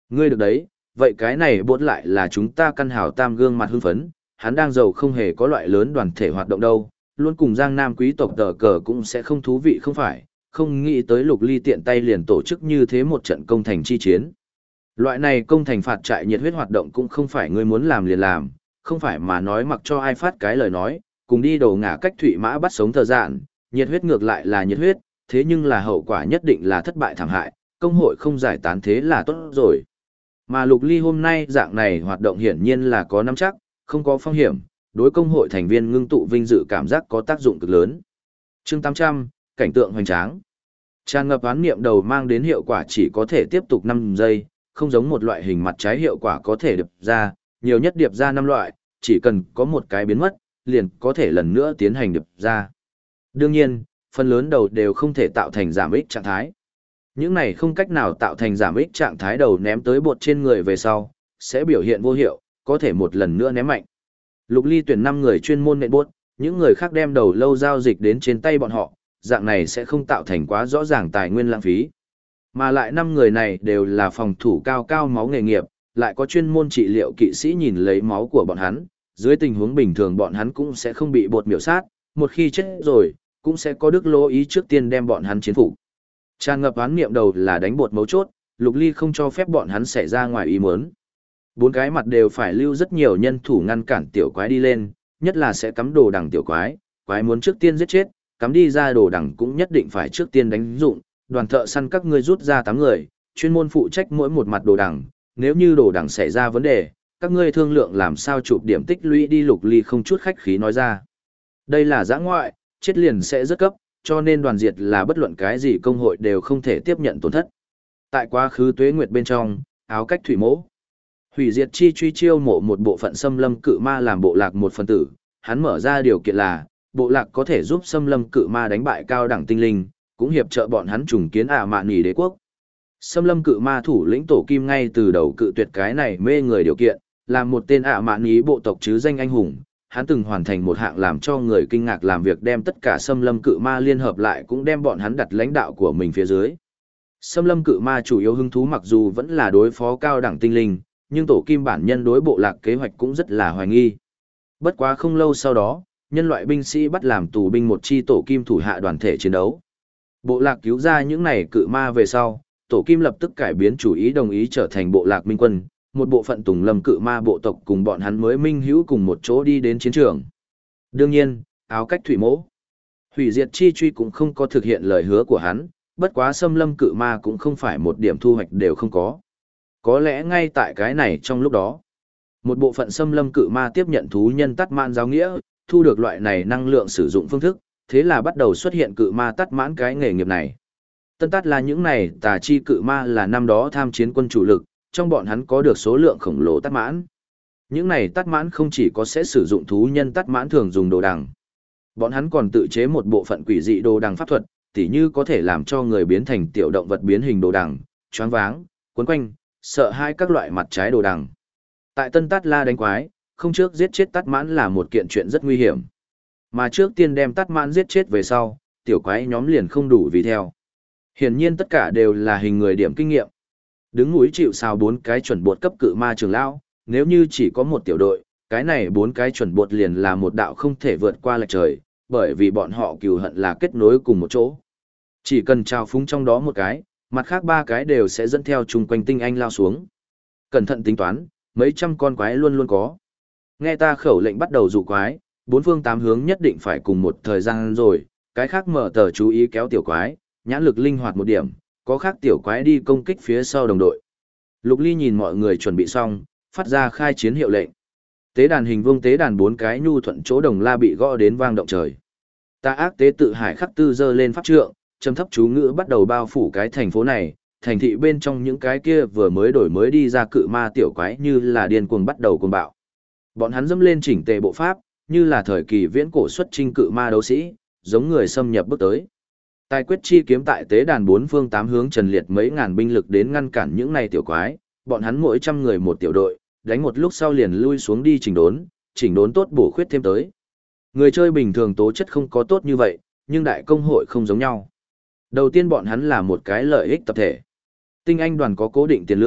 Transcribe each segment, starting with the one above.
Ngươi được đấy, vậy cái này bốt lại là chúng ta căn hảo tam gương mặt hưng phấn, hắn đang giàu không hề có loại lớn đoàn thể hoạt động đâu, luôn cùng Giang Nam quý tộc tờ cờ cũng sẽ không thú vị không phải, không nghĩ tới Lục Ly tiện tay liền tổ chức như thế một trận công thành chi chiến. Loại này công thành phạt trại nhiệt huyết hoạt động cũng không phải ngươi muốn làm liền làm, không phải mà nói mặc cho ai phát cái lời nói, cùng đi đầu ngả cách thủy mã bắt sống thờ dạn, nhiệt huyết ngược lại là nhiệt huyết, thế nhưng là hậu quả nhất định là thất bại thảm hại, công hội không giải tán thế là tốt rồi. Mà Lục Ly hôm nay dạng này hoạt động hiển nhiên là có nắm chắc, không có phong hiểm, đối công hội thành viên ngưng tụ vinh dự cảm giác có tác dụng cực lớn. Chương 800, cảnh tượng hoành tráng. Tràn ngập oán niệm đầu mang đến hiệu quả chỉ có thể tiếp tục 5 giây, không giống một loại hình mặt trái hiệu quả có thể điệp ra, nhiều nhất điệp ra 5 loại, chỉ cần có một cái biến mất, liền có thể lần nữa tiến hành điệp ra. Đương nhiên, phần lớn đầu đều không thể tạo thành giảm ích trạng thái. Những này không cách nào tạo thành giảm ích trạng thái đầu ném tới bột trên người về sau, sẽ biểu hiện vô hiệu, có thể một lần nữa ném mạnh. Lục Ly tuyển 5 người chuyên môn nện bốt, những người khác đem đầu lâu giao dịch đến trên tay bọn họ, dạng này sẽ không tạo thành quá rõ ràng tài nguyên lãng phí. Mà lại 5 người này đều là phòng thủ cao cao máu nghề nghiệp, lại có chuyên môn trị liệu kỵ sĩ nhìn lấy máu của bọn hắn, dưới tình huống bình thường bọn hắn cũng sẽ không bị bột miểu sát, một khi chết rồi, cũng sẽ có đức lỗ ý trước tiên đem bọn hắn chiến phục. Tràn ngập oán niệm đầu là đánh bột mấu chốt, Lục Ly không cho phép bọn hắn xảy ra ngoài ý muốn. 4 cái mặt đều phải lưu rất nhiều nhân thủ ngăn cản tiểu quái đi lên, nhất là sẽ cắm đồ đằng tiểu quái, quái muốn trước tiên giết chết, cắm đi ra đồ đằng cũng nhất định phải trước tiên đánh dụng, đoàn thợ săn các ngươi rút ra 8 người, chuyên môn phụ trách mỗi một mặt đồ đằng, nếu như đồ đằng xảy ra vấn đề, các ngươi thương lượng làm sao chụp điểm tích lũy đi. Lục Ly không chút khách khí nói ra. Đây là giã ngoại, chết liền sẽ rất cấp, cho nên đoàn diệt là bất luận cái gì công hội đều không thể tiếp nhận tổn thất. Tại quá khứ tuế nguyệt bên trong, áo cách thủy mỗ. Hủy diệt chi truy chiêu mộ một bộ phận xâm lâm cự ma làm bộ lạc một phần tử, hắn mở ra điều kiện là, bộ lạc có thể giúp xâm lâm cự ma đánh bại cao đẳng tinh linh, cũng hiệp trợ bọn hắn trùng kiến mạn nỉ đế quốc. Xâm lâm cự ma thủ lĩnh tổ kim ngay từ đầu cự tuyệt cái này mê người điều kiện, làm một tên mạn nỉ bộ tộc chứ danh anh hùng, hắn từng hoàn thành một hạng làm cho người kinh ngạc làm việc đem tất cả xâm lâm cự ma liên hợp lại cũng đem bọn hắn đặt lãnh đạo của mình phía dưới. Xâm lâm cự ma chủ yếu hứng thú mặc dù vẫn là đối phó cao đẳng tinh linh, nhưng tổ kim bản nhân đối bộ lạc kế hoạch cũng rất là hoài nghi. Bất quá không lâu sau đó, nhân loại binh sĩ bắt làm tù binh một chi tổ kim thủ hạ đoàn thể chiến đấu. Bộ lạc cứu ra những này cự ma về sau, tổ kim lập tức cải biến chủ ý đồng ý trở thành bộ lạc minh quân, một bộ phận tùng lâm cự ma bộ tộc cùng bọn hắn mới minh hữu cùng một chỗ đi đến chiến trường. Đương nhiên, áo cách thủy mỗ. Hủy diệt chi truy cũng không có thực hiện lời hứa của hắn, bất quá xâm lâm cự ma cũng không phải một điểm thu hoạch đều không có. Có lẽ ngay tại cái này trong lúc đó, một bộ phận xâm lâm cự ma tiếp nhận thú nhân tắt mãn giáo nghĩa, thu được loại này năng lượng sử dụng phương thức, thế là bắt đầu xuất hiện cự ma tắt mãn cái nghề nghiệp này. Tân tắt là những này tà chi cự ma là năm đó tham chiến quân chủ lực, trong bọn hắn có được số lượng khổng lồ tắt mãn. Những này tắt mãn không chỉ có sẽ sử dụng thú nhân tắt mãn thường dùng đồ đằng. Bọn hắn còn tự chế một bộ phận quỷ dị đồ đằng pháp thuật, tỉ như có thể làm cho người biến thành tiểu động vật biến hình đồ đằng, choáng váng, cuốn quanh, sợ hai các loại mặt trái đồ đằng. Tại Tân Tát La đánh quái, không trước giết chết tắt mãn là một kiện chuyện rất nguy hiểm. Mà trước tiên đem tắt mãn giết chết về sau, tiểu quái nhóm liền không đủ vì theo. Hiển nhiên tất cả đều là hình người điểm kinh nghiệm. Đứng núi chịu sào 4 cái chuẩn bột cấp cự ma trường lão, nếu như chỉ có một tiểu đội, cái này 4 cái chuẩn bột liền là một đạo không thể vượt qua lệch trời, bởi vì bọn họ cừu hận là kết nối cùng một chỗ. Chỉ cần trao phúng trong đó một cái, mặt khác 3 cái đều sẽ dẫn theo chung quanh tinh anh lao xuống. Cẩn thận tính toán, mấy trăm con quái luôn luôn có. Nghe ta khẩu lệnh bắt đầu dụ quái, 4 phương 8 hướng nhất định phải cùng một thời gian rồi, cái khác mở tờ chú ý kéo tiểu quái, nhãn lực linh hoạt một điểm, có khác tiểu quái đi công kích phía sau đồng đội. Lục Ly nhìn mọi người chuẩn bị xong, phát ra khai chiến hiệu lệnh. Tế đàn hình vuông tế đàn 4 cái nhu thuận chỗ đồng la bị gõ đến vang động trời. Ta ác tế tự hải khắc tư dơ lên pháp trượng, trầm thấp chú ngữ bắt đầu bao phủ cái thành phố này, thành thị bên trong những cái kia vừa mới đổi mới đi ra cự ma tiểu quái như là điên cuồng bắt đầu cuồng bạo. Bọn hắn dẫm lên chỉnh tề bộ pháp, như là thời kỳ viễn cổ xuất chinh cự ma đấu sĩ, giống người xâm nhập bước tới. Tài quyết chi kiếm tại tế đàn 4 phương 8 hướng trần liệt mấy ngàn binh lực đến ngăn cản những này tiểu quái, bọn hắn mỗi trăm người một tiểu đội, đánh một lúc sau liền lui xuống đi chỉnh đốn tốt bổ khuyết thêm tới. Người chơi bình thường tố chất không có tốt như vậy, nhưng đại công hội không giống nhau. Đầu tiên bọn hắn là một cái lợi ích tập thể. Tinh anh đoàn có cố định tiền lương,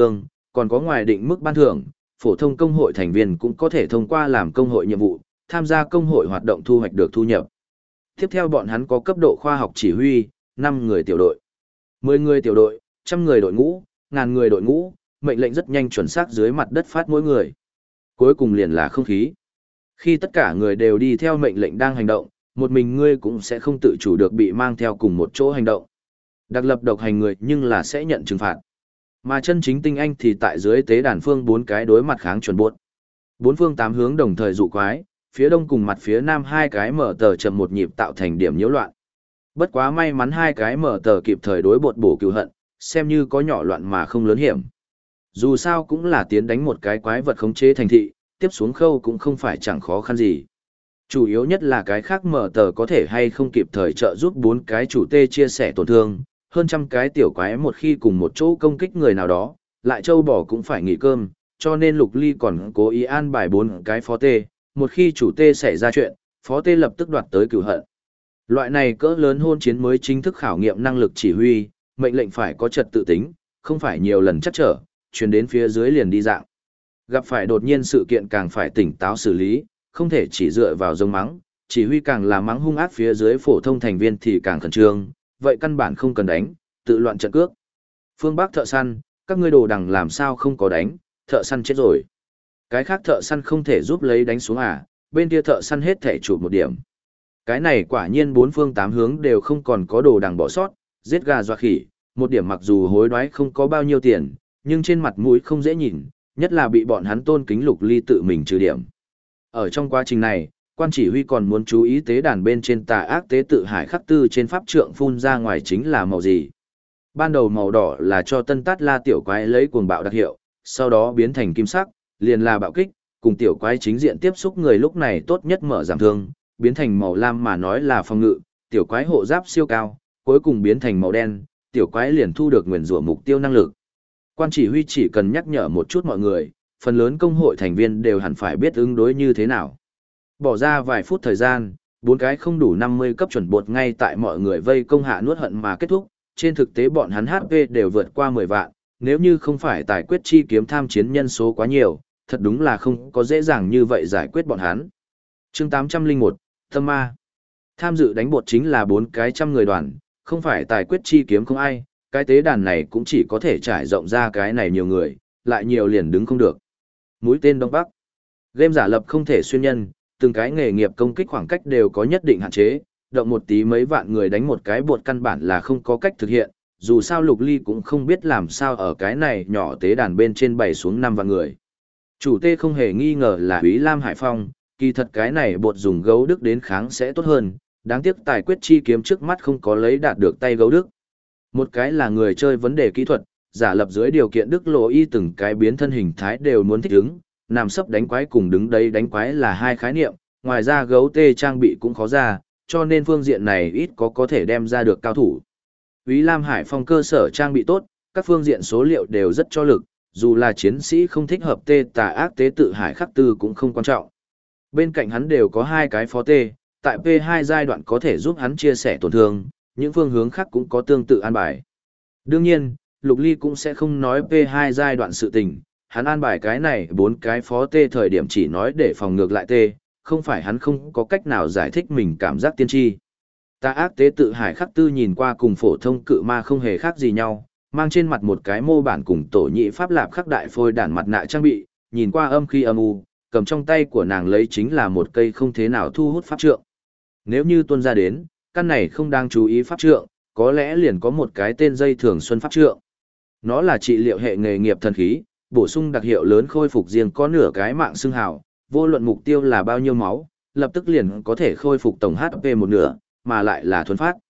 còn có ngoài định mức ban thưởng, phổ thông công hội thành viên cũng có thể thông qua làm công hội nhiệm vụ, tham gia công hội hoạt động thu hoạch được thu nhập. Tiếp theo bọn hắn có cấp độ khoa học chỉ huy, 5 người tiểu đội, 10 người tiểu đội, 100 người đội ngũ, ngàn người đội ngũ, mệnh lệnh rất nhanh chuẩn xác dưới mặt đất phát mỗi người. Cuối cùng liền là không khí. Khi tất cả người đều đi theo mệnh lệnh đang hành động, một mình ngươi cũng sẽ không tự chủ được bị mang theo cùng một chỗ hành động. Đặc lập độc hành người nhưng là sẽ nhận trừng phạt. Mà chân chính tinh anh thì tại dưới tế đàn phương 4 cái đối mặt kháng chuẩn buốt. 4 phương 8 hướng đồng thời dụ quái, phía đông cùng mặt phía nam 2 cái mở tờ chậm một nhịp tạo thành điểm nhiễu loạn. Bất quá may mắn 2 cái mở tờ kịp thời đối bột bổ cừu hận, xem như có nhỏ loạn mà không lớn hiểm. Dù sao cũng là tiến đánh một cái quái vật khống chế thành thị, tiếp xuống khâu cũng không phải chẳng khó khăn gì. Chủ yếu nhất là cái khác mở tờ có thể hay không kịp thời trợ giúp 4 cái chủ tê chia sẻ tổn thương, hơn trăm cái tiểu quái một khi cùng một chỗ công kích người nào đó, lại châu bò cũng phải nghỉ cơm, cho nên Lục Ly còn cố ý an bài 4 cái phó tê, một khi chủ tê xảy ra chuyện, phó tê lập tức đoạt tới cửu hận. Loại này cỡ lớn hôn chiến mới chính thức khảo nghiệm năng lực chỉ huy, mệnh lệnh phải có trật tự tính, không phải nhiều lần chắc trở, chuyển đến phía dưới liền đi dạng. Gặp phải đột nhiên sự kiện càng phải tỉnh táo xử lý, không thể chỉ dựa vào giống mắng, chỉ huy càng là mắng hung ác phía dưới phổ thông thành viên thì càng khẩn trương, vậy căn bản không cần đánh, tự loạn trận cước. Phương Bắc thợ săn, các ngươi đồ đằng làm sao không có đánh, thợ săn chết rồi. Cái khác thợ săn không thể giúp lấy đánh xuống à, bên kia thợ săn hết thể chụp một điểm. Cái này quả nhiên 4 phương 8 hướng đều không còn có đồ đằng bỏ sót, giết gà doa khỉ, một điểm mặc dù hối đoái không có bao nhiêu tiền, nhưng trên mặt mũi không dễ nhìn, nhất là bị bọn hắn tôn kính Lục Ly tự mình trừ điểm. Ở trong quá trình này, quan chỉ huy còn muốn chú ý tế đàn bên trên tà ác tế tự hải khắc tư trên pháp trượng phun ra ngoài chính là màu gì. Ban đầu màu đỏ là cho tân tát la tiểu quái lấy cuồng bạo đặc hiệu, sau đó biến thành kim sắc, liền là bạo kích, cùng tiểu quái chính diện tiếp xúc người lúc này tốt nhất mở giảm thương, biến thành màu lam mà nói là phòng ngự, tiểu quái hộ giáp siêu cao, cuối cùng biến thành màu đen, tiểu quái liền thu được nguyền rủa mục tiêu năng lực. Quan chỉ huy chỉ cần nhắc nhở một chút mọi người, phần lớn công hội thành viên đều hẳn phải biết ứng đối như thế nào. Bỏ ra vài phút thời gian, 4 cái không đủ 50 cấp chuẩn bột ngay tại mọi người vây công hạ nuốt hận mà kết thúc, trên thực tế bọn hắn HP đều vượt qua 10 vạn, nếu như không phải tài quyết chi kiếm tham chiến nhân số quá nhiều, thật đúng là không có dễ dàng như vậy giải quyết bọn hắn. Chương 801, Tâm Ma. Tham dự đánh bột chính là 4 cái trăm người đoàn, không phải tài quyết chi kiếm không ai, cái tế đàn này cũng chỉ có thể trải rộng ra cái này nhiều người, lại nhiều liền đứng không được. Mũi tên Đông Bắc. Game giả lập không thể xuyên nhân, từng cái nghề nghiệp công kích khoảng cách đều có nhất định hạn chế, động một tí mấy vạn người đánh một cái bột căn bản là không có cách thực hiện, dù sao Lục Ly cũng không biết làm sao ở cái này nhỏ tế đàn bên trên bày xuống 5 vạn người. Chủ tê không hề nghi ngờ là Úy Lam Hải Phong, kỳ thật cái này bột dùng gấu đức đến kháng sẽ tốt hơn, đáng tiếc tài quyết chi kiếm trước mắt không có lấy đạt được tay gấu đức. Một cái là người chơi vấn đề kỹ thuật, giả lập dưới điều kiện đức lộ y từng cái biến thân hình thái đều muốn thích ứng, nằm sấp đánh quái cùng đứng đấy đánh quái là hai khái niệm, ngoài ra gấu tê trang bị cũng khó ra, cho nên phương diện này ít có thể đem ra được cao thủ. Úy Lam Hải Phong cơ sở trang bị tốt, các phương diện số liệu đều rất cho lực, dù là chiến sĩ không thích hợp tê tà ác tế tự hải khắc tư cũng không quan trọng. Bên cạnh hắn đều có 2 cái phó tê, tại P2 giai đoạn có thể giúp hắn chia sẻ tổn thương, những phương hướng khác cũng có tương tự an bài. Đương nhiên, Lục Ly cũng sẽ không nói P2 giai đoạn sự tình, hắn an bài cái này 4 cái phó tê thời điểm chỉ nói để phòng ngược lại tê, không phải hắn không có cách nào giải thích mình cảm giác tiên tri. Tà ác tế tự hải khắc tư nhìn qua cùng phổ thông cự ma không hề khác gì nhau, mang trên mặt một cái mô bản cùng tổ nhị pháp lạp khắc đại phôi đản mặt nạ trang bị, nhìn qua âm khi âm u, cầm trong tay của nàng lấy chính là một cây không thế nào thu hút pháp trượng. Nếu như tuân ra đến, căn này không đang chú ý pháp trượng, có lẽ liền có một cái tên dây thường xuân pháp trượng. Nó là trị liệu hệ nghề nghiệp thần khí, bổ sung đặc hiệu lớn khôi phục riêng có nửa cái mạng xương hào, vô luận mục tiêu là bao nhiêu máu, lập tức liền có thể khôi phục tổng HP một nửa, mà lại là thuần phát.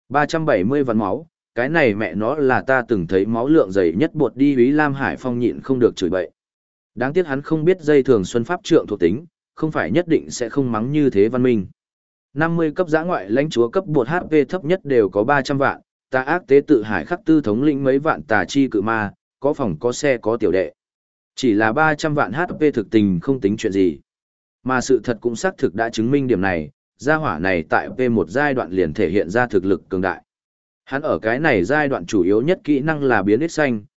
370 vạn máu, cái này mẹ nó là ta từng thấy máu lượng dày nhất bột đi. Úy Lam Hải Phong nhịn không được chửi bậy. Đáng tiếc hắn không biết dây thường xuân pháp trượng thuộc tính, không phải nhất định sẽ không mắng như thế văn minh. 50 cấp giã ngoại lãnh chúa cấp bột HP thấp nhất đều có 300 vạn, tà ác tế tự hải khắc tư thống lĩnh mấy vạn tà chi cự ma, có phòng có xe có tiểu đệ. Chỉ là 300 vạn HP thực tình không tính chuyện gì. Mà sự thật cũng xác thực đã chứng minh điểm này, gia hỏa này tại P1 giai đoạn liền thể hiện ra thực lực cường đại. Hắn ở cái này giai đoạn chủ yếu nhất kỹ năng là biến ít xanh,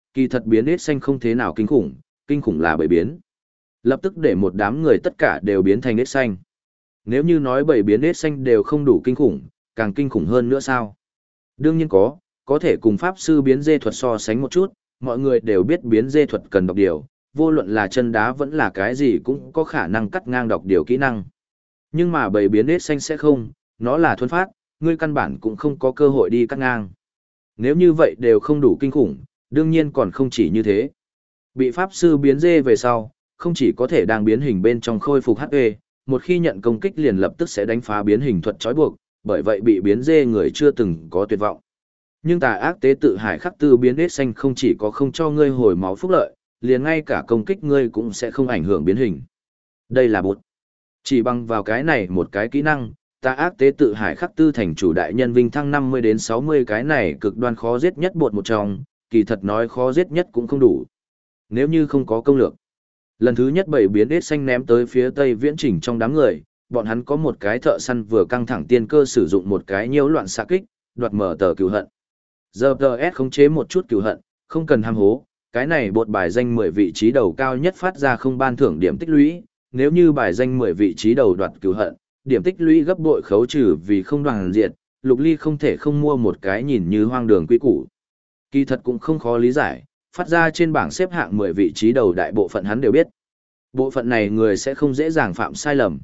kỳ thật biến ít xanh không thế nào kinh khủng là bởi biến. Lập tức để một đám người tất cả đều biến thành ít xanh. Nếu như nói bởi biến ít xanh đều không đủ kinh khủng, càng kinh khủng hơn nữa sao? Đương nhiên có thể cùng pháp sư biến dê thuật so sánh một chút, mọi người đều biết biến dê thuật cần đọc điều, vô luận là chân đá vẫn là cái gì cũng có khả năng cắt ngang đọc điều kỹ năng. Nhưng mà bầy biến ít xanh sẽ không, nó là thuần phát, ngươi căn bản cũng không có cơ hội đi cắt ngang. Nếu như vậy đều không đủ kinh khủng, đương nhiên còn không chỉ như thế. Bị pháp sư biến dê về sau, không chỉ có thể đang biến hình bên trong khôi phục HP, một khi nhận công kích liền lập tức sẽ đánh phá biến hình thuật trói buộc, bởi vậy bị biến dê người chưa từng có tuyệt vọng. Nhưng tà ác tế tự hải khắc tư biến ít xanh không chỉ có không cho ngươi hồi máu phúc lợi, liền ngay cả công kích ngươi cũng sẽ không ảnh hưởng biến hình. Đây là bột. Chỉ bằng vào cái này một cái kỹ năng, tà ác tế tự hải khắc tư thành chủ đại nhân vinh thăng 50 đến 60 cái này cực đoan khó giết nhất bột một trong, kỳ thật nói khó giết nhất cũng không đủ. Nếu như không có công lược. Lần thứ nhất bảy biến ít xanh ném tới phía tây viễn chỉnh trong đám người, bọn hắn có một cái thợ săn vừa căng thẳng tiên cơ sử dụng một cái nhiễu loạn xạ kích, đoạt mở tờ cừu hận. Giờ TS khống chế một chút cừu hận, không cần ham hố, cái này bột bài danh 10 vị trí đầu cao nhất phát ra không ban thưởng điểm tích lũy, nếu như bài danh 10 vị trí đầu đoạt cừu hận, điểm tích lũy gấp bội khấu trừ vì không đoàn diệt, Lục Ly không thể không mua một cái nhìn như hoang đường quý củ. Kỳ thật cũng không khó lý giải, phát ra trên bảng xếp hạng 10 vị trí đầu đại bộ phận hắn đều biết. Bộ phận này người sẽ không dễ dàng phạm sai lầm.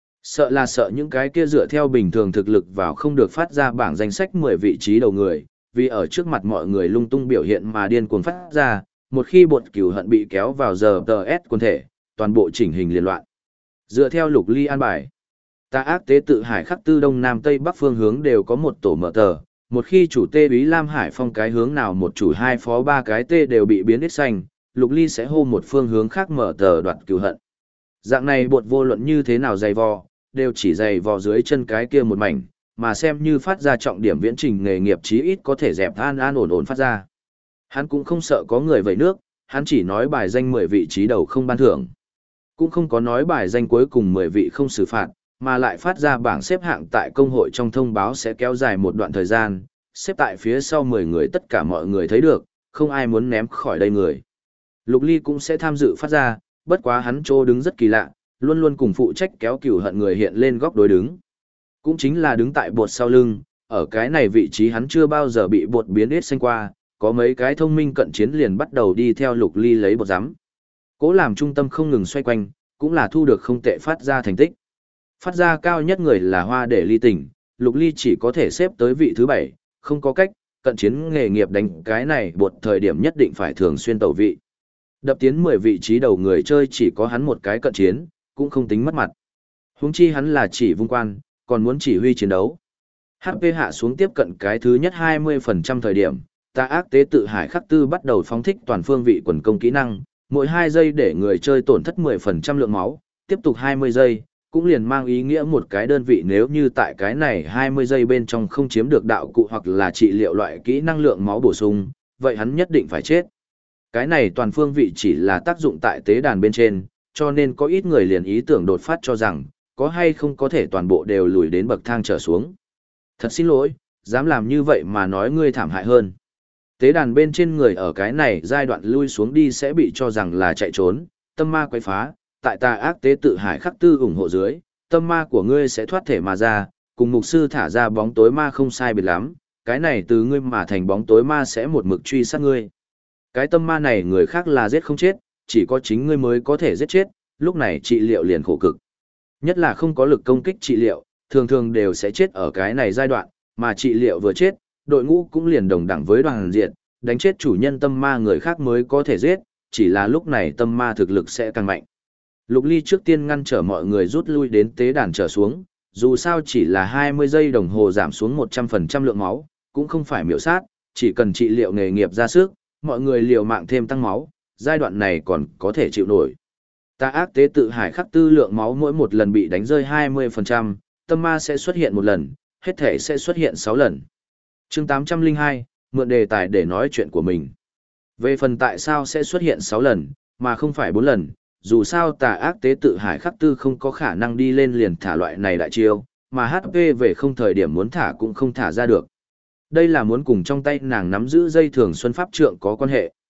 Sợ những cái kia dựa theo bình thường thực lực vào không được phát ra bảng danh sách 10 vị trí đầu người, vì ở trước mặt mọi người lung tung biểu hiện mà điên cuồng phát ra, một khi bột cừu hận bị kéo vào giờ TS quân thể, toàn bộ chỉnh hình liên loạn. Dựa theo Lục Ly an bài, tà ác tế tự hải khắc tư đông nam tây bắc phương hướng đều có một tổ mở tờ, một khi chủ tê úy Lam Hải Phong cái hướng nào một chủ hai phó ba cái tê đều bị biến ít xanh, Lục Ly sẽ hô một phương hướng khác mở tờ đoạt cừu hận. Dạng này bột vô luận như thế nào dày vò, đều chỉ dày vò dưới chân cái kia một mảnh, mà xem như phát ra trọng điểm viễn trình nghề nghiệp chí ít có thể dẹp an ổn phát ra. Hắn cũng không sợ có người vẩy nước, hắn chỉ nói bài danh 10 vị trí đầu không ban thưởng. Cũng không có nói bài danh cuối cùng 10 vị không xử phạt, mà lại phát ra bảng xếp hạng tại công hội trong thông báo sẽ kéo dài một đoạn thời gian, xếp tại phía sau 10 người tất cả mọi người thấy được, không ai muốn ném khỏi đây người. Lục Ly cũng sẽ tham dự phát ra, bất quá hắn trô đứng rất kỳ lạ, luôn luôn cùng phụ trách kéo cừu hận người hiện lên góc đối đứng. Cũng chính là đứng tại bột sau lưng, ở cái này vị trí hắn chưa bao giờ bị bột biến ít xanh qua, có mấy cái thông minh cận chiến liền bắt đầu đi theo Lục Ly lấy bột giám. Cố làm trung tâm không ngừng xoay quanh, cũng là thu được không tệ phát ra thành tích. Phát ra cao nhất người là Hoa Để Ly tỉnh, Lục Ly chỉ có thể xếp tới vị thứ 7, không có cách, cận chiến nghề nghiệp đánh cái này bột thời điểm nhất định phải thường xuyên tẩu vị. Đập tiến 10 vị trí đầu người chơi chỉ có hắn một cái cận chiến, cũng không tính mất mặt. Huống chi hắn là chỉ vung quan, còn muốn chỉ huy chiến đấu. HP hạ xuống tiếp cận cái thứ nhất 20% thời điểm, tà ác tế tự hải khắc tư bắt đầu phóng thích toàn phương vị quần công kỹ năng, mỗi 2 giây để người chơi tổn thất 10% lượng máu, tiếp tục 20 giây, cũng liền mang ý nghĩa một cái đơn vị nếu như tại cái này 20 giây bên trong không chiếm được đạo cụ hoặc là trị liệu loại kỹ năng lượng máu bổ sung, vậy hắn nhất định phải chết. Cái này toàn phương vị chỉ là tác dụng tại tế đàn bên trên, cho nên có ít người liền ý tưởng đột phát cho rằng, có hay không có thể toàn bộ đều lùi đến bậc thang trở xuống. Thật xin lỗi, dám làm như vậy mà nói ngươi thảm hại hơn. Tế đàn bên trên người ở cái này giai đoạn lui xuống đi sẽ bị cho rằng là chạy trốn, tâm ma quấy phá, tại tà ác tế tự hải khắc tư ủng hộ dưới, tâm ma của ngươi sẽ thoát thể mà ra, cùng mục sư thả ra bóng tối ma không sai biệt lắm, cái này từ ngươi mà thành bóng tối ma sẽ một mực truy sát ngươi. Cái tâm ma này người khác là giết không chết, chỉ có chính ngươi mới có thể giết chết, lúc này trị liệu liền khổ cực. Nhất là không có lực công kích trị liệu, thường thường đều sẽ chết ở cái này giai đoạn, mà trị liệu vừa chết, đội ngũ cũng liền đồng đẳng với đoàn diện, đánh chết chủ nhân tâm ma người khác mới có thể giết, chỉ là lúc này tâm ma thực lực sẽ càng mạnh. Lục Ly trước tiên ngăn trở mọi người rút lui đến tế đàn trở xuống, dù sao chỉ là 20 giây đồng hồ giảm xuống 100% lượng máu, cũng không phải miểu sát, chỉ cần trị liệu nghề nghiệp ra sức, mọi người liều mạng thêm tăng máu, giai đoạn này còn có thể chịu nổi. Tà ác tế tự hải khắc tư lượng máu mỗi một lần bị đánh rơi 20%, tâm ma sẽ xuất hiện một lần, hết thể sẽ xuất hiện 6 lần. Chương 802, mượn đề tài để nói chuyện của mình. Về phần tại sao sẽ xuất hiện 6 lần, mà không phải 4 lần, dù sao tà ác tế tự hải khắc tư không có khả năng đi lên liền thả loại này đại chiêu, mà HP về không thời điểm muốn thả cũng không thả ra được. Đây là muốn cùng trong tay nàng nắm giữ dây thường xuân pháp trượng có quan hệ.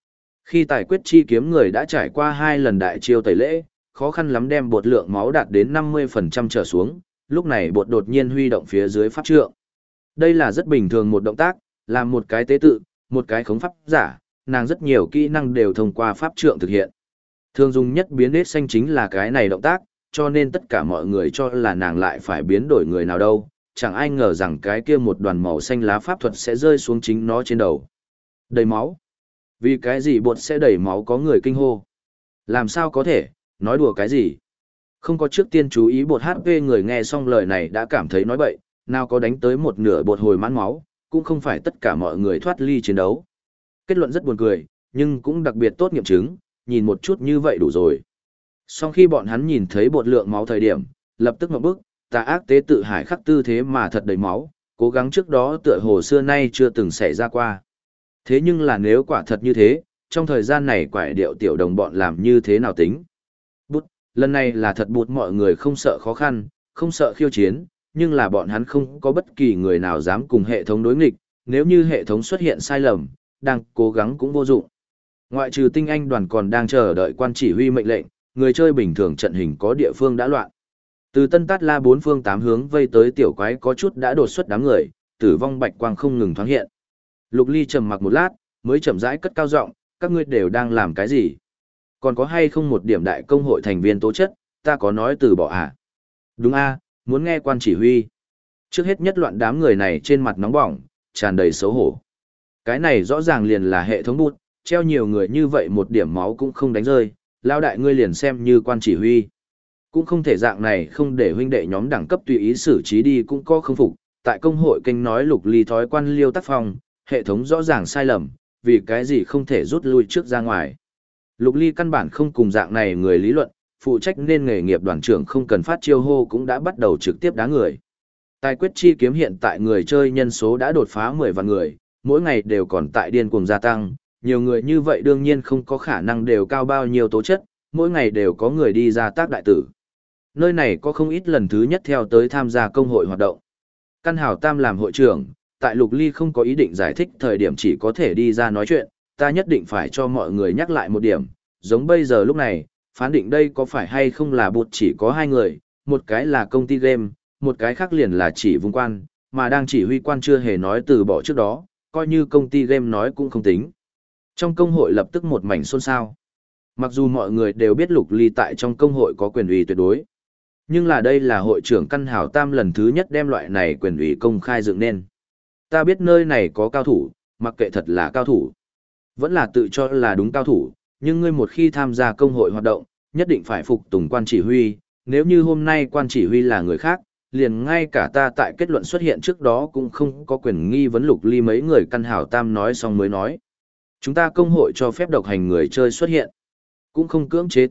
Khi tài quyết chi kiếm người đã trải qua 2 lần đại chiêu tẩy lễ, khó khăn lắm đem bột lượng máu đạt đến 50% trở xuống, lúc này bột đột nhiên huy động phía dưới pháp trượng. Đây là rất bình thường một động tác, làm một cái tế tự, một cái khống pháp giả, nàng rất nhiều kỹ năng đều thông qua pháp trượng thực hiện. Thường dùng nhất biến nết xanh chính là cái này động tác, cho nên tất cả mọi người cho là nàng lại phải biến đổi người nào đâu, chẳng ai ngờ rằng cái kia một đoàn màu xanh lá pháp thuật sẽ rơi xuống chính nó trên đầu. Đầy máu. Vì cái gì bột sẽ đầy máu, có người kinh hô. Làm sao có thể, nói đùa cái gì? Không có trước tiên chú ý bột HP, người nghe xong lời này đã cảm thấy nói bậy, nào có đánh tới một nửa bột hồi mãn máu, cũng không phải tất cả mọi người thoát ly chiến đấu. Kết luận rất buồn cười, nhưng cũng đặc biệt tốt nghiệm chứng, nhìn một chút như vậy đủ rồi. Sau khi bọn hắn nhìn thấy bột lượng máu thời điểm, lập tức ngậm bức, tà ác tế tự hải khắc tư thế mà thật đầy máu, cố gắng trước đó tựa hồ xưa nay chưa từng xảy ra qua. Thế nhưng là nếu quả thật như thế, trong thời gian này quải điệu tiểu đồng bọn làm như thế nào tính? Bút, lần này là thật bút, mọi người không sợ khó khăn, không sợ khiêu chiến, nhưng là bọn hắn không có bất kỳ người nào dám cùng hệ thống đối nghịch, nếu như hệ thống xuất hiện sai lầm, đang cố gắng cũng vô dụng. Ngoại trừ tinh anh đoàn còn đang chờ đợi quan chỉ huy mệnh lệnh, người chơi bình thường trận hình có địa phương đã loạn. Từ Tân Tát La bốn phương tám hướng vây tới tiểu quái có chút đã đột xuất đám người, tử vong bạch quang không ngừng thoáng hiện. Lục Ly trầm mặc một lát, mới chậm rãi cất cao giọng, các ngươi đều đang làm cái gì? Còn có hay không một điểm đại công hội thành viên tố chất, ta có nói từ bỏ à? Đúng a, muốn nghe quan chỉ huy. Trước hết nhất loạn đám người này trên mặt nóng bỏng, tràn đầy xấu hổ. Cái này rõ ràng liền là hệ thống bút, treo nhiều người như vậy một điểm máu cũng không đánh rơi, lao đại ngươi liền xem như quan chỉ huy. Cũng không thể dạng này không để huynh đệ nhóm đẳng cấp tùy ý xử trí đi, cũng có không phục. Tại công hội kênh nói Lục Ly thói quan liêu tác phong, hệ thống rõ ràng sai lầm, vì cái gì không thể rút lui trước ra ngoài. Lục Ly căn bản không cùng dạng này người lý luận, phụ trách nên nghề nghiệp đoàn trưởng không cần phát chiêu hô cũng đã bắt đầu trực tiếp đá người. Tài quyết chi kiếm hiện tại người chơi nhân số đã đột phá 10 vạn người, mỗi ngày đều còn tại điên cuồng gia tăng, nhiều người như vậy đương nhiên không có khả năng đều cao bao nhiêu tố chất, mỗi ngày đều có người đi ra tác đại tử. Nơi này có không ít lần thứ nhất theo tới tham gia công hội hoạt động. Căn Hào Tam làm hội trưởng, tại Lục Ly không có ý định giải thích thời điểm chỉ có thể đi ra nói chuyện, ta nhất định phải cho mọi người nhắc lại một điểm, giống bây giờ lúc này, phán định đây có phải hay không là bột chỉ có 2 người, một cái là công ty game, một cái khác liền là chỉ vùng quan, mà đang chỉ huy quan chưa hề nói từ bỏ trước đó, coi như công ty game nói cũng không tính. Trong công hội lập tức một mảnh xôn xao. Mặc dù mọi người đều biết Lục Ly tại trong công hội có quyền ủy tuyệt đối, nhưng là đây là hội trưởng Căn Hào Tam lần thứ nhất đem loại này quyền ủy công khai dựng nên. Ta biết nơi này có cao thủ, mặc kệ thật là cao thủ, vẫn là tự cho là đúng cao thủ, nhưng ngươi một khi tham gia công hội hoạt động, nhất định phải phục tùng quan chỉ huy, nếu như hôm nay quan chỉ huy là người khác, liền ngay cả ta tại kết luận xuất hiện trước đó cũng không có quyền nghi vấn. Lục Ly mấy người Căn Hào Tam nói xong mới nói. Chúng ta công hội cho phép độc hành người chơi xuất hiện, cũng không cưỡng chế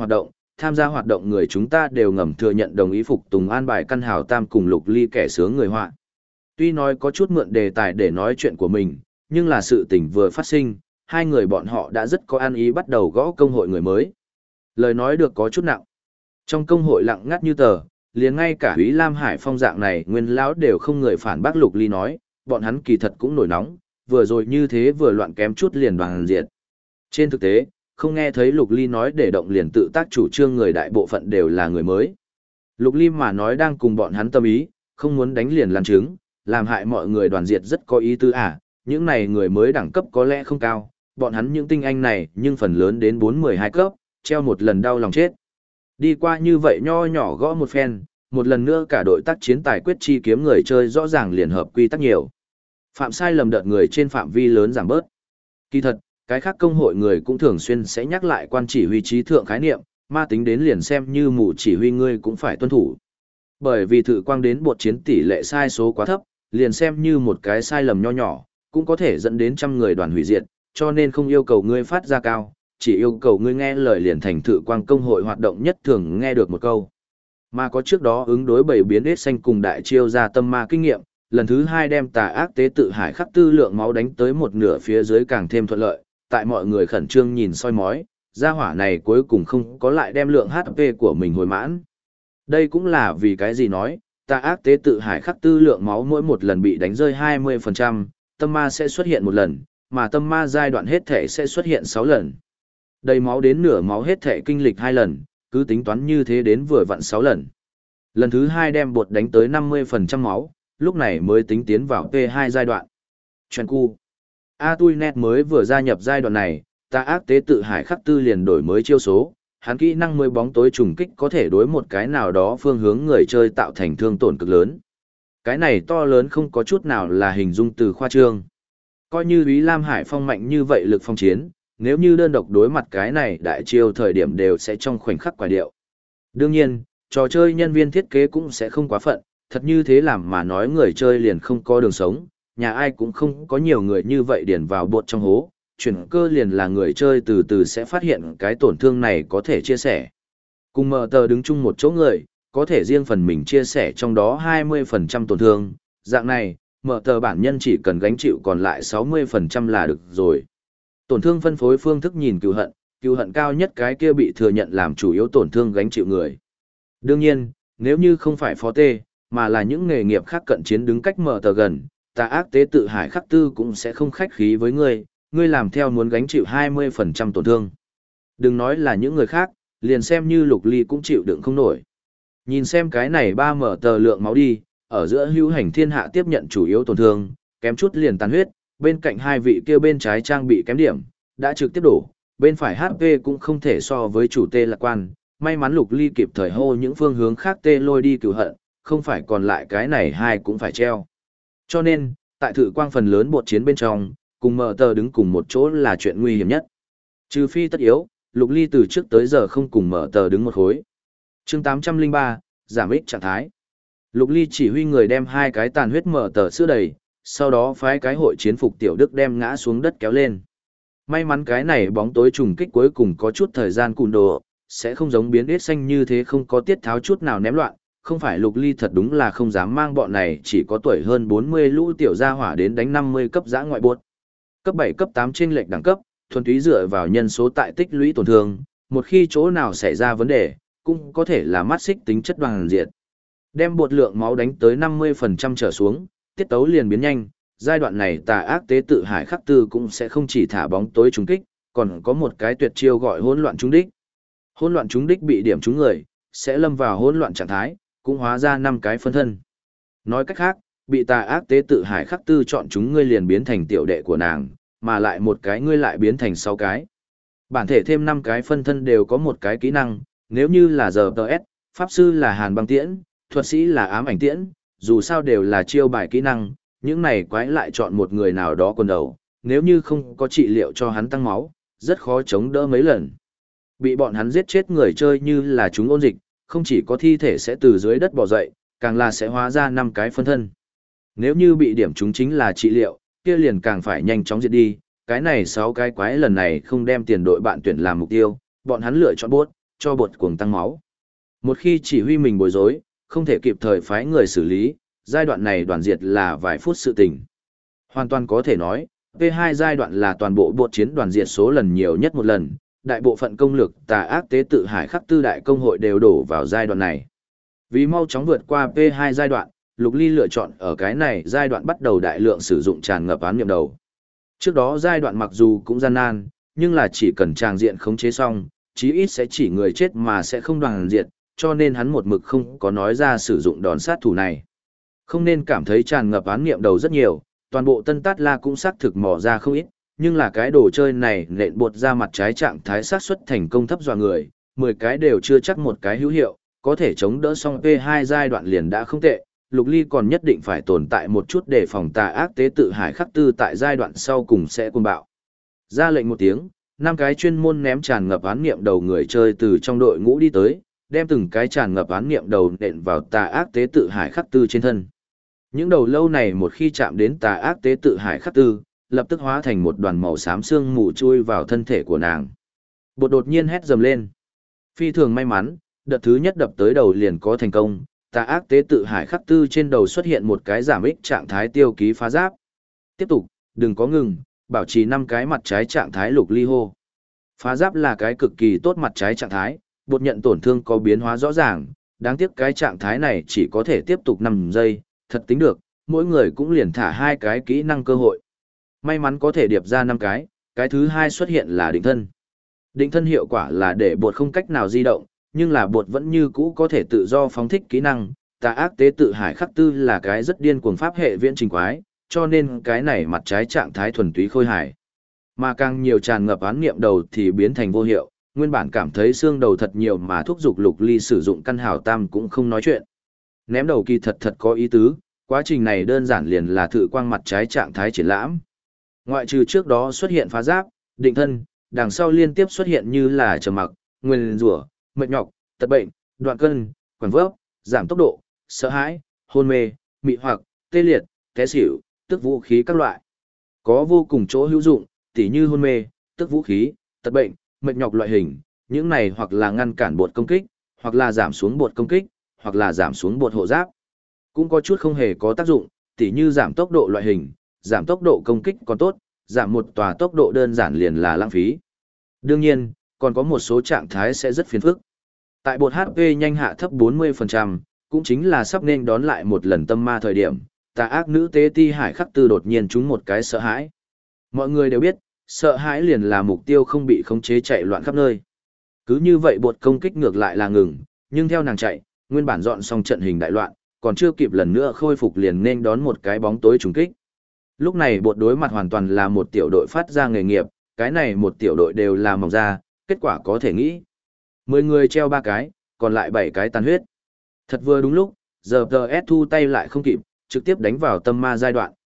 tham gia hoạt động người chúng ta đều ngầm thừa nhận đồng ý phục tùng an bài. Căn Hào Tam cùng Lục Ly kẻ sướng người họa. Tuy nói có chút mượn đề tài để nói chuyện của mình, nhưng là sự tình vừa phát sinh, hai người bọn họ đã rất có an ý bắt đầu gõ công hội người mới. Lời nói được có chút nặng. Trong công hội lặng ngắt như tờ, liền ngay cả Úy Lam Hải Phong dạng này nguyên lão đều không người phản bác Lục Ly nói, bọn hắn kỳ thật cũng nổi nóng, vừa rồi như thế vừa loạn kém chút liền đoàn diệt. Trên thực tế, không nghe thấy Lục Ly nói để động liền tự tác chủ trương người đại bộ phận đều là người mới. Lục Ly mà nói đang cùng bọn hắn tâm ý, không muốn đánh liền làm chứng, làm hại mọi người đoàn diệt rất có ý tứ à, những này người mới đẳng cấp có lẽ không cao, bọn hắn những tinh anh này nhưng phần lớn đến 4-12 cấp, treo một lần đau lòng chết. Đi qua như vậy nho nhỏ gõ một phen, một lần nữa cả đội tác chiến tài quyết chi kiếm người chơi rõ ràng liền hợp quy tắc nhiều. Phạm sai lầm đợt người trên phạm vi lớn giảm bớt. Kỳ thật, cái khác công hội người cũng thường xuyên sẽ nhắc lại quan chỉ huy trí thượng khái niệm, ma tính đến liền xem như mù chỉ huy ngươi cũng phải tuân thủ. Bởi vì thử quang đến bột chiến tỷ lệ sai số quá thấp, liền xem như một cái sai lầm nho nhỏ, cũng có thể dẫn đến trăm người đoàn hủy diệt, cho nên không yêu cầu ngươi phát ra cao, chỉ yêu cầu ngươi nghe lời liền thành thử quang công hội hoạt động nhất thường nghe được một câu. Mà có trước đó ứng đối bảy biến ít xanh cùng đại chiêu ra tâm ma kinh nghiệm, lần thứ 2 đem tà ác tế tự hải khắc tư lượng máu đánh tới một nửa phía dưới càng thêm thuận lợi, tại mọi người khẩn trương nhìn soi mói, gia hỏa này cuối cùng không có lại đem lượng HP của mình hồi mãn. Đây cũng là vì cái gì nói, tà ác tế tự hải khắc tư lượng máu mỗi một lần bị đánh rơi 20%, tâm ma sẽ xuất hiện một lần, mà tâm ma giai đoạn hết thể sẽ xuất hiện 6 lần. Đầy máu đến nửa máu hết thể kinh lịch 2 lần, cứ tính toán như thế đến vừa vặn 6 lần. Lần thứ 2 đem bột đánh tới 50% máu, lúc này mới tính tiến vào P2 giai đoạn. Chuyện cu. Atuinet mới vừa gia nhập giai đoạn này, tà ác tế tự hải khắc tư liền đổi mới chiêu số, hắn kỹ năng mới bóng tối trùng kích có thể đối một cái nào đó phương hướng người chơi tạo thành thương tổn cực lớn. Cái này to lớn không có chút nào là hình dung từ khoa trương. Coi như Úy Lam Hải Phong mạnh như vậy lực phong chiến, nếu như đơn độc đối mặt cái này đại chiêu thời điểm đều sẽ trong khoảnh khắc quả điệu. Đương nhiên, trò chơi nhân viên thiết kế cũng sẽ không quá phận, thật như thế làm mà nói người chơi liền không có đường sống, nhà ai cũng không có nhiều người như vậy điền vào bột trong hố, chuyển cơ liền là người chơi từ từ sẽ phát hiện cái tổn thương này có thể chia sẻ. Cùng mở tờ đứng chung một chỗ người, có thể riêng phần mình chia sẻ trong đó 20% tổn thương, dạng này, mở tờ bản nhân chỉ cần gánh chịu còn lại 60% là được rồi. Tổn thương phân phối phương thức nhìn cừu hận cao nhất cái kia bị thừa nhận làm chủ yếu tổn thương gánh chịu người. Đương nhiên, nếu như không phải phó tê, mà là những nghề nghiệp khác cận chiến đứng cách mở tờ gần, tà ác tế tự hải khắc tư cũng sẽ không khách khí với ngươi làm theo muốn gánh chịu 20% tổn thương. Đừng nói là những người khác, liền xem như Lục Ly cũng chịu đựng không nổi. Nhìn xem cái này 3 mở tờ lượng máu đi, ở giữa hữu hành thiên hạ tiếp nhận chủ yếu tổn thương, kém chút liền tàn huyết, bên cạnh hai vị kia bên trái trang bị kém điểm, đã trực tiếp đổ, bên phải HP cũng không thể so với chủ tê lạc quan, may mắn Lục Ly kịp thời hô những phương hướng khác tê lôi đi cửu hận, không phải còn lại cái này hai cũng phải treo. Cho nên, tại thử quang phần lớn bột chiến bên trong, cùng mở tờ đứng cùng một chỗ là chuyện nguy hiểm nhất. Trừ phi tất yếu, Lục Ly từ trước tới giờ không cùng mở tờ đứng một khối. Chương 803, giảm ích trạng thái. Lục Ly chỉ huy người đem hai cái tàn huyết mở tờ sữa đầy, sau đó phái cái hội chiến phục tiểu đức đem ngã xuống đất kéo lên. May mắn cái này bóng tối trùng kích cuối cùng có chút thời gian cùn đồ, sẽ không giống biến ít xanh như thế không có tiết tháo chút nào ném loạn, không phải Lục Ly thật đúng là không dám mang bọn này chỉ có tuổi hơn 40 lũ tiểu gia hỏa đến đánh 50 cấp giã ngoại buốt. Cấp 7 cấp 8 chênh lệch đẳng cấp, thuần túy dựa vào nhân số tại tích lũy tổn thương, một khi chỗ nào xảy ra vấn đề, cũng có thể là mắt xích tính chất đoàn diệt. Đem bột lượng máu đánh tới 50% trở xuống, tiết tấu liền biến nhanh, giai đoạn này tà ác tế tự hải khắc tư cũng sẽ không chỉ thả bóng tối trúng kích, còn có một cái tuyệt chiêu gọi hỗn loạn trúng đích. Hỗn loạn trúng đích bị điểm trúng người, sẽ lâm vào hỗn loạn trạng thái, cũng hóa ra 5 cái phân thân. Nói cách khác, bị tà ác tế tự hải khắc tư chọn chúng ngươi liền biến thành tiểu đệ của nàng, mà lại một cái ngươi lại biến thành 6 cái. Bản thể thêm 5 cái phân thân đều có một cái kỹ năng, nếu như là RTS, pháp sư là hàn băng tiễn, thuật sĩ là ám ảnh tiễn, dù sao đều là chiêu bài kỹ năng, những này quái lại chọn một người nào đó quần đầu, nếu như không có trị liệu cho hắn tăng máu, rất khó chống đỡ mấy lần. Bị bọn hắn giết chết người chơi như là chúng ôn dịch, không chỉ có thi thể sẽ từ dưới đất bò dậy, càng là sẽ hóa ra 5 cái phân thân. Nếu như bị điểm chúng chính là trị liệu, kia liền càng phải nhanh chóng diệt đi, cái này 6 cái quái lần này không đem tiền đội bạn tuyển làm mục tiêu, bọn hắn lựa chọn bốt, cho bột cuồng tăng máu. Một khi chỉ huy mình bối rối, không thể kịp thời phái người xử lý, giai đoạn này đoàn diệt là vài phút sự tình. Hoàn toàn có thể nói, P2 giai đoạn là toàn bộ bột chiến đoàn diệt số lần nhiều nhất một lần, đại bộ phận công lực tà ác tế tự hải khắc tư đại công hội đều đổ vào giai đoạn này. Vì mau chóng vượt qua P2 giai đoạn, Lục Ly lựa chọn ở cái này giai đoạn bắt đầu đại lượng sử dụng tràn ngập án niệm đầu. Trước đó giai đoạn mặc dù cũng gian nan, nhưng là chỉ cần tràng diện khống chế xong, chí ít sẽ chỉ người chết mà sẽ không đoàn diệt, cho nên hắn một mực không có nói ra sử dụng đòn sát thủ này. Không nên cảm thấy tràn ngập án niệm đầu rất nhiều, toàn bộ Tân Tát La cũng xác thực mò ra không ít, nhưng là cái đồ chơi này nện bột ra mặt trái trạng thái xác suất thành công thấp dọa người, 10 cái đều chưa chắc một cái hữu hiệu, có thể chống đỡ xong P2 giai đoạn liền đã không tệ. Lục Ly còn nhất định phải tồn tại một chút để phòng tà ác tế tự hải khắc tư tại giai đoạn sau cùng sẽ cuồng bạo. Ra lệnh một tiếng, 5 cái chuyên môn ném tràn ngập án niệm đầu người chơi từ trong đội ngũ đi tới, đem từng cái tràn ngập án niệm đầu nện vào tà ác tế tự hải khắc tư trên thân. Những đầu lâu này một khi chạm đến tà ác tế tự hải khắc tư, lập tức hóa thành một đoàn màu xám xương mù chui vào thân thể của nàng. Bột đột nhiên hét dầm lên. Phi thường may mắn, đợt thứ nhất đập tới đầu liền có thành công, tà ác tế tự hải khắc tư trên đầu xuất hiện một cái giảm ích trạng thái tiêu ký phá giáp. Tiếp tục, đừng có ngừng, bảo trì 5 cái mặt trái trạng thái Lục Ly hô. Phá giáp là cái cực kỳ tốt mặt trái trạng thái, bột nhận tổn thương có biến hóa rõ ràng, đáng tiếc cái trạng thái này chỉ có thể tiếp tục 5 giây, thật tính được, mỗi người cũng liền thả 2 cái kỹ năng cơ hội. May mắn có thể điệp ra 5 cái thứ hai xuất hiện là định thân. Định thân hiệu quả là để bột không cách nào di động, nhưng là bột vẫn như cũ có thể tự do phóng thích kỹ năng. Tà ác tế tự hải khắc tư là cái rất điên cuồng pháp hệ viễn trình quái, cho nên cái này mặt trái trạng thái thuần túy khôi hài. Mà càng nhiều tràn ngập án niệm đầu thì biến thành vô hiệu, nguyên bản cảm thấy xương đầu thật nhiều mà thúc giục Lục Ly sử dụng căn hào tam cũng không nói chuyện. Ném đầu kỳ thật có ý tứ, quá trình này đơn giản liền là thử quang mặt trái trạng thái triển lãm. Ngoại trừ trước đó xuất hiện phá giáp, định thân, đằng sau liên tiếp xuất hiện như là trầm mặc, nguyền rủa, mệt nhọc, tật bệnh, đoạn cân, quằn vấp, giảm tốc độ, sợ hãi, hôn mê, mị hoặc, tê liệt, té xỉu, tức vũ khí các loại. Có vô cùng chỗ hữu dụng, tỉ như hôn mê, tức vũ khí, tật bệnh, mệt nhọc loại hình, những này hoặc là ngăn cản bột công kích, hoặc là giảm xuống bột công kích, hoặc là giảm xuống bột hộ giáp. Cũng có chút không hề có tác dụng, tỉ như giảm tốc độ loại hình, giảm tốc độ công kích còn tốt, giảm một tòa tốc độ đơn giản liền là lãng phí. Đương nhiên, còn có một số trạng thái sẽ rất phiền phức. Tại bột HP nhanh hạ thấp 40%, cũng chính là sắp nên đón lại một lần tâm ma thời điểm, tà ác nữ tế ti hải khắc tư đột nhiên trúng một cái sợ hãi. Mọi người đều biết, sợ hãi liền là mục tiêu không bị khống chế chạy loạn khắp nơi. Cứ như vậy bột công kích ngược lại là ngừng, nhưng theo nàng chạy, nguyên bản dọn xong trận hình đại loạn, còn chưa kịp lần nữa khôi phục liền nên đón một cái bóng tối trùng kích. Lúc này bột đối mặt hoàn toàn là một tiểu đội phát ra nghề nghiệp, cái này một tiểu đội đều là mỏng ra, kết quả có thể nghĩ. 10 người treo 3 cái, còn lại 7 cái tàn huyết. Thật vừa đúng lúc, giờ TS thu tay lại không kịp, trực tiếp đánh vào tâm ma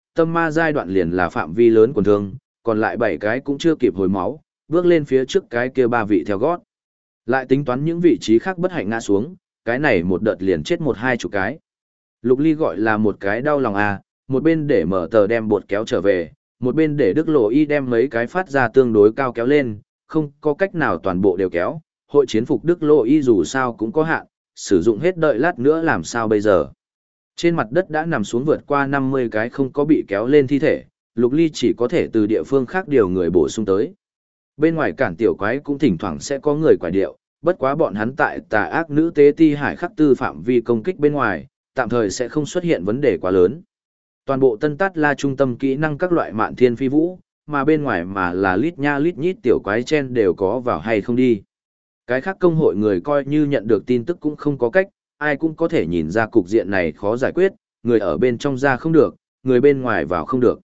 giai đoạn liền là phạm vi lớn quần thương, còn lại 7 cái cũng chưa kịp hồi máu, bước lên phía trước cái kia 3 vị theo gót. Lại tính toán những vị trí khác bất hạnh ngã xuống, cái này một đợt liền chết 1-2 chục cái. Lục Ly gọi là một cái đau lòng à, một bên để mở tờ đem bột kéo trở về, một bên để Đức Lộ Y đem mấy cái phát ra tương đối cao kéo lên, không có cách nào toàn bộ đều kéo, hội chiến phục Đức Lộ Y dù sao cũng có hạn, sử dụng hết đợi lát nữa làm sao bây giờ. Trên mặt đất đã nằm xuống vượt qua 50 cái không có bị kéo lên thi thể, Lục Ly chỉ có thể từ địa phương khác điều người bổ sung tới. Bên ngoài cản tiểu quái cũng thỉnh thoảng sẽ có người quải điệu, bất quá bọn hắn tại tà ác nữ tế ti hải khắc tư phạm vi công kích bên ngoài, tạm thời sẽ không xuất hiện vấn đề quá lớn. Toàn bộ Tân Tát La trung tâm kỹ năng các loại mạn thiên phi vũ, mà bên ngoài mà là lít nha lít nhít tiểu quái chen đều có vào hay không đi. Cái khác công hội người coi như nhận được tin tức cũng không có cách, ai cũng có thể nhìn ra cục diện này khó giải quyết, người ở bên trong ra không được, người bên ngoài vào không được.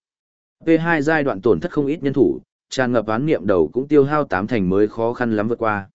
P2 giai đoạn tổn thất không ít nhân thủ, tràn ngập án niệm đầu cũng tiêu hao 8 thành mới khó khăn lắm vượt qua.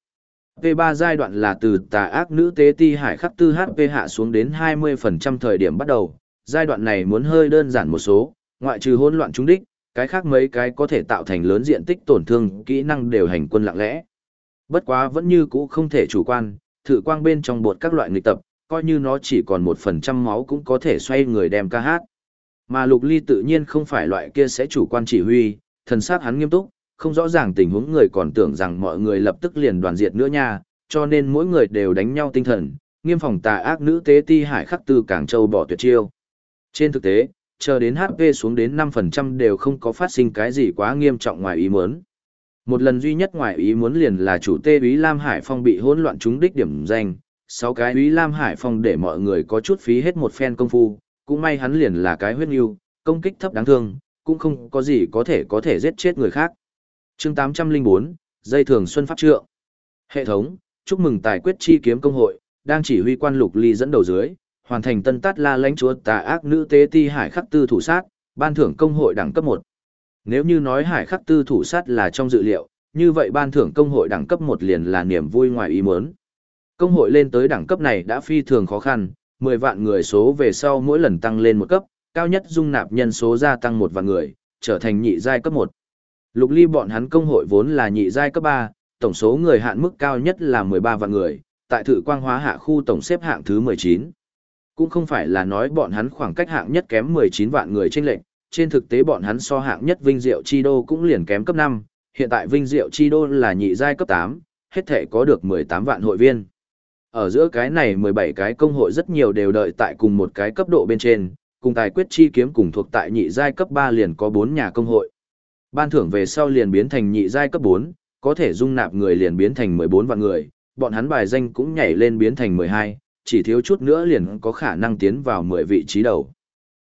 P3 giai đoạn là từ tà ác nữ tế ti hải khắc tư HP hạ xuống đến 20% thời điểm bắt đầu, giai đoạn này muốn hơi đơn giản một số, ngoại trừ hỗn loạn trúng đích, cái khác mấy cái có thể tạo thành lớn diện tích tổn thương, kỹ năng đều hành quân lặng lẽ. Bất quá vẫn như cũ không thể chủ quan, thử quang bên trong bột các loại nghịch tập, coi như nó chỉ còn 1% máu cũng có thể xoay người đem ca hát. Mà Lục Ly tự nhiên không phải loại kia sẽ chủ quan chỉ huy, thần sắc hắn nghiêm túc, không rõ ràng tình huống người còn tưởng rằng mọi người lập tức liền đoàn diệt nữa nha, cho nên mỗi người đều đánh nhau tinh thần, nghiêm phòng tà ác nữ tế ti hải khắc tư Cảng Châu bỏ tuyệt chiêu. Trên thực tế, chờ đến HP xuống đến 5% đều không có phát sinh cái gì quá nghiêm trọng ngoài ý muốn. Một lần duy nhất ngoài ý muốn liền là chủ tê úy Lam Hải Phong bị hỗn loạn trúng đích điểm danh, 6 cái úy Lam Hải Phong để mọi người có chút phí hết một phen công phu, cũng may hắn liền là cái huyết nhu, công kích thấp đáng thương, cũng không có gì có thể giết chết người khác. Chương 804, dây thường xuân pháp trượng. Hệ thống, chúc mừng tài quyết chi kiếm công hội, đang chỉ huy quan Lục Ly dẫn đầu dưới, hoàn thành Tân Tát La lãnh chúa tà ác nữ tế ti hải khắc tư thủ sát, ban thưởng công hội đẳng cấp 1. Nếu như nói hải khắc tư thủ sát là trong dự liệu, như vậy ban thưởng công hội đẳng cấp 1 liền là niềm vui ngoài ý muốn. Công hội lên tới đẳng cấp này đã phi thường khó khăn, 10 vạn người số về sau mỗi lần tăng lên một cấp, cao nhất dung nạp nhân số gia tăng 1 vạn người, trở thành nhị giai cấp 1. Lục Ly bọn hắn công hội vốn là nhị giai cấp 3, tổng số người hạn mức cao nhất là 13 vạn người, tại Thử Quang Hóa Hạ khu tổng xếp hạng thứ 19. Cũng không phải là nói bọn hắn khoảng cách hạng nhất kém 19 vạn người chênh lệch, trên thực tế bọn hắn so hạng nhất Vinh Diệu Chi Đô cũng liền kém cấp 5, hiện tại Vinh Diệu Chi Đô là nhị giai cấp 8, hết thể có được 18 vạn hội viên. Ở giữa cái này 17 cái công hội rất nhiều đều đợi tại cùng một cái cấp độ bên trên, cùng tài quyết chi kiếm cùng thuộc tại nhị giai cấp 3 liền có 4 nhà công hội. Ban thưởng về sau liền biến thành nhị giai cấp 4, có thể dung nạp người liền biến thành 14 vạn người, bọn hắn bài danh cũng nhảy lên biến thành 12, chỉ thiếu chút nữa liền có khả năng tiến vào 10 vị trí đầu.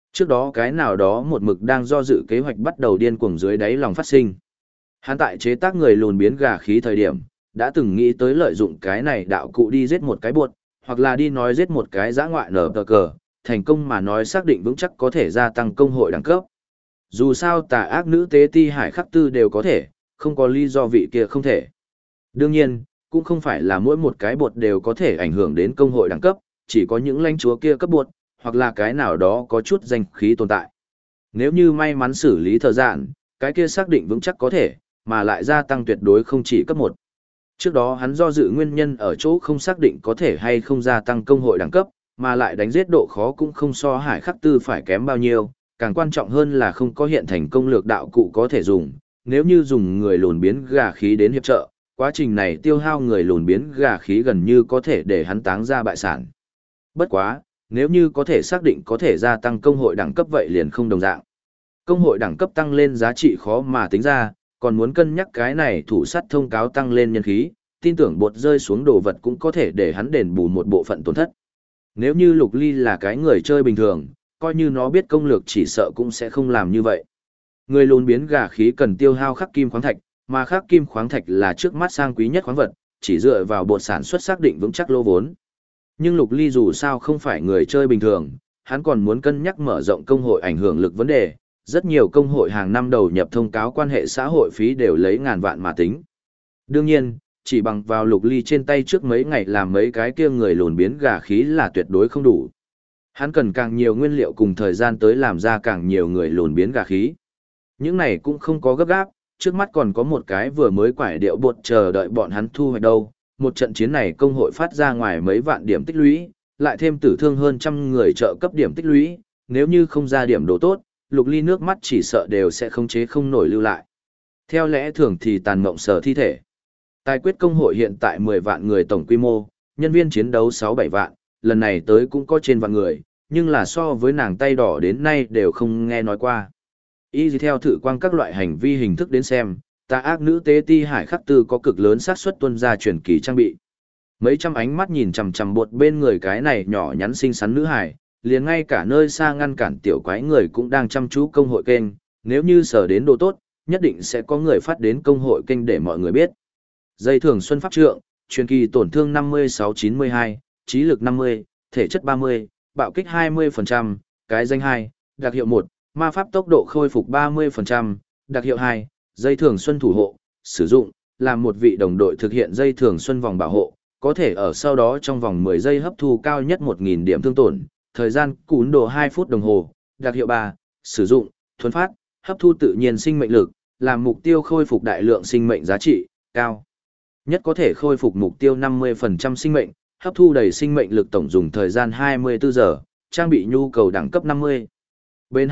Trước đó cái nào đó một mực đang do dự kế hoạch bắt đầu điên cuồng dưới đáy lòng phát sinh. Hắn tại chế tác người lùn biến gà khí thời điểm, đã từng nghĩ tới lợi dụng cái này đạo cụ đi giết một cái buột, hoặc là đi nói giết một cái dã ngoại nở tờ cờ, thành công mà nói xác định vững chắc có thể gia tăng công hội đẳng cấp. Dù sao tà ác nữ tế ti hải khắc tư đều có thể, không có lý do vị kia không thể. Đương nhiên, cũng không phải là mỗi một cái bột đều có thể ảnh hưởng đến công hội đẳng cấp, chỉ có những lãnh chúa kia cấp bột, hoặc là cái nào đó có chút danh khí tồn tại. Nếu như may mắn xử lý thời gian, cái kia xác định vững chắc có thể, mà lại gia tăng tuyệt đối không chỉ cấp 1. Trước đó hắn do dự nguyên nhân ở chỗ không xác định có thể hay không gia tăng công hội đẳng cấp, mà lại đánh giết độ khó cũng không so hải khắc tư phải kém bao nhiêu, càng quan trọng hơn là không có hiện thành công lược đạo cụ có thể dùng, nếu như dùng người lùn biến gà khí đến hiệp trợ, quá trình này tiêu hao người lùn biến gà khí gần như có thể để hắn táng ra bại sản. Bất quá, nếu như có thể xác định có thể gia tăng công hội đẳng cấp vậy liền không đồng dạng. Công hội đẳng cấp tăng lên giá trị khó mà tính ra, còn muốn cân nhắc cái này thủ sắt thông cáo tăng lên nhân khí, tin tưởng bột rơi xuống đồ vật cũng có thể để hắn đền bù một bộ phận tổn thất. Nếu như Lục Ly là cái người chơi bình thường, coi như nó biết công lược chỉ sợ cũng sẽ không làm như vậy. Người lùn biến gà khí cần tiêu hao khắc kim khoáng thạch, mà khắc kim khoáng thạch là trước mắt sang quý nhất khoáng vật, chỉ dựa vào bột sản xuất xác định vững chắc lô vốn. Nhưng Lục Ly dù sao không phải người chơi bình thường, hắn còn muốn cân nhắc mở rộng công hội ảnh hưởng lực vấn đề, rất nhiều công hội hàng năm đầu nhập thông cáo quan hệ xã hội phí đều lấy ngàn vạn mà tính. Đương nhiên, chỉ bằng vào Lục Ly trên tay trước mấy ngày làm mấy cái kia người lùn biến gà khí là tuyệt đối không đủ. Hắn cần càng nhiều nguyên liệu cùng thời gian tới làm ra càng nhiều người lùn biến gà khí. Những này cũng không có gấp gáp, trước mắt còn có một cái vừa mới quải điệu bột chờ đợi bọn hắn thu hoạch đâu. Một trận chiến này công hội phát ra ngoài mấy vạn điểm tích lũy, lại thêm tử thương hơn trăm người trợ cấp điểm tích lũy, nếu như không ra điểm đồ tốt, Lục Ly nước mắt chỉ sợ đều sẽ không chế không nổi lưu lại. Theo lẽ thường thì tàn mộng sở thi thể. Tài quyết công hội hiện tại 10 vạn người tổng quy mô, nhân viên chiến đấu 6-7 vạn, lần này tới cũng có trên vạn người, nhưng là so với nàng tay đỏ đến nay đều không nghe nói qua. Y theo thử quang các loại hành vi hình thức đến xem, tà ác nữ tế ti hải khắc tư có cực lớn xác suất tuân ra truyền kỳ trang bị. Mấy trăm ánh mắt nhìn chằm chằm bột bên người cái này nhỏ nhắn xinh xắn nữ hải, liền ngay cả nơi xa ngăn cản tiểu quái người cũng đang chăm chú công hội kênh, nếu như sở đến đồ tốt, nhất định sẽ có người phát đến công hội kênh để mọi người biết. Dây thường xuân pháp trượng, truyền kỳ tổn thương 56-92, trí lực 50, thể chất 30, bạo kích 20%, cái danh 2, đặc hiệu 1, ma pháp tốc độ khôi phục 30%, đặc hiệu 2, dây thường xuân thủ hộ, sử dụng, làm một vị đồng đội thực hiện dây thường xuân vòng bảo hộ, có thể ở sau đó trong vòng 10 giây hấp thu cao nhất 1.000 điểm thương tổn, thời gian cún độ 2 phút đồng hồ, đặc hiệu 3, sử dụng, thuần phát, hấp thu tự nhiên sinh mệnh lực, làm mục tiêu khôi phục đại lượng sinh mệnh giá trị, cao. Nhất có thể khôi phục mục tiêu 50% sinh mệnh, hấp thu đầy sinh mệnh lực tổng dùng thời gian 24 giờ, trang bị nhu cầu đẳng cấp 50. Bền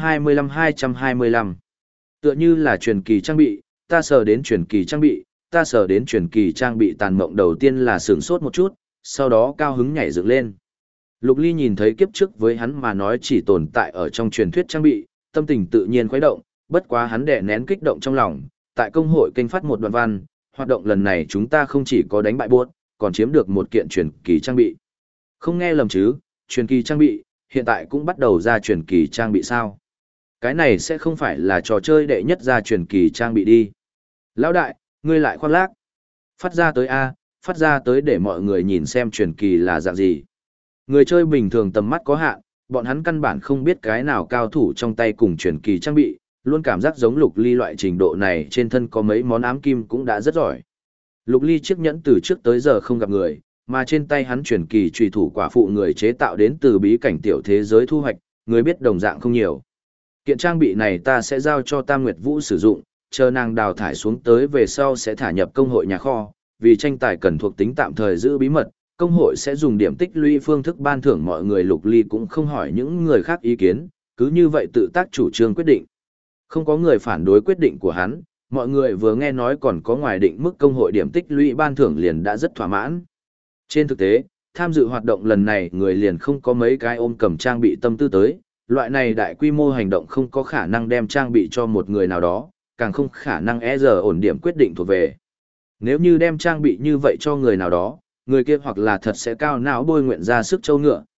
225-225. Tựa như là truyền kỳ trang bị, ta sờ đến truyền kỳ trang bị, ta sờ đến truyền kỳ trang bị tàn mộng đầu tiên là sửng sốt một chút, sau đó cao hứng nhảy dựng lên. Lục Ly nhìn thấy kiếp trước với hắn mà nói chỉ tồn tại ở trong truyền thuyết trang bị, tâm tình tự nhiên khuấy động, bất quá hắn đè nén kích động trong lòng, tại công hội kênh phát một đoạn văn, hoạt động lần này chúng ta không chỉ có đánh bại buốt, còn chiếm được một kiện truyền kỳ trang bị. Không nghe lầm chứ, truyền kỳ trang bị, hiện tại cũng bắt đầu ra truyền kỳ trang bị sao? Cái này sẽ không phải là trò chơi đệ nhất ra truyền kỳ trang bị đi. Lão đại, ngươi lại khoác lác. Phát ra tới A, phát ra tới để mọi người nhìn xem truyền kỳ là dạng gì. Người chơi bình thường tầm mắt có hạn, bọn hắn căn bản không biết cái nào cao thủ trong tay cùng truyền kỳ trang bị, luôn cảm giác giống Lục Ly loại trình độ này trên thân có mấy món ám kim cũng đã rất giỏi. Lục Ly chiếc nhẫn từ trước tới giờ không gặp người, mà trên tay hắn truyền kỳ trùy thủ quả phụ người chế tạo đến từ bí cảnh tiểu thế giới thu hoạch, người biết đồng dạng không nhiều. Kiện trang bị này ta sẽ giao cho Tam Nguyệt Vũ sử dụng, chờ nàng đào thải xuống tới về sau sẽ thả nhập công hội nhà kho, vì tranh tài cần thuộc tính tạm thời giữ bí mật, công hội sẽ dùng điểm tích lũy phương thức ban thưởng mọi người. Lục Ly cũng không hỏi những người khác ý kiến, cứ như vậy tự tác chủ trương quyết định. Không có người phản đối quyết định của hắn, mọi người vừa nghe nói còn có ngoài định mức công hội điểm tích lũy ban thưởng liền đã rất thỏa mãn. Trên thực tế, tham dự hoạt động lần này người liền không có mấy cái ôm cầm trang bị tâm tư tới, loại này đại quy mô hành động không có khả năng đem trang bị cho một người nào đó, càng không khả năng giờ ổn điểm quyết định thuộc về. Nếu như đem trang bị như vậy cho người nào đó, người kia hoặc là thật sẽ cao não bôi nguyện ra sức châu ngựa,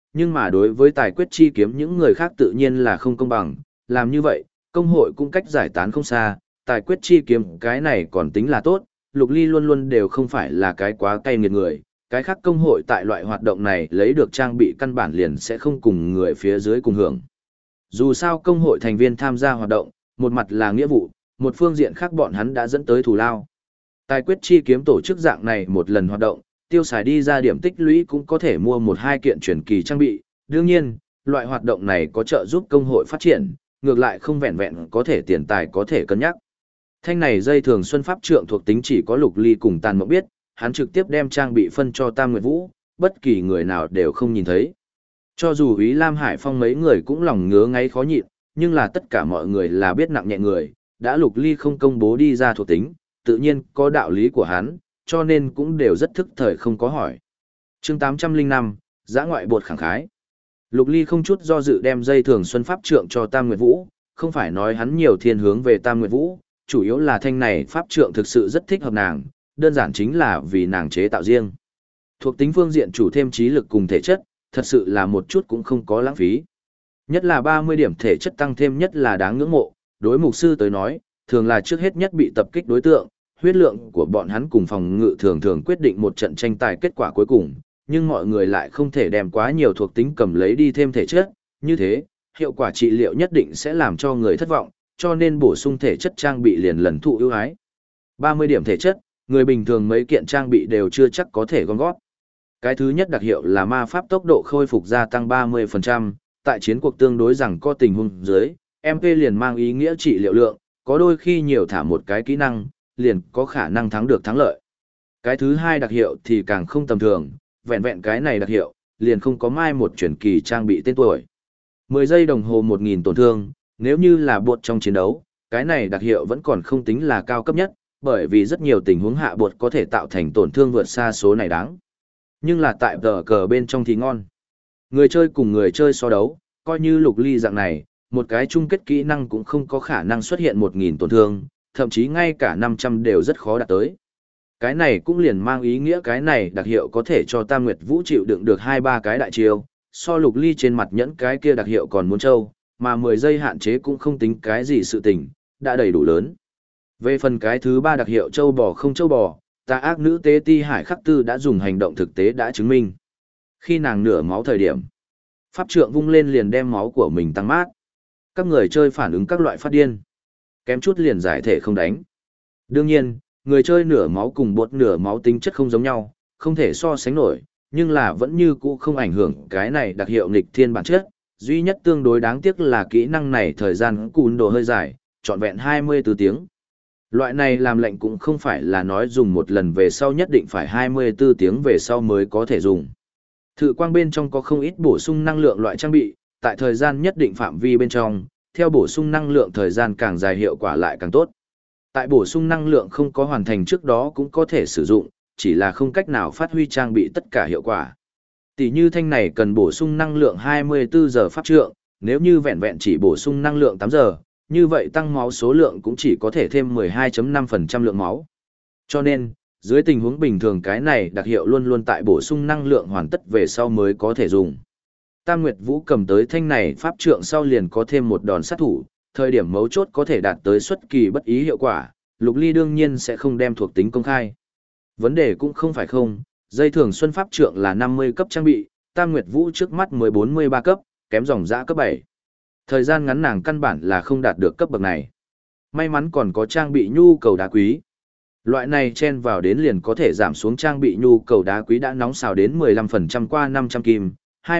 nhưng mà đối với tài quyết chi kiếm những người khác tự nhiên là không công bằng, làm như vậy, công hội cũng cách giải tán không xa, tài quyết chi kiếm cái này còn tính là tốt, Lục Ly luôn luôn đều không phải là cái quá cay nghiệt người, cái khác công hội tại loại hoạt động này lấy được trang bị căn bản liền sẽ không cùng người phía dưới cùng hưởng. Dù sao công hội thành viên tham gia hoạt động, một mặt là nghĩa vụ, một phương diện khác bọn hắn đã dẫn tới thù lao. Tài quyết chi kiếm tổ chức dạng này một lần hoạt động, tiêu xài đi ra điểm tích lũy cũng có thể mua một hai kiện truyền kỳ trang bị. Đương nhiên, loại hoạt động này có trợ giúp công hội phát triển, ngược lại không vẹn vẹn có thể tiền tài có thể cân nhắc. Thanh này dây thường xuân pháp trượng thuộc tính chỉ có Lục Ly cùng Tàn Mộng biết, hắn trực tiếp đem trang bị phân cho Tam Nguyệt Vũ, bất kỳ người nào đều không nhìn thấy. Cho dù Úy Lam Hải Phong mấy người cũng lòng ngứa ngáy khó nhịn, nhưng là tất cả mọi người là biết nặng nhẹ người, đã Lục Ly không công bố đi ra thuộc tính, tự nhiên có đạo lý của hắn, cho nên cũng đều rất thức thời không có hỏi. Chương 805, Dã ngoại bột khẳng khái. Lục Ly không chút do dự đem dây thường xuân pháp trượng cho Tam Nguyệt Vũ, không phải nói hắn nhiều thiên hướng về Tam Nguyệt Vũ, chủ yếu là thanh này pháp trượng thực sự rất thích hợp nàng, đơn giản chính là vì nàng chế tạo riêng. Thuộc tính phương diện chủ thêm trí lực cùng thể chất, thật sự là một chút cũng không có lãng phí. Nhất là 30 điểm thể chất tăng thêm nhất là đáng ngưỡng mộ, đối mục sư tới nói, thường là trước hết nhất bị tập kích đối tượng, huyết lượng của bọn hắn cùng phòng ngự thường thường quyết định một trận tranh tài kết quả cuối cùng, nhưng mọi người lại không thể đem quá nhiều thuộc tính cầm lấy đi thêm thể chất, như thế, hiệu quả trị liệu nhất định sẽ làm cho người thất vọng, cho nên bổ sung thể chất trang bị liền lần thụ ưu ái. 30 điểm thể chất, người bình thường mấy kiện trang bị đều chưa chắc có thể gom gót. Cái thứ nhất đặc hiệu là ma pháp tốc độ khôi phục gia tăng 30%, tại chiến cuộc tương đối rằng có tình huống dưới, MP liền mang ý nghĩa trị liệu lượng, có đôi khi nhiều thả một cái kỹ năng, liền có khả năng thắng được thắng lợi. Cái thứ hai đặc hiệu thì càng không tầm thường, vẹn vẹn cái này đặc hiệu, liền không có mai một chuyển kỳ trang bị tên tuổi. 10 giây đồng hồ 1000 tổn thương, nếu như là bột trong chiến đấu, cái này đặc hiệu vẫn còn không tính là cao cấp nhất, bởi vì rất nhiều tình huống hạ bột có thể tạo thành tổn thương vượt xa số này đáng. Nhưng là tại tờ cờ bên trong thì ngon. Người chơi cùng người chơi so đấu, coi như Lục Ly dạng này, một cái chung kết kỹ năng cũng không có khả năng xuất hiện 1000 tổn thương, thậm chí ngay cả 500 đều rất khó đạt tới. Cái này cũng liền mang ý nghĩa cái này đặc hiệu có thể cho Tam Nguyệt Vũ chịu đựng được 2-3 cái đại chiêu, so Lục Ly trên mặt nhẫn cái kia đặc hiệu còn muốn trâu, mà 10 giây hạn chế cũng không tính cái gì sự tình, đã đầy đủ lớn. Về phần cái thứ ba đặc hiệu châu bò không châu bò, tà ác nữ tế ti Hải Khắc Tư đã dùng hành động thực tế đã chứng minh. Khi nàng nửa máu thời điểm, pháp trượng vung lên liền đem máu của mình tăng mát. Các người chơi phản ứng các loại phát điên. Kém chút liền giải thể không đánh. Đương nhiên, người chơi nửa máu cùng bột nửa máu tính chất không giống nhau, không thể so sánh nổi, nhưng là vẫn như cũ không ảnh hưởng cái này đặc hiệu nghịch thiên bản chất. Duy nhất tương đối đáng tiếc là kỹ năng này thời gian cùn đồ hơi dài, trọn vẹn 24 tiếng. Loại này làm lệnh cũng không phải là nói dùng một lần về sau nhất định phải 24 tiếng về sau mới có thể dùng. Thử quang bên trong có không ít bổ sung năng lượng loại trang bị, tại thời gian nhất định phạm vi bên trong, theo bổ sung năng lượng thời gian càng dài hiệu quả lại càng tốt. Tại bổ sung năng lượng không có hoàn thành trước đó cũng có thể sử dụng, chỉ là không cách nào phát huy trang bị tất cả hiệu quả. Tỷ như thanh này cần bổ sung năng lượng 24 giờ pháp trượng, nếu như vẹn vẹn chỉ bổ sung năng lượng 8 giờ, như vậy tăng máu số lượng cũng chỉ có thể thêm 12.5% lượng máu. Cho nên, dưới tình huống bình thường cái này đặc hiệu luôn luôn tại bổ sung năng lượng hoàn tất về sau mới có thể dùng. Tam Nguyệt Vũ cầm tới thanh này pháp trượng sau liền có thêm một đòn sát thủ, thời điểm mấu chốt có thể đạt tới xuất kỳ bất ý hiệu quả, Lục Ly đương nhiên sẽ không đem thuộc tính công khai. Vấn đề cũng không phải không, dây thường xuân pháp trượng là 50 cấp trang bị, Tam Nguyệt Vũ trước mắt 14-13 cấp, kém dòng dã cấp 7. Thời gian ngắn nàng căn bản là không đạt được cấp bậc này. May mắn còn có trang bị nhu cầu đá quý. Loại này chen vào đến liền có thể giảm xuống trang bị nhu cầu đá quý đã nóng xào đến 15% qua 500 kim,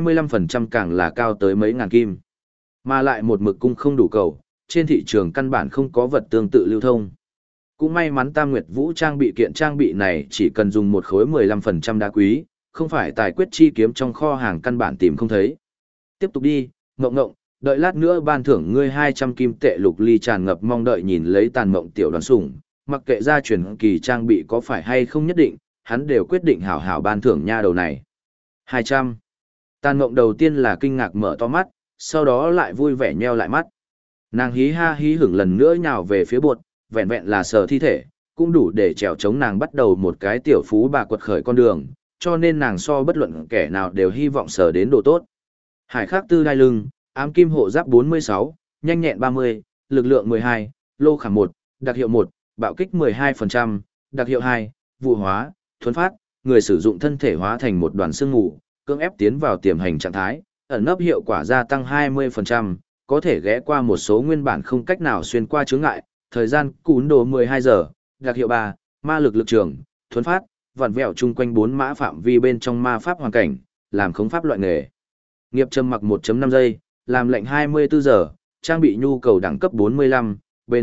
25% càng là cao tới mấy ngàn kim. Mà lại một mực cung không đủ cầu, trên thị trường căn bản không có vật tương tự lưu thông. Cũng may mắn Tam Nguyệt Vũ trang bị kiện trang bị này chỉ cần dùng một khối 15% đá quý, không phải tài quyết chi kiếm trong kho hàng căn bản tìm không thấy. Tiếp tục đi, ngộng ngộng, đợi lát nữa ban thưởng ngươi 200 kim tệ. Lục Ly tràn ngập mong đợi nhìn lấy Tàn Mộng tiểu đoàn sủng, mặc kệ gia truyền kỳ trang bị có phải hay không nhất định, hắn đều quyết định hảo hảo ban thưởng nha đầu này. 200. Tàn Mộng đầu tiên là kinh ngạc mở to mắt, sau đó lại vui vẻ nheo lại mắt. Nàng hí ha hí hửng lần nữa nhào về phía bột, vẹn vẹn là sờ thi thể, cũng đủ để trèo chống nàng bắt đầu một cái tiểu phú bà quật khởi con đường, cho nên nàng so bất luận kẻ nào đều hy vọng sờ đến đồ tốt. Hải Khắc Tư đai lưng, ám kim hộ giáp 46, nhanh nhẹn 30, lực lượng 12, lô khảm 1, đặc hiệu 1, bạo kích 12%, đặc hiệu 2, vụ hóa, thuấn phát, người sử dụng thân thể hóa thành một đoàn sương mù, cưỡng ép tiến vào tiềm hành trạng thái, ẩn nấp hiệu quả gia tăng 20%, có thể ghé qua một số nguyên bản không cách nào xuyên qua chướng ngại, thời gian cún đồ 12 giờ, đặc hiệu 3, ma lực lực trường, thuấn phát, vặn vẹo chung quanh 4 mã phạm vi bên trong ma pháp hoàn cảnh, làm khống pháp loại nghề. Nghiệp trầm mặc 1.5 giây, làm lệnh 24 giờ, trang bị nhu cầu đẳng cấp 45, bền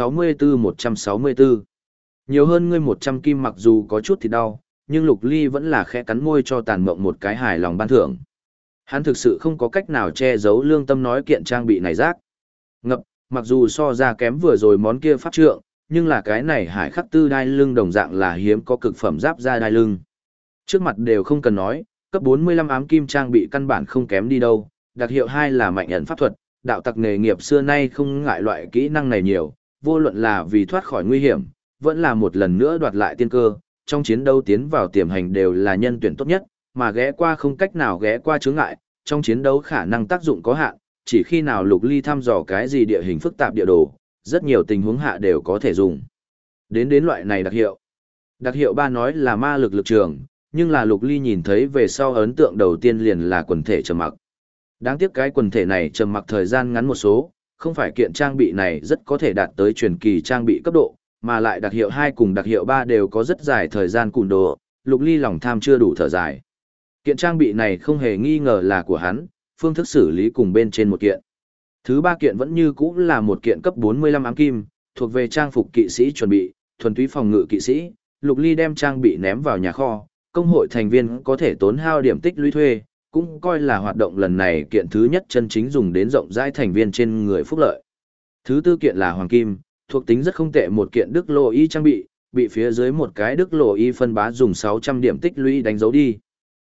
164-164. Nhiều hơn ngươi 100 kim mặc dù có chút thì đau, nhưng Lục Ly vẫn là khẽ cắn môi cho Tàn Mộng một cái hài lòng ban thưởng. Hắn thực sự không có cách nào che giấu lương tâm nói kiện trang bị này rác. Ngập, mặc dù so ra kém vừa rồi món kia pháp trượng, nhưng là cái này Hải Khắc Tư đai lưng đồng dạng là hiếm có cực phẩm giáp da đai lưng. Trước mặt đều không cần nói, cấp 45 ám kim trang bị căn bản không kém đi đâu, đặc hiệu 2 là mạnh ẩn pháp thuật, đạo tặc nghề nghiệp xưa nay không ngại loại kỹ năng này nhiều, vô luận là vì thoát khỏi nguy hiểm, vẫn là một lần nữa đoạt lại tiên cơ, trong chiến đấu tiến vào tiềm hành đều là nhân tuyển tốt nhất, mà ghé qua không cách nào ghé qua chướng ngại, trong chiến đấu khả năng tác dụng có hạn, chỉ khi nào Lục Ly thăm dò cái gì địa hình phức tạp địa đồ, rất nhiều tình huống hạ đều có thể dùng. Đến loại này đặc hiệu. Đặc hiệu 3 nói là ma lực lực trường, nhưng là Lục Ly nhìn thấy về sau ấn tượng đầu tiên liền là quần thể trầm mặc. Đáng tiếc cái quần thể này trầm mặc thời gian ngắn một số, không phải kiện trang bị này rất có thể đạt tới truyền kỳ trang bị cấp độ, mà lại đặc hiệu 2 cùng đặc hiệu 3 đều có rất dài thời gian cùn đồ, Lục Ly lòng tham chưa đủ thở dài. Kiện trang bị này không hề nghi ngờ là của hắn, phương thức xử lý cùng bên trên một kiện. Thứ 3 kiện vẫn như cũ là một kiện cấp 45 ám kim, thuộc về trang phục kỵ sĩ chuẩn bị, thuần túy phòng ngự kỵ sĩ, Lục Ly đem trang bị ném vào nhà kho, công hội thành viên có thể tốn hao điểm tích lũy thuê, cũng coi là hoạt động lần này kiện thứ nhất chân chính dùng đến rộng rãi thành viên trên người phúc lợi. Thứ 4 kiện là hoàng kim, thuộc tính rất không tệ một kiện đức lộ y trang bị phía dưới một cái đức lộ y phân bá dùng 600 điểm tích lũy đánh dấu đi.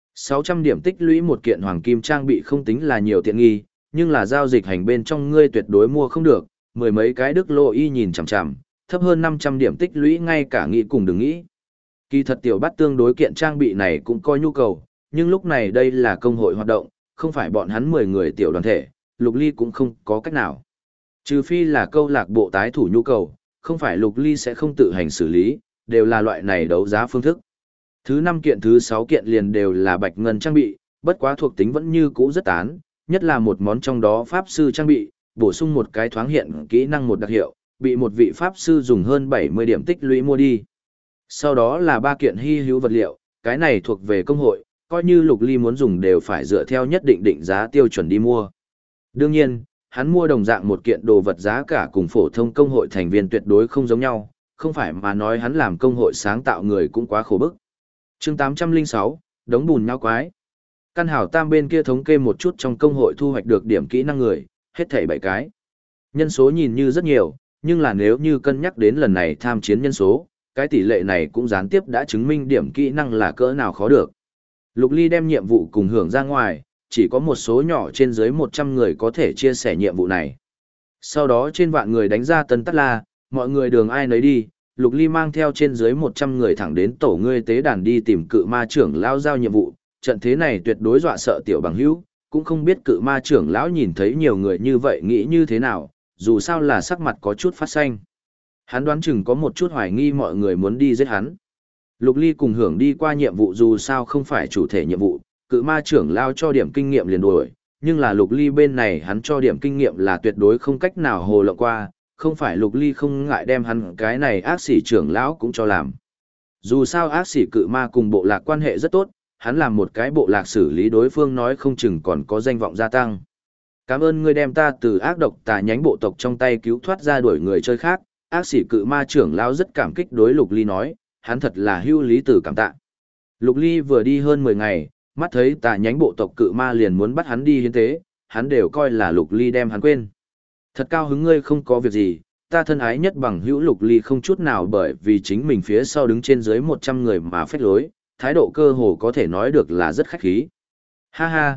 600 điểm tích lũy một kiện hoàng kim trang bị không tính là nhiều tiện nghi, nhưng là giao dịch hành bên trong ngươi tuyệt đối mua không được, mười mấy cái đức lộ y nhìn chằm chằm, thấp hơn 500 điểm tích lũy ngay cả nghĩ cùng đừng nghĩ. Kỳ thật tiểu bắt tương đối kiện trang bị này cũng coi nhu cầu, nhưng lúc này đây là công hội hoạt động, không phải bọn hắn 10 người tiểu đoàn thể, Lục Ly cũng không có cách nào. Trừ phi là câu lạc bộ tái thủ nhu cầu, không phải Lục Ly sẽ không tự hành xử lý, đều là loại này đấu giá phương thức. Thứ 5 kiện thứ 6 kiện liền đều là bạch ngân trang bị, bất quá thuộc tính vẫn như cũ rất tán, nhất là một món trong đó pháp sư trang bị, bổ sung một cái thoáng hiện kỹ năng một đặc hiệu, bị một vị pháp sư dùng hơn 70 điểm tích lũy mua đi. Sau đó là 3 kiện hy hữu vật liệu, cái này thuộc về công hội, coi như Lục Ly muốn dùng đều phải dựa theo nhất định định giá tiêu chuẩn đi mua. Đương nhiên, hắn mua đồng dạng một kiện đồ vật giá cả cùng phổ thông công hội thành viên tuyệt đối không giống nhau, không phải mà nói hắn làm công hội sáng tạo người cũng quá khổ bức. Chương 806, đống bùn nhão quái. Căn hảo tam bên kia thống kê một chút trong công hội thu hoạch được điểm kỹ năng người, hết thảy 7 cái. Nhân số nhìn như rất nhiều, nhưng là nếu như cân nhắc đến lần này tham chiến nhân số, cái tỷ lệ này cũng gián tiếp đã chứng minh điểm kỹ năng là cỡ nào khó được. Lục Ly đem nhiệm vụ cùng hưởng ra ngoài, chỉ có một số nhỏ trên dưới 100 người có thể chia sẻ nhiệm vụ này. Sau đó trên vạn người đánh ra Tân Tát La, mọi người đường ai nấy đi, Lục Ly mang theo trên dưới 100 người thẳng đến tổ ngươi tế đàn đi tìm cự ma trưởng lão giao nhiệm vụ, trận thế này tuyệt đối dọa sợ tiểu bằng hữu, cũng không biết cự ma trưởng lão nhìn thấy nhiều người như vậy nghĩ như thế nào, dù sao là sắc mặt có chút phát xanh. Hắn đoán chừng có một chút hoài nghi mọi người muốn đi giết hắn. Lục Ly cùng hưởng đi qua nhiệm vụ dù sao không phải chủ thể nhiệm vụ, cự ma trưởng lao cho điểm kinh nghiệm liền đuổi, nhưng là Lục Ly bên này hắn cho điểm kinh nghiệm là tuyệt đối không cách nào hồ lộng qua, không phải Lục Ly không ngại đem hắn cái này ác sĩ trưởng lão cũng cho làm. Dù sao ác sĩ cự ma cùng bộ lạc quan hệ rất tốt, hắn làm một cái bộ lạc xử lý đối phương nói không chừng còn có danh vọng gia tăng. Cảm ơn ngươi đem ta từ ác độc tà nhánh bộ tộc trong tay cứu thoát ra đuổi người chơi khác, ác sĩ cự ma trưởng lão rất cảm kích đối Lục Ly nói, hắn thật là hữu lý tử cảm tạ. Lục Ly vừa đi hơn 10 ngày, mắt thấy tà nhánh bộ tộc cự ma liền muốn bắt hắn đi hiến tế, hắn đều coi là Lục Ly đem hắn quên. Thật cao hứng ngươi không có việc gì, ta thân ái nhất bằng hữu Lục Ly không chút nào bởi vì chính mình phía sau đứng trên dưới 100 người mà phách lối, thái độ cơ hồ có thể nói được là rất khách khí. Ha ha,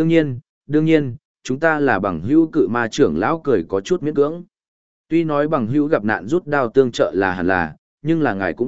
đương nhiên, chúng ta là bằng hữu cự ma trưởng lão cười có chút miễn cưỡng. Tuy nói bằng hữu gặp nạn rút đao tương trợ là hẳn là, nhưng là ngài cũng biết,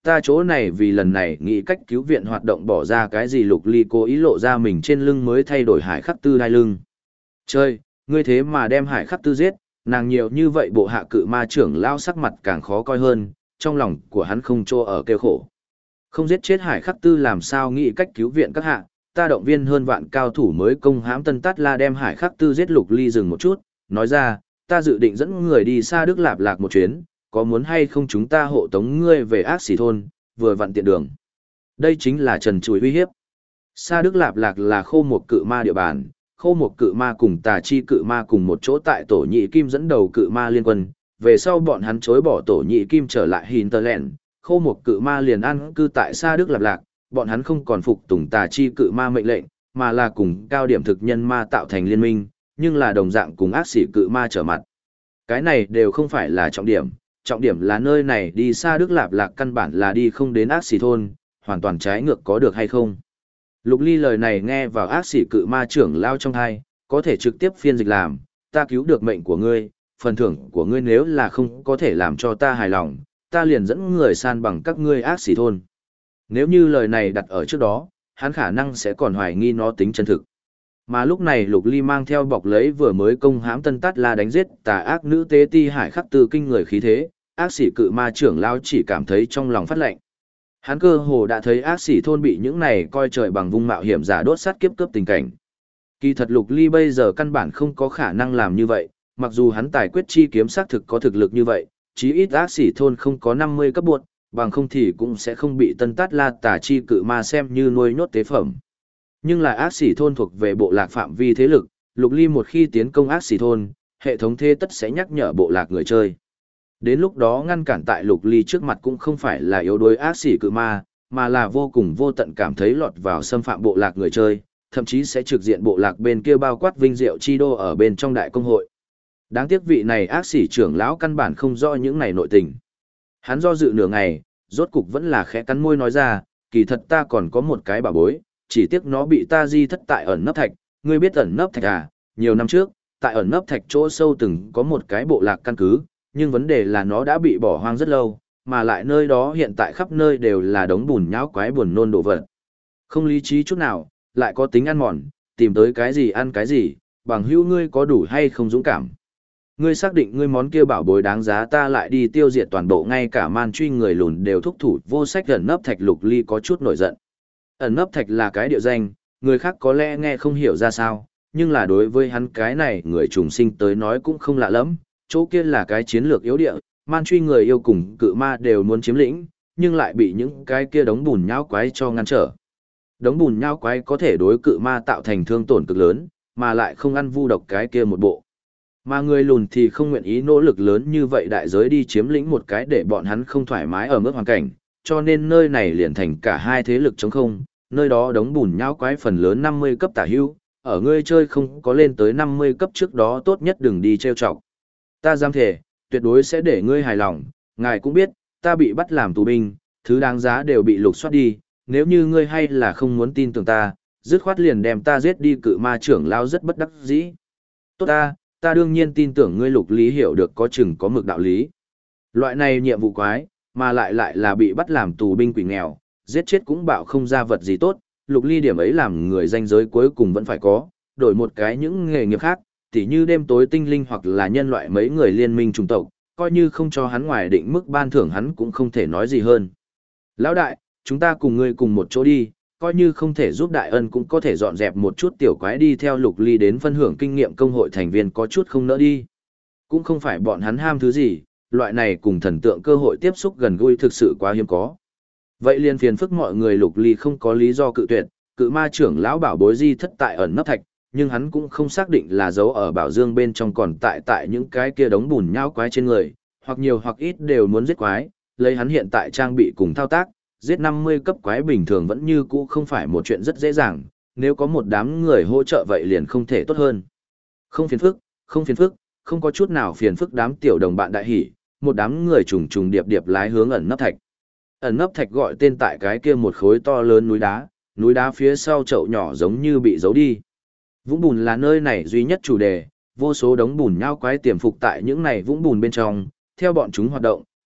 ta chỗ này vì lần này nghĩ cách cứu viện hoạt động bỏ ra cái gì. Lục Ly cố ý lộ ra mình trên lưng mới thay đổi Hải Khắc Tư đai lưng. Chơi, ngươi thế mà đem Hải Khắc Tư giết, nàng nhiều như vậy bộ hạ cự ma trưởng lao sắc mặt càng khó coi hơn, trong lòng của hắn không chỗ ở kêu khổ. Không giết chết Hải Khắc Tư làm sao nghĩ cách cứu viện các hạ, ta động viên hơn vạn cao thủ mới công hãm Tân Tát La đem Hải Khắc Tư giết. Lục Ly dừng một chút, nói ra, ta dự định dẫn người đi xa Đức Lạp Lạc một chuyến, có muốn hay không chúng ta hộ tống ngươi về Ác Xỉ thôn, vừa vặn tiện đường. Đây chính là trần trùi uy hiếp. Sa Đức Lạp Lạc là khô một cự ma địa bàn, khô một cự ma cùng tà chi cự ma cùng một chỗ tại tổ nhị kim dẫn đầu cự ma liên quân, về sau bọn hắn chối bỏ tổ nhị kim trở lại Hinterland, khô một cự ma liền ăn cư tại Sa Đức Lạp Lạc, bọn hắn không còn phục tùng tà chi cự ma mệnh lệnh, mà là cùng cao điểm thực nhân ma tạo thành liên minh, nhưng là đồng dạng cùng ác sĩ cự ma trở mặt. Cái này đều không phải là trọng điểm là nơi này đi Sa Đức Lạp Lạc căn bản là đi không đến ác sĩ thôn, hoàn toàn trái ngược có được hay không. Lục Ly lời này nghe vào ác sĩ cự ma trưởng lao trong thai, có thể trực tiếp phiên dịch làm, ta cứu được mệnh của ngươi, phần thưởng của ngươi nếu là không có thể làm cho ta hài lòng, ta liền dẫn người san bằng các ngươi ác sĩ thôn. Nếu như lời này đặt ở trước đó, hắn khả năng sẽ còn hoài nghi nó tính chân thực. Mà lúc này Lục Ly mang theo bọc lấy vừa mới công hãm Tân Tát La đánh giết tà ác nữ tế ti Hải Khắc Tư kinh người khí thế, ác sĩ cự ma trưởng lao chỉ cảm thấy trong lòng phát lạnh. Hắn cơ hồ đã thấy ác sĩ thôn bị những này coi trời bằng vung mạo hiểm giả đốt sát kiếp cướp tình cảnh. Kỳ thật Lục Ly bây giờ căn bản không có khả năng làm như vậy, mặc dù hắn tài quyết chi kiếm xác thực có thực lực như vậy, chí ít ác sĩ thôn không có 50 cấp buộc, bằng không thì cũng sẽ không bị Tân Tát La tà chi cự ma xem như nuôi nhốt tế phẩm. Nhưng là ác sĩ thôn thuộc về bộ lạc phạm vi thế lực, Lục Ly một khi tiến công ác sĩ thôn, hệ thống thế tất sẽ nhắc nhở bộ lạc người chơi. Đến lúc đó ngăn cản tại Lục Ly trước mặt cũng không phải là yếu đuối ác sĩ cự ma, mà là vô cùng vô tận cảm thấy lọt vào xâm phạm bộ lạc người chơi, thậm chí sẽ trực diện bộ lạc bên kia bao quát vinh diệu chi đô ở bên trong đại công hội. Đáng tiếc vị này ác sĩ trưởng lão căn bản không rõ những này nội tình. Hắn do dự nửa ngày, rốt cục vẫn là khẽ cắn môi nói ra, kỳ thật ta còn có một cái bảo bối, chỉ tiếc nó bị ta di thất tại ẩn nấp thạch, ngươi biết ẩn nấp thạch à, nhiều năm trước, tại ẩn nấp thạch chỗ sâu từng có một cái bộ lạc căn cứ, nhưng vấn đề là nó đã bị bỏ hoang rất lâu, mà lại nơi đó hiện tại khắp nơi đều là đống bùn nhão quái buồn nôn đồ vật. Không lý trí chút nào, lại có tính ăn mòn, tìm tới cái gì ăn cái gì, bằng hữu ngươi có đủ hay không dũng cảm. Ngươi xác định ngươi món kia bảo bối đáng giá ta lại đi tiêu diệt toàn bộ, ngay cả man truy người lùn đều thúc thủ vô sách. Ẩn nấp thạch Lục Ly có chút nổi giận. Ẩn nấp thạch là cái địa danh, người khác có lẽ nghe không hiểu ra sao, nhưng là đối với hắn cái này người trùng sinh tới nói cũng không lạ lắm. Chỗ kia là cái chiến lược yếu địa, man truy người yêu cùng cự ma đều muốn chiếm lĩnh, nhưng lại bị những cái kia đống bùn nhão quái cho ngăn trở. Đống bùn nhão quái có thể đối cự ma tạo thành thương tổn cực lớn, mà lại không ăn vu độc cái kia một bộ. Mà người lùn thì không nguyện ý nỗ lực lớn như vậy đại giới đi chiếm lĩnh một cái để bọn hắn không thoải mái ở mức hoàn cảnh, cho nên nơi này liền thành cả hai thế lực chống không, nơi đó đống bùn nhão quái phần lớn 50 cấp tả hữu, ở ngươi chơi không có lên tới 50 cấp trước đó tốt nhất đừng đi trêu chọc. Ta dám thề, tuyệt đối sẽ để ngươi hài lòng, ngài cũng biết, ta bị bắt làm tù binh, thứ đáng giá đều bị lục soát đi, nếu như ngươi hay là không muốn tin tưởng ta, dứt khoát liền đem ta giết đi. Cự ma trưởng lao rất bất đắc dĩ. Tốt ta đương nhiên tin tưởng ngươi. Lục Lý hiểu được có chừng có mực đạo lý. Loại này nhiệm vụ quái, mà lại là bị bắt làm tù binh quỷ nghèo, giết chết cũng bạo không ra vật gì tốt. Lục Ly điểm ấy làm người danh giới cuối cùng vẫn phải có, đổi một cái những nghề nghiệp khác, tỉ như đêm tối tinh linh hoặc là nhân loại mấy người liên minh chủng tộc, coi như không cho hắn ngoài định mức ban thưởng hắn cũng không thể nói gì hơn. Lão đại, chúng ta cùng ngươi cùng một chỗ đi, coi như không thể giúp đại ân cũng có thể dọn dẹp một chút tiểu quái đi theo. Lục Ly đến phân hưởng kinh nghiệm công hội thành viên có chút không nỡ đi. Cũng không phải bọn hắn ham thứ gì, loại này cùng thần tượng cơ hội tiếp xúc gần gũi thực sự quá hiếm có. Vậy liền phiền phức mọi người. Lục Ly không có lý do cự tuyệt, cự ma trưởng lão bảo bối di thất tại ẩn nấp thạch, nhưng hắn cũng không xác định là giấu ở bảo dương bên trong còn tại những cái kia đống bùn nhão quái trên người, hoặc nhiều hoặc ít đều muốn giết quái, lấy hắn hiện tại trang bị cùng thao tác, giết 50 cấp quái bình thường vẫn như cũ không phải một chuyện rất dễ dàng, nếu có một đám người hỗ trợ vậy liền không thể tốt hơn. Không phiền phức, không có chút nào phiền phức. Đám tiểu đồng bạn đại hỉ, một đám người trùng trùng điệp điệp lái hướng ẩn nấp thạch. Ẩn nấp thạch gọi tên tại cái kia một khối to lớn núi đá phía sau chậu nhỏ giống như bị giấu đi. Vũng bùn là nơi này duy nhất chủ đề, vô số đống bùn nhão quái tiềm phục tại những này vũng bùn bên trong, theo bọn chúng hoạt động,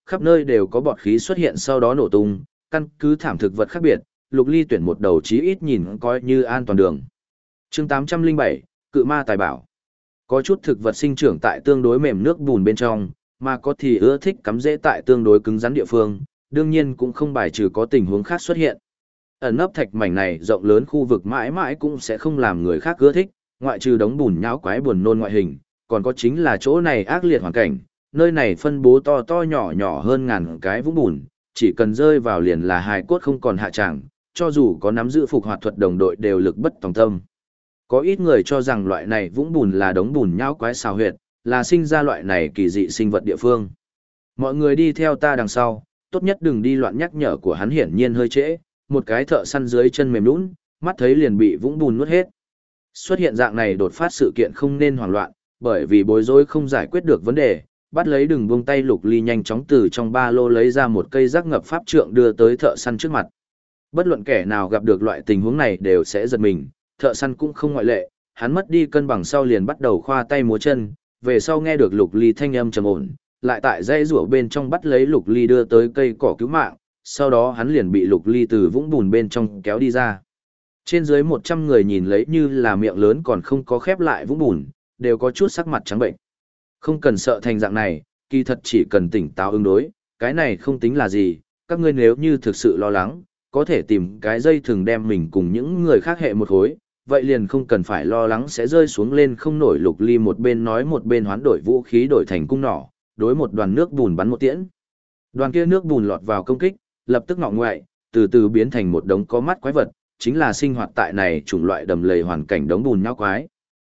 khắp nơi đều có bọt khí xuất hiện sau đó nổ tung, căn cứ thảm thực vật khác biệt, Lục Ly tuyển một đầu chí ít nhìn coi như an toàn đường. Chương 807, Cự ma tài bảo. Có chút thực vật sinh trưởng tại tương đối mềm nước bùn bên trong, mà có thì ưa thích cắm rễ tại tương đối cứng rắn địa phương, đương nhiên cũng không bài trừ có tình huống khác xuất hiện. Ẩn nấp thạch mảnh này rộng lớn khu vực mãi mãi cũng sẽ không làm người khác ưa thích, ngoại trừ đống bùn nhão quái buồn nôn ngoại hình, còn có chính là chỗ này ác liệt hoàn cảnh, nơi này phân bố to to nhỏ nhỏ hơn ngàn cái vũng bùn, chỉ cần rơi vào liền là hài cốt không còn hạ tràng, cho dù có nắm giữ phục hoạt thuật đồng đội đều lực bất tòng tâm. Có ít người cho rằng loại này vũng bùn là đống bùn nhão quái xào huyệt, là sinh ra loại này kỳ dị sinh vật địa phương. Mọi người đi theo ta đằng sau, tốt nhất đừng đi loạn, nhắc nhở của hắn hiển nhiên hơi trễ, một cái thợ săn dưới chân mềm nhũn, mắt thấy liền bị vũng bùn nuốt hết. Xuất hiện dạng này đột phát sự kiện không nên hoảng loạn, bởi vì bối rối không giải quyết được vấn đề, bắt lấy đừng buông tay. Lục Ly nhanh chóng từ trong ba lô lấy ra một cây rác ngập pháp trượng đưa tới thợ săn trước mặt. Bất luận kẻ nào gặp được loại tình huống này đều sẽ giật mình, thợ săn cũng không ngoại lệ, hắn mất đi cân bằng sau liền bắt đầu khoa tay múa chân, về sau nghe được Lục Ly thanh âm trầm ổn, lại tại dãy rủa bên trong bắt lấy Lục Ly đưa tới cây cỏ cứu mạng, sau đó hắn liền bị Lục Ly từ vũng bùn bên trong kéo đi ra. Trên dưới 100 người nhìn lấy như là miệng lớn còn không có khép lại vũng bùn, đều có chút sắc mặt trắng bệnh. Không cần sợ thành dạng này, kỳ thật chỉ cần tỉnh táo ứng đối, cái này không tính là gì, các ngươi nếu như thực sự lo lắng, có thể tìm cái dây thừng đem mình cùng những người khác hệ một khối, vậy liền không cần phải lo lắng sẽ rơi xuống lên không nổi. Lục Ly một bên nói một bên hoán đổi vũ khí đổi thành cung nỏ, đối một đoàn nước bùn bắn một tiễn. Đoàn kia nước bùn lọt vào công kích, lập tức ngọ ngoại, từ từ biến thành một đống có mắt quái vật, chính là sinh hoạt tại này chủng loại đầm lầy hoàn cảnh đống bùn nhão quái.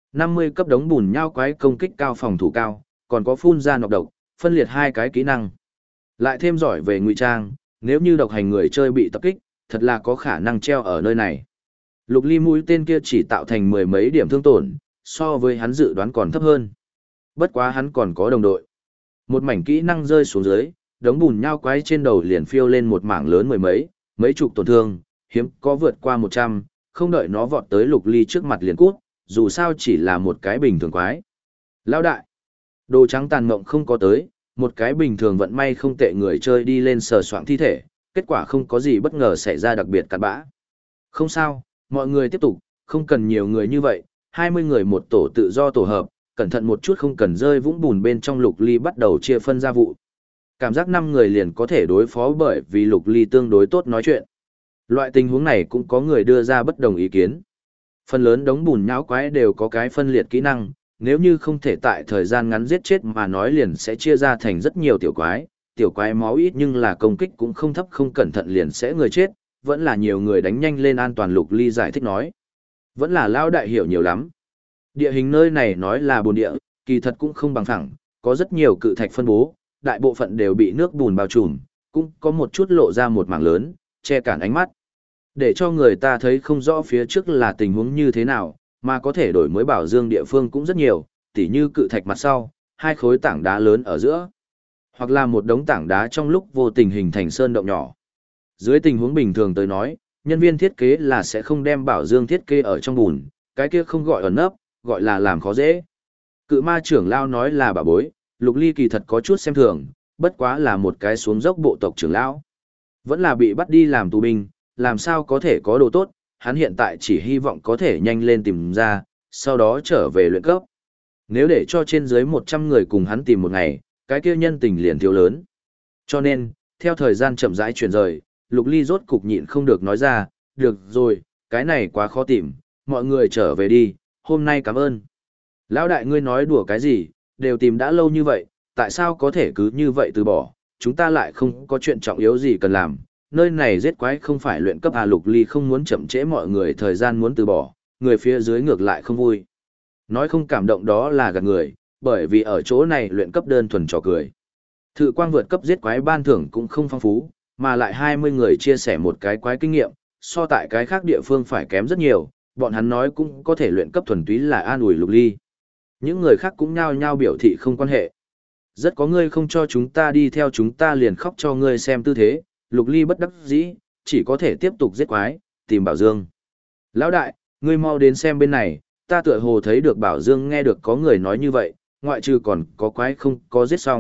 50 cấp đống bùn nhão quái công kích cao, phòng thủ cao, còn có phun ra nọc độc, phân liệt hai cái kỹ năng. Lại thêm giỏi về ngụy trang, nếu như độc hành người chơi bị tập kích, thật là có khả năng treo ở nơi này. Lục Ly mũi tên kia chỉ tạo thành mười mấy điểm thương tổn, so với hắn dự đoán còn thấp hơn. Bất quá hắn còn có đồng đội. Một mảnh kỹ năng rơi xuống dưới, đống bùn nhão quái trên đầu liền phiêu lên một mảng lớn mấy chục tổn thương, hiếm có vượt qua 100, không đợi nó vọt tới Lục Ly trước mặt liền cút, dù sao chỉ là một cái bình thường quái. Lão đại, đồ trắng tàn mộng không có tới, một cái bình thường vận may không tệ người chơi đi lên sờ soạng thi thể, kết quả không có gì bất ngờ xảy ra đặc biệt cặn bã. Không sao, mọi người tiếp tục, không cần nhiều người như vậy, 20 người một tổ tự do tổ hợp, cẩn thận một chút không cần rơi vũng bùn bên trong. Lục Ly bắt đầu chia phân ra vụ. Cảm giác 5 người liền có thể đối phó bởi vì Lục Ly tương đối tốt nói chuyện. Loại tình huống này cũng có người đưa ra bất đồng ý kiến. Phần lớn đống bùn nhão quái đều có cái phân liệt kỹ năng, nếu như không thể tại thời gian ngắn giết chết mà nói liền sẽ chia ra thành rất nhiều tiểu quái máu ít nhưng là công kích cũng không thấp, không cẩn thận liền sẽ người chết, vẫn là nhiều người đánh nhanh lên an toàn. Lục Ly giải thích nói. Vẫn là lao đại hiểu nhiều lắm. Địa hình nơi này nói là bùn địa, kỳ thật cũng không bằng phẳng, có rất nhiều cự thạch phân bố, đại bộ phận đều bị nước bùn bao trùm, cũng có một chút lộ ra một mảng lớn, che cản ánh mắt. Để cho người ta thấy không rõ phía trước là tình huống như thế nào, mà có thể đổi mới bảo dương địa phương cũng rất nhiều, tỉ như cự thạch mặt sau, hai khối tảng đá lớn ở giữa, hoặc là một đống tảng đá trong lúc vô tình hình thành sơn động nhỏ. Dưới tình huống bình thường tới nói, nhân viên thiết kế là sẽ không đem bảo dương thiết kế ở trong bùn, cái kia không gọi ẩn nấp, gọi là làm khó dễ. Cự ma trưởng lao nói là bảo bối, Lục Ly kỳ thật có chút xem thường, bất quá là một cái xuống dốc bộ tộc trưởng lão. Vẫn là bị bắt đi làm tù binh, làm sao có thể có đồ tốt, hắn hiện tại chỉ hy vọng có thể nhanh lên tìm ra, sau đó trở về luyện cấp. Nếu để cho trên dưới 100 người cùng hắn tìm một ngày, cái kia nhân tình liền thiếu lớn. Cho nên, theo thời gian chậm rãi chuyển rời, Lục Ly rốt cục nhịn không được nói ra, được rồi, cái này quá khó tìm, mọi người trở về đi, hôm nay cảm ơn. Lão đại ngươi nói đùa cái gì, đều tìm đã lâu như vậy, tại sao có thể cứ như vậy từ bỏ, chúng ta lại không có chuyện trọng yếu gì cần làm, nơi này giết quái không phải luyện cấp à. Lục Ly không muốn chậm trễ mọi người thời gian muốn từ bỏ, người phía dưới ngược lại không vui. Nói không cảm động đó là gạt người, bởi vì ở chỗ này luyện cấp đơn thuần trò cười. Thự quang vượt cấp giết quái ban thưởng cũng không phong phú, mà lại 20 người chia sẻ một cái quái kinh nghiệm, so tại cái khác địa phương phải kém rất nhiều, bọn hắn nói cũng có thể luyện cấp thuần túy là an ủi Lục Ly. Những người khác cũng nhao nhao biểu thị không quan hệ. Rất có ngươi không cho chúng ta đi theo chúng ta liền khóc cho ngươi xem tư thế. Lục Ly bất đắc dĩ, chỉ có thể tiếp tục giết quái, tìm Bảo Dương. Lão đại, ngươi mau đến xem bên này, ta tựa hồ thấy được Bảo Dương, nghe được có người nói như vậy, ngoại trừ còn có quái không có giết xong,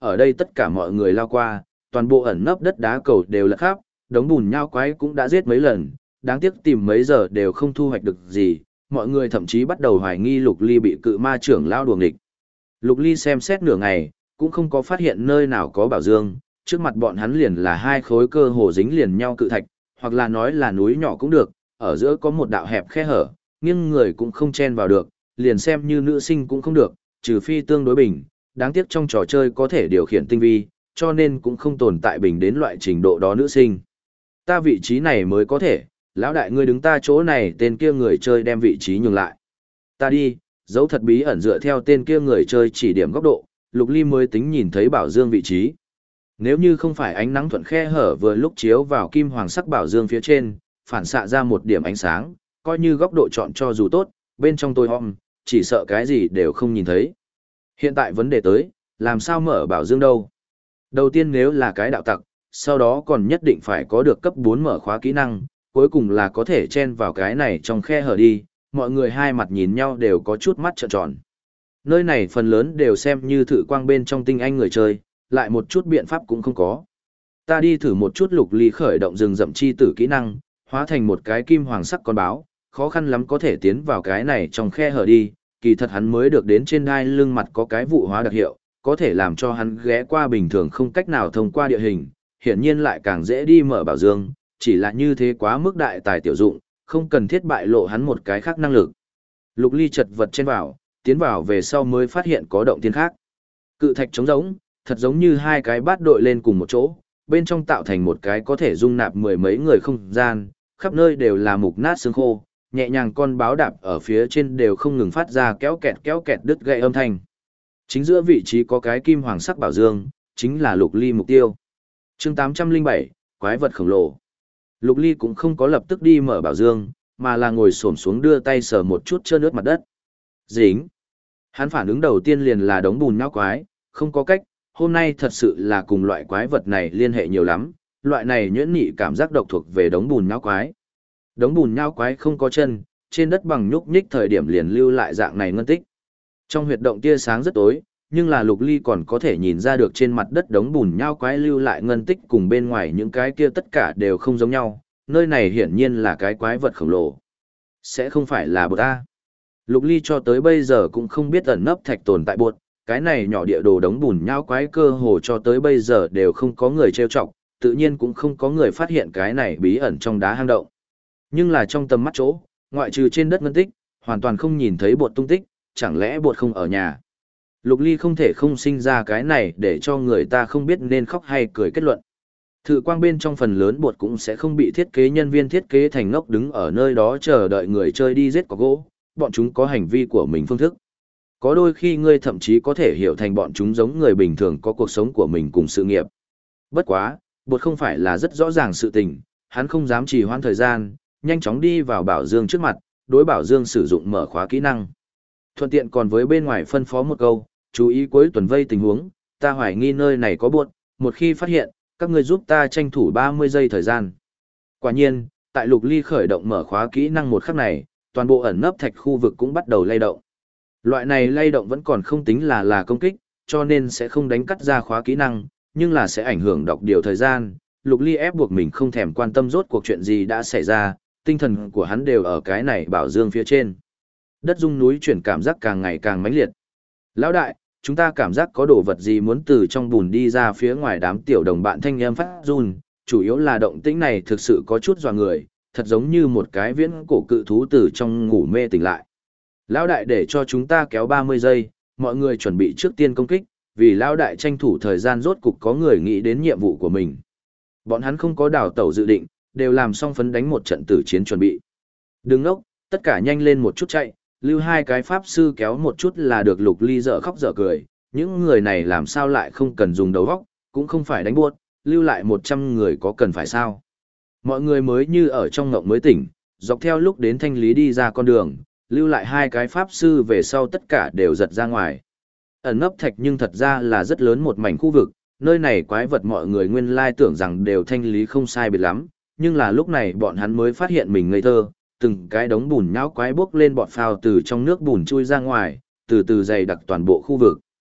ở đây tất cả mọi người lao qua, toàn bộ ẩn nấp đất đá cầu đều lật khắp, đống bùn nhão quái cũng đã giết mấy lần, đáng tiếc tìm mấy giờ đều không thu hoạch được gì, mọi người thậm chí bắt đầu hoài nghi Lục Ly bị cự ma trưởng lao đuổi nghịch. Lục Ly xem xét nửa ngày, cũng không có phát hiện nơi nào có bảo dương, trước mặt bọn hắn liền là hai khối cơ hồ dính liền nhau cự thạch, hoặc là nói là núi nhỏ cũng được, ở giữa có một đạo hẹp khe hở, nghiêng người cũng không chen vào được, liền xem như nữ sinh cũng không được, trừ phi tương đối bình, đáng tiếc trong trò chơi có thể điều khiển tinh vi, cho nên cũng không tồn tại bình đến loại trình độ đó nữ sinh. Ta vị trí này mới có thể, lão đại ngươi đứng ta chỗ này, tên kia người chơi đem vị trí nhường lại. Ta đi, dấu thật bí ẩn dựa theo tên kia người chơi chỉ điểm góc độ, Lục Ly mới tính nhìn thấy bảo dương vị trí. Nếu như không phải ánh nắng thuận khe hở vừa lúc chiếu vào kim hoàng sắc bảo dương phía trên, phản xạ ra một điểm ánh sáng, coi như góc độ chọn cho dù tốt, bên trong tôi hòm, chỉ sợ cái gì đều không nhìn thấy. Hiện tại vấn đề tới, làm sao mở bảo dương đâu? Đầu tiên nếu là cái đạo tặc, sau đó còn nhất định phải có được cấp 4 mở khóa kỹ năng, cuối cùng là có thể chen vào cái này trong khe hở đi, mọi người hai mặt nhìn nhau đều có chút mắt trợn tròn. Nơi này phần lớn đều xem như thử quang bên trong tinh anh người chơi, lại một chút biện pháp cũng không có. Ta đi thử một chút. Lục Ly khởi động rừng rậm chi tử kỹ năng, hóa thành một cái kim hoàng sắc con báo, khó khăn lắm có thể tiến vào cái này trong khe hở đi, kỳ thật hắn mới được đến trên đai lưng mặt có cái vụ hóa đặc hiệu, có thể làm cho hắn ghé qua bình thường không cách nào thông qua địa hình, hiển nhiên lại càng dễ đi mở bảo dương, chỉ là như thế quá mức đại tài tiểu dụng, không cần thiết bại lộ hắn một cái khác năng lực. Lục Ly chật vật trên vào, tiến vào về sau mới phát hiện có động thiên khác. Cự thạch trống rỗng, thật giống như hai cái bát đội lên cùng một chỗ, bên trong tạo thành một cái có thể dung nạp mười mấy người không gian, khắp nơi đều là mục nát xương khô, nhẹ nhàng con báo đạp ở phía trên đều không ngừng phát ra kéo kẹt đứt gãy âm thanh. Chính giữa vị trí có cái kim hoàng sắc bảo dương, chính là Lục Ly mục tiêu. Chương 807, quái vật khổng lồ. Lục Ly cũng không có lập tức đi mở bảo dương, mà là ngồi xổm xuống đưa tay sờ một chút trơn ướt mặt đất. Dính. Hắn phản ứng đầu tiên liền là đống bùn nhão quái, không có cách, hôm nay thật sự là cùng loại quái vật này liên hệ nhiều lắm, loại này nhuyễn nhị cảm giác độc thuộc về đống bùn nhão quái. Đống bùn nhão quái không có chân, trên đất bằng nhúc nhích thời điểm liền lưu lại dạng này ngân tích. Trong huyệt động tia sáng rất tối, nhưng là Lục Ly còn có thể nhìn ra được trên mặt đất đống bùn nhão quái lưu lại ngân tích cùng bên ngoài những cái kia tất cả đều không giống nhau, nơi này hiển nhiên là cái quái vật khổng lồ. Sẽ không phải là bột A. Lục Ly cho tới bây giờ cũng không biết ẩn nấp thạch tồn tại bột, cái này nhỏ địa đồ đống bùn nhão quái cơ hồ cho tới bây giờ đều không có người trêu chọc, tự nhiên cũng không có người phát hiện cái này bí ẩn trong đá hang động. Nhưng là trong tầm mắt chỗ, ngoại trừ trên đất ngân tích, hoàn toàn không nhìn thấy bột tung tích, chẳng lẽ bột không ở nhà. Lục Ly không thể không sinh ra cái này để cho người ta không biết nên khóc hay cười kết luận. Thử quang bên trong phần lớn bột cũng sẽ không bị thiết kế nhân viên thiết kế thành ngốc đứng ở nơi đó chờ đợi người chơi đi giết có gỗ, bọn chúng có hành vi của mình phương thức. Có đôi khi ngươi thậm chí có thể hiểu thành bọn chúng giống người bình thường có cuộc sống của mình cùng sự nghiệp. Bất quá, bột không phải là rất rõ ràng sự tình, hắn không dám trì hoãn thời gian, nhanh chóng đi vào bảo dương trước mặt, đối bảo dương sử dụng mở khóa kỹ năng. Thuận tiện còn với bên ngoài phân phó một câu, chú ý cuối tuần vây tình huống, ta hoài nghi nơi này có bột, một khi phát hiện, các ngươi giúp ta tranh thủ 30 giây thời gian. Quả nhiên, tại Lục Ly khởi động mở khóa kỹ năng một khắc này, toàn bộ ẩn nấp thạch khu vực cũng bắt đầu lay động. Loại này lay động vẫn còn không tính là công kích, cho nên sẽ không đánh cắt ra khóa kỹ năng, nhưng là sẽ ảnh hưởng đọc điều thời gian. Lục Ly ép buộc mình không thèm quan tâm rốt cuộc chuyện gì đã xảy ra, tinh thần của hắn đều ở cái này bảo dương phía trên. Đất rung núi chuyển cảm giác càng ngày càng mãnh liệt. Lão đại, chúng ta cảm giác có đồ vật gì muốn từ trong bùn đi ra phía ngoài. Đám tiểu đồng bạn thanh âm phát run, chủ yếu là động tĩnh này thực sự có chút dọa người, thật giống như một cái viễn cổ cự thú từ trong ngủ mê tỉnh lại. Lão đại để cho chúng ta kéo 30 giây, mọi người chuẩn bị trước tiên công kích, vì lão đại tranh thủ thời gian rốt cục có người nghĩ đến nhiệm vụ của mình. Bọn hắn không có đào tẩu dự định, đều làm xong phấn đánh một trận tử chiến chuẩn bị. Đừng nốc, tất cả nhanh lên một chút chạy, lưu hai cái pháp sư kéo một chút là được. Lục Ly dở khóc dở cười, những người này làm sao lại không cần dùng đầu óc, cũng không phải đánh buốt, lưu lại 100 người có cần phải sao. Mọi người mới như ở trong ngộng mới tỉnh, dọc theo lúc đến thanh lý đi ra con đường, lưu lại hai cái pháp sư về sau tất cả đều giật ra ngoài. Ẩn nấp thạch nhưng thật ra là rất lớn một mảnh khu vực, nơi này quái vật mọi người nguyên lai tưởng rằng đều thanh lý không sai biệt lắm, nhưng là lúc này bọn hắn mới phát hiện mình ngây thơ, từng cái đống bùn nhão quái bốc lên bọt phao từ trong nước bùn chui ra ngoài, từ từ dày đặc toàn bộ khu vực.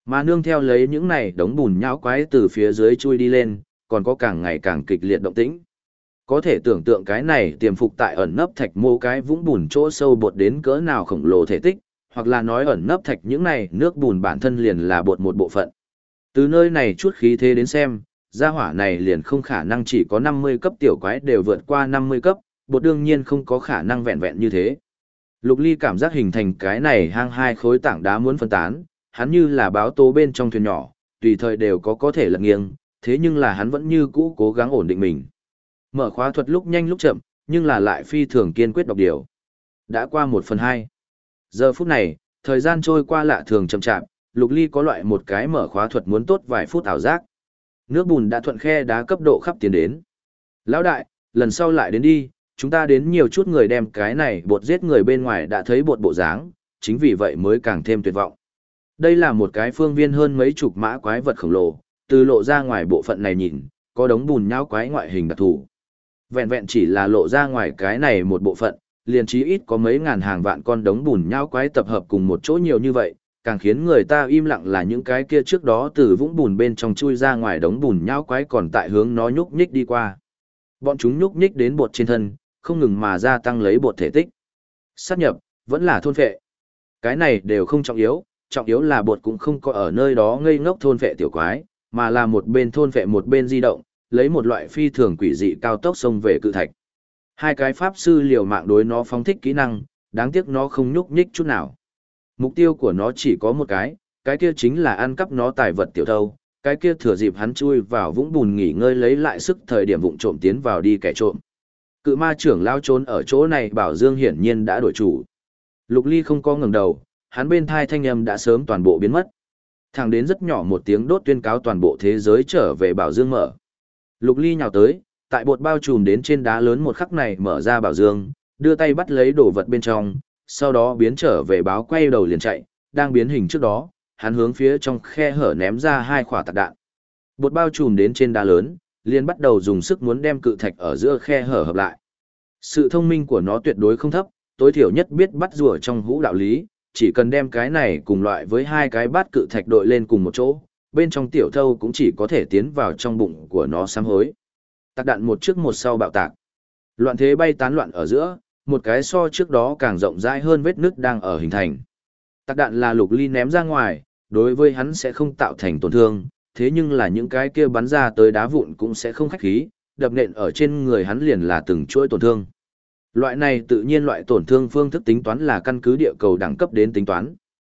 Mà nương theo lấy những này đống bùn nhão quái từ phía dưới chui đi lên, còn có càng ngày càng kịch liệt động tĩnh. Có thể tưởng tượng cái này tiềm phục tại ẩn nấp thạch mô cái vũng bùn chỗ sâu bột đến cỡ nào khổng lồ thể tích, hoặc là nói ẩn nấp thạch những này nước bùn bản thân liền là bột một bộ phận. Từ nơi này chút khí thế đến xem, gia hỏa này liền không khả năng chỉ có 50 cấp tiểu quái đều vượt qua 50 cấp, bột đương nhiên không có khả năng vẹn vẹn như thế. Lục Ly cảm giác hình thành cái này hang hai khối tảng đá muốn phân tán, hắn như là báo tố bên trong thuyền nhỏ, tùy thời đều có thể lật nghiêng, thế nhưng là hắn vẫn như cũ cố gắng ổn định mình. Mở khóa thuật lúc nhanh lúc chậm, nhưng là lại phi thường kiên quyết đọc điều. Đã qua 1/2. Giờ phút này, thời gian trôi qua lạ thường chậm chạp, Lục Ly có loại một cái mở khóa thuật muốn tốt vài phút ảo giác. Nước bùn đã thuận khe đá cấp độ khắp tiến đến. Lão đại, lần sau lại đến đi, chúng ta đến nhiều chút người đem cái này bột giết người bên ngoài đã thấy bột bộ dáng, chính vì vậy mới càng thêm tuyệt vọng. Đây là một cái phương viên hơn mấy chục mã quái vật khổng lồ, từ lộ ra ngoài bộ phận này nhìn, có đống bùn nhão quái ngoại hình đặc thù. Vẹn vẹn chỉ là lộ ra ngoài cái này một bộ phận, liền chí ít có mấy ngàn hàng vạn con đống bùn nhão quái tập hợp cùng một chỗ nhiều như vậy, càng khiến người ta im lặng là những cái kia trước đó từ vũng bùn bên trong chui ra ngoài đống bùn nhão quái còn tại hướng nó nhúc nhích đi qua. Bọn chúng nhúc nhích đến bột trên thân, không ngừng mà gia tăng lấy bột thể tích. Sát nhập, vẫn là thôn phệ. Cái này đều không trọng yếu là bột cũng không có ở nơi đó ngây ngốc thôn phệ tiểu quái, mà là một bên thôn phệ một bên di động, lấy một loại phi thường quỷ dị cao tốc xông về cự thạch. Hai cái pháp sư liều mạng đối nó phóng thích kỹ năng, đáng tiếc nó không nhúc nhích chút nào. Mục tiêu của nó chỉ có một cái kia chính là ăn cắp nó tài vật tiểu thâu, cái kia thừa dịp hắn chui vào vũng bùn nghỉ ngơi lấy lại sức thời điểm vụng trộm tiến vào đi kẻ trộm. Cự ma trưởng lao trốn ở chỗ này Bảo Dương hiển nhiên đã đổi chủ. Lục Ly không có ngẩng đầu, hắn bên thai thanh âm đã sớm toàn bộ biến mất. Thẳng đến rất nhỏ một tiếng đốt tuyên cáo toàn bộ thế giới trở về Bảo Dương mở. Lục Ly nhào tới, tại bột bao trùm đến trên đá lớn một khắc này mở ra Bảo Dương, đưa tay bắt lấy đồ vật bên trong, sau đó biến trở về báo quay đầu liền chạy, đang biến hình trước đó, hắn hướng phía trong khe hở ném ra 2 quả tạc đạn. Bột bao trùm đến trên đá lớn, liền bắt đầu dùng sức muốn đem cự thạch ở giữa khe hở hợp lại. Sự thông minh của nó tuyệt đối không thấp, tối thiểu nhất biết bắt rùa trong hũ đạo lý, chỉ cần đem cái này cùng loại với 2 cái bát cự thạch đội lên cùng một chỗ, bên trong tiểu thâu cũng chỉ có thể tiến vào trong bụng của nó sám hối. Tạc đạn một trước một sau bạo tạc. Loạn thế bay tán loạn ở giữa, một cái so trước đó càng rộng rãi hơn vết nứt đang ở hình thành. Tạc đạn là Lục Ly ném ra ngoài, đối với hắn sẽ không tạo thành tổn thương, thế nhưng là những cái kia bắn ra tới đá vụn cũng sẽ không khách khí, đập nện ở trên người hắn liền là từng chuỗi tổn thương. Loại này tự nhiên loại tổn thương phương thức tính toán là căn cứ địa cầu đẳng cấp đến tính toán.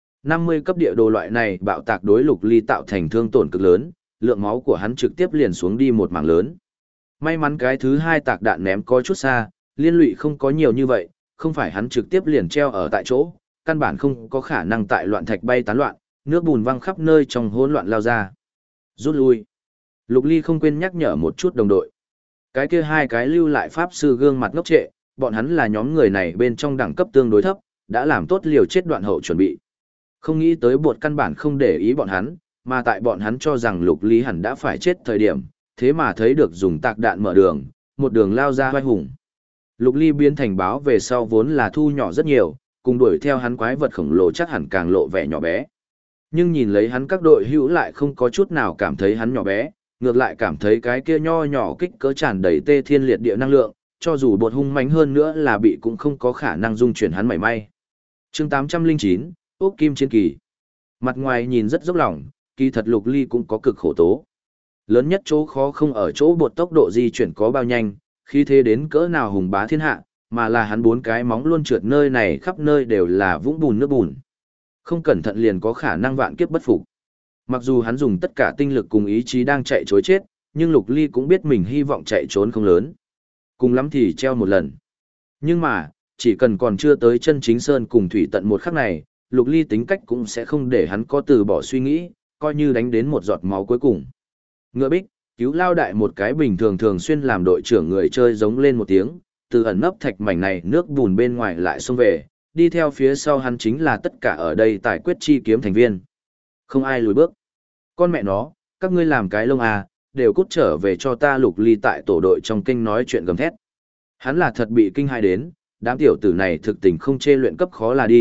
50 cấp địa đồ loại này bạo tạc đối Lục Ly tạo thành thương tổn cực lớn, lượng máu của hắn trực tiếp liền xuống đi một mảng lớn. May mắn cái thứ 2 tạc đạn ném có chút xa, liên lụy không có nhiều như vậy, không phải hắn trực tiếp liền treo ở tại chỗ, căn bản không có khả năng tại loạn thạch bay tán loạn, nước bùn văng khắp nơi trong hỗn loạn lao ra. Rút lui. Lục Ly không quên nhắc nhở một chút đồng đội. Cái kia 2 cái lưu lại pháp sư gương mặt ngốc trệ, bọn hắn là nhóm người này bên trong đẳng cấp tương đối thấp, đã làm tốt liều chết đoạn hậu chuẩn bị. Không nghĩ tới bột căn bản không để ý bọn hắn, mà tại bọn hắn cho rằng Lục Ly hẳn đã phải chết thời điểm, thế mà thấy được dùng tạc đạn mở đường, một đường lao ra vai hùng. Lục Ly biến thành báo về sau vốn là thu nhỏ rất nhiều, cùng đuổi theo hắn quái vật khổng lồ chắc hẳn càng lộ vẻ nhỏ bé. Nhưng nhìn lấy hắn các đội hữu lại không có chút nào cảm thấy hắn nhỏ bé, ngược lại cảm thấy cái kia nho nhỏ kích cỡ tràn đầy tê thiên liệt địa năng lượng, cho dù bột hung mãnh hơn nữa là bị cũng không có khả năng dung chuyển hắn mảy may. Chương 809, Úc Kim Chiến Kỳ. Mặt ngoài nhìn rất dốc lòng, kỳ thật Lục Ly cũng có cực khổ tố. Lớn nhất chỗ khó không ở chỗ bột tốc độ di chuyển có bao nhanh, khi thế đến cỡ nào hùng bá thiên hạ, mà là hắn 4 cái móng luôn trượt nơi này khắp nơi đều là vũng bùn nước bùn. Không cẩn thận liền có khả năng vạn kiếp bất phục. Mặc dù hắn dùng tất cả tinh lực cùng ý chí đang chạy chối chết, nhưng Lục Ly cũng biết mình hy vọng chạy trốn không lớn. Cùng lắm thì treo một lần. Nhưng mà, chỉ cần còn chưa tới chân chính sơn cùng thủy tận một khắc này, Lục Ly tính cách cũng sẽ không để hắn có từ bỏ suy nghĩ, coi như đánh đến một giọt máu cuối cùng. Ngựa bích, cứu lao đại một cái bình thường thường xuyên làm đội trưởng người chơi giống lên một tiếng, từ ẩn nấp thạch mảnh này nước bùn bên ngoài lại xông về, đi theo phía sau hắn chính là tất cả ở đây tài quyết chi kiếm thành viên. Không ai lùi bước. Con mẹ nó, các ngươi làm cái lông à, đều cút trở về cho ta. Lục Ly tại tổ đội trong kinh nói chuyện gầm thét. Hắn là thật bị kinh hãi đến, đám tiểu tử này thực tình không chê luyện cấp khó là đi,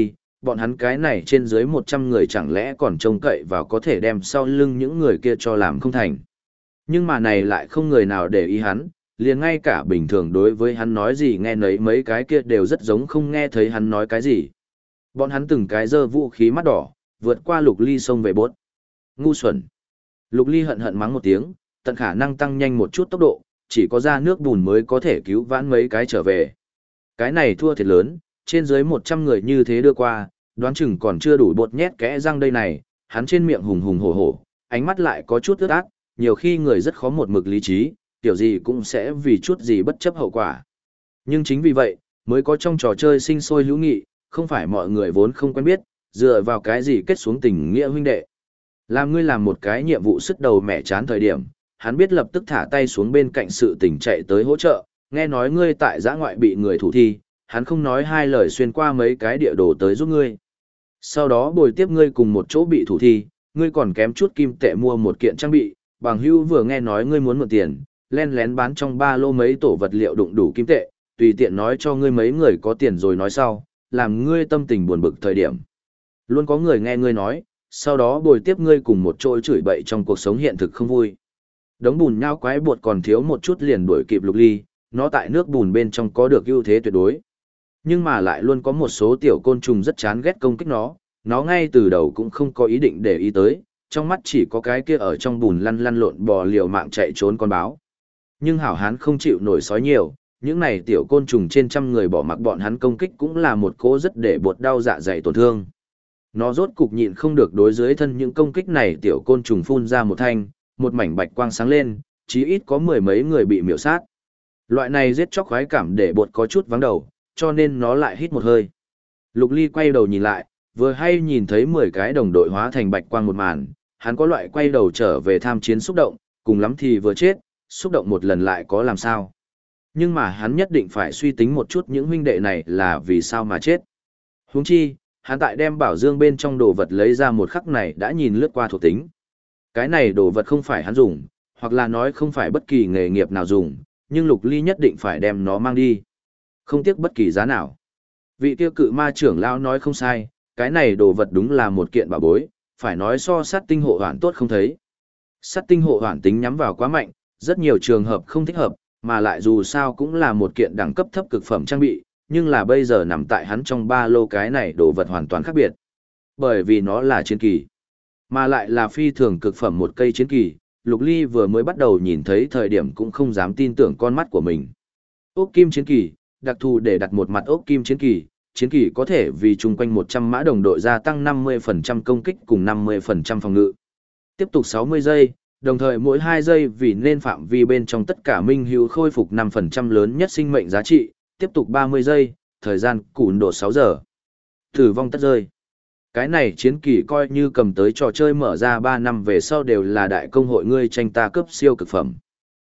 bọn hắn cái này trên dưới 100 người chẳng lẽ còn trông cậy vào có thể đem sau lưng những người kia cho làm không thành. Nhưng mà này lại không người nào để ý hắn, liền ngay cả bình thường đối với hắn nói gì nghe nấy mấy cái kia đều rất giống không nghe thấy hắn nói cái gì. Bọn hắn từng cái giơ vũ khí mắt đỏ, vượt qua Lục Ly xông về bốt. Ngu xuẩn. Lục Ly hận hận mắng một tiếng, tận khả năng tăng nhanh một chút tốc độ, chỉ có ra nước bùn mới có thể cứu vãn mấy cái trở về. Cái này thua thiệt lớn, trên dưới 100 người như thế đưa qua, đoán chừng còn chưa đủ bột nhét kẽ răng đây này, hắn trên miệng hùng hùng hổ hổ, ánh mắt lại có chút ướt át, nhiều khi người rất khó một mực lý trí, kiểu gì cũng sẽ vì chút gì bất chấp hậu quả. Nhưng chính vì vậy, mới có trong trò chơi sinh sôi hữu nghị, không phải mọi người vốn không quen biết, dựa vào cái gì kết xuống tình nghĩa huynh đệ. Làm ngươi làm một cái nhiệm vụ sức đầu mẹ chán thời điểm, hắn biết lập tức thả tay xuống bên cạnh sự tình chạy tới hỗ trợ, nghe nói ngươi tại giã ngoại bị người thủ thi, hắn không nói hai lời xuyên qua mấy cái địa đồ tới giúp ngươi. Sau đó bồi tiếp ngươi cùng một chỗ bị thủ thi, ngươi còn kém chút kim tệ mua một kiện trang bị, bằng hữu vừa nghe nói ngươi muốn mượn tiền, len lén bán trong ba lô mấy tổ vật liệu đụng đủ kim tệ, tùy tiện nói cho ngươi mấy người có tiền rồi nói sau, làm ngươi tâm tình buồn bực thời điểm. Luôn có người nghe ngươi nói, sau đó bồi tiếp ngươi cùng một chỗ chửi bậy trong cuộc sống hiện thực không vui. Đống bùn nhão quái bột còn thiếu một chút liền đuổi kịp Lục Ly, nó tại nước bùn bên trong có được ưu thế tuyệt đối. Nhưng mà lại luôn có một số tiểu côn trùng rất chán ghét công kích nó ngay từ đầu cũng không có ý định để ý tới, trong mắt chỉ có cái kia ở trong bùn lăn lăn lộn bò liều mạng chạy trốn con báo. Nhưng hảo hán không chịu nổi sói nhiều, những này tiểu côn trùng trên trăm người bỏ mặc bọn hắn công kích cũng là một cỗ rất để bột đau dạ dày tổn thương. Nó rốt cục nhịn không được đối dưới thân những công kích này tiểu côn trùng phun ra một thanh, một mảnh bạch quang sáng lên, chí ít có mười mấy người bị miểu sát. Loại này giết chóc khoái cảm để bột có chút vắng đầu, cho nên nó lại hít một hơi. Lục Ly quay đầu nhìn lại, vừa hay nhìn thấy 10 cái đồng đội hóa thành bạch quang một màn, hắn có loại quay đầu trở về tham chiến xúc động, cùng lắm thì vừa chết, xúc động một lần lại có làm sao. Nhưng mà hắn nhất định phải suy tính một chút những huynh đệ này là vì sao mà chết. Huống chi, hắn tại đem bảo dương bên trong đồ vật lấy ra một khắc này đã nhìn lướt qua thuộc tính. Cái này đồ vật không phải hắn dùng, hoặc là nói không phải bất kỳ nghề nghiệp nào dùng, nhưng Lục Ly nhất định phải đem nó mang đi. Không tiếc bất kỳ giá nào. Vị tiêu cự ma trưởng lão nói không sai, cái này đồ vật đúng là một kiện bảo bối, phải nói so sát tinh hộ hoàn tốt không thấy. Sát tinh hộ hoàn tính nhắm vào quá mạnh, rất nhiều trường hợp không thích hợp, mà lại dù sao cũng là một kiện đẳng cấp thấp cực phẩm trang bị, nhưng là bây giờ nằm tại hắn trong ba lô cái này đồ vật hoàn toàn khác biệt. Bởi vì nó là chiến kỳ, mà lại là phi thường cực phẩm một cây chiến kỳ, Lục Ly vừa mới bắt đầu nhìn thấy thời điểm cũng không dám tin tưởng con mắt của mình. Ốc kim chiến kỳ, đặc thù để đặt một mặt ốc kim chiến kỳ có thể vì chung quanh 100 mã đồng đội gia tăng 50% công kích cùng 50% phòng ngự. Tiếp tục 60 giây, đồng thời mỗi 2 giây vì nên phạm vi bên trong tất cả minh hữu khôi phục 5% lớn nhất sinh mệnh giá trị, tiếp tục 30 giây, thời gian cùn độ 6 giờ. Tử vong tất rơi. Cái này chiến kỳ coi như cầm tới trò chơi mở ra 3 năm về sau đều là đại công hội ngươi tranh ta cướp siêu cực phẩm.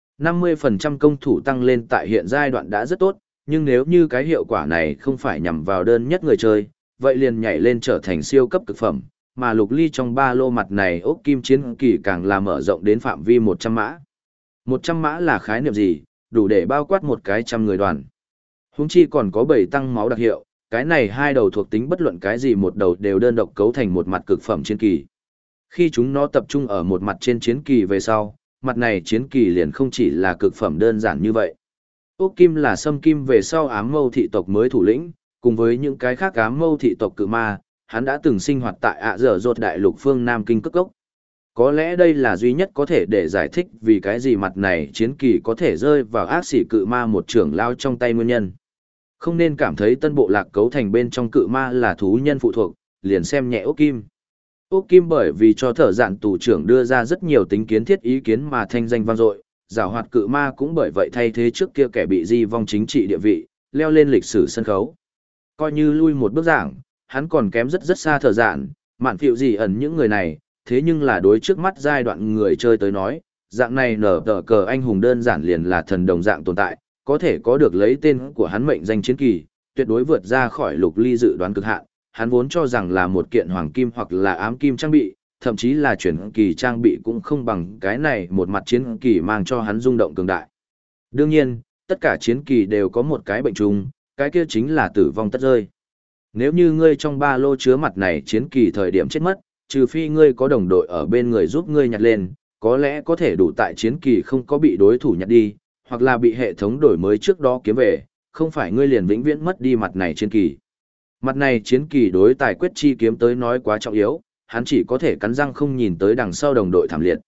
50% công thủ tăng lên tại hiện giai đoạn đã rất tốt, nhưng nếu như cái hiệu quả này không phải nhằm vào đơn nhất người chơi, vậy liền nhảy lên trở thành siêu cấp cực phẩm, mà Lục Ly trong ba lô mặt này ốc kim chiến kỳ càng là mở rộng đến phạm vi 100 mã. 100 mã là khái niệm gì, đủ để bao quát một cái trăm người đoàn. Huống chi còn có 7 tăng máu đặc hiệu, cái này hai đầu thuộc tính bất luận cái gì một đầu đều đơn độc cấu thành một mặt cực phẩm chiến kỳ. Khi chúng nó tập trung ở một mặt trên chiến kỳ về sau, mặt này chiến kỳ liền không chỉ là cực phẩm đơn giản như vậy. Ốc kim là xâm kim về sau ám mâu thị tộc mới thủ lĩnh, cùng với những cái khác ám mâu thị tộc cự ma, hắn đã từng sinh hoạt tại ạ dở dột đại lục phương Nam Kinh Cức Cốc. Có lẽ đây là duy nhất có thể để giải thích vì cái gì mặt này chiến kỳ có thể rơi vào ác sĩ cự ma một trưởng lao trong tay nguyên nhân. Không nên cảm thấy tân bộ lạc cấu thành bên trong cự ma là thú nhân phụ thuộc, liền xem nhẹ ốc kim. Ốc kim bởi vì cho thở dạn tù trưởng đưa ra rất nhiều tính kiến thiết ý kiến mà thanh danh vang dội, giảo hoạt cự ma cũng bởi vậy thay thế trước kia kẻ bị di vong chính trị địa vị, leo lên lịch sử sân khấu. Coi như lui một bước giảng, hắn còn kém rất rất xa thở dạn, mạn phiệu gì ẩn những người này, thế nhưng là đối trước mắt giai đoạn người chơi tới nói, dạng này nở tờ cờ anh hùng đơn giản liền là thần đồng dạng tồn tại, có thể có được lấy tên của hắn mệnh danh chiến kỳ, tuyệt đối vượt ra khỏi Lục Ly dự đoán cực hạn, hắn vốn cho rằng là một kiện hoàng kim hoặc là ám kim trang bị, thậm chí là chuyển kỳ trang bị cũng không bằng cái này một mặt chiến kỳ mang cho hắn rung động cường đại. Đương nhiên, tất cả chiến kỳ đều có một cái bệnh chung, cái kia chính là tử vong tất rơi. Nếu như ngươi trong ba lô chứa mặt này chiến kỳ thời điểm chết mất, trừ phi ngươi có đồng đội ở bên người giúp ngươi nhặt lên, có lẽ có thể đủ tại chiến kỳ không có bị đối thủ nhặt đi, hoặc là bị hệ thống đổi mới trước đó kiếm về, không phải ngươi liền vĩnh viễn mất đi mặt này chiến kỳ. Mặt này chiến kỳ đối tài quyết chi kiếm tới nói quá trọng yếu, hắn chỉ có thể cắn răng không nhìn tới đằng sau đồng đội thảm liệt.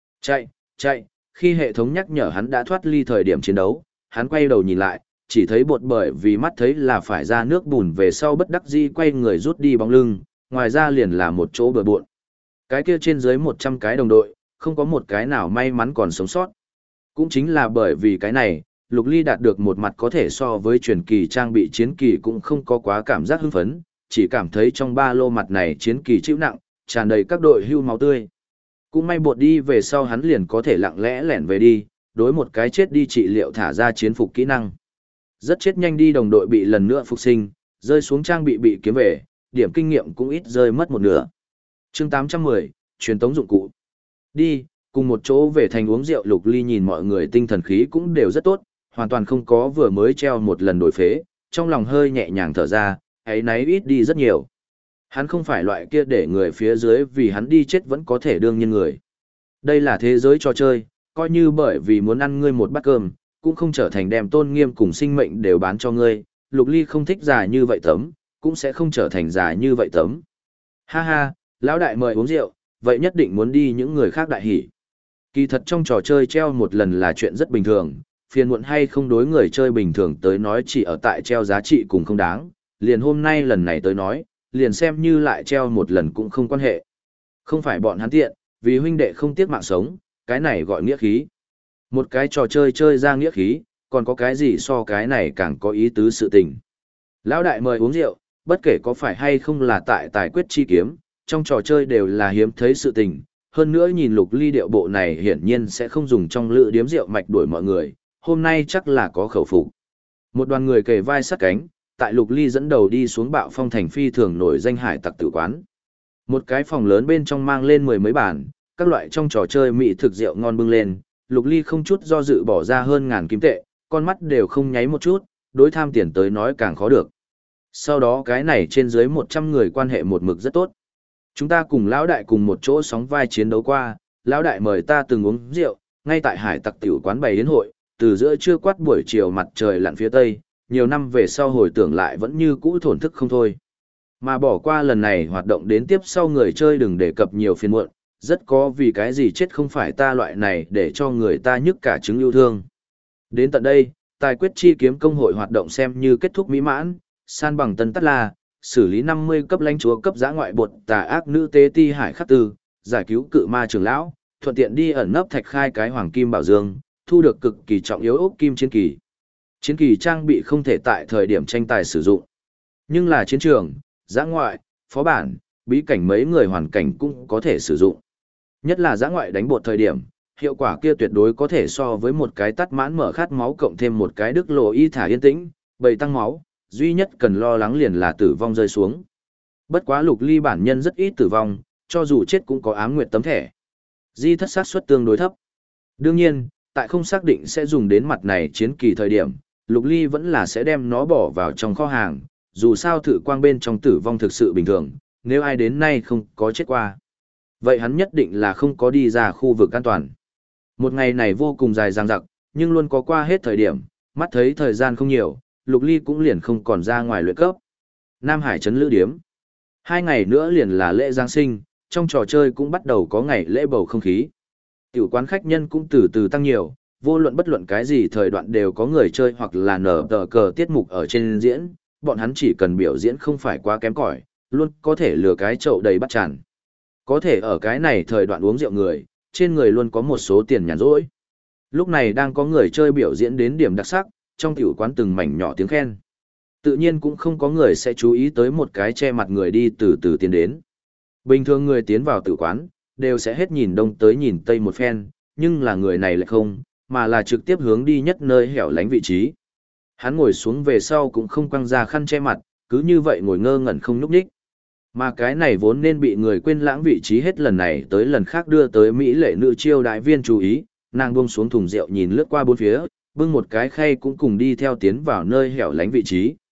Chạy, khi hệ thống nhắc nhở hắn đã thoát ly thời điểm chiến đấu, hắn quay đầu nhìn lại, chỉ thấy bột bởi vì mắt thấy là phải ra nước bùn về sau bất đắc dĩ quay người rút đi bóng lưng, ngoài ra liền là một chỗ bừa bộn. Cái kia trên dưới 100 cái đồng đội, không có một cái nào may mắn còn sống sót. Cũng chính là bởi vì cái này, Lục Ly đạt được một mặt có thể so với truyền kỳ trang bị chiến kỳ cũng không có quá cảm giác hưng phấn, chỉ cảm thấy trong ba lô mặt này chiến kỳ chịu nặng, tràn đầy các đội hưu máu tươi. Cũng may bột đi về sau hắn liền có thể lặng lẽ lẻn về đi, đối một cái chết đi trị liệu thả ra chiến phục kỹ năng. Rất chết nhanh đi đồng đội bị lần nữa phục sinh, rơi xuống trang bị kiếm về, điểm kinh nghiệm cũng ít rơi mất một nửa. Chương 810, truyền tống dụng cụ. Đi, cùng một chỗ về thành uống rượu. Lục Ly nhìn mọi người tinh thần khí cũng đều rất tốt, hoàn toàn không có vừa mới treo một lần đổi phế, trong lòng hơi nhẹ nhàng thở ra, ấy náy ít đi rất nhiều. Hắn không phải loại kia để người phía dưới vì hắn đi chết vẫn có thể đương nhiên người. Đây là thế giới trò chơi, coi như bởi vì muốn ăn ngươi một bát cơm, cũng không trở thành đem tôn nghiêm cùng sinh mệnh đều bán cho ngươi. Lục Ly không thích già như vậy tấm, cũng sẽ không trở thành già như vậy tấm. Ha ha, lão đại mời uống rượu, vậy nhất định muốn đi những người khác đại hỉ. Kỳ thật trong trò chơi treo một lần là chuyện rất bình thường, phiền muộn hay không đối người chơi bình thường tới nói chỉ ở tại treo giá trị cùng không đáng, liền hôm nay lần này tới nói, liền xem như lại treo một lần cũng không quan hệ. Không phải bọn hắn tiện, vì huynh đệ không tiếc mạng sống, cái này gọi nghĩa khí. Một cái trò chơi chơi ra nghĩa khí, còn có cái gì so cái này càng có ý tứ sự tình. Lão đại mời uống rượu, bất kể có phải hay không là tại tài quyết chi kiếm, trong trò chơi đều là hiếm thấy sự tình. Hơn nữa nhìn Lục Ly điệu bộ này hiển nhiên sẽ không dùng trong lự điếm rượu mạch đuổi mọi người, hôm nay chắc là có khẩu phục. Một đoàn người kề vai sát cánh, tại Lục Ly dẫn đầu đi xuống Bạo Phong thành phi thường nổi danh hải tặc tử quán. Một cái phòng lớn bên trong mang lên mười mấy bàn, các loại trong trò chơi mỹ thực rượu ngon bưng lên, Lục Ly không chút do dự bỏ ra hơn 1000 kim tệ, con mắt đều không nháy một chút, đối tham tiền tới nói càng khó được. Sau đó cái này trên dưới 100 người quan hệ một mực rất tốt. Chúng ta cùng lão đại cùng một chỗ sóng vai chiến đấu qua, lão đại mời ta từng uống rượu, ngay tại hải tặc tiểu quán bày yến hội, từ giữa trưa quát buổi chiều mặt trời lặn phía tây, nhiều năm về sau hồi tưởng lại vẫn như cũ thổn thức không thôi. Mà bỏ qua lần này hoạt động đến tiếp sau người chơi đừng đề cập nhiều phiền muộn, rất có vì cái gì chết không phải ta loại này để cho người ta nhức cả trứng yêu thương. Đến tận đây, tài quyết chi kiếm công hội hoạt động xem như kết thúc mỹ mãn, san bằng Tân Tát La, xử lý 50 cấp lãnh chúa cấp giã ngoại bột tà ác nữ tế ti hải khắc tư, giải cứu cự ma trưởng lão, thuận tiện đi ẩn nấp thạch khai cái hoàng kim bảo dương, thu được cực kỳ trọng yếu ốc kim chiến kỳ. Chiến kỳ trang bị không thể tại thời điểm tranh tài sử dụng, nhưng là chiến trường, giã ngoại, phó bản, bí cảnh mấy người hoàn cảnh cũng có thể sử dụng. Nhất là giã ngoại đánh bột thời điểm, hiệu quả kia tuyệt đối có thể so với một cái tắt mãn mở khát máu cộng thêm một cái đức lộ y thả yên tĩnh, bầy tăng máu, duy nhất cần lo lắng liền là tử vong rơi xuống. Bất quá Lục Ly bản nhân rất ít tử vong, cho dù chết cũng có ám nguyệt tấm thẻ. Di thất xác suất tương đối thấp. Đương nhiên, tại không xác định sẽ dùng đến mặt này chiến kỳ thời điểm, Lục Ly vẫn là sẽ đem nó bỏ vào trong kho hàng, dù sao thử quang bên trong tử vong thực sự bình thường, nếu ai đến nay không có chết qua. Vậy hắn nhất định là không có đi ra khu vực an toàn. Một ngày này vô cùng dài dằng dặc, nhưng luôn có qua hết thời điểm, mắt thấy thời gian không nhiều, Lục Ly cũng liền không còn ra ngoài luyện cấp. Nam Hải trấn lữ điếm. 2 ngày nữa liền là lễ Giáng sinh, trong trò chơi cũng bắt đầu có ngày lễ bầu không khí. Tiểu quán khách nhân cũng từ từ tăng nhiều, vô luận bất luận cái gì thời đoạn đều có người chơi hoặc là nở tờ cờ tiết mục ở trên diễn, bọn hắn chỉ cần biểu diễn không phải quá kém cỏi, luôn có thể lừa cái chậu đầy bắt tràn. Có thể ở cái này thời đoạn uống rượu người, trên người luôn có một số tiền nhàn rỗi. Lúc này đang có người chơi biểu diễn đến điểm đặc sắc, trong tiểu quán từng mảnh nhỏ tiếng khen. Tự nhiên cũng không có người sẽ chú ý tới một cái che mặt người đi từ từ tiến đến. Bình thường người tiến vào tiểu quán, đều sẽ hết nhìn đông tới nhìn tây một phen, nhưng là người này lại không, mà là trực tiếp hướng đi nhất nơi hẻo lánh vị trí. Hắn ngồi xuống về sau cũng không quăng ra khăn che mặt, cứ như vậy ngồi ngơ ngẩn không nhúc nhích. Mà cái này vốn nên bị người quên lãng vị trí hết lần này tới lần khác đưa tới mỹ lệ nữ chiêu đại viên chú ý, nàng buông xuống thùng rượu nhìn lướt qua bốn phía, bưng một cái khay cũng cùng đi theo tiến vào nơi hẻo lánh vị trí.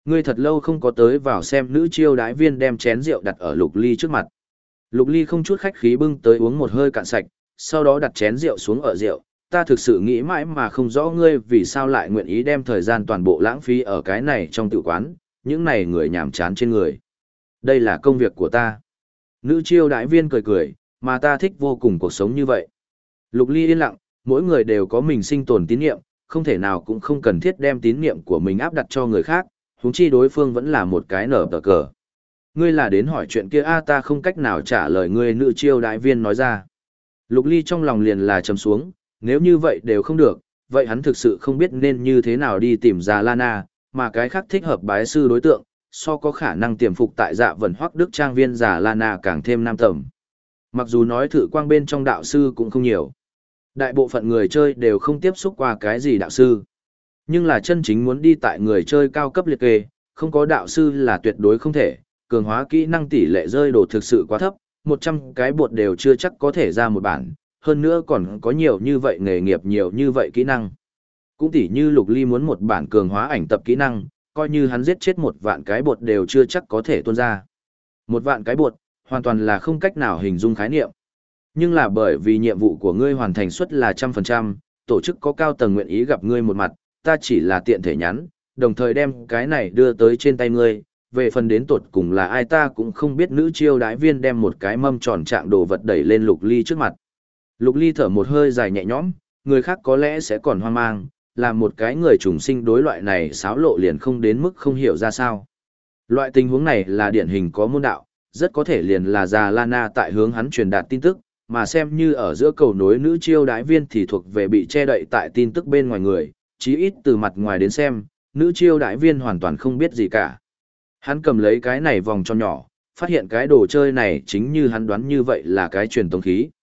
Ngươi thật lâu không có tới vào xem nữ chiêu đái viên đem chén rượu đặt ở Lục Ly trước mặt. Lục Ly không chút khách khí bưng tới uống một hơi cạn sạch, sau đó đặt chén rượu xuống ở rượu. Ta thực sự nghĩ mãi mà không rõ ngươi vì sao lại nguyện ý đem thời gian toàn bộ lãng phí ở cái này trong tự quán, những này người nhàm chán trên người. Đây là công việc của ta. Nữ chiêu đái viên cười cười, mà ta thích vô cùng cuộc sống như vậy. Lục Ly yên lặng, mỗi người đều có mình sinh tồn tín niệm, không thể nào cũng không cần thiết đem tín niệm của mình áp đặt cho người khác, huống chi đối phương vẫn là một cái nở tờ cờ. Ngươi là đến hỏi chuyện kia ta không cách nào trả lời ngươi, nữ chiêu đại viên nói ra. Lục Ly trong lòng liền là trầm xuống, nếu như vậy đều không được, vậy hắn thực sự không biết nên như thế nào đi tìm Già Lana, mà cái khác thích hợp bái sư đối tượng, so có khả năng tiềm phục tại Dạ Vân Hoắc Đức trang viên Già Lana càng thêm nam tầm. Mặc dù nói thử quang bên trong đạo sư cũng không nhiều. Đại bộ phận người chơi đều không tiếp xúc qua cái gì đạo sư. Nhưng là chân chính muốn đi tại người chơi cao cấp liệt kê, không có đạo sư là tuyệt đối không thể, cường hóa kỹ năng tỷ lệ rơi đồ thực sự quá thấp, 100 cái bột đều chưa chắc có thể ra một bản, hơn nữa còn có nhiều như vậy nghề nghiệp, nhiều như vậy kỹ năng. Cũng tỉ như Lục Ly muốn một bản cường hóa ảnh tập kỹ năng, coi như hắn giết chết 1 vạn cái bột đều chưa chắc có thể tuôn ra. 1 vạn cái bột, hoàn toàn là không cách nào hình dung khái niệm. Nhưng là bởi vì nhiệm vụ của ngươi hoàn thành suất là 100%, tổ chức có cao tầng nguyện ý gặp ngươi một mặt, ta chỉ là tiện thể nhắn, đồng thời đem cái này đưa tới trên tay ngươi, về phần đến tột cùng là ai ta cũng không biết. Nữ chiêu đái viên đem một cái mâm tròn trạng đồ vật đẩy lên Lục Ly trước mặt. Lục Ly thở một hơi dài nhẹ nhõm, người khác có lẽ sẽ còn hoang mang, là một cái người trùng sinh đối loại này xáo lộ liền không đến mức không hiểu ra sao. Loại tình huống này là điển hình có môn đạo, rất có thể liền là Già Lana tại hướng hắn truyền đạt tin tức, mà xem như ở giữa cầu nối nữ chiêu đái viên thì thuộc về bị che đậy tại tin tức bên ngoài người, chí ít từ mặt ngoài đến xem, nữ chiêu đái viên hoàn toàn không biết gì cả. Hắn cầm lấy cái này vòng tròn nhỏ, phát hiện cái đồ chơi này chính như hắn đoán như vậy là cái truyền tống khí.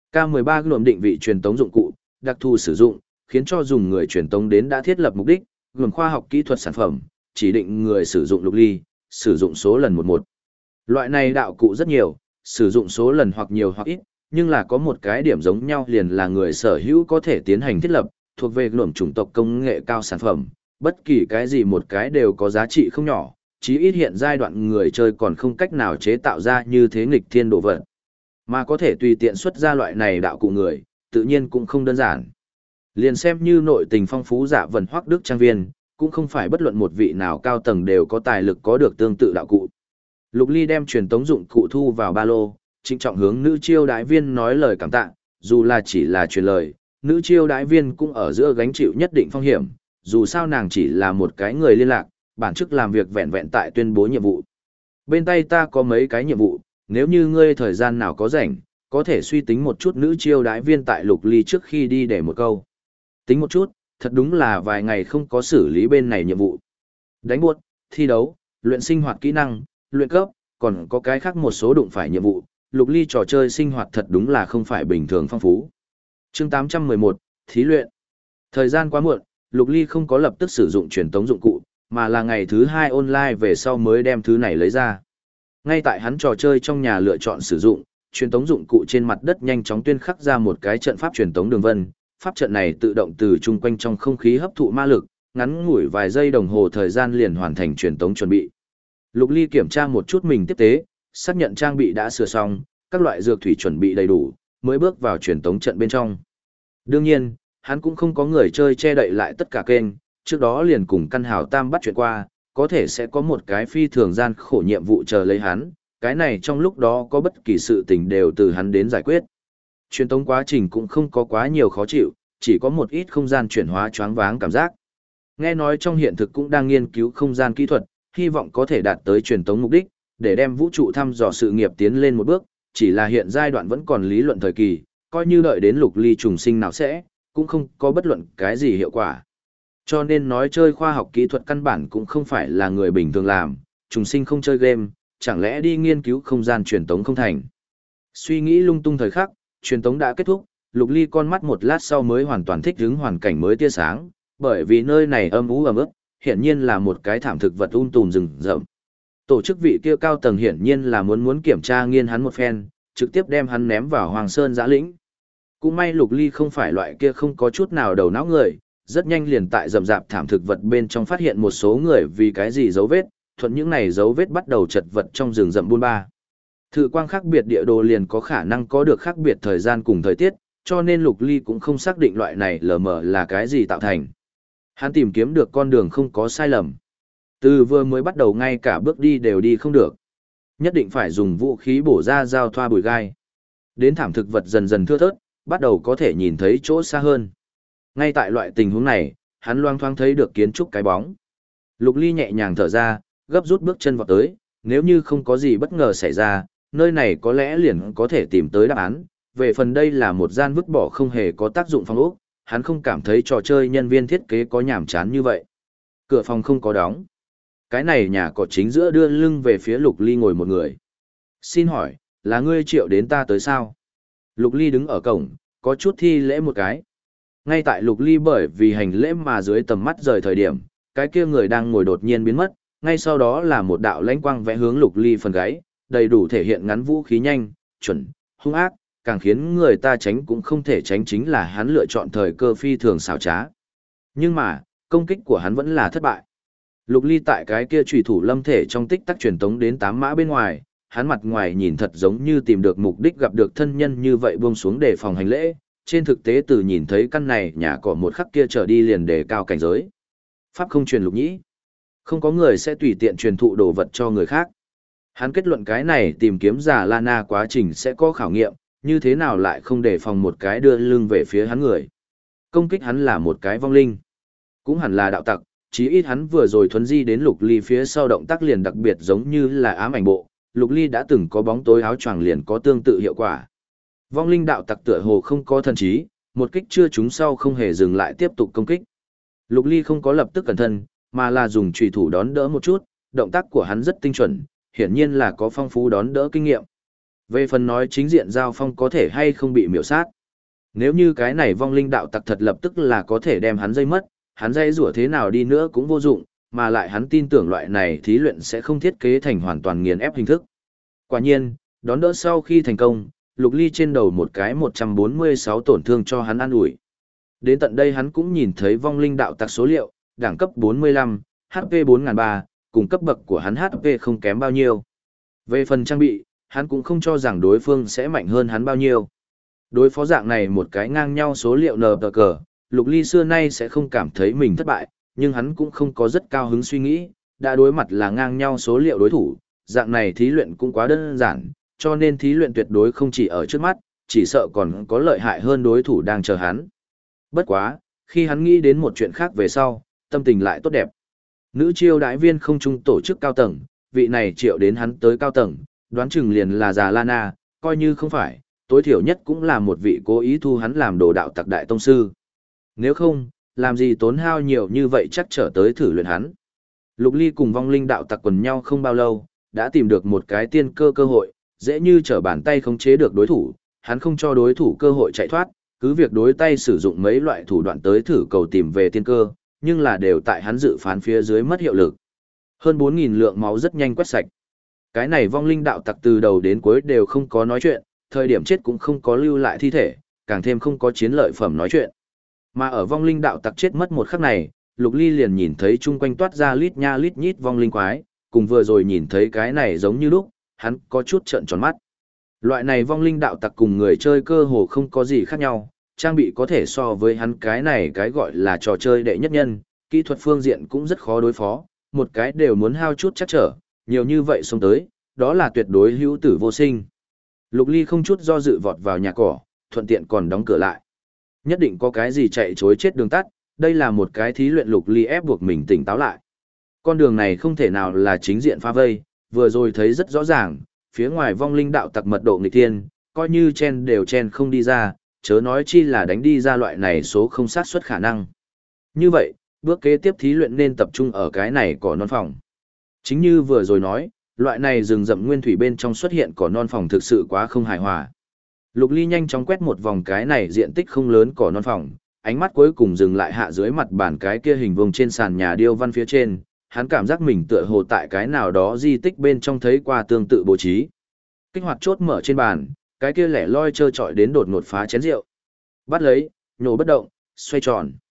K13 gồm định vị truyền tống dụng cụ, đặc thù sử dụng, khiến cho dùng người truyền tống đến đã thiết lập mục đích, gồm khoa học kỹ thuật sản phẩm, chỉ định người sử dụng Lục Ly, sử dụng số lần 11. Loại này đạo cụ rất nhiều, sử dụng số lần hoặc nhiều hoặc ít, nhưng là có một cái điểm giống nhau liền là người sở hữu có thể tiến hành thiết lập, thuộc về luồng chủng tộc công nghệ cao sản phẩm, bất kỳ cái gì một cái đều có giá trị không nhỏ, chí ít hiện giai đoạn người chơi còn không cách nào chế tạo ra như thế nghịch thiên đồ vật. Mà có thể tùy tiện xuất ra loại này đạo cụ người, tự nhiên cũng không đơn giản. Liền xem như nội tình phong phú Dạ Vân Hoắc Đức trang viên, cũng không phải bất luận một vị nào cao tầng đều có tài lực có được tương tự đạo cụ. Lục Ly đem truyền tống dụng cụ thu vào ba lô, trịnh trọng hướng nữ chiêu đái viên nói lời cảm tạ, dù là chỉ là truyền lời, nữ chiêu đái viên cũng ở giữa gánh chịu nhất định phong hiểm, dù sao nàng chỉ là một cái người liên lạc, bản chức làm việc vẹn vẹn tại tuyên bố nhiệm vụ. Bên tay ta có mấy cái nhiệm vụ, nếu như ngươi thời gian nào có rảnh, có thể suy tính một chút. Nữ chiêu đái viên tại Lục Ly trước khi đi để một câu. Tính một chút, thật đúng là vài ngày không có xử lý bên này nhiệm vụ. Đánh buốt, thi đấu, luyện sinh hoạt kỹ năng, luyện cấp, còn có cái khác một số đụng phải nhiệm vụ. Lục Ly trò chơi sinh hoạt thật đúng là không phải bình thường phong phú. Chương 811, thí luyện. Thời gian quá muộn, Lục Ly không có lập tức sử dụng truyền tống dụng cụ, mà là ngày thứ 2 online về sau mới đem thứ này lấy ra. Ngay tại hắn trò chơi trong nhà lựa chọn sử dụng, truyền tống dụng cụ trên mặt đất nhanh chóng tuyên khắc ra một cái trận pháp truyền tống đường vân. Pháp trận này tự động từ chung quanh trong không khí hấp thụ ma lực, ngắn ngủi vài giây đồng hồ thời gian liền hoàn thành truyền tống chuẩn bị. Lục Ly kiểm tra một chút mình tiếp tế, xác nhận trang bị đã sửa xong, các loại dược thủy chuẩn bị đầy đủ, mới bước vào truyền tống trận bên trong. Đương nhiên, hắn cũng không có người chơi che đậy lại tất cả kênh, trước đó liền cùng Căn Hào Tam bắt chuyện qua, có thể sẽ có một cái phi thường gian khổ nhiệm vụ chờ lấy hắn, cái này trong lúc đó có bất kỳ sự tình đều từ hắn đến giải quyết. Truyền tống quá trình cũng không có quá nhiều khó chịu, chỉ có một ít không gian chuyển hóa choáng váng cảm giác. Nghe nói trong hiện thực cũng đang nghiên cứu không gian kỹ thuật, hy vọng có thể đạt tới truyền tống mục đích, để đem vũ trụ thăm dò sự nghiệp tiến lên một bước, chỉ là hiện giai đoạn vẫn còn lý luận thời kỳ, coi như đợi đến Lục Ly trùng sinh nào sẽ, cũng không có bất luận cái gì hiệu quả. Cho nên nói chơi khoa học kỹ thuật căn bản cũng không phải là người bình thường làm, trùng sinh không chơi game, chẳng lẽ đi nghiên cứu không gian truyền tống không thành. Suy nghĩ lung tung thời khắc, truyền tống đã kết thúc, Lục Ly con mắt một lát sau mới hoàn toàn thích ứng hoàn cảnh mới tia sáng, bởi vì nơi này âm u ẩm ướt, hiển nhiên là một cái thảm thực vật tùm rừng rậm. Tổ chức vị kia cao tầng hiển nhiên là muốn kiểm tra nghiên hắn một phen, trực tiếp đem hắn ném vào Hoàng Sơn Giã Lĩnh. Cũng may Lục Ly không phải loại kia không có chút nào đầu não người, rất nhanh liền tại rậm rạp thảm thực vật bên trong phát hiện một số người vì cái gì dấu vết, thuận những này dấu vết bắt đầu chật vật trong rừng rậm buôn ba. Thử quang khác biệt địa đồ liền có khả năng có được khác biệt thời gian cùng thời tiết, cho nên Lục Ly cũng không xác định loại này lờ mờ là cái gì tạo thành. Hắn tìm kiếm được con đường không có sai lầm. Từ vừa mới bắt đầu ngay cả bước đi đều đi không được. Nhất định phải dùng vũ khí bổ ra dao thoa bụi gai. Đến thảm thực vật dần dần thưa thớt, bắt đầu có thể nhìn thấy chỗ xa hơn. Ngay tại loại tình huống này, hắn loang thoáng thấy được kiến trúc cái bóng. Lục Ly nhẹ nhàng thở ra, gấp rút bước chân vào tới, nếu như không có gì bất ngờ xảy ra, nơi này có lẽ liền có thể tìm tới đáp án. Về phần đây là một gian vứt bỏ không hề có tác dụng phòng ốc, hắn không cảm thấy trò chơi nhân viên thiết kế có nhàm chán như vậy. Cửa phòng không có đóng. Cái này nhà cỏ chính giữa đưa lưng về phía Lục Ly ngồi một người. Xin hỏi, là ngươi triệu đến ta tới sao? Lục Ly đứng ở cổng, có chút thi lễ một cái. Ngay tại Lục Ly bởi vì hành lễ mà dưới tầm mắt rời thời điểm, cái kia người đang ngồi đột nhiên biến mất, ngay sau đó là một đạo lãnh quang vẽ hướng Lục Ly phần gáy, đầy đủ thể hiện ngắn vũ khí nhanh, chuẩn, hung ác, càng khiến người ta tránh cũng không thể tránh chính là hắn lựa chọn thời cơ phi thường xảo trá. Nhưng mà, công kích của hắn vẫn là thất bại. Lục Ly tại cái kia chủy thủ lâm thể trong tích tắc truyền tống đến 8 mã bên ngoài, hắn mặt ngoài nhìn thật giống như tìm được mục đích gặp được thân nhân như vậy buông xuống để phòng hành lễ, trên thực tế từ nhìn thấy căn này nhà cỏ một khắc kia trở đi liền đề cao cảnh giới. Pháp không truyền lục nhĩ. Không có người sẽ tùy tiện truyền thụ đồ vật cho người khác. Hắn kết luận cái này tìm kiếm giả Lana quá trình sẽ có khảo nghiệm, như thế nào lại không đề phòng một cái đưa lưng về phía hắn người. Công kích hắn là một cái vong linh. Cũng hẳn là đạo tặc, chí ít hắn vừa rồi thuấn di đến Lục Ly phía sau động tác liền đặc biệt giống như là ám ảnh bộ. Lục Ly đã từng có bóng tối áo choàng liền có tương tự hiệu quả. Vong linh đạo tặc tựa hồ không có thần trí, một kích chưa trúng sau không hề dừng lại tiếp tục công kích. Lục Ly không có lập tức cẩn thận, mà là dùng chùy thủ đón đỡ một chút, động tác của hắn rất tinh chuẩn, hiển nhiên là có phong phú đón đỡ kinh nghiệm. Về phần nói chính diện giao phong có thể hay không bị miểu sát. Nếu như cái này vong linh đạo tặc thật lập tức là có thể đem hắn dây mất, hắn dây rủa thế nào đi nữa cũng vô dụng, mà lại hắn tin tưởng loại này thí luyện sẽ không thiết kế thành hoàn toàn nghiền ép hình thức. Quả nhiên, đón đỡ sau khi thành công, Lục Ly trên đầu một cái 146 tổn thương cho hắn an ủi. Đến tận đây hắn cũng nhìn thấy vong linh đạo tặc số liệu, đẳng cấp 45, HP 4003, cùng cấp bậc của hắn HP không kém bao nhiêu. Về phần trang bị, hắn cũng không cho rằng đối phương sẽ mạnh hơn hắn bao nhiêu. Đối phó dạng này một cái ngang nhau số liệu nờ tờ cờ, Lục Ly xưa nay sẽ không cảm thấy mình thất bại, nhưng hắn cũng không có rất cao hứng suy nghĩ, đã đối mặt là ngang nhau số liệu đối thủ, dạng này thí luyện cũng quá đơn giản, cho nên thí luyện tuyệt đối không chỉ ở trước mắt, chỉ sợ còn có lợi hại hơn đối thủ đang chờ hắn. Bất quá, khi hắn nghĩ đến một chuyện khác về sau, tâm tình lại tốt đẹp. Nữ chiêu đãi viên không trung tổ chức cao tầng, vị này triệu đến hắn tới cao tầng, đoán chừng liền là già Lana, coi như không phải, tối thiểu nhất cũng là một vị cố ý thu hắn làm đồ đạo tặc đại tông sư. Nếu không, làm gì tốn hao nhiều như vậy chắc trở tới thử luyện hắn. Lục Ly cùng vong linh đạo tặc quần nhau không bao lâu, đã tìm được một cái tiên cơ cơ hội, dễ như trở bàn tay khống chế được đối thủ, hắn không cho đối thủ cơ hội chạy thoát, cứ việc đối tay sử dụng mấy loại thủ đoạn tới thử cầu tìm về tiên cơ, nhưng là đều tại hắn dự phán phía dưới mất hiệu lực. Hơn 4.000 lượng máu rất nhanh quét sạch. Cái này vong linh đạo tặc từ đầu đến cuối đều không có nói chuyện, thời điểm chết cũng không có lưu lại thi thể, càng thêm không có chiến lợi phẩm nói chuyện. Mà ở vong linh đạo tặc chết mất một khắc này, Lục Ly liền nhìn thấy chung quanh toát ra lít nha lít nhít vong linh quái, cùng vừa rồi nhìn thấy cái này giống như lúc, hắn có chút trợn tròn mắt. Loại này vong linh đạo tặc cùng người chơi cơ hồ không có gì khác nhau, trang bị có thể so với hắn cái này cái gọi là trò chơi đệ nhất nhân, kỹ thuật phương diện cũng rất khó đối phó, một cái đều muốn hao chút chắc trở, nhiều như vậy xông tới, đó là tuyệt đối hữu tử vô sinh. Lục Ly không chút do dự vọt vào nhà cỏ, thuận tiện còn đóng cửa lại. Nhất định có cái gì chạy chối chết đường tắt, đây là một cái thí luyện. Lục Ly ép buộc mình tỉnh táo lại. Con đường này không thể nào là chính diện phá vây, vừa rồi thấy rất rõ ràng, phía ngoài vong linh đạo tặc mật độ nghịch thiên, coi như chen đều chen không đi ra, chớ nói chi là đánh đi ra loại này số không sát suất khả năng. Như vậy, bước kế tiếp thí luyện nên tập trung ở cái này cỏ non phòng. Chính như vừa rồi nói, loại này rừng rậm nguyên thủy bên trong xuất hiện cỏ non phòng thực sự quá không hài hòa. Lục Ly nhanh chóng quét một vòng cái này diện tích không lớn cỏ non phòng, ánh mắt cuối cùng dừng lại hạ dưới mặt bàn cái kia hình vuông trên sàn nhà điêu văn phía trên, hắn cảm giác mình tựa hồ tại cái nào đó di tích bên trong thấy qua tương tự bố trí. Kích hoạt chốt mở trên bàn, cái kia lẻ loi trơ trọi đến đột ngột phá chén rượu. Bắt lấy, nhổ bất động, xoay tròn.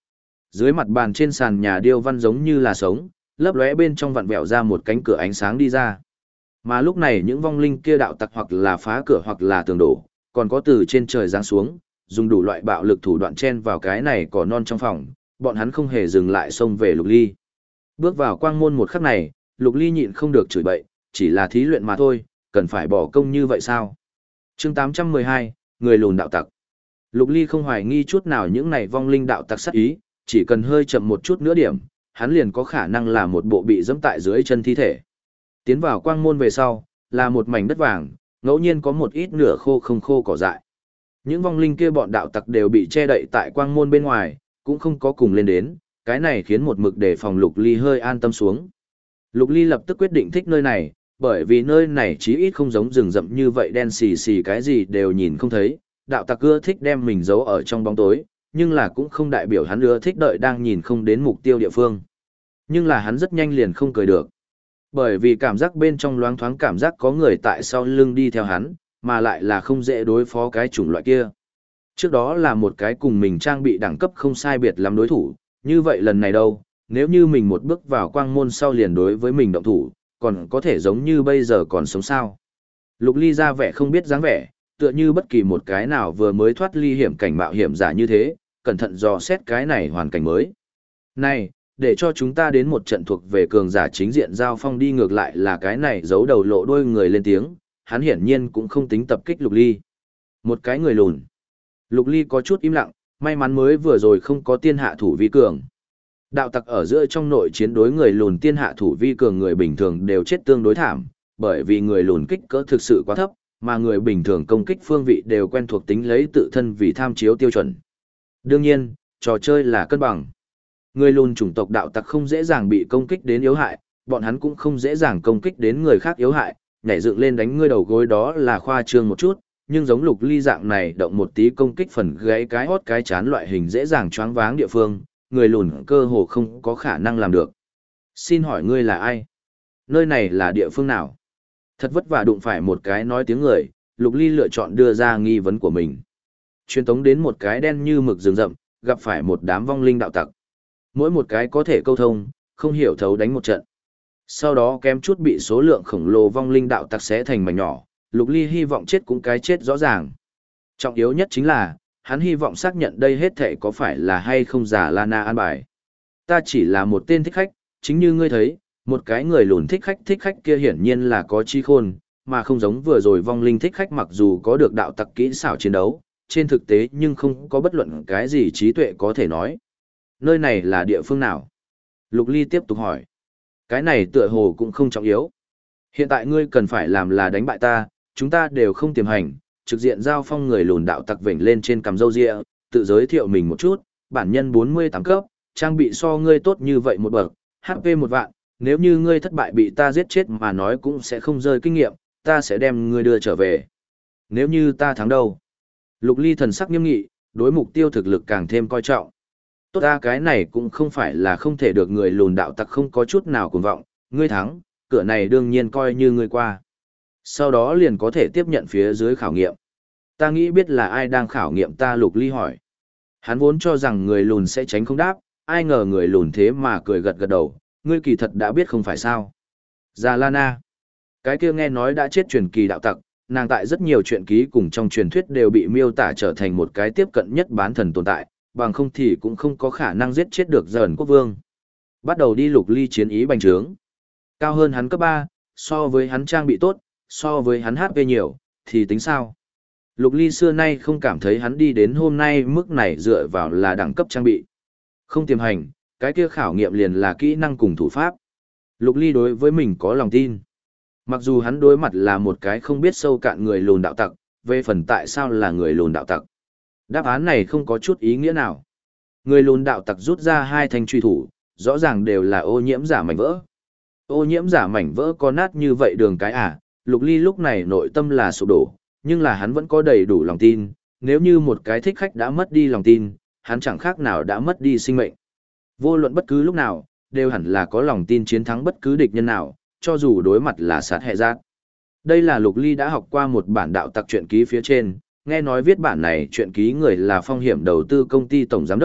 Dưới mặt bàn trên sàn nhà điêu văn giống như là sống, lấp lóe bên trong vặn vẹo ra một cánh cửa ánh sáng đi ra. Mà lúc này những vong linh kia đạo tặc hoặc là phá cửa hoặc là tường đổ, còn có từ trên trời giáng xuống, dùng đủ loại bạo lực thủ đoạn chen vào cái này cỏ non trong phòng, bọn hắn không hề dừng lại xông về Lục Ly. Bước vào quang môn một khắc này, Lục Ly nhịn không được chửi bậy, chỉ là thí luyện mà thôi, cần phải bỏ công như vậy sao? Chương 812, người lùn đạo tặc. Lục Ly không hoài nghi chút nào những này vong linh đạo tặc sát ý, chỉ cần hơi chậm một chút nữa điểm, hắn liền có khả năng là một bộ bị dẫm tại dưới chân thi thể. Tiến vào quang môn về sau, là một mảnh đất vàng, ngẫu nhiên có một ít nửa khô không khô cỏ dại. Những vong linh kia bọn đạo tặc đều bị che đậy tại quang môn bên ngoài, cũng không có cùng lên đến, cái này khiến một mực để phòng Lục Ly hơi an tâm xuống. Lục Ly lập tức quyết định thích nơi này, bởi vì nơi này chí ít không giống rừng rậm như vậy đen xì xì cái gì đều nhìn không thấy, đạo tặc ưa thích đem mình giấu ở trong bóng tối, nhưng là cũng không đại biểu hắn ưa thích đợi đang nhìn không đến mục tiêu địa phương. Nhưng là hắn rất nhanh liền không cười được. Bởi vì cảm giác bên trong loáng thoáng cảm giác có người tại sau lưng đi theo hắn, mà lại là không dễ đối phó cái chủng loại kia. Trước đó là một cái cùng mình trang bị đẳng cấp không sai biệt lắm đối thủ, như vậy lần này đâu, nếu như mình một bước vào quang môn sau liền đối với mình động thủ, còn có thể giống như bây giờ còn sống sao. Lục Ly ra vẻ không biết dáng vẻ, tựa như bất kỳ một cái nào vừa mới thoát ly hiểm cảnh mạo hiểm giả như thế, cẩn thận dò xét cái này hoàn cảnh mới. Này, để cho chúng ta đến một trận thuộc về cường giả chính diện giao phong đi, ngược lại là cái này giấu đầu lộ đuôi người lên tiếng, hắn hiển nhiên cũng không tính tập kích Lục Ly. Một cái người lùn. Lục Ly có chút im lặng, may mắn mới vừa rồi không có tiên hạ thủ vi cường. Đạo tặc ở giữa trong nội chiến đối người lùn tiên hạ thủ vi cường người bình thường đều chết tương đối thảm, bởi vì người lùn kích cỡ thực sự quá thấp, mà người bình thường công kích phương vị đều quen thuộc tính lấy tự thân vì tham chiếu tiêu chuẩn. Đương nhiên, trò chơi là cân bằng. Người lùn chủng tộc đạo tặc không dễ dàng bị công kích đến yếu hại, bọn hắn cũng không dễ dàng công kích đến người khác yếu hại, nhảy dựng lên đánh ngươi đầu gối đó là khoa trương một chút, nhưng giống Lục Ly dạng này động một tí công kích phần gãy cái hót cái chán loại hình dễ dàng choáng váng địa phương, người lùn cơ hồ không có khả năng làm được. Xin hỏi ngươi là ai? Nơi này là địa phương nào? Thật vất vả đụng phải một cái nói tiếng người, Lục Ly lựa chọn đưa ra nghi vấn của mình. Truyền tống đến một cái đen như mực rừng rậm, gặp phải một đám vong linh đạo tặc. Mỗi một cái có thể câu thông, không hiểu thấu đánh một trận. Sau đó kém chút bị số lượng khổng lồ vong linh đạo tặc xé thành mảnh nhỏ, Lục Ly hy vọng chết cũng cái chết rõ ràng. Trọng yếu nhất chính là, hắn hy vọng xác nhận đây hết thể có phải là hay không giả Lana an bài. Ta chỉ là một tên thích khách, chính như ngươi thấy, một cái người lùn thích khách kia hiển nhiên là có trí khôn, mà không giống vừa rồi vong linh thích khách mặc dù có được đạo tặc kỹ xảo chiến đấu, trên thực tế nhưng không có bất luận cái gì trí tuệ có thể nói. Nơi này là địa phương nào? Lục Ly tiếp tục hỏi. Cái này tựa hồ cũng không trọng yếu. Hiện tại ngươi cần phải làm là đánh bại ta, chúng ta đều không tiềm hành, trực diện giao phong người lùn đạo tặc vểnh lên trên cằm râu ria, tự giới thiệu mình một chút, bản nhân 48 cấp, trang bị so ngươi tốt như vậy một bậc, HP 1 vạn, nếu như ngươi thất bại bị ta giết chết mà nói cũng sẽ không rơi kinh nghiệm, ta sẽ đem ngươi đưa trở về. Nếu như ta thắng đâu? Lục Ly thần sắc nghiêm nghị, đối mục tiêu thực lực càng thêm coi trọng. Tốt ta cái này cũng không phải là không thể được, người lùn đạo tặc không có chút nào cuồng vọng, ngươi thắng, cửa này đương nhiên coi như ngươi qua. Sau đó liền có thể tiếp nhận phía dưới khảo nghiệm. Ta nghĩ biết là ai đang khảo nghiệm ta, Lục Ly hỏi. Hắn vốn cho rằng người lùn sẽ tránh không đáp, ai ngờ người lùn thế mà cười gật gật đầu, ngươi kỳ thật đã biết không phải sao. Già Lana. Cái kia nghe nói đã chết truyền kỳ đạo tặc, nàng tại rất nhiều truyện ký cùng trong truyền thuyết đều bị miêu tả trở thành một cái tiếp cận nhất bán thần tồn tại, bằng không thì cũng không có khả năng giết chết được Dởn Quốc Vương. Bắt đầu đi. Lục Ly chiến ý bành trướng. Cao hơn hắn cấp 3, so với hắn trang bị tốt, so với hắn HP nhiều, thì tính sao? Lục Ly xưa nay không cảm thấy hắn đi đến hôm nay mức này dựa vào là đẳng cấp trang bị. Không tiềm hành, cái kia khảo nghiệm liền là kỹ năng cùng thủ pháp. Lục Ly đối với mình có lòng tin. Mặc dù hắn đối mặt là một cái không biết sâu cạn người lùn đạo tặc, về phần tại sao là người lùn đạo tặc. Đáp án này không có chút ý nghĩa nào. Người lùn đạo tặc rút ra 2 thanh truy thủ, rõ ràng đều là ô nhiễm giả mảnh vỡ. Ô nhiễm giả mảnh vỡ có nát như vậy đường cái à, Lục Ly lúc này nội tâm là sụp đổ, nhưng là hắn vẫn có đầy đủ lòng tin, nếu như một cái thích khách đã mất đi lòng tin, hắn chẳng khác nào đã mất đi sinh mệnh. Vô luận bất cứ lúc nào, đều hẳn là có lòng tin chiến thắng bất cứ địch nhân nào, cho dù đối mặt là sát hệ giác. Đây là Lục Ly đã học qua một bản đạo tặc truyện ký phía trên, nghe nói viết bản này truyện ký người là Phong Hiểm đầu tư công ty tổng giám đốc,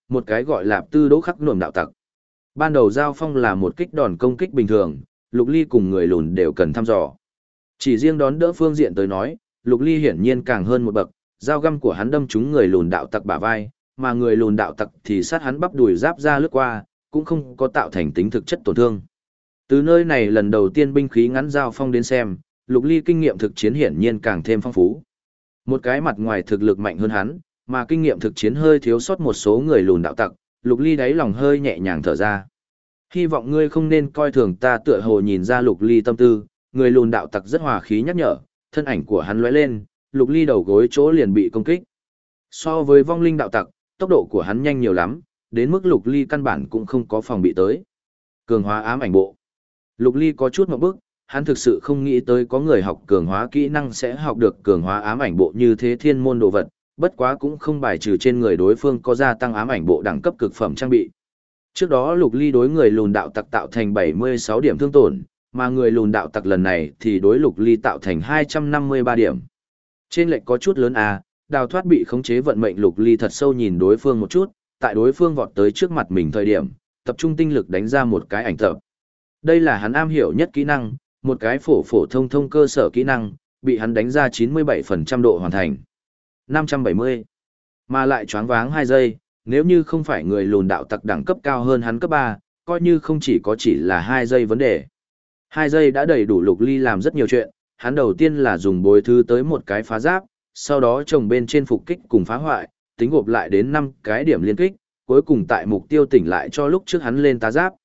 một cái gọi là Tư Đỗ Khắc Nổm đạo tặc. Ban đầu giao phong là một kích đòn công kích bình thường, Lục Ly cùng người lùn đều cần thăm dò. Chỉ riêng đón đỡ phương diện tới nói, Lục Ly hiển nhiên càng hơn một bậc, dao găm của hắn đâm trúng người lùn đạo tặc bả vai, mà người lùn đạo tặc thì sát hắn bắp đùi giáp ra lướt qua, cũng không có tạo thành tính thực chất tổn thương. Từ nơi này lần đầu tiên binh khí ngắn giao phong đến xem, Lục Ly kinh nghiệm thực chiến hiển nhiên càng thêm phong phú. Một cái mặt ngoài thực lực mạnh hơn hắn, mà kinh nghiệm thực chiến hơi thiếu sót một số người lùn đạo tặc, Lục Ly đáy lòng hơi nhẹ nhàng thở ra. Hy vọng ngươi không nên coi thường ta, tựa hồ nhìn ra Lục Ly tâm tư, người lùn đạo tặc rất hòa khí nhắc nhở, thân ảnh của hắn lóe lên, Lục Ly đầu gối chỗ liền bị công kích. So với vong linh đạo tặc, tốc độ của hắn nhanh nhiều lắm, đến mức Lục Ly căn bản cũng không có phòng bị tới. Cường hóa ám ảnh bộ. Lục Ly có chút ngượng bức, hắn thực sự không nghĩ tới có người học cường hóa kỹ năng sẽ học được cường hóa ám ảnh bộ như thế thiên môn đồ vật, bất quá cũng không bài trừ trên người đối phương có gia tăng ám ảnh bộ đẳng cấp cực phẩm trang bị. Trước đó Lục Ly đối người lùn đạo tặc tạo thành 76 điểm thương tổn, mà người lùn đạo tặc lần này thì đối Lục Ly tạo thành 253 điểm. Trên lệch có chút lớn à, đào thoát bị khống chế vận mệnh. Lục Ly thật sâu nhìn đối phương một chút, tại đối phương vọt tới trước mặt mình thời điểm, tập trung tinh lực đánh ra một cái ảnh tập. Đây là hắn am hiểu nhất kỹ năng, một cái phổ phổ thông thông cơ sở kỹ năng, bị hắn đánh ra 97% độ hoàn thành. 570. Mà lại choáng váng 2 giây, nếu như không phải người lùn đạo tặc đẳng cấp cao hơn hắn cấp 3, coi như không chỉ là 2 giây vấn đề. 2 giây đã đầy đủ Lục Ly làm rất nhiều chuyện, hắn đầu tiên là dùng bối thứ tới một cái phá giáp, sau đó trồng bên trên phục kích cùng phá hoại, tính gộp lại đến 5 cái điểm liên kích, cuối cùng tại mục tiêu tỉnh lại cho lúc trước hắn lên tá giáp.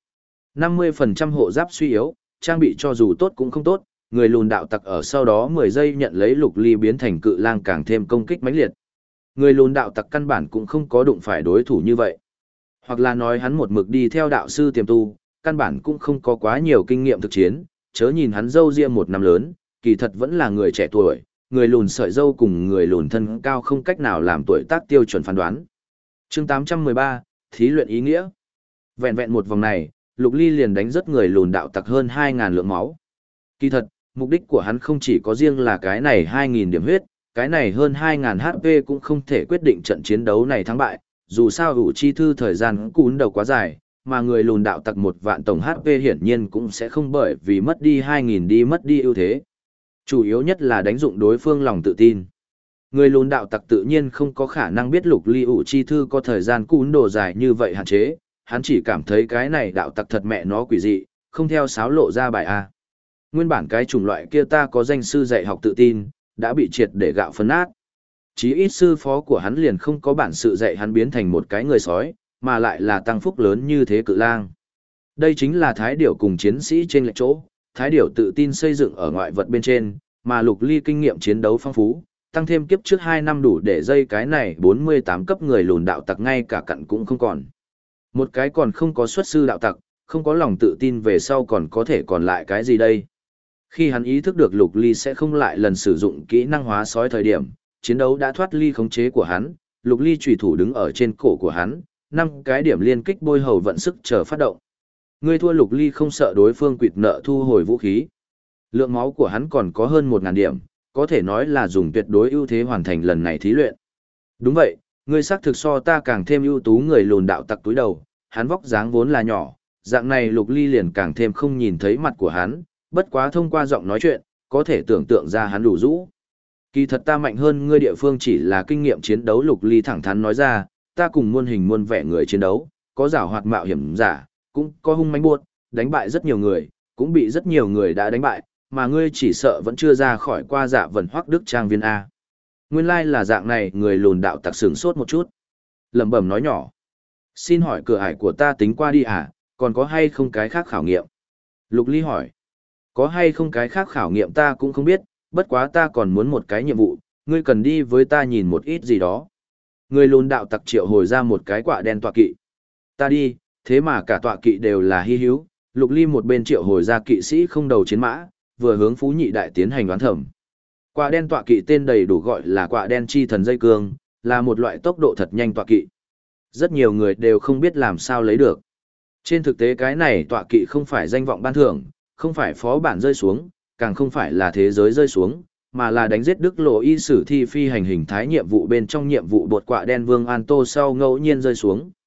50% hộ giáp suy yếu, trang bị cho dù tốt cũng không tốt, người lùn đạo tặc ở sau đó 10 giây nhận lấy Lục Ly biến thành cự lang càng thêm công kích mãnh liệt. Người lùn đạo tặc căn bản cũng không có đụng phải đối thủ như vậy. Hoặc là nói hắn một mực đi theo đạo sư tiềm tu, căn bản cũng không có quá nhiều kinh nghiệm thực chiến, chớ nhìn hắn râu ria một năm lớn, kỳ thật vẫn là người trẻ tuổi, người lùn sợi râu cùng người lùn thân cao không cách nào làm tuổi tác tiêu chuẩn phán đoán. Chương 813, thí luyện ý nghĩa. Vẹn vẹn một vòng này, Lục Ly liền đánh rất người lùn đạo tặc hơn 2.000 lượng máu. Kỳ thật, mục đích của hắn không chỉ có riêng là cái này 2.000 điểm huyết, cái này hơn 2.000 HP cũng không thể quyết định trận chiến đấu này thắng bại, dù sao ủ chi thư thời gian cún đầu quá dài, mà người lùn đạo tặc 1 vạn tổng HP hiển nhiên cũng sẽ không bởi vì mất đi 2.000 đi mất đi ưu thế. Chủ yếu nhất là đánh dụng đối phương lòng tự tin. Người lùn đạo tặc tự nhiên không có khả năng biết Lục Ly ủ chi thư có thời gian cún đồ dài như vậy hạn chế, hắn chỉ cảm thấy cái này đạo tặc thật mẹ nó quỷ dị, không theo sáo lộ ra bài A. Nguyên bản cái chủng loại kia ta có danh sư dạy học tự tin, đã bị triệt để gạo phấn nát. Chí ít sư phó của hắn liền không có bản sự dạy hắn biến thành một cái người sói, mà lại là tăng phúc lớn như thế cự lang. Đây chính là thái điểu cùng chiến sĩ trên lệch chỗ, thái điểu tự tin xây dựng ở ngoại vật bên trên, mà Lục Ly kinh nghiệm chiến đấu phong phú, tăng thêm kiếp trước 2 năm đủ để dây cái này 48 cấp người lùn đạo tặc ngay cả cặn cũng không còn. Một cái còn không có xuất sư đạo tặc, không có lòng tự tin về sau còn có thể còn lại cái gì đây. Khi hắn ý thức được Lục Ly sẽ không lại lần sử dụng kỹ năng hóa sói thời điểm, chiến đấu đã thoát ly khống chế của hắn, Lục Ly chủy thủ đứng ở trên cổ của hắn, 5 cái điểm liên kích bôi hầu vận sức chờ phát động. Ngươi thua. Lục Ly không sợ đối phương quỵt nợ thu hồi vũ khí. Lượng máu của hắn còn có hơn 1.000 điểm, có thể nói là dùng tuyệt đối ưu thế hoàn thành lần này thí luyện. Đúng vậy, ngươi xác thực so ta càng thêm ưu tú. Người lùn đạo tặc túi đầu, hắn vóc dáng vốn là nhỏ, dạng này Lục Ly liền càng thêm không nhìn thấy mặt của hắn, bất quá thông qua giọng nói chuyện, có thể tưởng tượng ra hắn đủ rũ. Kỳ thật ta mạnh hơn ngươi địa phương chỉ là kinh nghiệm chiến đấu. Lục Ly thẳng thắn nói ra, ta cùng muôn hình muôn vẻ người chiến đấu, có giảo hoạt mạo hiểm giả, cũng có hung mãnh buốt, đánh bại rất nhiều người, cũng bị rất nhiều người đã đánh bại, mà ngươi chỉ sợ vẫn chưa ra khỏi qua Dạ Vân Hoắc Đức trang viên A. Nguyên lai là dạng này. Người lùn đạo tặc sửng sốt một chút, lẩm bẩm nói nhỏ. Xin hỏi cửa ải của ta tính qua đi à, còn có hay không cái khác khảo nghiệm? Lục Ly hỏi. Có hay không cái khác khảo nghiệm ta cũng không biết, bất quá ta còn muốn một cái nhiệm vụ, ngươi cần đi với ta nhìn một ít gì đó. Người lùn đạo tặc triệu hồi ra một cái quạ đen tọa kỵ. Ta đi, thế mà cả tọa kỵ đều là hy hữu. Lục Ly một bên triệu hồi ra kỵ sĩ không đầu chiến mã, vừa hướng Phú Nhị Đại tiến hành đoán thẩm. Quạ đen tọa kỵ tên đầy đủ gọi là quạ đen chi thần dây cương, là một loại tốc độ thật nhanh tọa kỵ. Rất nhiều người đều không biết làm sao lấy được. Trên thực tế cái này tọa kỵ không phải danh vọng ban thưởng, không phải phó bản rơi xuống, càng không phải là thế giới rơi xuống, mà là đánh giết Đức Lộ Y sử thi phi hành hình thái nhiệm vụ bên trong nhiệm vụ bột quạ đen Vương An Tô sau ngẫu nhiên rơi xuống.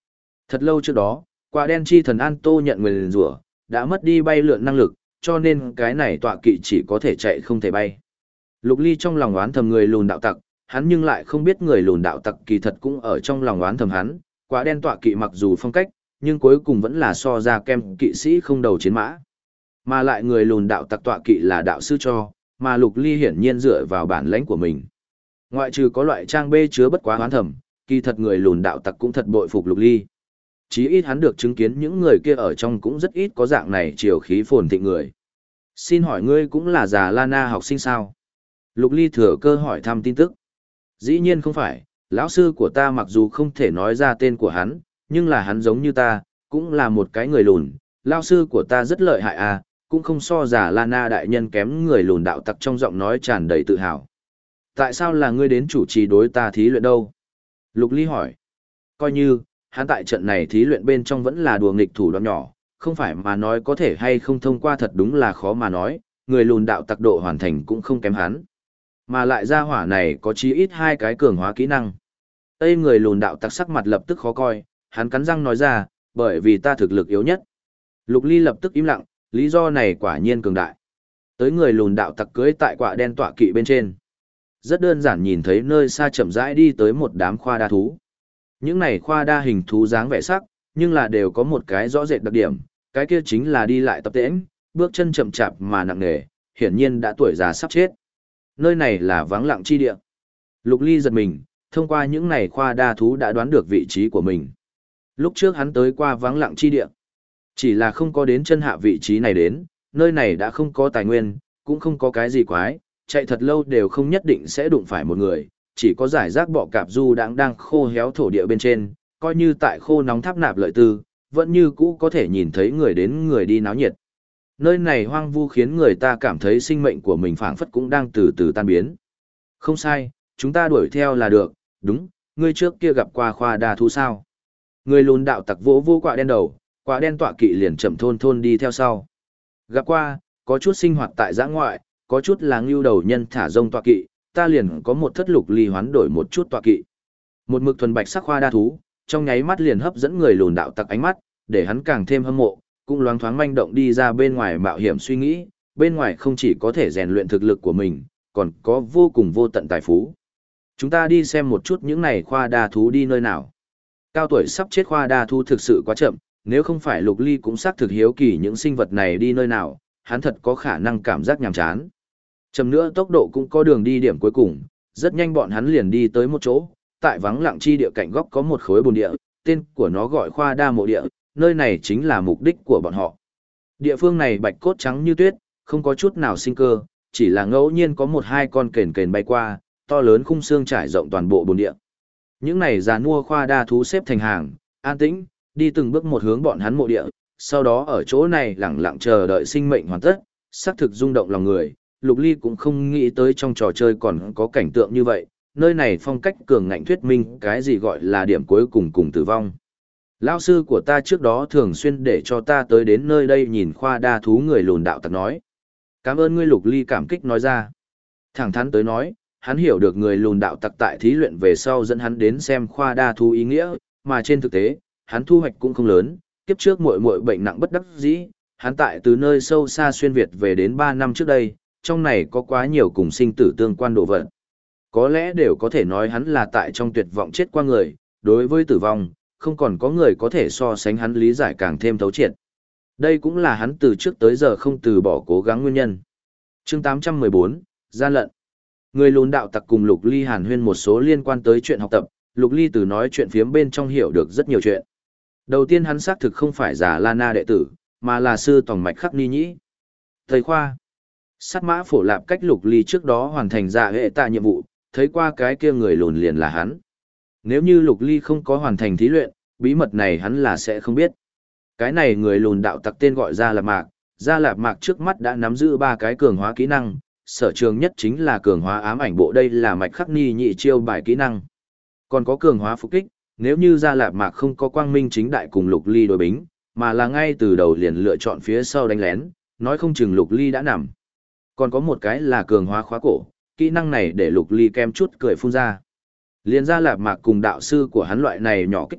Thật lâu trước đó, quả đen chi thần An Tô nhận nguyền rủa, đã mất đi bay lượn năng lực, cho nên cái này tọa kỵ chỉ có thể chạy không thể bay. Lục Ly trong lòng oán thầm người lùn đạo tặc, hắn nhưng lại không biết người lùn đạo tặc kỳ thật cũng ở trong lòng oán thầm hắn, quả đen tọa kỵ mặc dù phong cách, nhưng cuối cùng vẫn là so ra kem kỵ sĩ không đầu chiến mã. Mà lại người lùn đạo tặc tọa kỵ là đạo sư cho, mà Lục Ly hiển nhiên dựa vào bản lãnh của mình. Ngoại trừ có loại trang bê chứa bất quá oán thầm, kỳ thật người lùn đạo tặc cũng thật bội phục Lục Ly. Chí ít hắn được chứng kiến những người kia ở trong cũng rất ít có dạng này chiều khí phồn thịnh người. Xin hỏi ngươi cũng là già Lana học sinh sao? Lục Ly thừa cơ hỏi thăm tin tức. Dĩ nhiên không phải, lão sư của ta mặc dù không thể nói ra tên của hắn, nhưng là hắn giống như ta, cũng là một cái người lùn. Lão sư của ta rất lợi hại à, cũng không so già Lana đại nhân kém người lùn đạo tặc trong giọng nói tràn đầy tự hào. Tại sao là ngươi đến chủ trì đối ta thí luyện đâu? Lục Ly hỏi. Coi như, hắn tại trận này thí luyện bên trong vẫn là đùa nghịch thủ đoạn nhỏ, không phải mà nói có thể hay không thông qua thật đúng là khó mà nói, người lùn đạo tặc độ hoàn thành cũng không kém hắn. Mà lại ra hỏa này có chí ít 2 cái cường hóa kỹ năng. Tây người lùn đạo tặc sắc mặt lập tức khó coi, hắn cắn răng nói ra, bởi vì ta thực lực yếu nhất. Lục Ly lập tức im lặng, lý do này quả nhiên cường đại. Tới người lùn đạo tặc cưới tại quạ đen tọa kỵ bên trên. Rất đơn giản nhìn thấy nơi xa chậm rãi đi tới một đám khoa đa thú. Những này khoa đa hình thú dáng vẻ sắc, nhưng là đều có một cái rõ rệt đặc điểm, cái kia chính là đi lại tập tễnh, bước chân chậm chạp mà nặng nề, hiển nhiên đã tuổi già sắp chết. Nơi này là vắng lặng chi địa. Lục Ly giật mình, thông qua những này khoa đa thú đã đoán được vị trí của mình. Lúc trước hắn tới qua vắng lặng chi địa, chỉ là không có đến chân hạ vị trí này đến, nơi này đã không có tài nguyên, cũng không có cái gì quái, chạy thật lâu đều không nhất định sẽ đụng phải một người, chỉ có giải rác bọ cạp du đang khô héo thổ địa bên trên, coi như tại khô nóng tháp nạp lợi tư, vẫn như cũ có thể nhìn thấy người đến người đi náo nhiệt. Nơi này hoang vu khiến người ta cảm thấy sinh mệnh của mình phảng phất cũng đang từ từ tan biến. Không sai, chúng ta đuổi theo là được, đúng, ngươi trước kia gặp qua khoa đa thú sao. Người lùn đạo tặc vỗ vô quạ đen đầu, quạ đen tọa kỵ liền chậm thôn thôn đi theo sau. Gặp qua, có chút sinh hoạt tại giã ngoại, có chút là ngưu đầu nhân thả rông tọa kỵ, ta liền có một thất lục ly hoán đổi một chút tọa kỵ. Một mực thuần bạch sắc khoa đa thú, trong nháy mắt liền hấp dẫn người lùn đạo tặc ánh mắt, để hắn càng thêm hâm mộ, cũng loáng thoáng manh động đi ra bên ngoài mạo hiểm suy nghĩ, bên ngoài không chỉ có thể rèn luyện thực lực của mình, còn có vô cùng vô tận tài phú. Chúng ta đi xem một chút những này khoa đa thú đi nơi nào. Cao tuổi sắp chết khoa đa thú thực sự quá chậm, nếu không phải Lục Ly cũng xác thực hiếu kỳ những sinh vật này đi nơi nào, hắn thật có khả năng cảm giác nhàm chán. Chậm nữa tốc độ cũng có đường đi điểm cuối cùng, rất nhanh bọn hắn liền đi tới một chỗ, tại vắng lặng chi địa cạnh góc có một khối bồn địa, tên của nó gọi khoa đa mộ địa, nơi này chính là mục đích của bọn họ. Địa phương này bạch cốt trắng như tuyết, không có chút nào sinh cơ, chỉ là ngẫu nhiên có 1-2 con kền kền bay qua, to lớn khung xương trải rộng toàn bộ bồn địa. Những này già nua khoa đa thú xếp thành hàng, an tĩnh, đi từng bước một hướng bọn hắn mộ địa, sau đó ở chỗ này lẳng lặng chờ đợi sinh mệnh hoàn tất, xác thực rung động lòng người. Lục Ly cũng không nghĩ tới trong trò chơi còn có cảnh tượng như vậy, nơi này phong cách cường ngạnh thuyết minh cái gì gọi là điểm cuối cùng cùng tử vong. Lão sư của ta trước đó thường xuyên để cho ta tới đến nơi đây nhìn khoa đa thú người lùn đạo tặc nói. Cảm ơn ngươi. Lục Ly cảm kích nói ra. Thẳng thắn tới nói, hắn hiểu được người lùn đạo tặc tại thí luyện về sau dẫn hắn đến xem khoa đa thú ý nghĩa, mà trên thực tế, hắn thu hoạch cũng không lớn, kiếp trước muội bệnh nặng bất đắc dĩ, hắn tại từ nơi sâu xa xuyên Việt về đến 3 năm trước đây, trong này có quá nhiều cùng sinh tử tương quan độ vật. Có lẽ đều có thể nói hắn là tại trong tuyệt vọng chết qua người, đối với tử vong, không còn có người có thể so sánh hắn lý giải càng thêm thấu triệt. Đây cũng là hắn từ trước tới giờ không từ bỏ cố gắng nguyên nhân. Chương 814, gian lận. Người lùn đạo tặc cùng Lục Ly hàn huyên một số liên quan tới chuyện học tập, Lục Ly từ nói chuyện phiếm bên trong hiểu được rất nhiều chuyện. Đầu tiên hắn xác thực không phải giả Lana đệ tử, mà là sư tòng mạch khắc ni nhĩ. Thầy khoa. Sát mã phổ lạp cách Lục Ly trước đó hoàn thành dạ hệ tạ nhiệm vụ, thấy qua cái kia người lùn liền là hắn. Nếu như Lục Ly không có hoàn thành thí luyện, bí mật này hắn là sẽ không biết. Cái này người lùn đạo tặc tên gọi Gia Lạp Mạc, Gia Lạp Mạc trước mắt đã nắm giữ 3 cái cường hóa kỹ năng, sở trường nhất chính là cường hóa ám ảnh bộ, đây là mạch khắc ni nhị chiêu bài kỹ năng. Còn có cường hóa phục kích, nếu như Gia Lạp Mạc không có quang minh chính đại cùng Lục Ly đối bính, mà là ngay từ đầu liền lựa chọn phía sau đánh lén, nói không chừng Lục Ly đã nằm. Còn có một cái là cường hóa khóa cổ, kỹ năng này để Lục Ly kem chút cười phun ra. Liên Gia Lạp Mạc cùng đạo sư của hắn loại này nhỏ kích cỡ,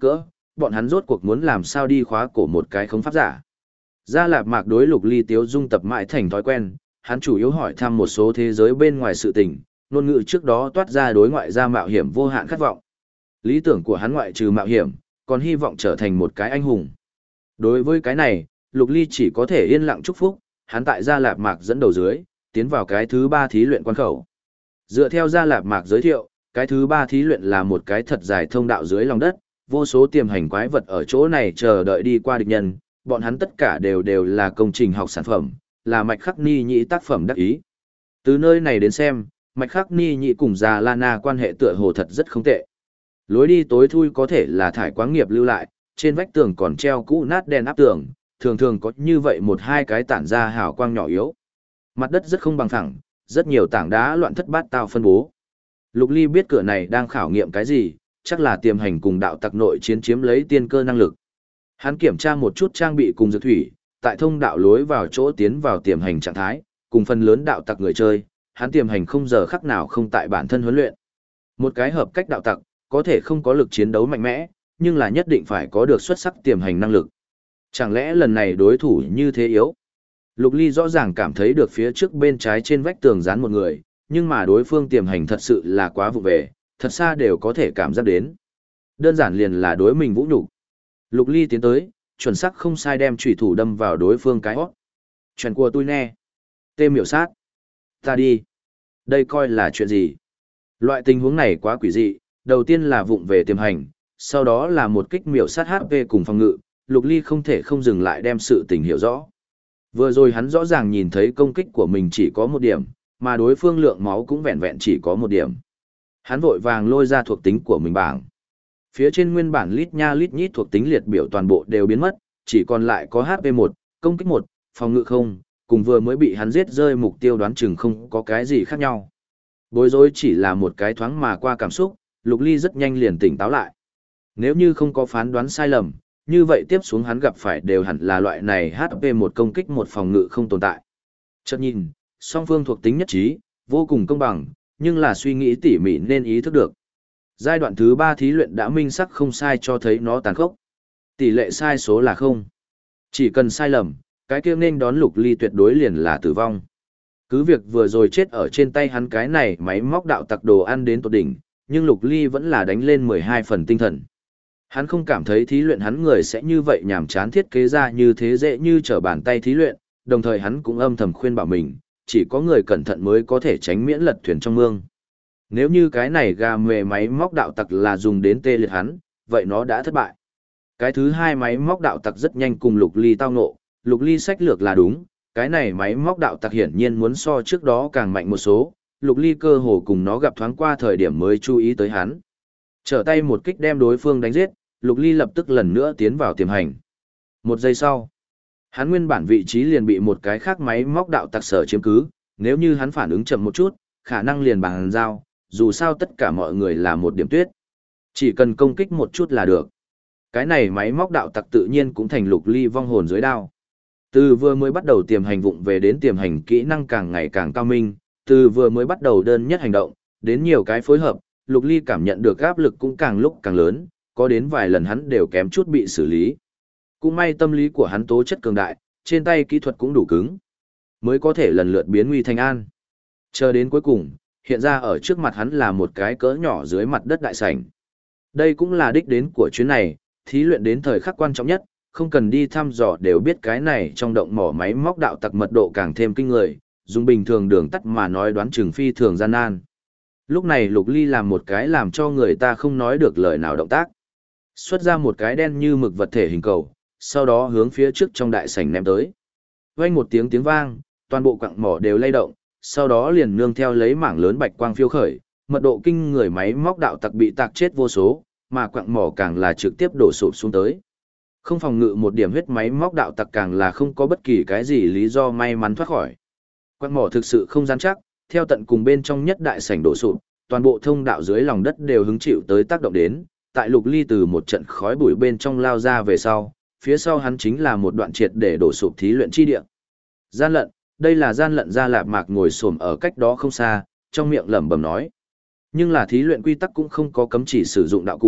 bọn hắn rốt cuộc muốn làm sao đi khóa cổ một cái khống pháp giả. Gia Lạp Mạc đối Lục Ly Tiếu Dung tập mãi thành thói quen, hắn chủ yếu hỏi thăm một số thế giới bên ngoài sự tình, ngôn ngữ trước đó toát ra đối ngoại ra mạo hiểm vô hạn khát vọng. Lý tưởng của hắn ngoại trừ mạo hiểm, còn hy vọng trở thành một cái anh hùng. Đối với cái này, Lục Ly chỉ có thể yên lặng chúc phúc, hắn tại Gia Lạp Mạc dẫn đầu dưới, tiến vào cái thứ 3 thí luyện quan khẩu. Dựa theo Gia Lạp Mạc giới thiệu, cái thứ 3 thí luyện là một cái thật dài thông đạo dưới lòng đất, vô số tiềm hành quái vật ở chỗ này chờ đợi đi qua địch nhân, bọn hắn tất cả đều là công trình học sản phẩm, là Mạch Khắc Ni Nhĩ tác phẩm đắc ý. Từ nơi này đến xem, Mạch Khắc Ni Nhĩ cùng Già Lana quan hệ tựa hồ thật rất không tệ. Lối đi tối thui có thể là thải quáng nghiệp lưu lại, trên vách tường còn treo cũ nát đèn áp tường, thường thường có như vậy một hai cái tản ra hào quang nhỏ yếu. Mặt đất rất không bằng phẳng, rất nhiều tảng đá loạn thất bát tao phân bố. Lục Ly biết cửa này đang khảo nghiệm cái gì, chắc là tiềm hành cùng đạo tặc nội chiến chiếm lấy tiên cơ năng lực. Hắn kiểm tra một chút trang bị cùng dược thủy, tại thông đạo lối vào chỗ tiến vào tiềm hành trạng thái, cùng phần lớn đạo tặc người chơi, hắn tiềm hành không giờ khắc nào không tại bản thân huấn luyện. Một cái hợp cách đạo tặc, có thể không có lực chiến đấu mạnh mẽ, nhưng là nhất định phải có được xuất sắc tiềm hành năng lực. Chẳng lẽ lần này đối thủ như thế yếu? Lục Ly rõ ràng cảm thấy được phía trước bên trái trên vách tường dán một người, nhưng mà đối phương tiềm hành thật sự là quá vụ về, thật xa đều có thể cảm giác đến. Đơn giản liền là đối mình vũ nhục. Lục Ly tiến tới, chuẩn xác không sai đem chủy thủ đâm vào đối phương cái hót. Chuyện của tôi nè. Tê miểu sát. Ta đi. Đây coi là chuyện gì? Loại tình huống này quá quỷ dị, đầu tiên là vụng về tiềm hành, sau đó là một kích miểu sát HP cùng phòng ngự, Lục Ly không thể không dừng lại đem sự tình hiểu rõ. Vừa rồi hắn rõ ràng nhìn thấy công kích của mình chỉ có 1 điểm, mà đối phương lượng máu cũng vẹn vẹn chỉ có 1 điểm. Hắn vội vàng lôi ra thuộc tính của mình bảng. Phía trên nguyên bản lít nha lít nhít thuộc tính liệt biểu toàn bộ đều biến mất, chỉ còn lại có HP 1, công kích 1, phòng ngự 0, cùng vừa mới bị hắn giết rơi mục tiêu đoán chừng không có cái gì khác nhau. Bối rối chỉ là một cái thoáng mà qua cảm xúc, Lục Ly rất nhanh liền tỉnh táo lại. Nếu như không có phán đoán sai lầm, như vậy tiếp xuống hắn gặp phải đều hẳn là loại này HP 1 công kích 1 phòng ngự không tồn tại. Chợt nhìn, song phương thuộc tính nhất trí, vô cùng công bằng, nhưng là suy nghĩ tỉ mỉ nên ý thức được. Giai đoạn thứ 3 thí luyện đã minh sắc không sai cho thấy nó tàn khốc. Tỷ lệ sai số là 0. Chỉ cần sai lầm, cái kia nên đón Lục Ly tuyệt đối liền là tử vong. Cứ việc vừa rồi chết ở trên tay hắn cái này máy móc đạo tặc đồ ăn đến tột đỉnh, nhưng Lục Ly vẫn là đánh lên 12 phần tinh thần. Hắn không cảm thấy thí luyện hắn người sẽ như vậy nhàm chán thiết kế ra như thế dễ như trở bàn tay thí luyện, đồng thời hắn cũng âm thầm khuyên bảo mình, chỉ có người cẩn thận mới có thể tránh miễn lật thuyền trong mương. Nếu như cái này gà mề máy móc đạo tặc là dùng đến tê liệt hắn, vậy nó đã thất bại. Cái thứ 2 máy móc đạo tặc rất nhanh cùng Lục Ly tao ngộ, Lục Ly sách lược là đúng, cái này máy móc đạo tặc hiển nhiên muốn so trước đó càng mạnh một số, Lục Ly cơ hồ cùng nó gặp thoáng qua thời điểm mới chú ý tới hắn. Trở tay một kích đem đối phương đánh giết, Lục Ly lập tức lần nữa tiến vào tiềm hành. 1 giây sau, hắn nguyên bản vị trí liền bị một cái khác máy móc đạo tặc sở chiếm cứ, nếu như hắn phản ứng chậm một chút, khả năng liền bằng giao, dù sao tất cả mọi người là một điểm tuyết. Chỉ cần công kích một chút là được. Cái này máy móc đạo tặc tự nhiên cũng thành Lục Ly vong hồn dưới đao. Từ vừa mới bắt đầu tiềm hành vụng về đến tiềm hành kỹ năng càng ngày càng cao minh, từ vừa mới bắt đầu đơn nhất hành động, đến nhiều cái phối hợp, Lục Ly cảm nhận được áp lực cũng càng lúc càng lớn, có đến vài lần hắn đều kém chút bị xử lý. Cũng may tâm lý của hắn tố chất cường đại, trên tay kỹ thuật cũng đủ cứng, mới có thể lần lượt biến nguy thành an. Chờ đến cuối cùng, hiện ra ở trước mặt hắn là một cái cỡ nhỏ dưới mặt đất đại sảnh. Đây cũng là đích đến của chuyến này, thí luyện đến thời khắc quan trọng nhất, không cần đi thăm dò đều biết cái này trong động mỏ máy móc đạo tặc mật độ càng thêm kinh người, dùng bình thường đường tắt mà nói đoán chừng phi thường gian nan. Lúc này Lục Ly làm một cái làm cho người ta không nói được lời nào động tác. Xuất ra một cái đen như mực vật thể hình cầu, sau đó hướng phía trước trong đại sảnh ném tới. Vang một tiếng vang, toàn bộ quặng mỏ đều lay động, sau đó liền nương theo lấy mảng lớn bạch quang phiêu khởi, mật độ kinh người máy móc đạo tặc bị tạc chết vô số, mà quặng mỏ càng là trực tiếp đổ sụp xuống tới. Không phòng ngự một điểm huyết máy móc đạo tặc càng là không có bất kỳ cái gì lý do may mắn thoát khỏi. Quặng mỏ thực sự không gian chắc, theo tận cùng bên trong nhất đại sảnh đổ sụp, toàn bộ thông đạo dưới lòng đất đều hứng chịu tới tác động đến, tại Lục Ly từ một trận khói bụi bên trong lao ra về sau, phía sau hắn chính là một đoạn triệt để đổ sụp thí luyện chi địa. Gian lận, đây là gian lận. Gia Lạp Mạc ngồi xổm ở cách đó không xa, trong miệng lẩm bẩm nói. Nhưng là thí luyện quy tắc cũng không có cấm chỉ sử dụng đạo cụ,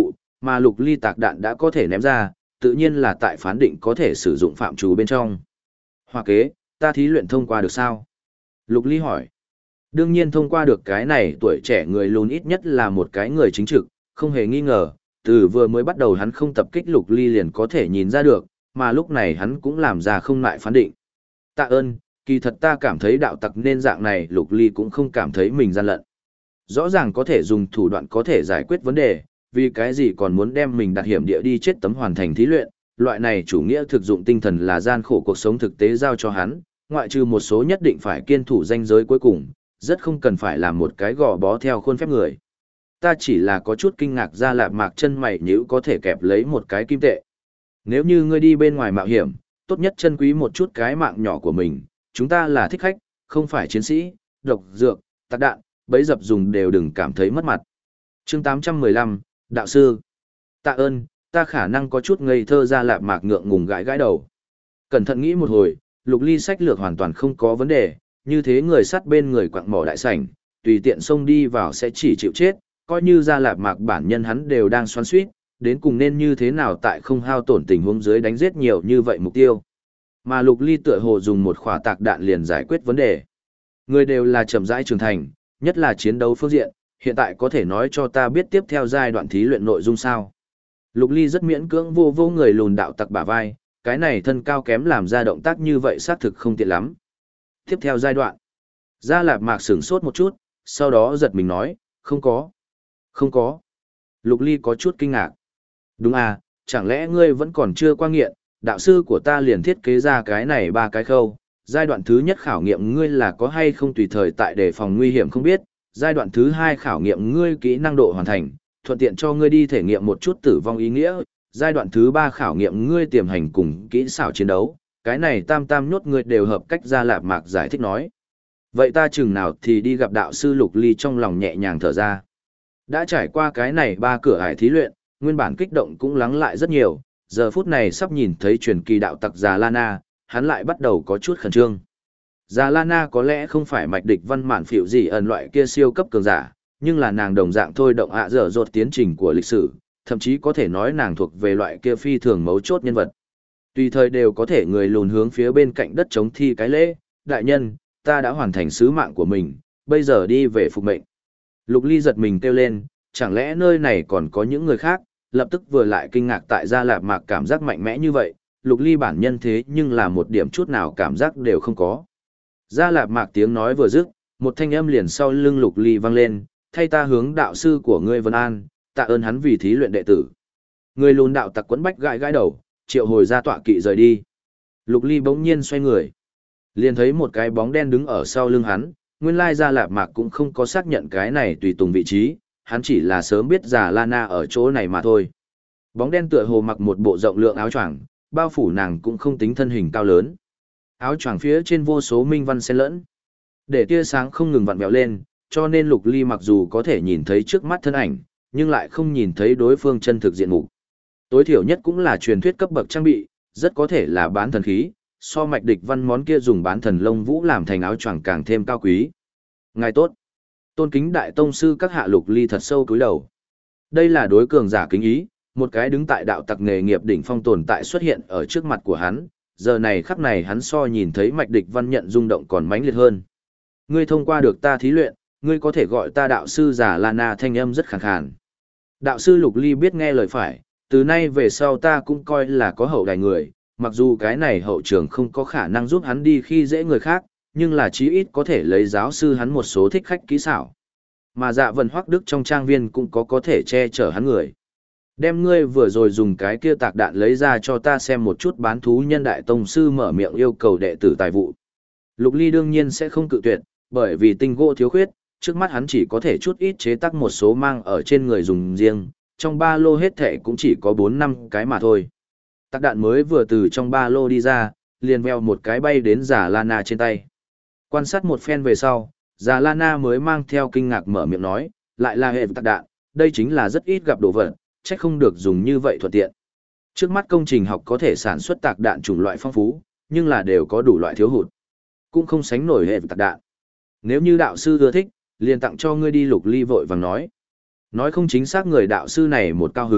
mà lục ly tạc đạn đã có thể ném ra, tự nhiên là tại phán định có thể sử dụng phạm trù bên trong. Hoa kế, ta thí luyện thông qua được sao? Lục ly hỏi. Đương nhiên thông qua được, cái này tuổi trẻ người lùn ít nhất là một cái người chính trực, không hề nghi ngờ, từ vừa mới bắt đầu hắn không tập kích lục ly liền có thể nhìn ra được, mà lúc này hắn cũng làm ra không lại phán định. Tạ ơn, kỳ thật ta cảm thấy đạo tặc nên dạng này lục ly cũng không cảm thấy mình gian lận. Rõ ràng có thể dùng thủ đoạn có thể giải quyết vấn đề, vì cái gì còn muốn đem mình đặt hiểm địa đi chết tấm hoàn thành thí luyện, loại này chủ nghĩa thực dụng tinh thần là gian khổ cuộc sống thực tế giao cho hắn, ngoại trừ một số nhất định phải kiên thủ ranh giới cuối cùng, rất không cần phải làm một cái gò bó theo khuôn phép người. Ta chỉ là có chút kinh ngạc ra lạp mạc chân mày nhíu có thể kẹp lấy một cái kim tệ. Nếu như ngươi đi bên ngoài mạo hiểm, tốt nhất trân quý một chút cái mạng nhỏ của mình, chúng ta là thích khách, không phải chiến sĩ, độc dược, tạc đạn, bấy dập dùng đều đừng cảm thấy mất mặt. Chương 815, Đạo sư. Tạ ơn, ta khả năng có chút ngây thơ ra lạp mạc ngượng ngùng gãi gãi đầu. Cẩn thận nghĩ một hồi, lục ly sách lược hoàn toàn không có vấn đề, như thế người sát bên người quặng mỏ đại sảnh, tùy tiện xông đi vào sẽ chỉ chịu chết, coi như ra lạp mạc bản nhân hắn đều đang xoắn xuýt, đến cùng nên như thế nào tại không hao tổn tình huống dưới đánh giết nhiều như vậy mục tiêu. Mà lục ly tựa hồ dùng một khỏa tạc đạn liền giải quyết vấn đề. Người đều là chậm rãi trưởng thành, nhất là chiến đấu phương diện, hiện tại có thể nói cho ta biết tiếp theo giai đoạn thí luyện nội dung sao. Lục ly rất miễn cưỡng vô vô người lùn đạo tặc bả vai, cái này thân cao kém làm ra động tác như vậy xác thực không tiện lắm. Tiếp theo giai đoạn. Gia Lạp Mạc sửng sốt một chút, sau đó giật mình nói, không có. Không có. Lục ly có chút kinh ngạc. Đúng à, chẳng lẽ ngươi vẫn còn chưa qua nghiện, đạo sư của ta liền thiết kế ra cái này 3 cái khâu. Giai đoạn thứ nhất khảo nghiệm ngươi là có hay không tùy thời tại đề phòng nguy hiểm không biết. Giai đoạn thứ 2 khảo nghiệm ngươi kỹ năng độ hoàn thành, thuận tiện cho ngươi đi thể nghiệm một chút tử vong ý nghĩa. Giai đoạn thứ 3 khảo nghiệm ngươi tiềm hành cùng kỹ xảo chiến đấu. Cái này tam tam nhốt ngươi đều hợp cách. Gia Lạp Mạc giải thích nói. Vậy ta chừng nào thì đi gặp đạo sư Lục ly trong lòng nhẹ nhàng thở ra. Đã trải qua cái này 3 cửa ải thí luyện, nguyên bản kích động cũng lắng lại rất nhiều, giờ phút này sắp nhìn thấy truyền kỳ đạo tặc Già Lana, hắn lại bắt đầu có chút khẩn trương. Già Lana có lẽ không phải mạch địch văn mạn phịu gì ẩn loại kia siêu cấp cường giả, nhưng là nàng đồng dạng thôi động ạ dở dột tiến trình của lịch sử, thậm chí có thể nói nàng thuộc về loại kia phi thường mấu chốt nhân vật. Tùy thời đều có thể người lùn hướng phía bên cạnh đất chống thi cái lễ, đại nhân, ta đã hoàn thành sứ mạng của mình, bây giờ đi về phục mệnh. Lục ly giật mình kêu lên, chẳng lẽ nơi này còn có những người khác, lập tức vừa lại kinh ngạc tại Gia Lạp Mạc cảm giác mạnh mẽ như vậy, lục ly bản nhân thế nhưng là một điểm chút nào cảm giác đều không có. Gia Lạp Mạc tiếng nói vừa dứt, một thanh âm liền sau lưng lục ly vang lên, thay ta hướng đạo sư của ngươi Vân An, tạ ơn hắn vì thí luyện đệ tử. Người lùn đạo tặc quấn bách gãi gãi đầu, triệu hồi ra tọa kỵ rời đi. Lục ly bỗng nhiên xoay người, liền thấy một cái bóng đen đứng ở sau lưng hắn, nguyên lai Gia Lạp Mạc cũng không có xác nhận cái này tùy tùng vị trí, hắn chỉ là sớm biết Già Lana ở chỗ này mà thôi. Bóng đen tựa hồ mặc một bộ rộng lượng áo choàng, bao phủ nàng cũng không tính thân hình cao lớn. Áo choàng phía trên vô số minh văn xen lẫn, để tia sáng không ngừng vặn vẹo lên, cho nên Lục ly mặc dù có thể nhìn thấy trước mắt thân ảnh, nhưng lại không nhìn thấy đối phương chân thực diện mục. Tối thiểu nhất cũng là truyền thuyết cấp bậc trang bị, rất có thể là bán thần khí, so mạch địch văn món kia dùng bán thần lông vũ làm thành áo choàng càng thêm cao quý. Ngài tốt. Tôn kính đại tông sư các hạ. Lục ly thật sâu cúi đầu. Đây là đối cường giả kính ý, một cái đứng tại đạo tặc nghề nghiệp đỉnh phong tồn tại xuất hiện ở trước mặt của hắn, giờ này khắc này hắn so nhìn thấy mạch địch văn nhận rung động còn mãnh liệt hơn. Ngươi thông qua được ta thí luyện, ngươi có thể gọi ta đạo sư Già Lana, thanh âm rất khàn khàn. Đạo sư Lục ly biết nghe lời phải, từ nay về sau ta cũng coi là có hậu đài người, mặc dù cái này hậu trường không có khả năng giúp hắn đi khi dễ người khác, nhưng là chí ít có thể lấy giáo sư hắn một số thích khách kỹ xảo. Mà Dạ Vân Hoắc Đức trong trang viên cũng có thể che chở hắn người. Đem ngươi vừa rồi dùng cái kia tạc đạn lấy ra cho ta xem một chút. Bán thú nhân đại tông sư mở miệng yêu cầu đệ tử tài vụ. Lục ly đương nhiên sẽ không cự tuyệt, bởi vì tinh gỗ thiếu khuyết, trước mắt hắn chỉ có thể chút ít chế tác một số mang ở trên người dùng riêng, trong ba lô hết thảy cũng chỉ có 4-5 cái mà thôi. Tạc đạn mới vừa từ trong ba lô đi ra, liền veo một cái bay đến Già Lana trên tay. Quan sát một phen về sau, Già Lana mới mang theo kinh ngạc mở miệng nói, lại là hệ tạc đạn, đây chính là rất ít gặp đồ vật, chắc không được dùng như vậy thuận tiện. Trước mắt công trình học có thể sản xuất tạc đạn chủng loại phong phú, nhưng là đều có đủ loại thiếu hụt. Cũng không sánh nổi hệ tạc đạn. Nếu như đạo sư ưa thích, liền tặng cho ngươi đi. Lục ly vội vàng nói. Nói không chính xác người đạo sư này một cao hứng,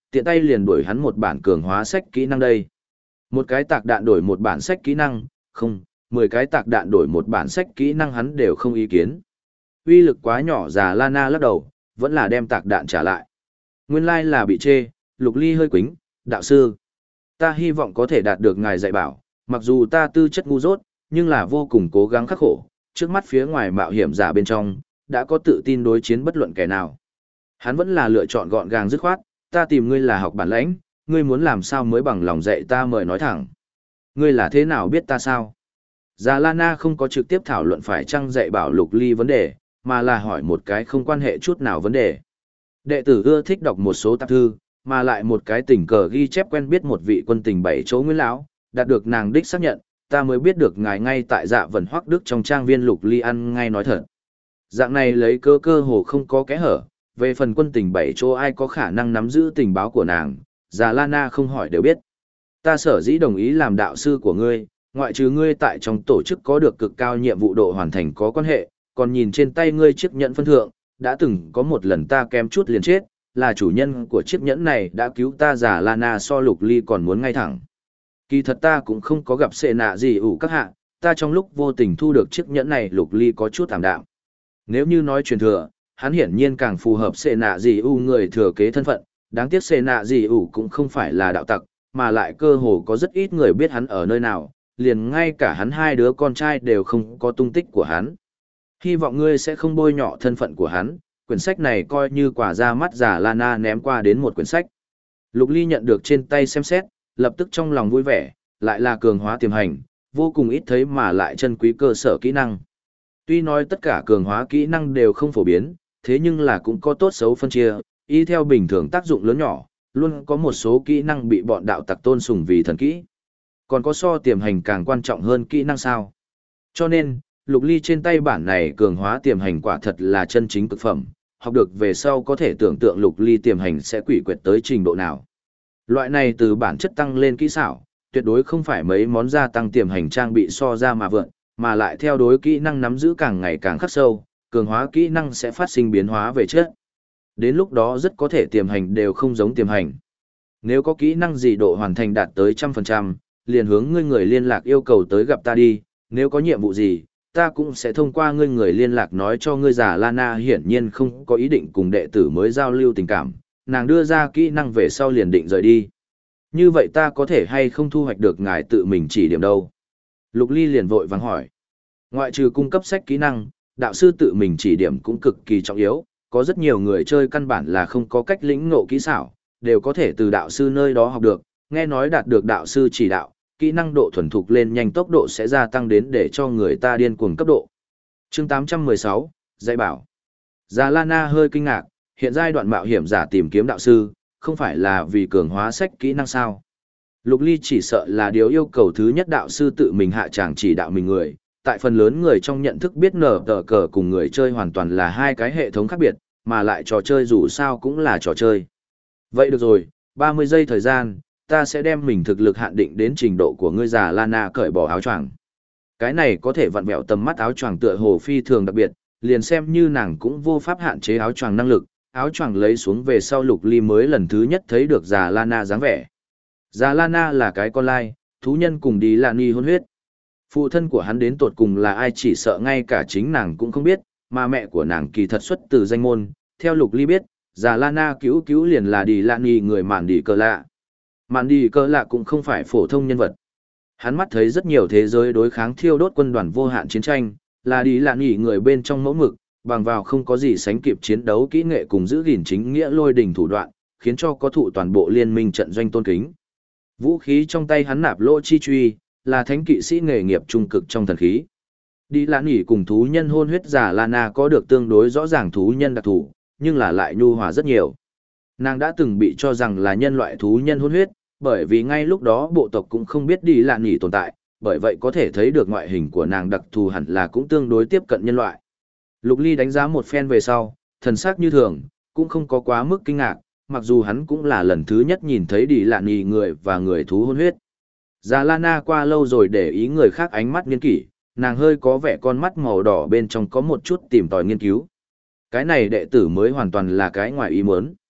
tiện tay liền đuổi hắn một bản cường hóa sách kỹ năng đây. Một cái tạc đạn đổi một bản sách kỹ năng, không, 10 cái tạc đạn đổi một bản sách kỹ năng hắn đều không ý kiến. Uy lực quá nhỏ, Già Lana lắc đầu, vẫn là đem tạc đạn trả lại. Nguyên lai là bị chê, Lục Ly hơi quính, đạo sư. Ta hy vọng có thể đạt được ngài dạy bảo, mặc dù ta tư chất ngu dốt, nhưng là vô cùng cố gắng khắc khổ, trước mắt phía ngoài mạo hiểm giả bên trong, đã có tự tin đối chiến bất luận kẻ nào. Hắn vẫn là lựa chọn gọn gàng dứt khoát, ta tìm ngươi là học bản lãnh, ngươi muốn làm sao mới bằng lòng dạy ta mời nói thẳng. Ngươi là thế nào biết ta sao? Già Lana không có trực tiếp thảo luận phải chăng dạy bảo Lục Ly vấn đề, mà là hỏi một cái không quan hệ chút nào vấn đề. Đệ tử ưa thích đọc một số tạp thư, mà lại một cái tình cờ ghi chép quen biết một vị quân tình 7 chỗ Nguyên lão, đạt được nàng đích xác nhận, ta mới biết được ngài ngay tại Dạ Vân Hoắc Đức trong trang viên Lục Ly ăn ngay nói thật. Dạng này lấy cơ hồ không có kẽ hở, về phần quân tình 7 chỗ ai có khả năng nắm giữ tình báo của nàng, Già Lana không hỏi đều biết. Ta sở dĩ đồng ý làm đạo sư của ngươi, ngoại trừ ngươi tại trong tổ chức có được cực cao nhiệm vụ độ hoàn thành có quan hệ, còn nhìn trên tay ngươi chiếc nhẫn phân thượng, đã từng có một lần ta kém chút liền chết, là chủ nhân của chiếc nhẫn này đã cứu ta. Già Lana so Lục Ly còn muốn ngay thẳng. Kỳ thật ta cũng không có gặp xệ nạ gì ủ các hạ, ta trong lúc vô tình thu được chiếc nhẫn này. Lục Ly có chút tạm đạm. Nếu như nói truyền thừa, hắn hiển nhiên càng phù hợp xệ nạ gì ủ người thừa kế thân phận, đáng tiếc xệ nạ gì ủ cũng không phải là đạo tặc, mà lại cơ hồ có rất ít người biết hắn ở nơi nào, liền ngay cả hắn hai đứa con trai đều không có tung tích của hắn. Hy vọng ngươi sẽ không bôi nhọ thân phận của hắn, quyển sách này coi như quả ra mắt. Già Lana ném qua đến một quyển sách. Lục Ly nhận được trên tay xem xét, lập tức trong lòng vui vẻ, lại là cường hóa tiềm hành, vô cùng ít thấy mà lại chân quý cơ sở kỹ năng. Tuy nói tất cả cường hóa kỹ năng đều không phổ biến, thế nhưng là cũng có tốt xấu phân chia, y theo bình thường tác dụng lớn nhỏ, luôn có một số kỹ năng bị bọn đạo tặc tôn sùng vì thần kỹ. Còn có so tiềm hành càng quan trọng hơn kỹ năng sao? Cho nên, Lục Ly trên tay bản này cường hóa tiềm hành quả thật là chân chính cực phẩm, học được về sau có thể tưởng tượng Lục Ly tiềm hành sẽ quỷ quyệt tới trình độ nào. Loại này từ bản chất tăng lên kỹ xảo, tuyệt đối không phải mấy món gia tăng tiềm hành trang bị so ra mà vượn, mà lại theo đối kỹ năng nắm giữ càng ngày càng khắc sâu, cường hóa kỹ năng sẽ phát sinh biến hóa về chất. Đến lúc đó rất có thể tiềm hành đều không giống tiềm hành. Nếu có kỹ năng gì độ hoàn thành đạt tới 100%, liền hướng ngươi người liên lạc yêu cầu tới gặp ta đi, nếu có nhiệm vụ gì, ta cũng sẽ thông qua ngươi người liên lạc nói cho ngươi. Già Lana hiển nhiên không có ý định cùng đệ tử mới giao lưu tình cảm, nàng đưa ra kỹ năng về sau liền định rời đi. Như vậy ta có thể hay không thu hoạch được ngài tự mình chỉ điểm đâu? Lục Ly liền vội vàng hỏi. Ngoại trừ cung cấp sách kỹ năng, đạo sư tự mình chỉ điểm cũng cực kỳ trọng yếu, có rất nhiều người chơi căn bản là không có cách lĩnh ngộ kỹ xảo, đều có thể từ đạo sư nơi đó học được, nghe nói đạt được đạo sư chỉ đạo, kỹ năng độ thuần thục lên nhanh, tốc độ sẽ gia tăng đến để cho người ta điên cuồng cấp độ. Chương 816, dạy bảo. Già Lana hơi kinh ngạc, hiện giai đoạn mạo hiểm giả tìm kiếm đạo sư, không phải là vì cường hóa sách kỹ năng sao? Lục Ly chỉ sợ là điều yêu cầu thứ nhất đạo sư tự mình hạ tràng chỉ đạo mình người, tại phần lớn người trong nhận thức biết nở tờ cờ cùng người chơi hoàn toàn là hai cái hệ thống khác biệt, mà lại trò chơi dù sao cũng là trò chơi. Vậy được rồi, 30 giây thời gian, ta sẽ đem mình thực lực hạn định đến trình độ của ngươi. Già Lana cởi bỏ áo choàng. Cái này có thể vặn vẹo tầm mắt áo choàng tựa hồ phi thường đặc biệt, liền xem như nàng cũng vô pháp hạn chế áo choàng năng lực. Áo choàng lấy xuống về sau, Lục Ly mới lần thứ nhất thấy được Già Lana dáng vẻ. Già Lana là cái con lai, thú nhân cùng đi là ni hôn huyết. Phụ thân của hắn đến tột cùng là ai chỉ sợ ngay cả chính nàng cũng không biết, mà mẹ của nàng kỳ thật xuất từ danh môn. Theo Lục Ly biết, Già Lana cứu cứu liền là đi lạ ni người Mạn Đi Cờ Lạ. Mạn Đi Cờ Lạ cũng không phải phổ thông nhân vật. Hắn mắt thấy rất nhiều thế giới đối kháng thiêu đốt quân đoàn vô hạn chiến tranh, là đi lạ ni người bên trong mẫu mực, bằng vào không có gì sánh kịp chiến đấu kỹ nghệ cùng giữ gìn chính nghĩa lôi đình thủ đoạn, khiến cho có thụ toàn bộ liên minh trận doanh tôn kính. Vũ khí trong tay hắn nạp lỗ chi truy, là thánh kỵ sĩ nghề nghiệp trung cực trong thần khí. Đi lãn nghỉ cùng thú nhân hôn huyết. Già Lana có được tương đối rõ ràng thú nhân đặc thù, nhưng là lại nhu hòa rất nhiều. Nàng đã từng bị cho rằng là nhân loại thú nhân hôn huyết, bởi vì ngay lúc đó bộ tộc cũng không biết đi lãn nghỉ tồn tại, bởi vậy có thể thấy được ngoại hình của nàng đặc thù hẳn là cũng tương đối tiếp cận nhân loại. Lục Ly đánh giá một phen về sau, thần sắc như thường, cũng không có quá mức kinh ngạc, mặc dù hắn cũng là lần thứ nhất nhìn thấy đi lạ nhì người và người thú hôn huyết. Già Lana qua lâu rồi để ý người khác ánh mắt nghiên kỷ, nàng hơi có vẻ con mắt màu đỏ bên trong có một chút tìm tòi nghiên cứu. Cái này đệ tử mới hoàn toàn là cái ngoài ý muốn.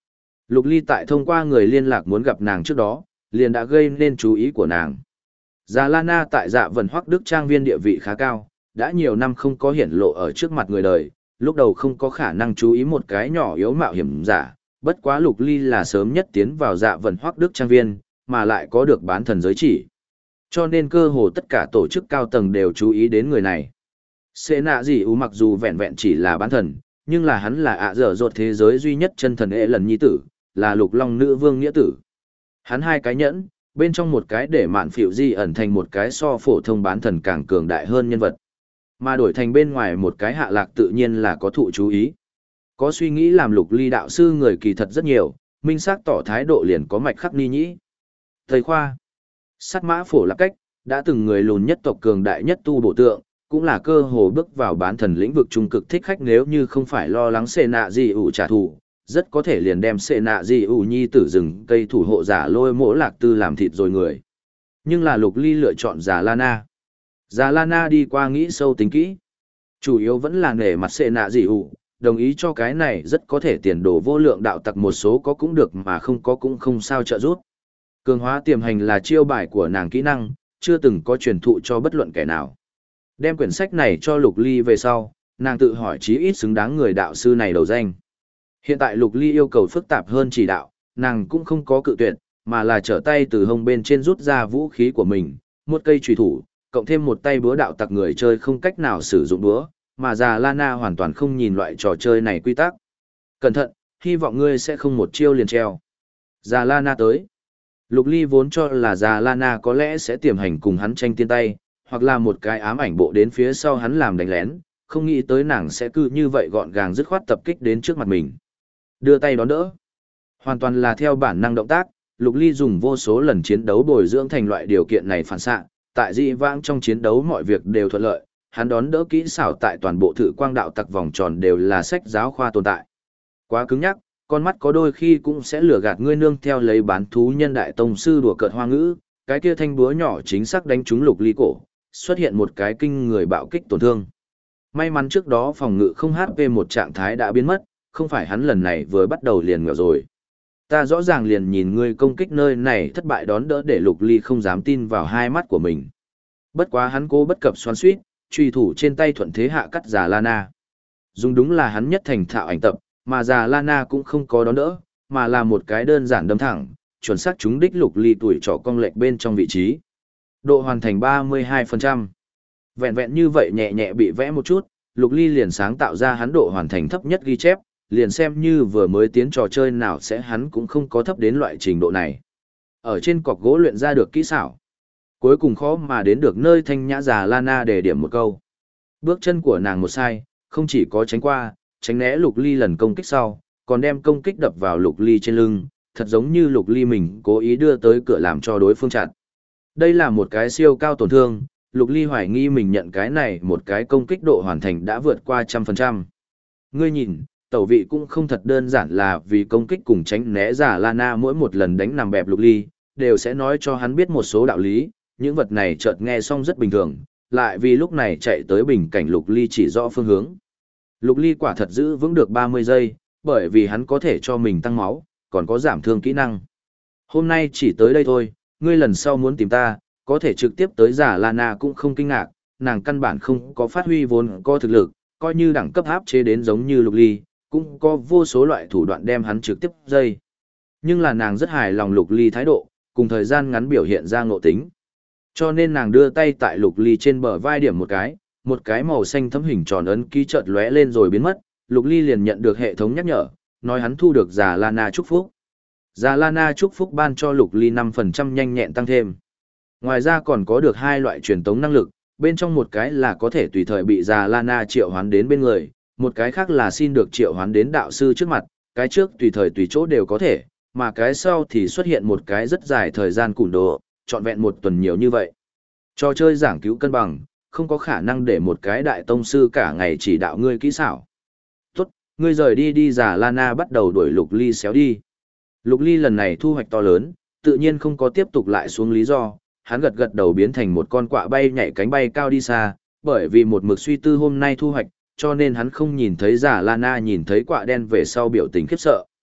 Lục Ly tại thông qua người liên lạc muốn gặp nàng trước đó, liền đã gây nên chú ý của nàng. Già Lana tại Dạ Vân Hoắc Đức trang viên địa vị khá cao, đã nhiều năm không có hiển lộ ở trước mặt người đời, lúc đầu không có khả năng chú ý một cái nhỏ yếu mạo hiểm giả, bất quá Lục Ly là sớm nhất tiến vào Dạ Vân Hoắc Đức trang viên, mà lại có được bán thần giới chỉ. Cho nên cơ hồ tất cả tổ chức cao tầng đều chú ý đến người này. Sệ nạ gì ú mặc dù vẹn vẹn chỉ là bán thần, nhưng là hắn là ạ dở dột thế giới duy nhất chân thần ệ lần nhi tử, là Lục Long nữ vương nghĩa tử. Hắn hai cái nhẫn, bên trong một cái để mạn phịu di ẩn thành một cái so phổ thông bán thần càng cường đại hơn nhân vật. Mà đổi thành bên ngoài một cái hạ lạc tự nhiên là có thụ chú ý. Có suy nghĩ làm Lục Ly đạo sư người kỳ thật rất nhiều, minh xác tỏ thái độ liền có mạch khắc ni nhĩ. Thầy khoa, sát mã phổ lạc cách, đã từng người lùn nhất tộc cường đại nhất tu bộ tượng, cũng là cơ hồ bước vào bán thần lĩnh vực trung cực thích khách nếu như không phải lo lắng xê nạ gì ủ trả thù, rất có thể liền đem xê nạ gì ủ nhi tử rừng cây thủ hộ giả lôi mỗ lạc tư làm thịt rồi người. Nhưng là Lục Ly lựa chọn giả Lana. Giả Lana đi qua nghĩ sâu tính kỹ. Chủ yếu vẫn là nể mặt xê nạ gì ủ, đồng ý cho cái này rất có thể tiền đồ vô lượng đạo tặc một số có cũng được mà không có cũng không sao trợ giúp. Cường hóa tiềm hành là chiêu bài của nàng kỹ năng, chưa từng có truyền thụ cho bất luận kẻ nào. Đem quyển sách này cho Lục Ly về sau, nàng tự hỏi chí ít xứng đáng người đạo sư này đầu danh. Hiện tại Lục Ly yêu cầu phức tạp hơn chỉ đạo, nàng cũng không có cự tuyệt, mà là trở tay từ hông bên trên rút ra vũ khí của mình, một cây chùy thủ, cộng thêm một tay búa đạo tặc người chơi không cách nào sử dụng búa, mà già Lana hoàn toàn không nhìn loại trò chơi này quy tắc. Cẩn thận, hy vọng ngươi sẽ không một chiêu liền treo. Già Lana tới. Lục Ly vốn cho là già Lana có lẽ sẽ tiềm hành cùng hắn tranh tiên tay, hoặc là một cái ám ảnh bộ đến phía sau hắn làm đánh lén, không nghĩ tới nàng sẽ cứ như vậy gọn gàng dứt khoát tập kích đến trước mặt mình. Đưa tay đón đỡ. Hoàn toàn là theo bản năng động tác, Lục Ly dùng vô số lần chiến đấu bồi dưỡng thành loại điều kiện này phản xạ, tại dị vãng trong chiến đấu mọi việc đều thuận lợi, hắn đón đỡ kỹ xảo tại toàn bộ thử quang đạo tặc vòng tròn đều là sách giáo khoa tồn tại. Quá cứng nhắc, con mắt có đôi khi cũng sẽ lừa gạt ngươi nương theo lấy bán thú nhân đại tông sư đùa cợt hoa ngữ, cái kia thanh búa nhỏ chính xác đánh trúng Lục Ly cổ, xuất hiện một cái kinh người bạo kích tổn thương. May mắn trước đó phòng ngự không HP một trạng thái đã biến mất, không phải hắn lần này vừa bắt đầu liền ngờ rồi. Ta rõ ràng liền nhìn ngươi công kích nơi này thất bại đón đỡ để Lục Ly không dám tin vào hai mắt của mình. Bất quá hắn cố bất cập xoắn suýt, truy thủ trên tay thuận thế hạ cắt già Lana. Dùng đúng là hắn nhất thành thạo ảnh tập, mà già Lana cũng không có đón đỡ, mà là một cái đơn giản đâm thẳng, chuẩn xác trúng đích Lục Ly tuổi trỏ cong lệch bên trong vị trí. Độ hoàn thành 32%. Vẹn vẹn như vậy nhẹ nhẹ bị vẽ một chút, Lục Ly liền sáng tạo ra hắn độ hoàn thành thấp nhất ghi chép, liền xem như vừa mới tiến trò chơi nào sẽ hắn cũng không có thấp đến loại trình độ này. Ở trên cọc gỗ luyện ra được kỹ xảo. Cuối cùng khó mà đến được nơi thanh nhã già Lana để điểm một câu. Bước chân của nàng một sai, không chỉ có tránh qua, tránh né Lục Ly lần công kích sau, còn đem công kích đập vào Lục Ly trên lưng, thật giống như Lục Ly mình cố ý đưa tới cửa làm cho đối phương chặn. Đây là một cái siêu cao tổn thương, Lục Ly hoài nghi mình nhận cái này một cái công kích độ hoàn thành đã vượt qua 100%. Ngươi nhìn, tẩu vị cũng không thật đơn giản là vì công kích cùng tránh né giả Lana mỗi một lần đánh nằm bẹp Lục Ly, đều sẽ nói cho hắn biết một số đạo lý, những vật này chợt nghe xong rất bình thường, lại vì lúc này chạy tới bình cảnh Lục Ly chỉ rõ phương hướng. Lục Ly quả thật giữ vững được 30 giây, bởi vì hắn có thể cho mình tăng máu, còn có giảm thương kỹ năng. Hôm nay chỉ tới đây thôi, ngươi lần sau muốn tìm ta, có thể trực tiếp tới giả Lana cũng không kinh ngạc, nàng căn bản không có phát huy vốn có thực lực, coi như đẳng cấp áp chế đến giống như Lục Ly, cũng có vô số loại thủ đoạn đem hắn trực tiếp dây. Nhưng là nàng rất hài lòng Lục Ly thái độ, cùng thời gian ngắn biểu hiện ra ngộ tính. Cho nên nàng đưa tay tại Lục Ly trên bờ vai điểm một cái màu xanh thấm hình tròn ấn ký chợt lóe lên rồi biến mất, Lục Ly liền nhận được hệ thống nhắc nhở, nói hắn thu được giả Lana chúc phúc. Giả Lana chúc phúc ban cho Lục Ly 5% nhanh nhẹn tăng thêm. Ngoài ra còn có được hai loại truyền tống năng lực, bên trong một cái là có thể tùy thời bị già Lana triệu hoán đến bên người, một cái khác là xin được triệu hoán đến đạo sư trước mặt, cái trước tùy thời tùy chỗ đều có thể, mà cái sau thì xuất hiện một cái rất dài thời gian cùn đồ, trọn vẹn một tuần nhiều như vậy. Trò chơi giảng cứu cân bằng, không có khả năng để một cái đại tông sư cả ngày chỉ đạo ngươi kỹ xảo. Tốt, ngươi rời đi đi già Lana bắt đầu đuổi Lục Ly xéo đi. Lục Ly lần này thu hoạch to lớn, tự nhiên không có tiếp tục lại xuống lý do, hắn gật gật đầu biến thành một con quạ bay nhảy cánh bay cao đi xa, bởi vì một mực suy tư hôm nay thu hoạch, cho nên hắn không nhìn thấy giả Lana nhìn thấy quạ đen về sau biểu tình khiếp sợ.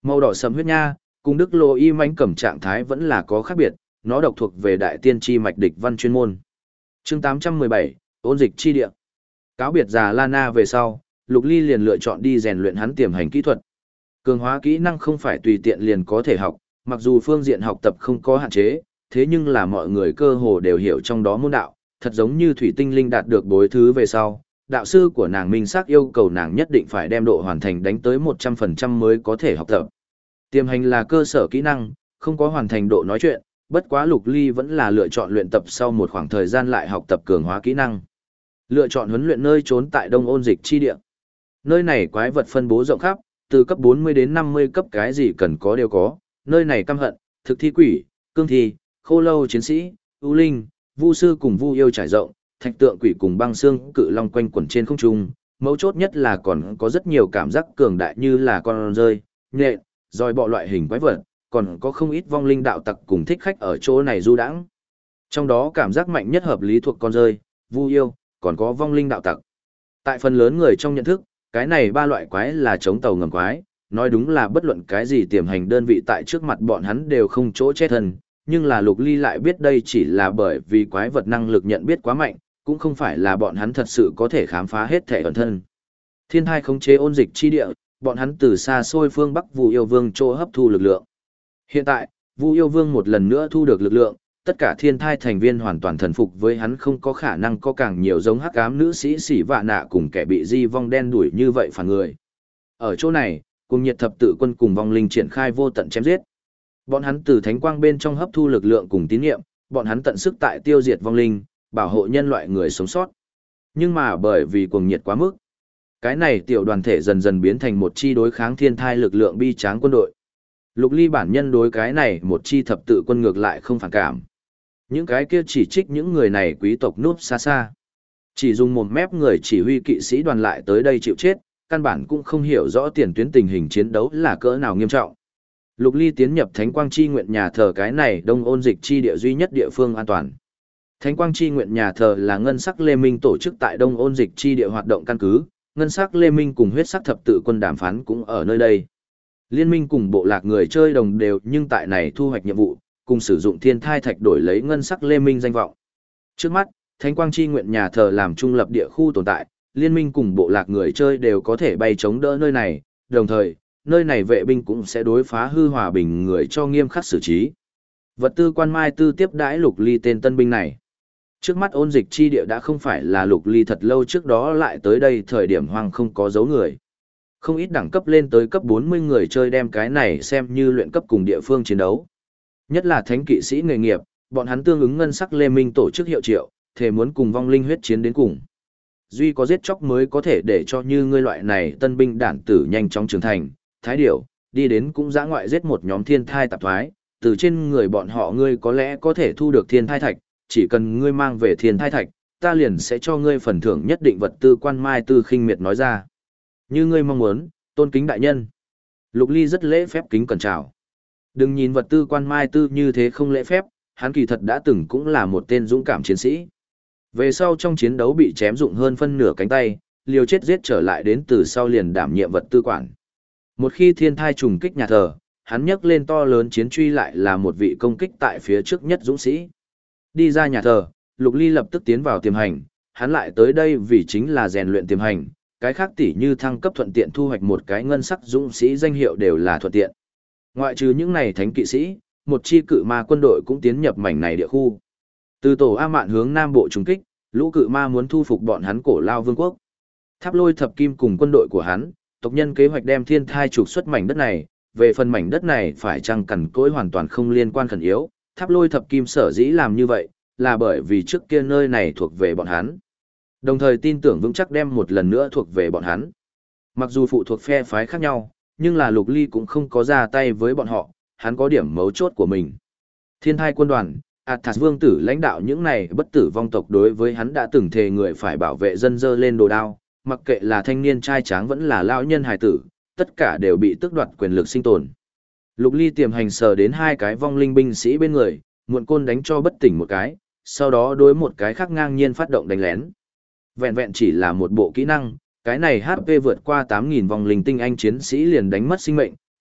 Màu đỏ sẫm huyết nha, cùng Đức Lô Y mãnh cầm trạng thái vẫn là có khác biệt, nó độc thuộc về đại tiên tri mạch địch văn chuyên môn. Chương 817, ôn dịch chi địa. Cáo biệt già Lana về sau, Lục Ly liền lựa chọn đi rèn luyện hắn tiềm hành kỹ thuật. Cường hóa kỹ năng không phải tùy tiện liền có thể học, mặc dù phương diện học tập không có hạn chế, thế nhưng là mọi người cơ hồ đều hiểu trong đó môn đạo, thật giống như thủy tinh linh đạt được bối thứ về sau, đạo sư của nàng minh xác yêu cầu nàng nhất định phải đem độ hoàn thành đánh tới 100% mới có thể học tập. Tiềm hành là cơ sở kỹ năng, không có hoàn thành độ nói chuyện, bất quá Lục Ly vẫn là lựa chọn luyện tập sau một khoảng thời gian lại học tập cường hóa kỹ năng. Lựa chọn huấn luyện nơi trốn tại Đông Ôn Dịch chi địa. Nơi này quái vật phân bố rộng khắp, từ cấp 40 đến 50 cấp cái gì cần có đều có, nơi này căm hận, thực thi quỷ, cương thi, khô lâu chiến sĩ, ưu linh, vu sư cùng vu yêu trải rộng, thạch tượng quỷ cùng băng xương cự long quanh quẩn trên không trung, mấu chốt nhất là còn có rất nhiều cảm giác cường đại như là con rơi, nhện, roi bọ loại hình quái vật, còn có không ít vong linh đạo tặc cùng thích khách ở chỗ này du đãng. Trong đó cảm giác mạnh nhất hợp lý thuộc con rơi, vu yêu, còn có vong linh đạo tặc. Tại phần lớn người trong nhận thức, cái này ba loại quái là chống tàu ngầm quái, nói đúng là bất luận cái gì tiềm hành đơn vị tại trước mặt bọn hắn đều không chỗ che thân, nhưng là Lục Ly lại biết đây chỉ là bởi vì quái vật năng lực nhận biết quá mạnh, cũng không phải là bọn hắn thật sự có thể khám phá hết thể ẩn thân. Thiên thai khống chế ôn dịch chi địa, bọn hắn từ xa xôi phương Bắc Vu Yêu Vương chỗ hấp thu lực lượng. Hiện tại, Vu Yêu Vương một lần nữa thu được lực lượng, tất cả thiên thai thành viên hoàn toàn thần phục với hắn, không có khả năng có càng nhiều giống hắc ám nữ sĩ xỉ vạ nạ cùng kẻ bị di vong đen đuổi như vậy phản người. Ở chỗ này, cùng nhiệt thập tự quân cùng vong linh triển khai vô tận chém giết. Bọn hắn từ thánh quang bên trong hấp thu lực lượng cùng tín niệm, bọn hắn tận sức tại tiêu diệt vong linh, bảo hộ nhân loại người sống sót. Nhưng mà bởi vì cuồng nhiệt quá mức, cái này tiểu đoàn thể dần dần biến thành một chi đối kháng thiên thai lực lượng bi tráng quân đội. Lục Ly bản nhân đối cái này một chi thập tự quân ngược lại không phản cảm. Những cái kia chỉ trích những người này quý tộc núp xa xa. Chỉ dùng một mép người chỉ huy kỵ sĩ đoàn lại tới đây chịu chết, căn bản cũng không hiểu rõ tiền tuyến tình hình chiến đấu là cỡ nào nghiêm trọng. Lục Ly tiến nhập Thánh Quang Chi Nguyện nhà thờ, cái này Đông Ôn Dịch chi địa duy nhất địa phương an toàn. Thánh Quang Chi Nguyện nhà thờ là ngân sắc Lê Minh tổ chức tại Đông Ôn Dịch chi địa hoạt động căn cứ, ngân sắc Lê Minh cùng huyết sắc thập tự quân đàm phán cũng ở nơi đây. Liên minh cùng bộ lạc người chơi đồng đều nhưng tại này thu hoạch nhiệm vụ, cùng sử dụng thiên thai thạch đổi lấy ngân sắc Lê Minh danh vọng. Trước mắt, Thánh Quang Chi Nguyện nhà thờ làm trung lập địa khu tồn tại, liên minh cùng bộ lạc người chơi đều có thể bay chống đỡ nơi này, đồng thời, nơi này vệ binh cũng sẽ đối phá hư hòa bình người cho nghiêm khắc xử trí. Vật tư quan mai tư tiếp đãi Lục Ly tên tân binh này. Trước mắt ôn dịch chi địa đã không phải là Lục Ly thật lâu trước đó lại tới đây thời điểm hoang không có dấu người. Không ít đẳng cấp lên tới cấp 40 người chơi đem cái này xem như luyện cấp cùng địa phương chiến đấu. Nhất là thánh kỵ sĩ nghề nghiệp, bọn hắn tương ứng ngân sắc Lê Minh tổ chức hiệu triệu, thề muốn cùng vong linh huyết chiến đến cùng. Duy có giết chóc mới có thể để cho như ngươi loại này tân binh đản tử nhanh chóng trưởng thành, thái điểu, đi đến cũng dã ngoại giết một nhóm thiên thai tạp thoái, từ trên người bọn họ ngươi có lẽ có thể thu được thiên thai thạch, chỉ cần ngươi mang về thiên thai thạch, ta liền sẽ cho ngươi phần thưởng nhất định vật tư. Quan mai tư khinh miệt nói ra. Như ngươi mong muốn, tôn kính đại nhân. Lục Ly rất lễ phép kính cẩn chào. Đừng nhìn vật tư quan mai tư như thế không lễ phép, hắn kỳ thật đã từng cũng là một tên dũng cảm chiến sĩ. Về sau trong chiến đấu bị chém dụng hơn phân nửa cánh tay, liều chết giết trở lại đến từ sau liền đảm nhiệm vật tư quản. Một khi thiên thai trùng kích nhà thờ, hắn nhấc lên to lớn chiến truy lại là một vị công kích tại phía trước nhất dũng sĩ. Đi ra nhà thờ, Lục Ly lập tức tiến vào tiềm hành, hắn lại tới đây vì chính là rèn luyện tiềm hành, cái khác tỉ như thăng cấp thuận tiện thu hoạch một cái ngân sắc dũng sĩ danh hiệu đều là thuận tiện. Ngoại trừ những này thánh kỵ sĩ, một chi cự ma quân đội cũng tiến nhập mảnh này địa khu. Từ tổ A Mạn hướng nam bộ trùng kích, lũ cự ma muốn thu phục bọn hắn Cổ Lao Vương quốc. Tháp Lôi Thập Kim cùng quân đội của hắn, tộc nhân kế hoạch đem thiên thai trục xuất mảnh đất này, về phần mảnh đất này phải chăng cằn cỗi hoàn toàn không liên quan khẩn yếu, Tháp Lôi Thập Kim sở dĩ làm như vậy, là bởi vì trước kia nơi này thuộc về bọn hắn. Đồng thời tin tưởng vững chắc đem một lần nữa thuộc về bọn hắn. Mặc dù phụ thuộc phe phái khác nhau, nhưng là Lục Ly cũng không có ra tay với bọn họ, hắn có điểm mấu chốt của mình. Thiên thai quân đoàn, Athas vương tử lãnh đạo những này bất tử vong tộc đối với hắn đã từng thề người phải bảo vệ dân dơ lên đồ đao, mặc kệ là thanh niên trai tráng vẫn là lão nhân hài tử, tất cả đều bị tước đoạt quyền lực sinh tồn. Lục Ly tiềm hành sờ đến hai cái vong linh binh sĩ bên người, muộn côn đánh cho bất tỉnh một cái, sau đó đối một cái khác ngang nhiên phát động đánh lén. Vẹn vẹn chỉ là một bộ kỹ năng, cái này HP vượt qua 8.000 vong linh tinh anh chiến sĩ liền đánh mất sinh mệnh,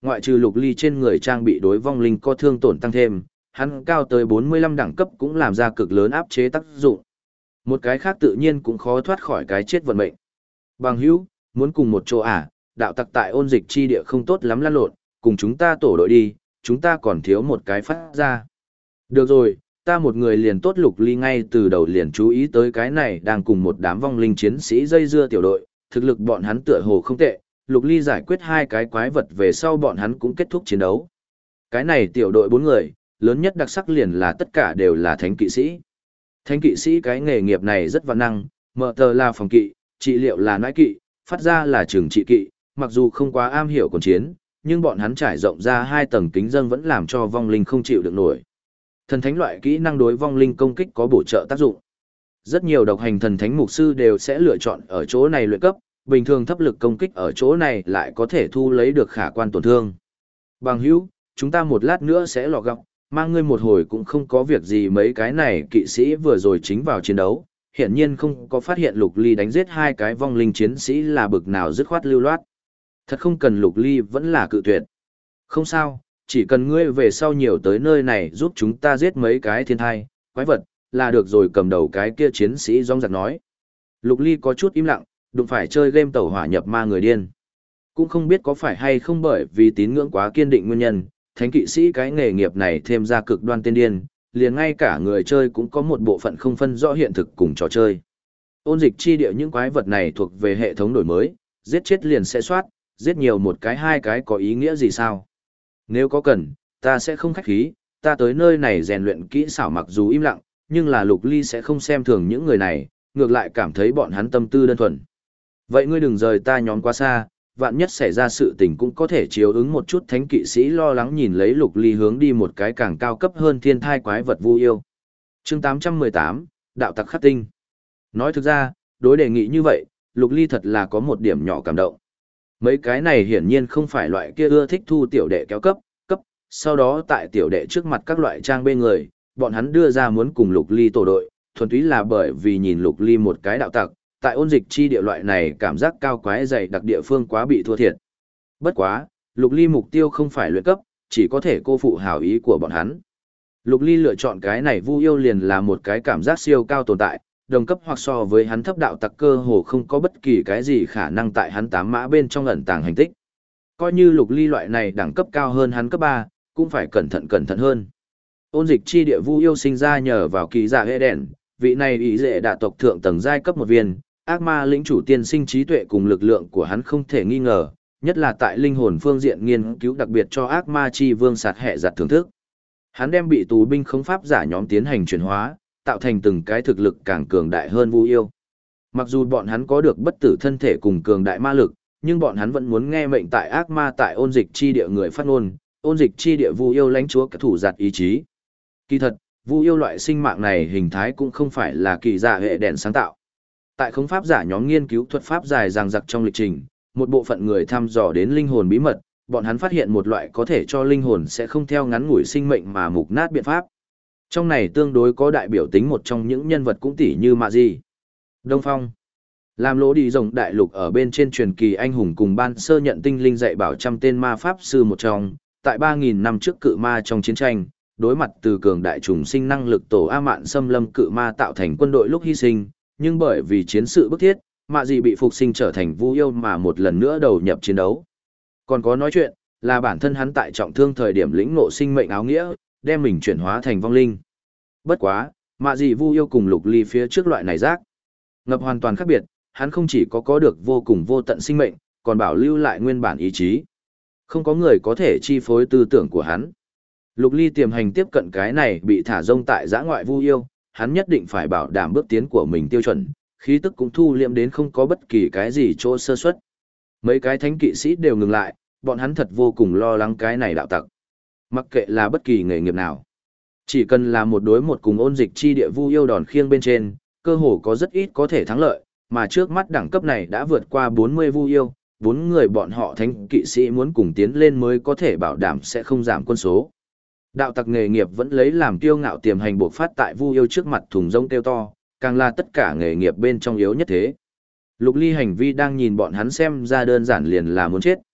Ngoại trừ Lục Ly trên người trang bị đối vong linh có thương tổn tăng thêm, hắn cao tới 45 đẳng cấp cũng làm ra cực lớn áp chế tác dụng. Một cái khác tự nhiên cũng khó thoát khỏi cái chết vận mệnh. Bằng hữu, muốn cùng một chỗ à, đạo tặc tại ôn dịch chi địa không tốt lắm lăn lộn, cùng chúng ta tổ đội đi, chúng ta còn thiếu một cái phát ra. Được rồi, ta một người liền tốt. Lục Ly ngay từ đầu liền chú ý tới cái này đang cùng một đám vong linh chiến sĩ dây dưa tiểu đội, thực lực bọn hắn tựa hồ không tệ, Lục Ly giải quyết 2 cái quái vật về sau bọn hắn cũng kết thúc chiến đấu. Cái này tiểu đội 4 người, lớn nhất đặc sắc liền là tất cả đều là thánh kỵ sĩ. Thánh kỵ sĩ cái nghề nghiệp này rất vạn năng, mở tờ là phòng kỵ, trị liệu là nãi kỵ, phát ra là trường trị kỵ, mặc dù không quá am hiểu còn chiến, nhưng bọn hắn trải rộng ra 2 tầng kính dâng vẫn làm cho vong linh không chịu được nổi. Thần thánh loại kỹ năng đối vong linh công kích có bổ trợ tác dụng. Rất nhiều độc hành thần thánh mục sư đều sẽ lựa chọn ở chỗ này luyện cấp, bình thường thấp lực công kích ở chỗ này lại có thể thu lấy được khả quan tổn thương. Bằng hữu, chúng ta một lát nữa sẽ lọ gặp, mang ngươi một hồi cũng không có việc gì. Mấy cái này kỵ sĩ vừa rồi chính vào chiến đấu, hiển nhiên không có phát hiện Lục Ly đánh giết 2 cái vong linh chiến sĩ là bực nào dứt khoát lưu loát. Thật không cần Lục Ly vẫn là cự tuyệt. Không sao, chỉ cần ngươi về sau nhiều tới nơi này giúp chúng ta giết mấy cái thiên thai, quái vật, là được rồi. Cầm đầu cái kia chiến sĩ rong rạc nói. Lục Ly có chút im lặng, đụng phải chơi game tẩu hỏa nhập ma người điên. Cũng không biết có phải hay không bởi vì tín ngưỡng quá kiên định nguyên nhân, thánh kỵ sĩ cái nghề nghiệp này thêm ra cực đoan tiên điên, liền ngay cả người chơi cũng có một bộ phận không phân rõ hiện thực cùng trò chơi. Ôn dịch chi địa những quái vật này thuộc về hệ thống đổi mới, giết chết liền sẽ soát, giết nhiều một cái 2 cái có ý nghĩa gì sao? Nếu có cần, ta sẽ không khách khí, ta tới nơi này rèn luyện kỹ xảo. Mặc dù im lặng, nhưng là Lục Ly sẽ không xem thường những người này, ngược lại cảm thấy bọn hắn tâm tư đơn thuần. Vậy ngươi đừng rời ta nhóm quá xa, vạn nhất xảy ra sự tình cũng có thể chiếu ứng một chút. Thánh kỵ sĩ lo lắng nhìn lấy Lục Ly hướng đi một cái càng cao cấp hơn thiên thai quái vật vu yêu. Chương 818, đạo tặc khắc tinh. Nói thực ra, đối đề nghị như vậy, Lục Ly thật là có một điểm nhỏ cảm động. Mấy cái này hiển nhiên không phải loại kia ưa thích thu tiểu đệ kéo cấp, sau đó tại tiểu đệ trước mặt các loại trang bê người, bọn hắn đưa ra muốn cùng Lục Ly tổ đội, thuần túy là bởi vì nhìn Lục Ly một cái đạo tặc, tại ôn dịch chi địa loại này cảm giác cao quái dày đặc địa phương quá bị thua thiệt. Bất quá, Lục Ly mục tiêu không phải luyện cấp, chỉ có thể cô phụ hảo ý của bọn hắn. Lục Ly lựa chọn cái này vu yêu liền là một cái cảm giác siêu cao tồn tại, đồng cấp hoặc so với hắn thấp đạo tặc cơ hồ không có bất kỳ cái gì khả năng tại hắn 8 mã bên trong ẩn tàng hành tích. Coi như Lục Ly loại này đẳng cấp cao hơn hắn cấp 3, cũng phải cẩn thận hơn. Ôn dịch chi địa vu yêu sinh ra nhờ vào kỳ giả hệ đèn, vị này ý dệ đạ tộc thượng tầng giai cấp 1 viên, ác ma lĩnh chủ tiên sinh trí tuệ cùng lực lượng của hắn không thể nghi ngờ, nhất là tại linh hồn phương diện nghiên cứu đặc biệt cho ác ma chi vương sạt hệ giặt thưởng thức. Hắn đem bị tù binh không pháp giả nhóm tiến hành chuyển hóa, tạo thành từng cái thực lực càng cường đại hơn vu yêu. Mặc dù bọn hắn có được bất tử thân thể cùng cường đại ma lực, nhưng bọn hắn vẫn muốn nghe mệnh tại ác ma tại ôn dịch chi địa người phát ngôn, ôn dịch chi địa vu yêu lãnh chúa thủ giặt ý chí. Kỳ thật, vu yêu loại sinh mạng này hình thái cũng không phải là kỳ giả hệ đèn sáng tạo. Tại không pháp giả nhóm nghiên cứu thuật pháp dài dằng dặc trong lịch trình, một bộ phận người thăm dò đến linh hồn bí mật, bọn hắn phát hiện một loại có thể cho linh hồn sẽ không theo ngắn ngủi sinh mệnh mà mục nát biện pháp. Trong này tương đối có đại biểu tính một trong những nhân vật cũng tỷ như Mạ Dị, Đông Phong. Làm lỗ đi rồng đại lục ở bên trên truyền kỳ anh hùng cùng ban sơ nhận tinh linh dạy bảo trăm tên ma pháp sư một trong, tại 3.000 năm trước cự ma trong chiến tranh, đối mặt từ cường đại trùng sinh năng lực tổ A Mạn xâm lâm cự ma tạo thành quân đội lúc hy sinh, nhưng bởi vì chiến sự bức thiết, Mạ Dị bị phục sinh trở thành vu yêu mà một lần nữa đầu nhập chiến đấu. Còn có nói chuyện, là bản thân hắn tại trọng thương thời điểm lĩnh ngộ sinh mệnh áo nghĩa, đem mình chuyển hóa thành vong linh. Bất quá, Mạ Dị vu yêu cùng Lục Ly phía trước loại này rác ngập hoàn toàn khác biệt, hắn không chỉ có được vô cùng vô tận sinh mệnh, còn bảo lưu lại nguyên bản ý chí. Không có người có thể chi phối tư tưởng của hắn. Lục Ly tiềm hành tiếp cận cái này bị thả rông tại giã ngoại vu yêu, hắn nhất định phải bảo đảm bước tiến của mình tiêu chuẩn, khí tức cũng thu liệm đến không có bất kỳ cái gì chỗ sơ suất. Mấy cái thánh kỵ sĩ đều ngừng lại, bọn hắn thật vô cùng lo lắng cái này đạo tặc. Mặc kệ là bất kỳ nghề nghiệp nào, chỉ cần là một đối một cùng ôn dịch chi địa vu yêu đòn khiêng bên trên, cơ hồ có rất ít có thể thắng lợi, mà trước mắt đẳng cấp này đã vượt qua 40 vu yêu, 4 người bọn họ thánh kỵ sĩ muốn cùng tiến lên mới có thể bảo đảm sẽ không giảm quân số. Đạo tặc nghề nghiệp vẫn lấy làm kiêu ngạo tiềm hành bộc phát tại vu yêu trước mặt thùng rông kêu to, càng là tất cả nghề nghiệp bên trong yếu nhất thế. Lục Ly hành vi đang nhìn bọn hắn xem ra đơn giản liền là muốn chết.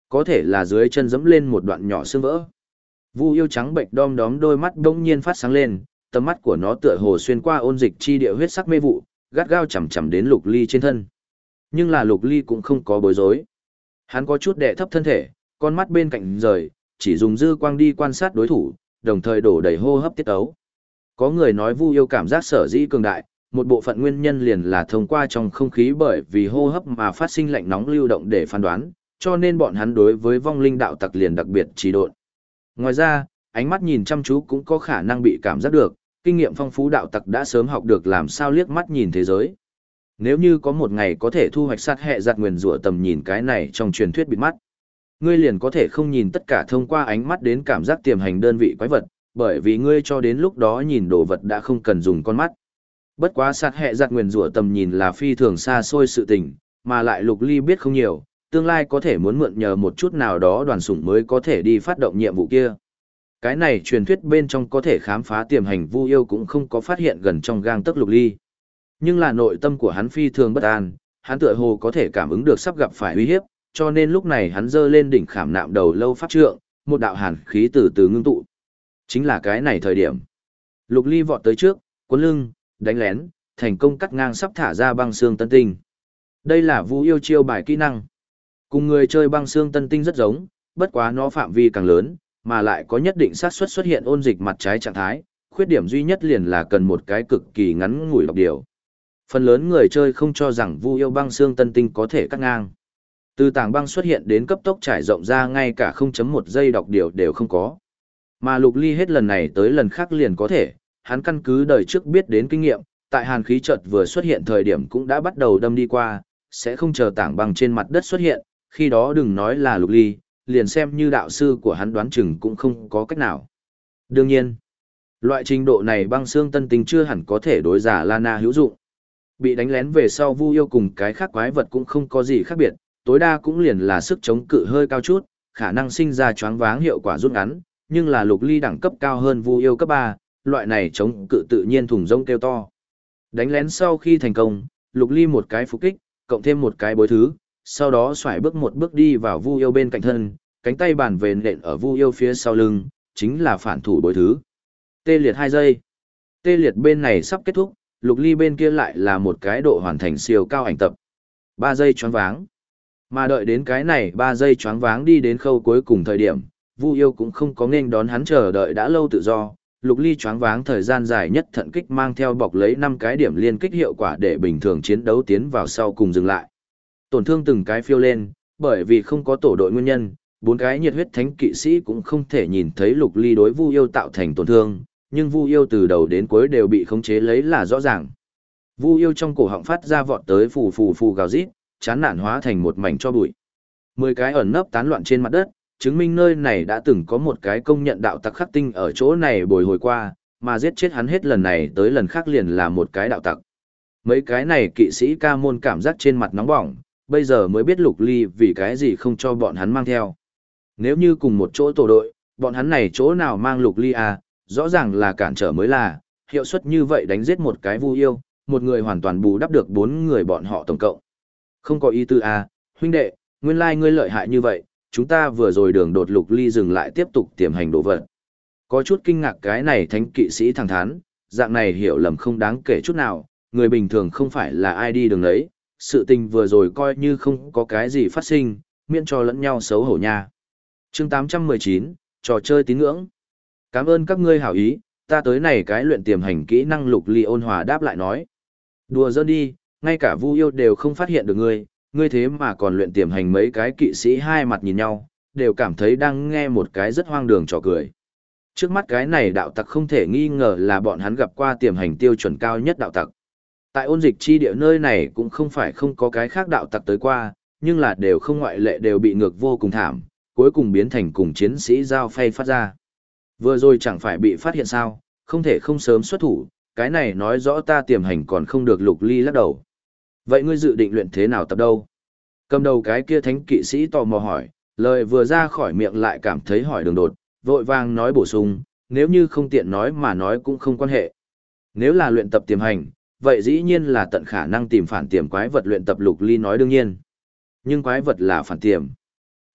Có thể là dưới chân dẫm lên một đoạn nhỏ xương vỡ. Vu yêu trắng bệnh đom đóm đôi mắt bỗng nhiên phát sáng lên, tầm mắt của nó tựa hồ xuyên qua ôn dịch chi địa huyết sắc mê vụ, gắt gao chằm chằm đến Lục Ly trên thân. Nhưng là Lục Ly cũng không có bối rối. Hắn có chút đè thấp thân thể, con mắt bên cạnh rời, chỉ dùng dư quang đi quan sát đối thủ, đồng thời đổ đầy hô hấp tiết ấu. Có người nói Vu yêu cảm giác sở dĩ cường đại, một bộ phận nguyên nhân liền là thông qua trong không khí bởi vì hô hấp mà phát sinh lạnh nóng lưu động để phán đoán, cho nên bọn hắn đối với vong linh đạo tặc liền đặc biệt trì độn. Ngoài ra, ánh mắt nhìn chăm chú cũng có khả năng bị cảm giác được, kinh nghiệm phong phú đạo tặc đã sớm học được làm sao liếc mắt nhìn thế giới. Nếu như có một ngày có thể thu hoạch sát hệ giặt nguyền rủa tầm nhìn cái này trong truyền thuyết bịt mắt, ngươi liền có thể không nhìn tất cả thông qua ánh mắt đến cảm giác tiềm hành đơn vị quái vật, bởi vì ngươi cho đến lúc đó nhìn đồ vật đã không cần dùng con mắt. Bất quá sát hệ giặt nguyền rủa tầm nhìn là phi thường xa xôi sự tình, mà lại Lục Ly biết không nhiều, tương lai có thể muốn mượn nhờ một chút nào đó đoàn sủng mới có thể đi phát động nhiệm vụ kia. Cái này truyền thuyết bên trong có thể khám phá tiềm hành Vu yêu cũng không có phát hiện gần trong gang tấc Lục Ly. Nhưng là nội tâm của hắn phi thường bất an, hắn tựa hồ có thể cảm ứng được sắp gặp phải uy hiếp, cho nên lúc này hắn giơ lên đỉnh khảm nạm đầu lâu pháp trượng, một đạo hàn khí từ từ ngưng tụ. Chính là cái này thời điểm. Lục Ly vọt tới trước, cuốn lưng, đánh lén, thành công cắt ngang sắp thả ra băng xương tân tinh. Đây là Vu yêu chiêu bài kỹ năng. Cùng người chơi băng xương tân tinh rất giống, bất quá nó phạm vi càng lớn, mà lại có nhất định xác suất xuất hiện ôn dịch mặt trái trạng thái, khuyết điểm duy nhất liền là cần một cái cực kỳ ngắn ngủi đọc điều. Phần lớn người chơi không cho rằng Vu yêu băng xương tân tinh có thể cắt ngang. Từ tảng băng xuất hiện đến cấp tốc trải rộng ra ngay cả 0.1 giây đọc điều đều không có. Mà Lục Ly hết lần này tới lần khác liền có thể, hắn căn cứ đời trước biết đến kinh nghiệm, tại hàn khí chợt vừa xuất hiện thời điểm cũng đã bắt đầu đâm đi qua, sẽ không chờ tảng băng trên mặt đất xuất hiện, khi đó đừng nói là Lục Ly, liền xem như đạo sư của hắn đoán chừng cũng không có cách nào. Đương nhiên, loại trình độ này băng xương tân tinh chưa hẳn có thể đối giả Lana hữu dụng. Bị đánh lén về sau Vu yêu cùng cái khác quái vật cũng không có gì khác biệt, tối đa cũng liền là sức chống cự hơi cao chút, khả năng sinh ra choáng váng hiệu quả rút ngắn, nhưng là Lục Ly đẳng cấp cao hơn Vu yêu cấp 3, loại này chống cự tự nhiên thùng rông kêu to. Đánh lén sau khi thành công, Lục Ly một cái phục kích, cộng thêm một cái bối thứ, sau đó xoải bước một bước đi vào Vu yêu bên cạnh thân, cánh tay bàn về nện ở Vu yêu phía sau lưng, chính là phản thủ bối thứ. Tê liệt 2 giây. Tê liệt bên này sắp kết thúc, Lục Ly bên kia lại là một cái độ hoàn thành siêu cao ảnh tập. 3 giây choáng váng. Mà đợi đến cái này 3 giây choáng váng đi đến khâu cuối cùng thời điểm, Vu yêu cũng không có nên đón hắn chờ đợi đã lâu tự do. Lục Ly choáng váng thời gian dài nhất thận kích mang theo bọc lấy 5 cái điểm liên kích hiệu quả để bình thường chiến đấu tiến vào sau cùng dừng lại. Tổn thương từng cái phiêu lên, bởi vì không có tổ đội nguyên nhân, 4 cái nhiệt huyết thánh kỵ sĩ cũng không thể nhìn thấy Lục Ly đối Vu yêu tạo thành tổn thương, nhưng Vu yêu từ đầu đến cuối đều bị khống chế lấy là rõ ràng. Vu yêu trong cổ họng phát ra vọt tới phù phù phù gào rít, chán nản hóa thành một mảnh cho bụi. 10 cái ẩn nấp tán loạn trên mặt đất, chứng minh nơi này đã từng có một cái công nhận đạo tặc khắc tinh ở chỗ này bồi hồi qua, mà giết chết hắn hết lần này tới lần khác liền là một cái đạo tặc. Mấy cái này kỵ sĩ ca môn cảm giác trên mặt nóng bỏng, bây giờ mới biết Lục Ly vì cái gì không cho bọn hắn mang theo. Nếu như cùng một chỗ tổ đội, bọn hắn này chỗ nào mang Lục Ly à, rõ ràng là cản trở mới là, hiệu suất như vậy đánh giết một cái Vu yêu, một người hoàn toàn bù đắp được 4 người bọn họ tổng cộng. Không có ý tư à, huynh đệ, nguyên lai ngươi lợi hại như vậy, chúng ta vừa rồi đường đột Lục Ly dừng lại tiếp tục tiềm hành đổ vật. Có chút kinh ngạc cái này thánh kỵ sĩ thẳng thắn, dạng này hiểu lầm không đáng kể chút nào, người bình thường không phải là ai đi đường đấy, sự tình vừa rồi coi như không có cái gì phát sinh, miễn cho lẫn nhau xấu hổ nha. Chương 819, trò chơi tín ngưỡng. Cảm ơn các ngươi hảo ý, ta tới này cái luyện tiềm hành kỹ năng Lục Ly ôn hòa đáp lại nói. Đùa giỡn đi, ngay cả Vu yêu đều không phát hiện được ngươi thế mà còn luyện tiềm hành. Mấy cái kỵ sĩ hai mặt nhìn nhau, đều cảm thấy đang nghe một cái rất hoang đường trò cười. Trước mắt cái này đạo tặc không thể nghi ngờ là bọn hắn gặp qua tiềm hành tiêu chuẩn cao nhất đạo tặc. Tại ôn dịch chi địa nơi này cũng không phải không có cái khác đạo tặc tới qua, nhưng là đều không ngoại lệ đều bị ngược vô cùng thảm, cuối cùng biến thành cùng chiến sĩ giao phay phát ra. Vừa rồi chẳng phải bị phát hiện sao, không thể không sớm xuất thủ, cái này nói rõ ta tiềm hành còn không được. Lục Ly lắc đầu. Vậy ngươi dự định luyện thế nào tập đâu? Cầm đầu cái kia thánh kỵ sĩ tò mò hỏi, lời vừa ra khỏi miệng lại cảm thấy hỏi đường đột, vội vàng nói bổ sung, nếu như không tiện nói mà nói cũng không quan hệ. Nếu là luyện tập tiềm hành, vậy dĩ nhiên là tận khả năng tìm phản tiềm quái vật luyện tập. Lục Ly nói đương nhiên. Nhưng quái vật là phản tiềm.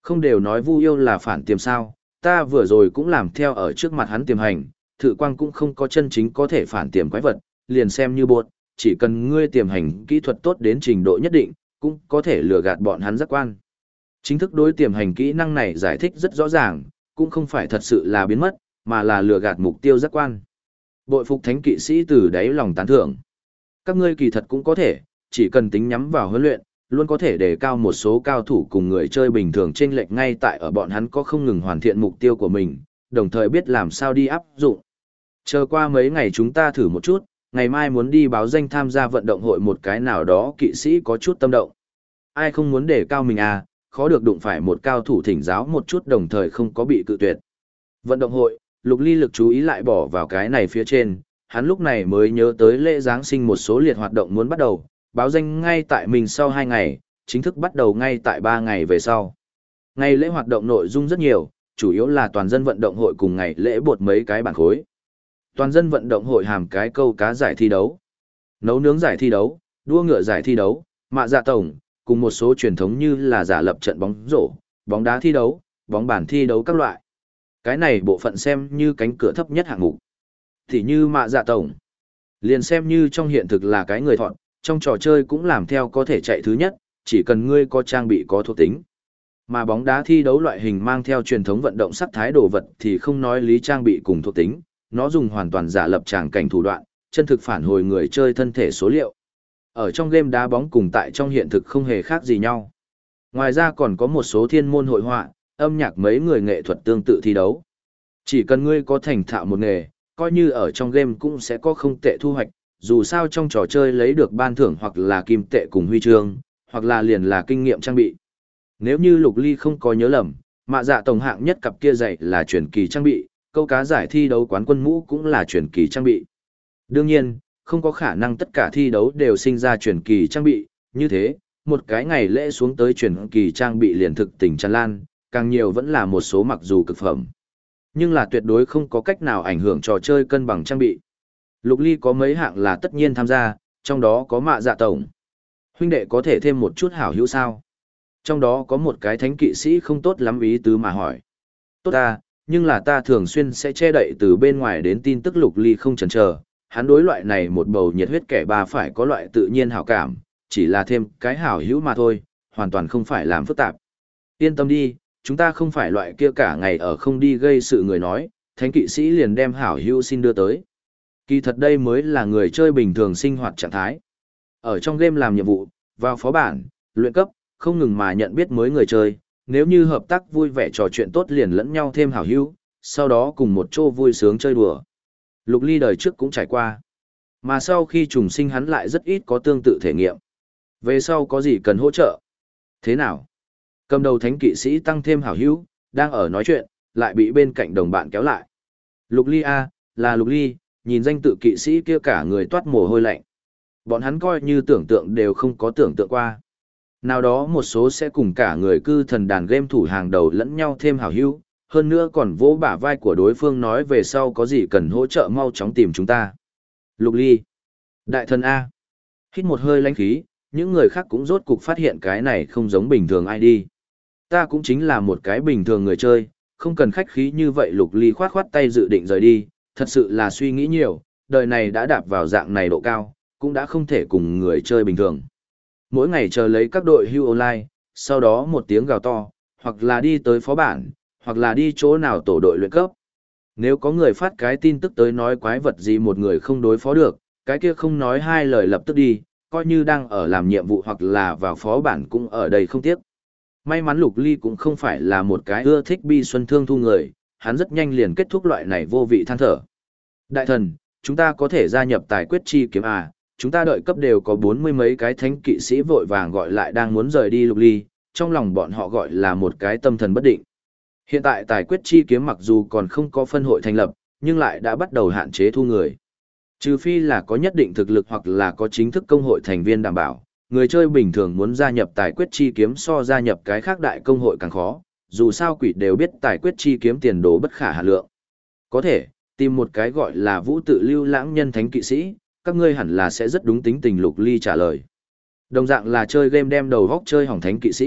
Không đều nói Vu Yêu là phản tiềm sao, ta vừa rồi cũng làm theo ở trước mặt hắn tiềm hành, thử quang cũng không có chân chính có thể phản tiềm quái vật, liền xem như bột, chỉ cần ngươi tiềm hành kỹ thuật tốt đến trình độ nhất định, cũng có thể lừa gạt bọn hắn giác quan. Chính thức đối tiềm hành kỹ năng này giải thích rất rõ ràng, cũng không phải thật sự là biến mất, mà là lừa gạt mục tiêu giác quan. Bội phục thánh kỵ sĩ từ đáy lòng tán thưởng. Các ngươi kỳ thật cũng có thể, chỉ cần tính nhắm vào huấn luyện, luôn có thể đề cao một số cao thủ cùng người chơi bình thường chênh lệch ngay tại ở bọn hắn có không ngừng hoàn thiện mục tiêu của mình, đồng thời biết làm sao đi áp dụng. Chờ qua mấy ngày chúng ta thử một chút, ngày mai muốn đi báo danh tham gia vận động hội một cái nào đó kỵ sĩ có chút tâm động. Ai không muốn đề cao mình à, khó được đụng phải một cao thủ thỉnh giáo một chút đồng thời không có bị cự tuyệt. Vận động hội, Lục Ly lực chú ý lại bỏ vào cái này phía trên, hắn lúc này mới nhớ tới lễ Giáng sinh một số liệt hoạt động muốn bắt đầu, báo danh ngay tại mình sau 2 ngày, chính thức bắt đầu ngay tại 3 ngày về sau. Ngày lễ hoạt động nội dung rất nhiều, chủ yếu là toàn dân vận động hội cùng ngày lễ bột mấy cái bản khối. Toàn dân vận động hội hàm cái câu cá giải thi đấu, nấu nướng giải thi đấu, đua ngựa giải thi đấu, mạ dạ tổng, cùng một số truyền thống như là giả lập trận bóng rổ, bóng đá thi đấu, bóng bàn thi đấu các loại. Cái này bộ phận xem như cánh cửa thấp nhất hạng mục. Thì như mạ dạ tổng, liền xem như trong hiện thực là cái người thọn, trong trò chơi cũng làm theo có thể chạy thứ nhất, chỉ cần ngươi có trang bị có thuộc tính. Mà bóng đá thi đấu loại hình mang theo truyền thống vận động sắc thái đồ vật thì không nói lý trang bị cùng thuộc tính, nó dùng hoàn toàn giả lập tràng cảnh thủ đoạn, chân thực phản hồi người chơi thân thể số liệu. Ở trong game đá bóng cùng tại trong hiện thực không hề khác gì nhau. Ngoài ra còn có một số thiên môn hội họa, âm nhạc mấy người nghệ thuật tương tự thi đấu. Chỉ cần ngươi có thành thạo một nghề, coi như ở trong game cũng sẽ có không tệ thu hoạch, dù sao trong trò chơi lấy được ban thưởng hoặc là kim tệ cùng huy chương, hoặc là liền là kinh nghiệm trang bị. Nếu như Lục Ly không có nhớ lầm, mạ dạ tổng hạng nhất cặp kia dạy là truyền kỳ trang bị, câu cá giải thi đấu quán quân mũ cũng là truyền kỳ trang bị. Đương nhiên, không có khả năng tất cả thi đấu đều sinh ra truyền kỳ trang bị, như thế, một cái ngày lễ xuống tới truyền kỳ trang bị liền thực tình tràn lan, càng nhiều vẫn là một số mặc dù cực phẩm. Nhưng là tuyệt đối không có cách nào ảnh hưởng trò chơi cân bằng trang bị. Lục Ly có mấy hạng là tất nhiên tham gia, trong đó có mạ dạ tổng. Huynh đệ có thể thêm một chút hảo hữu sao? Trong đó có một cái thánh kỵ sĩ không tốt lắm ý tứ mà hỏi. Tốt ta, nhưng là ta thường xuyên sẽ che đậy từ bên ngoài đến tin tức Lục Ly không chần chờ. Hắn đối loại này một bầu nhiệt huyết kẻ bà phải có loại tự nhiên hảo cảm, chỉ là thêm cái hảo hữu mà thôi, hoàn toàn không phải làm phức tạp. Yên tâm đi, chúng ta không phải loại kia cả ngày ở không đi gây sự người nói, thánh kỵ sĩ liền đem hảo hữu xin đưa tới. Kỳ thật đây mới là người chơi bình thường sinh hoạt trạng thái. Ở trong game làm nhiệm vụ, vào phó bản, luyện cấp, không ngừng mà nhận biết mới người chơi, nếu như hợp tác vui vẻ trò chuyện tốt liền lẫn nhau thêm hảo hữu, sau đó cùng một chỗ vui sướng chơi đùa. Lục Ly đời trước cũng trải qua. Mà sau khi trùng sinh hắn lại rất ít có tương tự thể nghiệm. Về sau có gì cần hỗ trợ? Thế nào? Cầm đầu thánh kỵ sĩ tăng thêm hảo hữu, đang ở nói chuyện, lại bị bên cạnh đồng bạn kéo lại. Lục Ly A, là Lục Ly, nhìn danh tự kỵ sĩ kia cả người toát mồ hôi lạnh. Bọn hắn coi như tưởng tượng đều không có tưởng tượng qua. Nào đó một số sẽ cùng cả người cư thần đàn game thủ hàng đầu lẫn nhau thêm hảo hữu, hơn nữa còn vỗ bả vai của đối phương nói về sau có gì cần hỗ trợ mau chóng tìm chúng ta. Lục Ly. Đại thần A. Hít một hơi lãnh khí, những người khác cũng rốt cục phát hiện cái này không giống bình thường ai đi. Ta cũng chính là một cái bình thường người chơi, không cần khách khí như vậy. Lục Ly khoát khoát tay dự định rời đi, thật sự là suy nghĩ nhiều, đời này đã đạp vào dạng này độ cao, cũng đã không thể cùng người chơi bình thường. Mỗi ngày chờ lấy các đội hưu online, sau đó một tiếng gào to, hoặc là đi tới phó bản, hoặc là đi chỗ nào tổ đội luyện cấp. Nếu có người phát cái tin tức tới nói quái vật gì một người không đối phó được, cái kia không nói hai lời lập tức đi, coi như đang ở làm nhiệm vụ hoặc là vào phó bản cũng ở đây không tiếc. May mắn Lục Ly cũng không phải là một cái ưa thích bi xuân thương thu người, hắn rất nhanh liền kết thúc loại này vô vị than thở. Đại thần, chúng ta có thể gia nhập tài quyết chi kiếm à, chúng ta đợi cấp đều có 40 mấy cái thánh kỵ sĩ vội vàng gọi lại đang muốn rời đi Lục Ly, trong lòng bọn họ gọi là một cái tâm thần bất định. Hiện tại tài quyết chi kiếm mặc dù còn không có phân hội thành lập, nhưng lại đã bắt đầu hạn chế thu người. Trừ phi là có nhất định thực lực hoặc là có chính thức công hội thành viên đảm bảo, người chơi bình thường muốn gia nhập tài quyết chi kiếm so gia nhập cái khác đại công hội càng khó, dù sao quỷ đều biết tài quyết chi kiếm tiền đồ bất khả hà lượng. Có thể, tìm một cái gọi là vũ tự lưu lãng nhân thánh kỵ sĩ, các ngươi hẳn là sẽ rất đúng tính tình. Lục Ly trả lời. Đồng dạng là chơi game đem đầu góc chơi hỏng thánh kỵsĩ,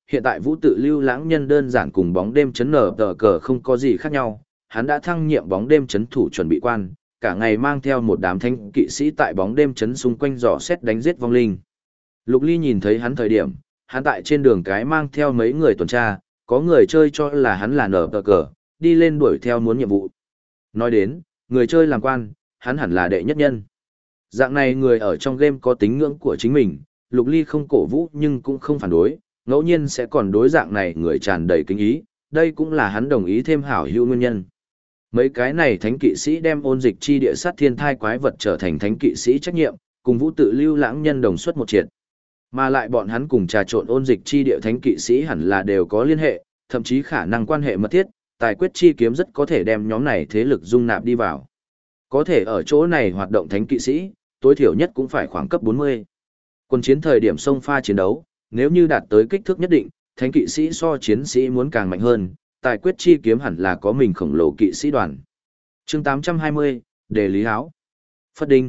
hiện tại Vũ Tự Lưu Lãng Nhân đơn giản cùng bóng đêm chấn nở tờ cờ không có gì khác nhau, hắn đã thăng nhiệm bóng đêm chấn thủ chuẩn bị quan, cả ngày mang theo một đám thánh kỵ sĩ tại bóng đêm chấn xung quanh dò xét đánh giết vong linh. Lục Ly nhìn thấy hắn thời điểm, hắn tại trên đường cái mang theo mấy người tuần tra, có người chơi cho là hắn là nở tờ cờ, đi lên đuổi theo muốn nhiệm vụ. Nói đến, người chơi làm quan, hắn hẳn là đệ nhất nhân. Dạng này người ở trong game có tín ngưỡng của chính mình, Lục Ly không cổ vũ nhưng cũng không phản đối, ngẫu nhiên sẽ còn đối dạng này người tràn đầy kính ý, đây cũng là hắn đồng ý thêm hảo hữu nguyên nhân. Mấy cái này thánh kỵ sĩ đem ôn dịch chi địa sát thiên thai quái vật trở thành thánh kỵ sĩ trách nhiệm, cùng Vũ Tự Lưu Lãng Nhân đồng xuất một triệt. Mà lại bọn hắn cùng trà trộn ôn dịch chi địa thánh kỵ sĩ hẳn là đều có liên hệ, thậm chí khả năng quan hệ mật thiết, tài quyết chi kiếm rất có thể đem nhóm này thế lực dung nạp đi vào. Có thể ở chỗ này hoạt động thánh kỵ sĩ, tối thiểu nhất cũng phải khoảng cấp 40. Quân chiến thời điểm xông pha chiến đấu, nếu như đạt tới kích thước nhất định, thánh kỵ sĩ so chiến sĩ muốn càng mạnh hơn, tài quyết chi kiếm hẳn là có mình khổng lồ kỵ sĩ đoàn. Chương 820, Đề Lý Háo. Phất Đinh.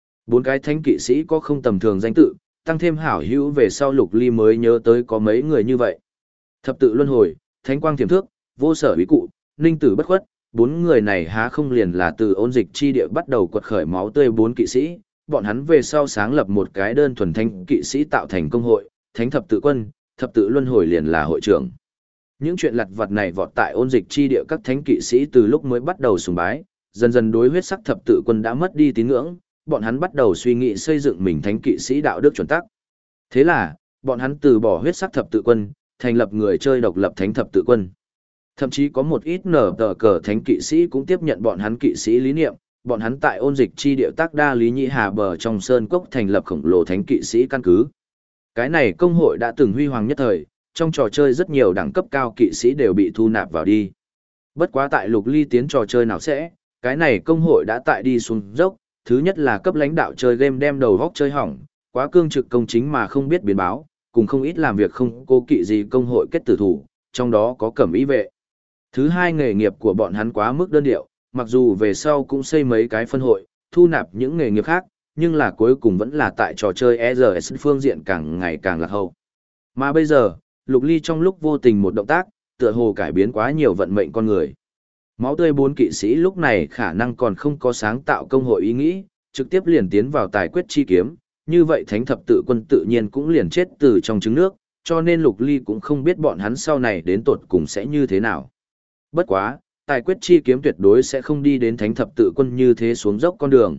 4 cái thánh kỵ sĩ có không tầm thường danh tự, tăng thêm hảo hữu về sau Lục Ly mới nhớ tới có mấy người như vậy. Thập tự luân hồi, Thánh quang thiểm thước, Vô sở úy cụ, Ninh tử bất khuất, 4 người này há không liền là từ ôn dịch chi địa bắt đầu quật khởi máu tươi 4 kỵ sĩ, bọn hắn về sau sáng lập một cái đơn thuần thánh kỵ sĩ tạo thành công hội, Thánh thập tự quân, thập tự luân hồi liền là hội trưởng. Những chuyện lặt vặt này vọt tại ôn dịch chi địa các thánh kỵ sĩ từ lúc mới bắt đầu sùng bái, dần dần đối huyết sắc thập tự quân đã mất đi tín ngưỡng, bọn hắn bắt đầu suy nghĩ xây dựng mình thánh kỵ sĩ đạo đức chuẩn tắc. Thế là, bọn hắn từ bỏ huyết sắc thập tự quân, thành lập người chơi độc lập thánh thập tự quân. Thậm chí có một ít nở tờ cờ thánh kỵ sĩ cũng tiếp nhận bọn hắn kỵ sĩ lý niệm, bọn hắn tại ôn dịch chi địa tác đa lý nhị hà bờ trong sơn cốc thành lập khổng lồ thánh kỵ sĩ căn cứ. Cái này công hội đã từng huy hoàng nhất thời, trong trò chơi rất nhiều đẳng cấp cao kỵ sĩ đều bị thu nạp vào đi. Bất quá tại Lục Ly tiến trò chơi nào sẽ, cái này công hội đã tại đi xuống dốc, thứ nhất là cấp lãnh đạo chơi game đem đầu góc chơi hỏng, quá cương trực công chính mà không biết biến báo, cùng không ít làm việc không cố kỵ gì công hội kết tử thủ, trong đó có cẩm ý vệ. Thứ hai nghề nghiệp của bọn hắn quá mức đơn điệu, mặc dù về sau cũng xây mấy cái phân hội, thu nạp những nghề nghiệp khác, nhưng là cuối cùng vẫn là tại trò chơi ERS phương diện càng ngày càng lạc hậu. Mà bây giờ, Lục Ly trong lúc vô tình một động tác, tựa hồ cải biến quá nhiều vận mệnh con người. Máu tươi 4 kỵ sĩ lúc này khả năng còn không có sáng tạo công hội ý nghĩ, trực tiếp liền tiến vào tài quyết chi kiếm, như vậy thánh thập tự quân tự nhiên cũng liền chết từ trong trứng nước, cho nên Lục Ly cũng không biết bọn hắn sau này đến tột cùng sẽ như thế nào. Bất quá, tài quyết chi kiếm tuyệt đối sẽ không đi đến thánh thập tự quân như thế xuống dốc con đường.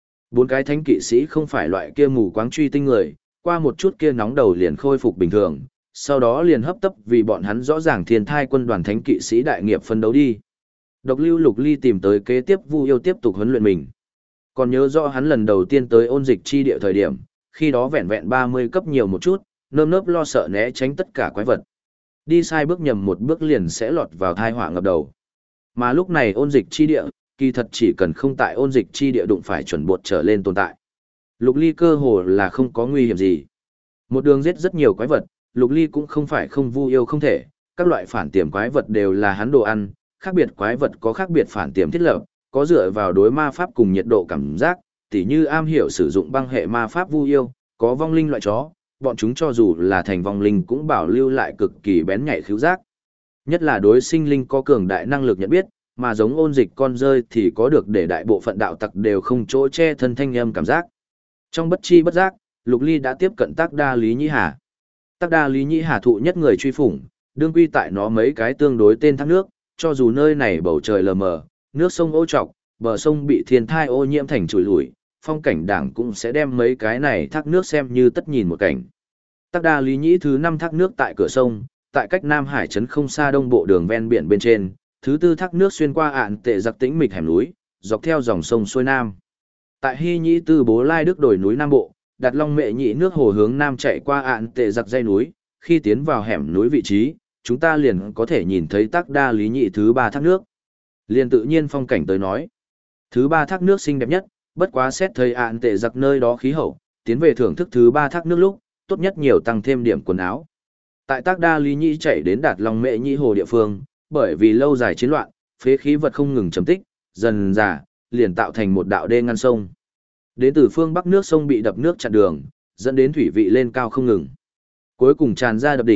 4 cái thánh kỵ sĩ không phải loại kia mù quáng truy tinh người, qua một chút kia nóng đầu liền khôi phục bình thường, sau đó liền hấp tấp vì bọn hắn rõ ràng thiên thai quân đoàn thánh kỵ sĩ đại nghiệp phân đấu đi. Độc lưu Lục Ly tìm tới kế tiếp Vu Yêu tiếp tục huấn luyện mình. Còn nhớ rõ hắn lần đầu tiên tới ôn dịch chi địa thời điểm, khi đó vẹn vẹn 30 cấp nhiều một chút, nơm nớp lo sợ né tránh tất cả quái vật. Đi sai bước nhầm một bước liền sẽ lọt vào thai họa ngập đầu. Mà lúc này ôn dịch chi địa, kỳ thật chỉ cần không tại ôn dịch chi địa đụng phải chuẩn bột trở lên tồn tại. Lục Ly cơ hồ là không có nguy hiểm gì. Một đường giết rất nhiều quái vật, Lục Ly cũng không phải không Vu Yêu không thể, các loại phản tiềm quái vật đều là hắn đồ ăn, khác biệt quái vật có khác biệt phản tiềm thiết lập, có dựa vào đối ma pháp cùng nhiệt độ cảm giác, tỉ như am hiểu sử dụng băng hệ ma pháp Vu Yêu, có vong linh loại chó, bọn chúng cho dù là thành vong linh cũng bảo lưu lại cực kỳ bén nhạy khứu giác. Nhất là đối sinh linh có cường đại năng lực nhận biết, mà giống ôn dịch con rơi thì có được để đại bộ phận đạo tặc đều không chỗ che thân thanh âm cảm giác. Trong bất chi bất giác, Lục Ly đã tiếp cận Tác Đa Lý Nhĩ Hà. Tác Đa Lý Nhĩ Hà thụ nhất người truy phủng, đương quy tại nó mấy cái tương đối tên thác nước, cho dù nơi này bầu trời lờ mờ, nước sông ô trọc, bờ sông bị thiên thai ô nhiễm thành trụi lủi, phong cảnh đảng cũng sẽ đem mấy cái này thác nước xem như tất nhìn một cảnh. Tác Đa Lý Nhĩ thứ 5 thác nước tại cửa sông, tại cách Nam Hải trấn không xa đông bộ đường ven biển bên trên, thứ 4 thác nước xuyên qua ạn tệ giặc tĩnh mịch hẻm núi, dọc theo dòng sông xuôi nam. Tại Hy Nhĩ Tư Bố Lai Đức đồi núi Nam Bộ, đặt Long Mệ Nhị nước hồ hướng nam chạy qua ạn tệ giặc dây núi, khi tiến vào hẻm núi vị trí, chúng ta liền có thể nhìn thấy Tác Đa Lý Nhĩ thứ 3 thác nước. Liền tự nhiên phong cảnh tới nói, thứ 3 thác nước xinh đẹp nhất, bất quá xét thấy ạn tệ giặc nơi đó khí hậu, tiến về thưởng thức thứ 3 thác nước lúc, tốt nhất nhiều tăng thêm điểm quần áo. Tại Tác Đa Lý Nhĩ chạy đến đạt Long Mệ Nhị hồ địa phương, bởi vì lâu dài chiến loạn, phế khí vật không ngừng trầm tích, dần dà, liền tạo thành một đạo đê ngăn sông. Đến từ phương bắc nước sông bị đập nước chặn đường, dẫn đến thủy vị lên cao không ngừng. Cuối cùng tràn ra đập đỉnh,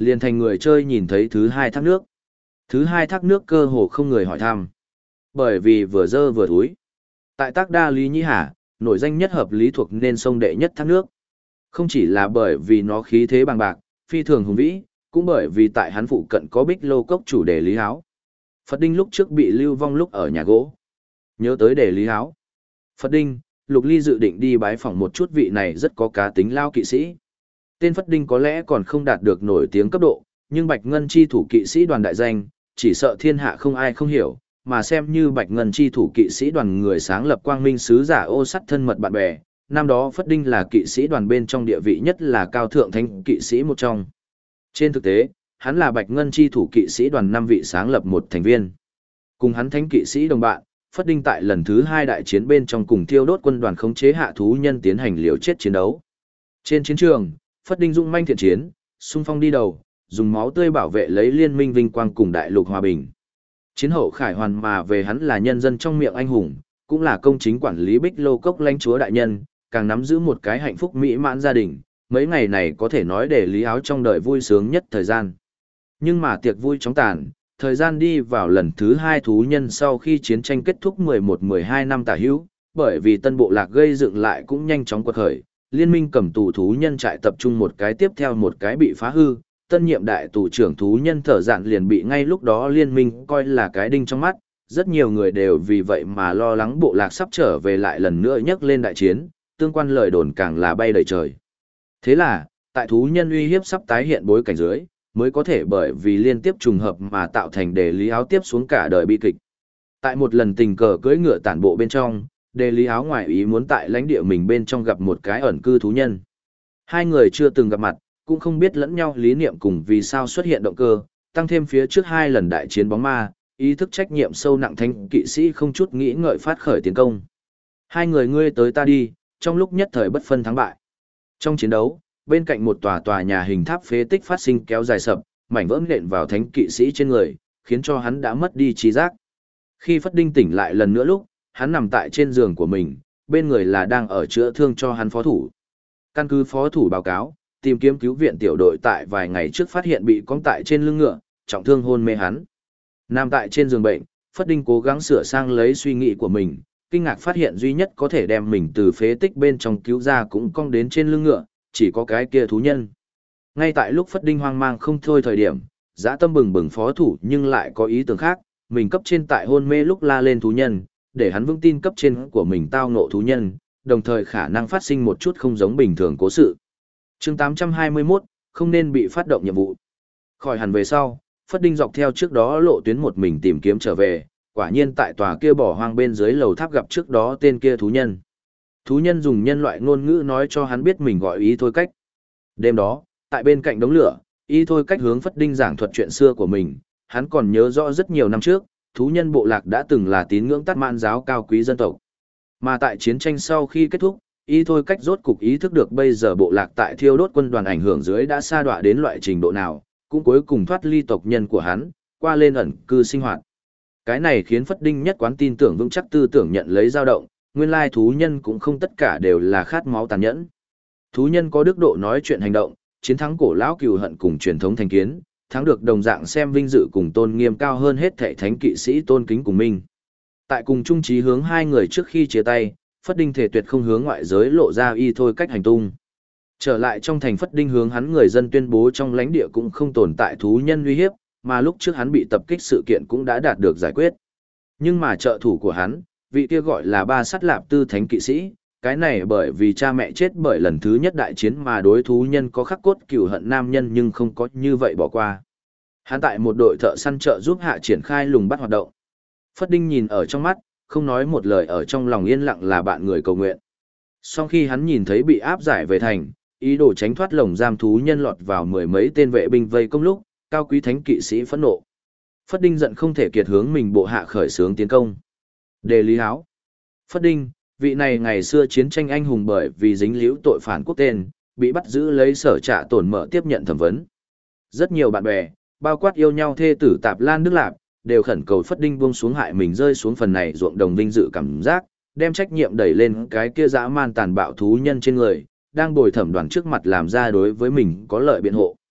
liền thành người chơi nhìn thấy thứ hai thác nước. Thứ hai thác nước cơ hồ không người hỏi thăm. Bởi vì vừa dơ vừa thúi. Tại Tác Đa Lý Nhĩ Hà, nổi danh nhất hợp lý thuộc nên sông đệ nhất thác nước. Không chỉ là bởi vì nó khí thế bằng bạc, phi thường hùng vĩ, cũng bởi vì tại hắn phụ cận có Bích Lô Cốc chủ đề Lý Háo. Phật Đinh lúc trước bị lưu vong lúc ở nhà gỗ. Nhớ tới đề Lý Háo. Phật Đinh, Lục Ly dự định đi bái phỏng một chút vị này rất có cá tính lao kỵ sĩ. Tên Phất Đinh có lẽ còn không đạt được nổi tiếng cấp độ, nhưng Bạch Ngân chi thủ kỵ sĩ đoàn đại danh, chỉ sợ thiên hạ không ai không hiểu, mà xem như Bạch Ngân chi thủ kỵ sĩ đoàn người sáng lập quang minh sứ giả ô sắt thân mật bạn bè, năm đó Phất Đinh là kỵ sĩ đoàn bên trong địa vị nhất là cao thượng thánh kỵ sĩ một trong. Trên thực tế, hắn là Bạch Ngân chi thủ kỵ sĩ đoàn 5 vị sáng lập một thành viên. Cùng hắn thánh kỵ sĩ đồng bạn, Phất Đinh tại lần thứ 2 đại chiến bên trong cùng Thiêu Đốt quân đoàn khống chế hạ thú nhân tiến hành liều chết chiến đấu. Trên chiến trường, Phất Đinh dũng manh thiện chiến, xung phong đi đầu, dùng máu tươi bảo vệ lấy liên minh vinh quang cùng đại lục hòa bình. Chiến hậu khải hoàn mà về hắn là nhân dân trong miệng anh hùng, cũng là công chính quản lý Bích Lô Cốc lãnh chúa đại nhân, càng nắm giữ một cái hạnh phúc mỹ mãn gia đình. Mấy ngày này có thể nói để Lý Áo trong đời vui sướng nhất thời gian. Nhưng mà tiệc vui chóng tàn, thời gian đi vào lần thứ 2 thú nhân sau khi chiến tranh kết thúc 11-12 năm tả hữu, bởi vì tân bộ lạc gây dựng lại cũng nhanh chóng quật khởi, liên minh cầm tù thú nhân trại tập trung một cái tiếp theo một cái bị phá hư, tân nhiệm đại tù trưởng thú nhân Thở Dạn liền bị ngay lúc đó liên minh coi là cái đinh trong mắt, rất nhiều người đều vì vậy mà lo lắng bộ lạc sắp trở về lại lần nữa nhấc lên đại chiến, tương quan lời đồn càng là bay đầy trời. Thế là, tại thú nhân uy hiếp sắp tái hiện bối cảnh dưới, mới có thể bởi vì liên tiếp trùng hợp mà tạo thành đề Lý Áo tiếp xuống cả đời bi kịch. Tại một lần tình cờ cưỡi ngựa tản bộ bên trong, đề Lý Áo ngoại ý muốn tại lãnh địa mình bên trong gặp một cái ẩn cư thú nhân. Hai người chưa từng gặp mặt, cũng không biết lẫn nhau lý niệm cùng vì sao xuất hiện động cơ, tăng thêm phía trước 2 lần đại chiến bóng ma, ý thức trách nhiệm sâu nặng thánh kỵ sĩ không chút nghĩ ngợi phát khởi tiến công. Hai người ngươi tới ta đi, trong lúc nhất thời bất phân thắng bại. Trong chiến đấu, bên cạnh một tòa nhà hình tháp phế tích phát sinh kéo dài sập, mảnh vỡ nện vào thánh kỵ sĩ trên người, khiến cho hắn đã mất đi trí giác. Khi Phất Đinh tỉnh lại lần nữa lúc, hắn nằm tại trên giường của mình, bên người là đang ở chữa thương cho hắn phó thủ. Căn cứ phó thủ báo cáo, tìm kiếm cứu viện tiểu đội tại vài ngày trước phát hiện bị cong tại trên lưng ngựa, trọng thương hôn mê hắn. Nằm tại trên giường bệnh, Phất Đinh cố gắng sửa sang lấy suy nghĩ của mình, kinh ngạc phát hiện duy nhất có thể đem mình từ phế tích bên trong cứu ra cũng cong đến trên lưng ngựa, chỉ có cái kia thú nhân. Ngay tại lúc Phất Đinh hoang mang không thôi thời điểm, dã tâm bừng bừng phó thủ nhưng lại có ý tưởng khác, mình cấp trên tại hôn mê lúc la lên thú nhân, để hắn vững tin cấp trên của mình tao ngộ thú nhân, đồng thời khả năng phát sinh một chút không giống bình thường cố sự. Chương 821, không nên bị phát động nhiệm vụ. Khỏi hẳn về sau, Phất Đinh dọc theo trước đó lộ tuyến một mình tìm kiếm trở về, quả nhiên tại tòa kia bỏ hoang bên dưới lầu tháp gặp trước đó tên kia thú nhân. Thú nhân dùng nhân loại ngôn ngữ nói cho hắn biết mình gọi Ý Thôi Cách. Đêm đó, tại bên cạnh đống lửa, Ý Thôi Cách hướng Phất Đinh giảng thuật chuyện xưa của mình, hắn còn nhớ rõ rất nhiều năm trước, thú nhân bộ lạc đã từng là tín ngưỡng Tát Mãn giáo cao quý dân tộc. Mà tại chiến tranh sau khi kết thúc, Ý Thôi Cách rốt cục ý thức được bây giờ bộ lạc tại Thiêu Đốt quân đoàn ảnh hưởng dưới đã sa đọa đến loại trình độ nào, cũng cuối cùng thoát ly tộc nhân của hắn, qua lên ẩn cư sinh hoạt. Cái này khiến Phất Đinh nhất quán tin tưởng vững chắc tư tưởng nhận lấy dao động, nguyên lai thú nhân cũng không tất cả đều là khát máu tàn nhẫn. Thú nhân có đức độ nói chuyện hành động, chiến thắng cổ lão cừu hận cùng truyền thống thành kiến, thắng được đồng dạng xem vinh dự cùng tôn nghiêm cao hơn hết thảy thánh kỵ sĩ tôn kính cùng mình. Tại cùng chung chí hướng hai người trước khi chia tay, Phất Đinh thể tuyệt không hướng ngoại giới lộ ra Ý Thôi Cách hành tung. Trở lại trong thành, Phất Đinh hướng hắn người dân tuyên bố trong lãnh địa cũng không tồn tại thú nhân uy hiếp, mà lúc trước hắn bị tập kích sự kiện cũng đã đạt được giải quyết. Nhưng mà trợ thủ của hắn, vị kia gọi là Ba Sắt Lạp Tư thánh kỵ sĩ, cái này bởi vì cha mẹ chết bởi lần thứ nhất đại chiến mà đối thú nhân có khắc cốt cừu hận nam nhân nhưng không có như vậy bỏ qua. Hắn tại một đội thợ săn trợ giúp hạ triển khai lùng bắt hoạt động. Phất Đinh nhìn ở trong mắt, không nói một lời, ở trong lòng yên lặng là bạn người cầu nguyện. Sau khi hắn nhìn thấy bị áp giải về thành, ý đồ tránh thoát lồng giam thú nhân lọt vào 10 mấy tên vệ binh vây công lúc, cao quý thánh kỵ sĩ phẫn nộ. Phất Đinh giận không thể kiệt hướng mình bộ hạ khởi xướng tiến công. Đề Lý Háo. Phất Đinh, vị này ngày xưa chiến tranh anh hùng bởi vì dính líu tội phản quốc tên, bị bắt giữ lấy sở trả tổn mở tiếp nhận thẩm vấn. Rất nhiều bạn bè, bao quát yêu nhau thê tử Tạp Lan Đức Lạp, đều khẩn cầu Phất Đinh buông xuống hại mình rơi xuống phần này ruộng đồng vinh dự cảm giác, đem trách nhiệm đẩy lên cái kia dã man tàn bạo thú nhân trên người, đang bồi thẩm đoàn trước mặt làm ra đối với mình có lợi biện hộ.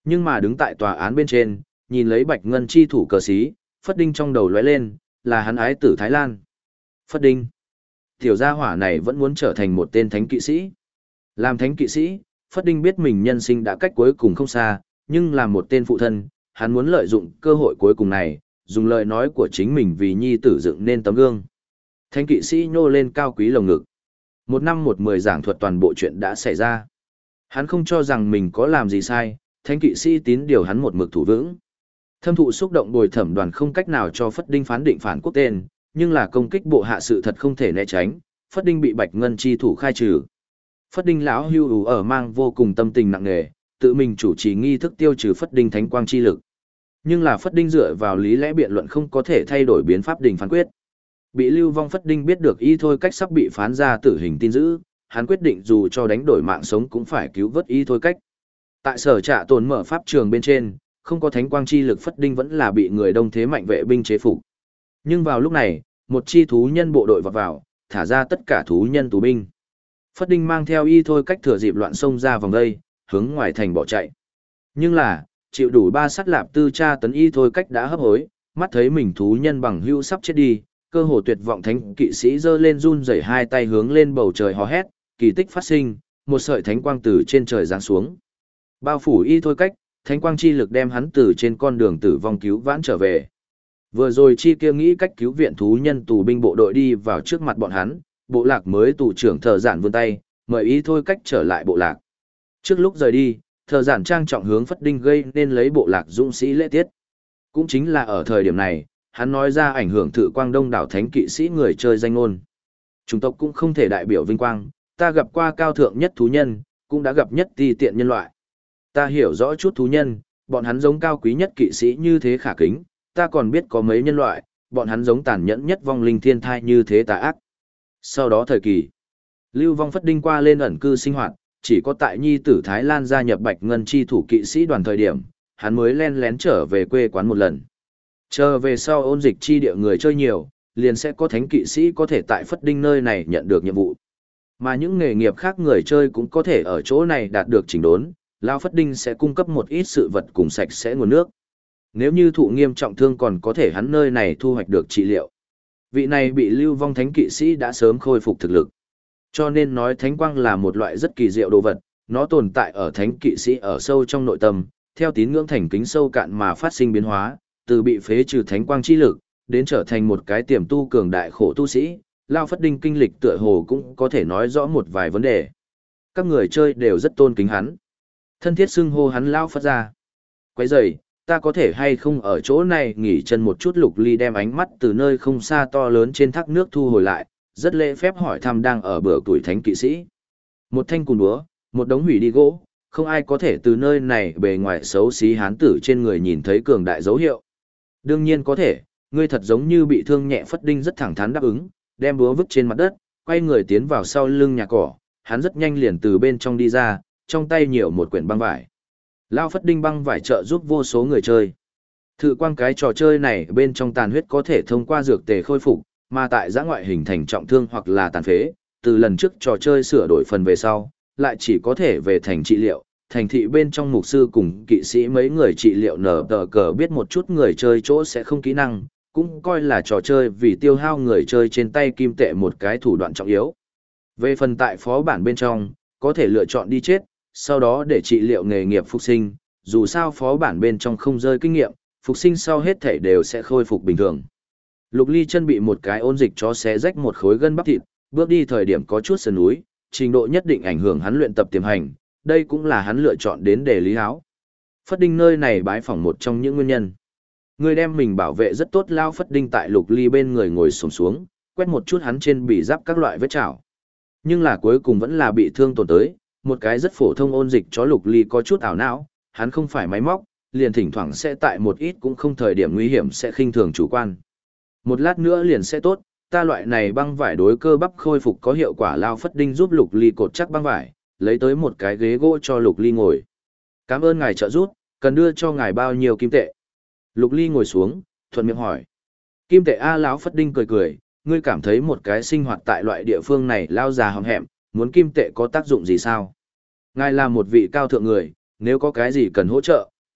Nhưng mà đứng tại tòa án bên trên, nhìn lấy bạch ngân chi thủ cờ xí, Phất Đinh trong đầu lóe lên, là hắn ái tử Thái Lan. Phất Đinh. Tiểu gia hỏa này vẫn muốn trở thành một tên thánh kỵ sĩ. Làm thánh kỵ sĩ, Phất Đinh biết mình nhân sinh đã cách cuối cùng không xa, nhưng làm một tên phụ thân, hắn muốn lợi dụng cơ hội cuối cùng này, dùng lời nói của chính mình vì nhi tử dựng nên tấm gương. Thánh kỵ sĩ nhô lên cao quý lồng ngực. 1 năm 1 10 giảng thuật toàn bộ chuyện đã xảy ra. Hắn không cho rằng mình có làm gì sai, thánh kỵ sĩ tín điều hắn một mực thủ vững. Thâm thụ xúc động bồi thẩm đoàn không cách nào cho Phất Đinh phán định phản quốc tên, nhưng là công kích bộ hạ sự thật không thể né tránh, Phất Đinh bị Bạch Ngân chi thủ khai trừ. Phất Đinh lão hưu ở mang vô cùng tâm tình nặng nề, tự mình chủ trì nghi thức tiêu trừ Phất Đinh thánh quang chi lực. Nhưng là Phất Đinh dựa vào lý lẽ biện luận không có thể thay đổi biến pháp đình phán quyết. Bị lưu vong Phất Đinh biết được y thôi cách sắp bị phán ra tử hình tin dữ, hắn quyết định dù cho đánh đổi mạng sống cũng phải cứu vớt y thôi cách. Tại sở trạ tồn mở pháp trường bên trên, không có thánh quang chi lực Phất Đinh vẫn là bị người đông thế mạnh vệ binh chế phục. Nhưng vào lúc này, một chi thú nhân bộ đội vọt vào, thả ra tất cả thú nhân tù binh. Phất Đinh mang theo y thôi cách thừa dịp loạn xông ra vòng đây, hướng ngoài thành bỏ chạy. Nhưng là, chịu đủ 3 sắt lạp tư tra tấn y thôi cách đã hấp hối, mắt thấy mình thú nhân bằng hữu sắp chết đi, cơ hồ tuyệt vọng thánh kỵ sĩ giơ lên run rẩy 2 tay hướng lên bầu trời hò hét, kỳ tích phát sinh, một sợi thánh quang từ trên trời giáng xuống. Bao phủ y thôi cách, thánh quang chi lực đem hắn từ trên con đường tử vong cứu vãn trở về. Vừa rồi chi kia nghĩ cách cứu viện thú nhân tù binh bộ đội đi vào trước mặt bọn hắn, bộ lạc mới tù trưởng thờ giản vươn tay, mời y thôi cách trở lại bộ lạc. Trước lúc rời đi, thờ giản trang trọng hướng Phất Đinh gây nên lấy bộ lạc dũng sĩ lễ tiết. Cũng chính là ở thời điểm này, hắn nói ra ảnh hưởng thự quang đông đảo thánh kỵ sĩ người chơi danh ngôn. Chủng tộc cũng không thể đại biểu vinh quang, ta gặp qua cao thượng nhất thú nhân, cũng đã gặp nhất ti tiện nhân loại. Ta hiểu rõ chút thú nhân, bọn hắn giống cao quý nhất kỵ sĩ như thế khả kính, ta còn biết có mấy nhân loại, bọn hắn giống tàn nhẫn nhất vong linh thiên thai như thế tà ác. Sau đó thời kỳ, lưu vong Phất Đinh qua lên ẩn cư sinh hoạt, chỉ có tại nhi tử Thái Lan gia nhập Bạch Ngân chi thủ kỵ sĩ đoàn thời điểm, hắn mới len lén trở về quê quán một lần. Chờ về sau ôn dịch chi địa người chơi nhiều, liền sẽ có thánh kỵ sĩ có thể tại Phất Đinh nơi này nhận được nhiệm vụ. Mà những nghề nghiệp khác người chơi cũng có thể ở chỗ này đạt được chỉnh đốn, Lao Phất Đinh sẽ cung cấp một ít sự vật cùng sạch sẽ nguồn nước. Nếu như thụ nghiêm trọng thương còn có thể hắn nơi này thu hoạch được trị liệu. Vị này bị lưu vong thánh kỵ sĩ đã sớm khôi phục thực lực. Cho nên nói thánh quang là một loại rất kỳ diệu đồ vật, nó tồn tại ở thánh kỵ sĩ ở sâu trong nội tâm, theo tín ngưỡng thành kính sâu cạn mà phát sinh biến hóa, từ bị phế trừ thánh quang chi lực, đến trở thành một cái tiềm tu cường đại khổ tu sĩ, Lao Phất Đinh kinh lịch tựa hồ cũng có thể nói rõ một vài vấn đề. Các người chơi đều rất tôn kính hắn. Thân thiết xưng hô hắn Lao Phất ra. Quấy rầy, ta có thể hay không ở chỗ này nghỉ chân một chút. Lục Ly đem ánh mắt từ nơi không xa to lớn trên thác nước thu hồi lại, rất lễ phép hỏi thăm đang ở bờ tuổi thánh kỵ sĩ. Một thanh cùn búa, một đống hủy đi gỗ, không ai có thể từ nơi này bề ngoài xấu xí hán tử trên người nhìn thấy cường đại dấu hiệu. Đương nhiên có thể, ngươi thật giống như bị thương nhẹ. Phất Đinh rất thẳng thắn đáp ứng, đem búa vứt trên mặt đất, quay người tiến vào sau lưng nhà cỏ, hắn rất nhanh liền từ bên trong đi ra, trong tay nhiều một quyển băng vải. Lao Phất Đinh băng vải trợ giúp vô số người chơi. Thử quang cái trò chơi này bên trong tàn huyết có thể thông qua dược tề khôi phục, mà tại giã ngoại hình thành trọng thương hoặc là tàn phế, từ lần trước trò chơi sửa đổi phần về sau, lại chỉ có thể về thành trị liệu. Thành thị bên trong mục sư cùng kỵ sĩ mấy người trị liệu nở tờ cờ biết một chút người chơi chỗ sẽ không kỹ năng, cũng coi là trò chơi vì tiêu hao người chơi trên tay kim tệ một cái thủ đoạn trọng yếu. Về phần tại phó bản bên trong, có thể lựa chọn đi chết, sau đó để trị liệu nghề nghiệp phục sinh, dù sao phó bản bên trong không rơi kinh nghiệm, phục sinh sau hết thể đều sẽ khôi phục bình thường. Lục Ly chân bị một cái ôn dịch chó xé rách một khối gân bắp thịt, bước đi thời điểm có chút sườn núi, trình độ nhất định ảnh hưởng hắn luyện tập tiềm hành, đây cũng là hắn lựa chọn đến để lý áo. Phất Đinh nơi này bái phỏng một trong những nguyên nhân. Người đem mình bảo vệ rất tốt. Lao Phất Đinh tại Lục Ly bên người ngồi xổm xuống, quét một chút hắn trên bì giáp các loại vết chảo. Nhưng là cuối cùng vẫn là bị thương tổn tới, một cái rất phổ thông ôn dịch chó. Lục Ly có chút ảo não, hắn không phải máy móc, liền thỉnh thoảng sẽ tại một ít cũng không thời điểm nguy hiểm sẽ khinh thường chủ quan. Một lát nữa liền sẽ tốt, ta loại này băng vải đối cơ bắp khôi phục có hiệu quả. Lao Phất Đinh giúp Lục Ly cột chắc băng vải, lấy tới một cái ghế gỗ cho Lục Ly ngồi. Cảm ơn ngài trợ giúp, cần đưa cho ngài bao nhiêu kim tệ? Lục Ly ngồi xuống, thuận miệng hỏi. Kim tệ a. Lão Phất Đinh cười cười, ngươi cảm thấy một cái sinh hoạt tại loại địa phương này lao già hầm hẹm, muốn kim tệ có tác dụng gì sao? Ngài là một vị cao thượng người, nếu có cái gì cần hỗ trợ,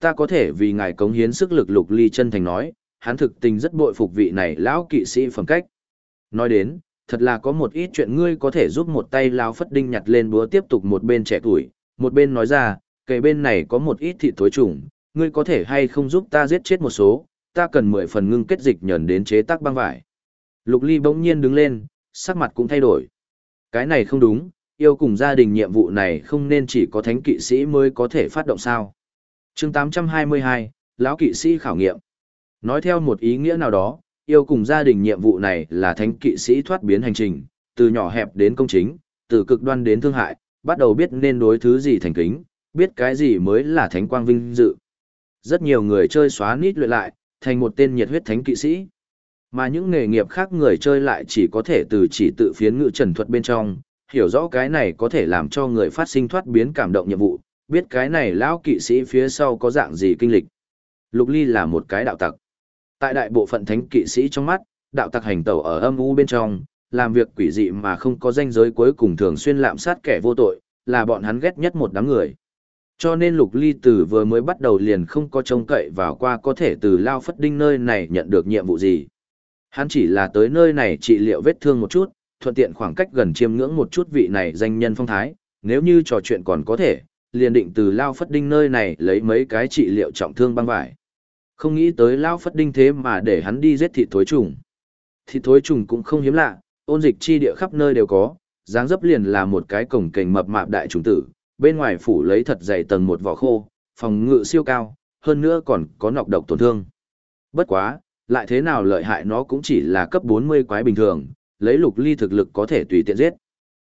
ta có thể vì ngài cống hiến sức lực. Lục Ly chân thành nói, hắn thực tình rất bội phục vị này lão kỵ sĩ phẩm cách. Nói đến, thật là có một ít chuyện ngươi có thể giúp một tay. Lão Phất Đinh nhặt lên búa tiếp tục một bên trẻ tuổi, một bên nói ra, kề bên này có một ít thịt thối trùng, ngươi có thể hay không giúp ta giết chết một số, ta cần 10 phần ngưng kết dịch nhờn đến chế tác băng vải. Lục Ly bỗng nhiên đứng lên, sắc mặt cũng thay đổi. Cái này không đúng, yêu cùng gia đình nhiệm vụ này không nên chỉ có thánh kỵ sĩ mới có thể phát động sao. Chương 822, lão kỵ sĩ khảo nghiệm. Nói theo một ý nghĩa nào đó, yêu cùng gia đình nhiệm vụ này là thánh kỵ sĩ thoát biến hành trình, từ nhỏ hẹp đến công chính, từ cực đoan đến thương hại, bắt đầu biết nên đối thứ gì thành kính, biết cái gì mới là thánh quang vinh dự. Rất nhiều người chơi xóa nít luyện lại, thành một tên nhiệt huyết thánh kỵ sĩ. Mà những nghề nghiệp khác người chơi lại chỉ có thể từ chỉ tự phiến ngự trần thuật bên trong, hiểu rõ cái này có thể làm cho người phát sinh thoát biến cảm động nhiệm vụ, biết cái này lão kỵ sĩ phía sau có dạng gì kinh lịch. Lục Ly là một cái đạo tặc. Tại đại bộ phận thánh kỵ sĩ trong mắt, đạo tặc hành tẩu ở âm u bên trong, làm việc quỷ dị mà không có ranh giới, cuối cùng thường xuyên lạm sát kẻ vô tội, là bọn hắn ghét nhất một đám người. Cho nên Lục Ly từ vừa mới bắt đầu liền không có trông cậy vào qua có thể từ Lao Phất Đinh nơi này nhận được nhiệm vụ gì. Hắn chỉ là tới nơi này trị liệu vết thương một chút, thuận tiện khoảng cách gần chiêm ngưỡng một chút vị này danh nhân phong thái, nếu như trò chuyện còn có thể, liền định từ Lao Phất Đinh nơi này lấy mấy cái trị liệu trọng thương băng vải. Không nghĩ tới Lao Phất Đinh thế mà để hắn đi giết thịt thối trùng. Thịt thối trùng cũng không hiếm lạ, ôn dịch chi địa khắp nơi đều có, dáng dấp liền là một cái cổng kềnh mập mạp đại trùng tử, bên ngoài phủ lấy thật dày tầng một vỏ khô, phòng ngự siêu cao, hơn nữa còn có nọc độc tổn thương. Bất quá, lại thế nào lợi hại nó cũng chỉ là cấp 40 quái bình thường, lấy Lục Ly thực lực có thể tùy tiện giết.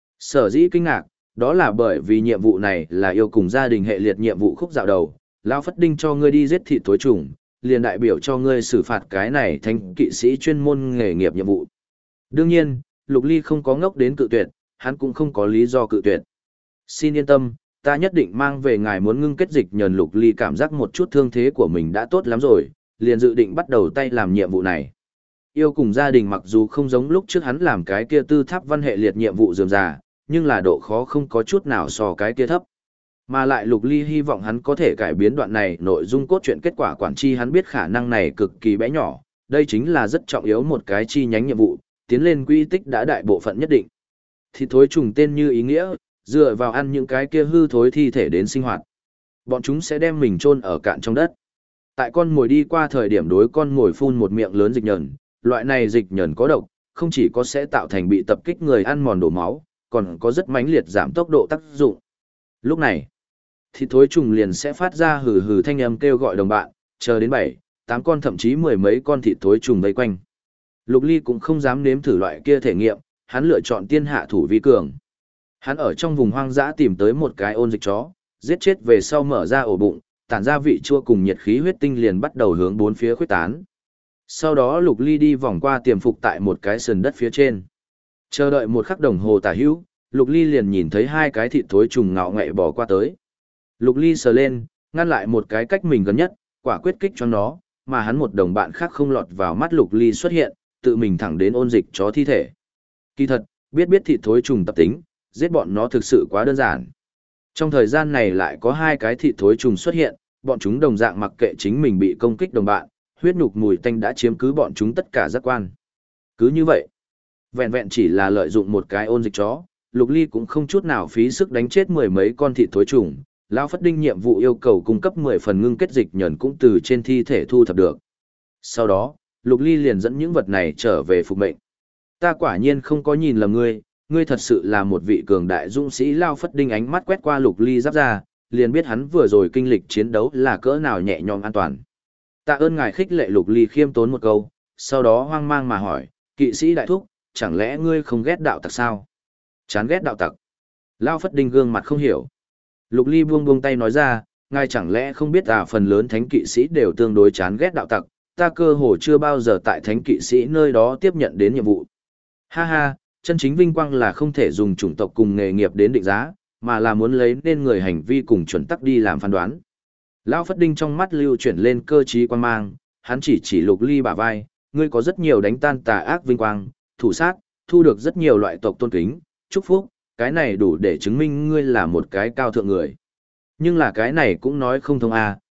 Sở dĩ kinh ngạc, đó là bởi vì nhiệm vụ này là yêu cùng gia đình hệ liệt nhiệm vụ khúc dạo đầu, Lao Phất Đinh cho ngươi đi giết thịt thối trùng, liền đại biểu cho ngươi xử phạt cái này thành kỵ sĩ chuyên môn nghề nghiệp nhiệm vụ. Đương nhiên, Lục Ly không có ngốc đến cự tuyệt, hắn cũng không có lý do cự tuyệt. Xin yên tâm, ta nhất định mang về ngài muốn ngưng kết dịch nhờn. Lục Ly cảm giác một chút thương thế của mình đã tốt lắm rồi, liền dự định bắt đầu tay làm nhiệm vụ này. Yêu cùng gia đình mặc dù không giống lúc trước hắn làm cái kia tư tháp văn hệ liệt nhiệm vụ rườm rà, nhưng là độ khó không có chút nào so cái kia thấp. Mà lại Lục Ly hy vọng hắn có thể cải biến đoạn này nội dung cốt truyện, kết quả quản chi hắn biết khả năng này cực kỳ bé nhỏ, đây chính là rất trọng yếu một cái chi nhánh nhiệm vụ, tiến lên quy tích đã đại bộ phận nhất định. Thịt thối trùng tên như ý nghĩa, dựa vào ăn những cái kia hư thối thi thể đến sinh hoạt. Bọn chúng sẽ đem mình chôn ở cạn trong đất. Tại con mồi đi qua thời điểm đối con mồi phun một miệng lớn dịch nhờn, loại này dịch nhờn có độc, không chỉ có sẽ tạo thành bị tập kích người ăn mòn đổ máu, còn có rất mãnh liệt giảm tốc độ tác dụng. Lúc này, thịt thối trùng liền sẽ phát ra hừ hừ thanh âm kêu gọi đồng bạn, chờ đến 7, 8 con thậm chí mười mấy con thịt thối trùng vây quanh. Lục Ly cũng không dám nếm thử loại kia thể nghiệm, hắn lựa chọn tiên hạ thủ vi cường. Hắn ở trong vùng hoang dã tìm tới một cái ôn dịch chó, giết chết về sau mở ra ổ bụng, tản ra vị chua cùng nhiệt khí huyết tinh liền bắt đầu hướng bốn phía khuếch tán. Sau đó Lục Ly đi vòng qua tiềm phục tại một cái sườn đất phía trên. Chờ đợi một khắc đồng hồ tả hữu, Lục Ly liền nhìn thấy hai cái thịt thối trùng ngạo nghễ bò qua tới. Lục Ly sờ lên, ngăn lại một cái cách mình gần nhất, quả quyết kích cho nó, mà hắn một đồng bạn khác không lọt vào mắt Lục Ly xuất hiện, tự mình thẳng đến ôn dịch chó thi thể. Kỳ thật, biết thịt thối trùng tập tính, giết bọn nó thực sự quá đơn giản. Trong thời gian này lại có hai cái thịt thối trùng xuất hiện, bọn chúng đồng dạng mặc kệ chính mình bị công kích đồng bạn, huyết nhục mùi tanh đã chiếm cứ bọn chúng tất cả giác quan. Cứ như vậy, vẹn vẹn chỉ là lợi dụng một cái ôn dịch chó, Lục Ly cũng không chút nào phí sức đánh chết mười mấy con thịt thối trùng. Lão Phất Đinh nhiệm vụ yêu cầu cung cấp 10 phần ngưng kết dịch nhờn cũng từ trên thi thể thu thập được. Sau đó, Lục Ly liền dẫn những vật này trở về phục mệnh. Ta quả nhiên không có nhìn lầm ngươi, ngươi thật sự là một vị cường đại dũng sĩ. Lão Phất Đinh ánh mắt quét qua Lục Ly giáp ra, liền biết hắn vừa rồi kinh lịch chiến đấu là cỡ nào nhẹ nhõm an toàn. Tạ ơn ngài khích lệ. Lục Ly khiêm tốn một câu, sau đó hoang mang mà hỏi, kỵ sĩ đại thúc, chẳng lẽ ngươi không ghét đạo tặc sao? Chán ghét đạo tặc. Lão Phất Đinh gương mặt không hiểu. Lục Ly buông tay nói ra, ngài chẳng lẽ không biết phần lớn thánh kỵ sĩ đều tương đối chán ghét đạo tặc, ta cơ hồ chưa bao giờ tại thánh kỵ sĩ nơi đó tiếp nhận đến nhiệm vụ. Ha ha, chân chính vinh quang là không thể dùng chủng tộc cùng nghề nghiệp đến định giá, mà là muốn lấy nên người hành vi cùng chuẩn tắc đi làm phán đoán. Lão Phất Đinh trong mắt lưu chuyển lên cơ trí quan mang, hắn chỉ Lục Ly bả vai, ngươi có rất nhiều đánh tan tà ác vinh quang, thủ sát, thu được rất nhiều loại tộc tôn kính, chúc phúc, cái này đủ để chứng minh ngươi là một cái cao thượng người. Nhưng là cái này cũng nói không thông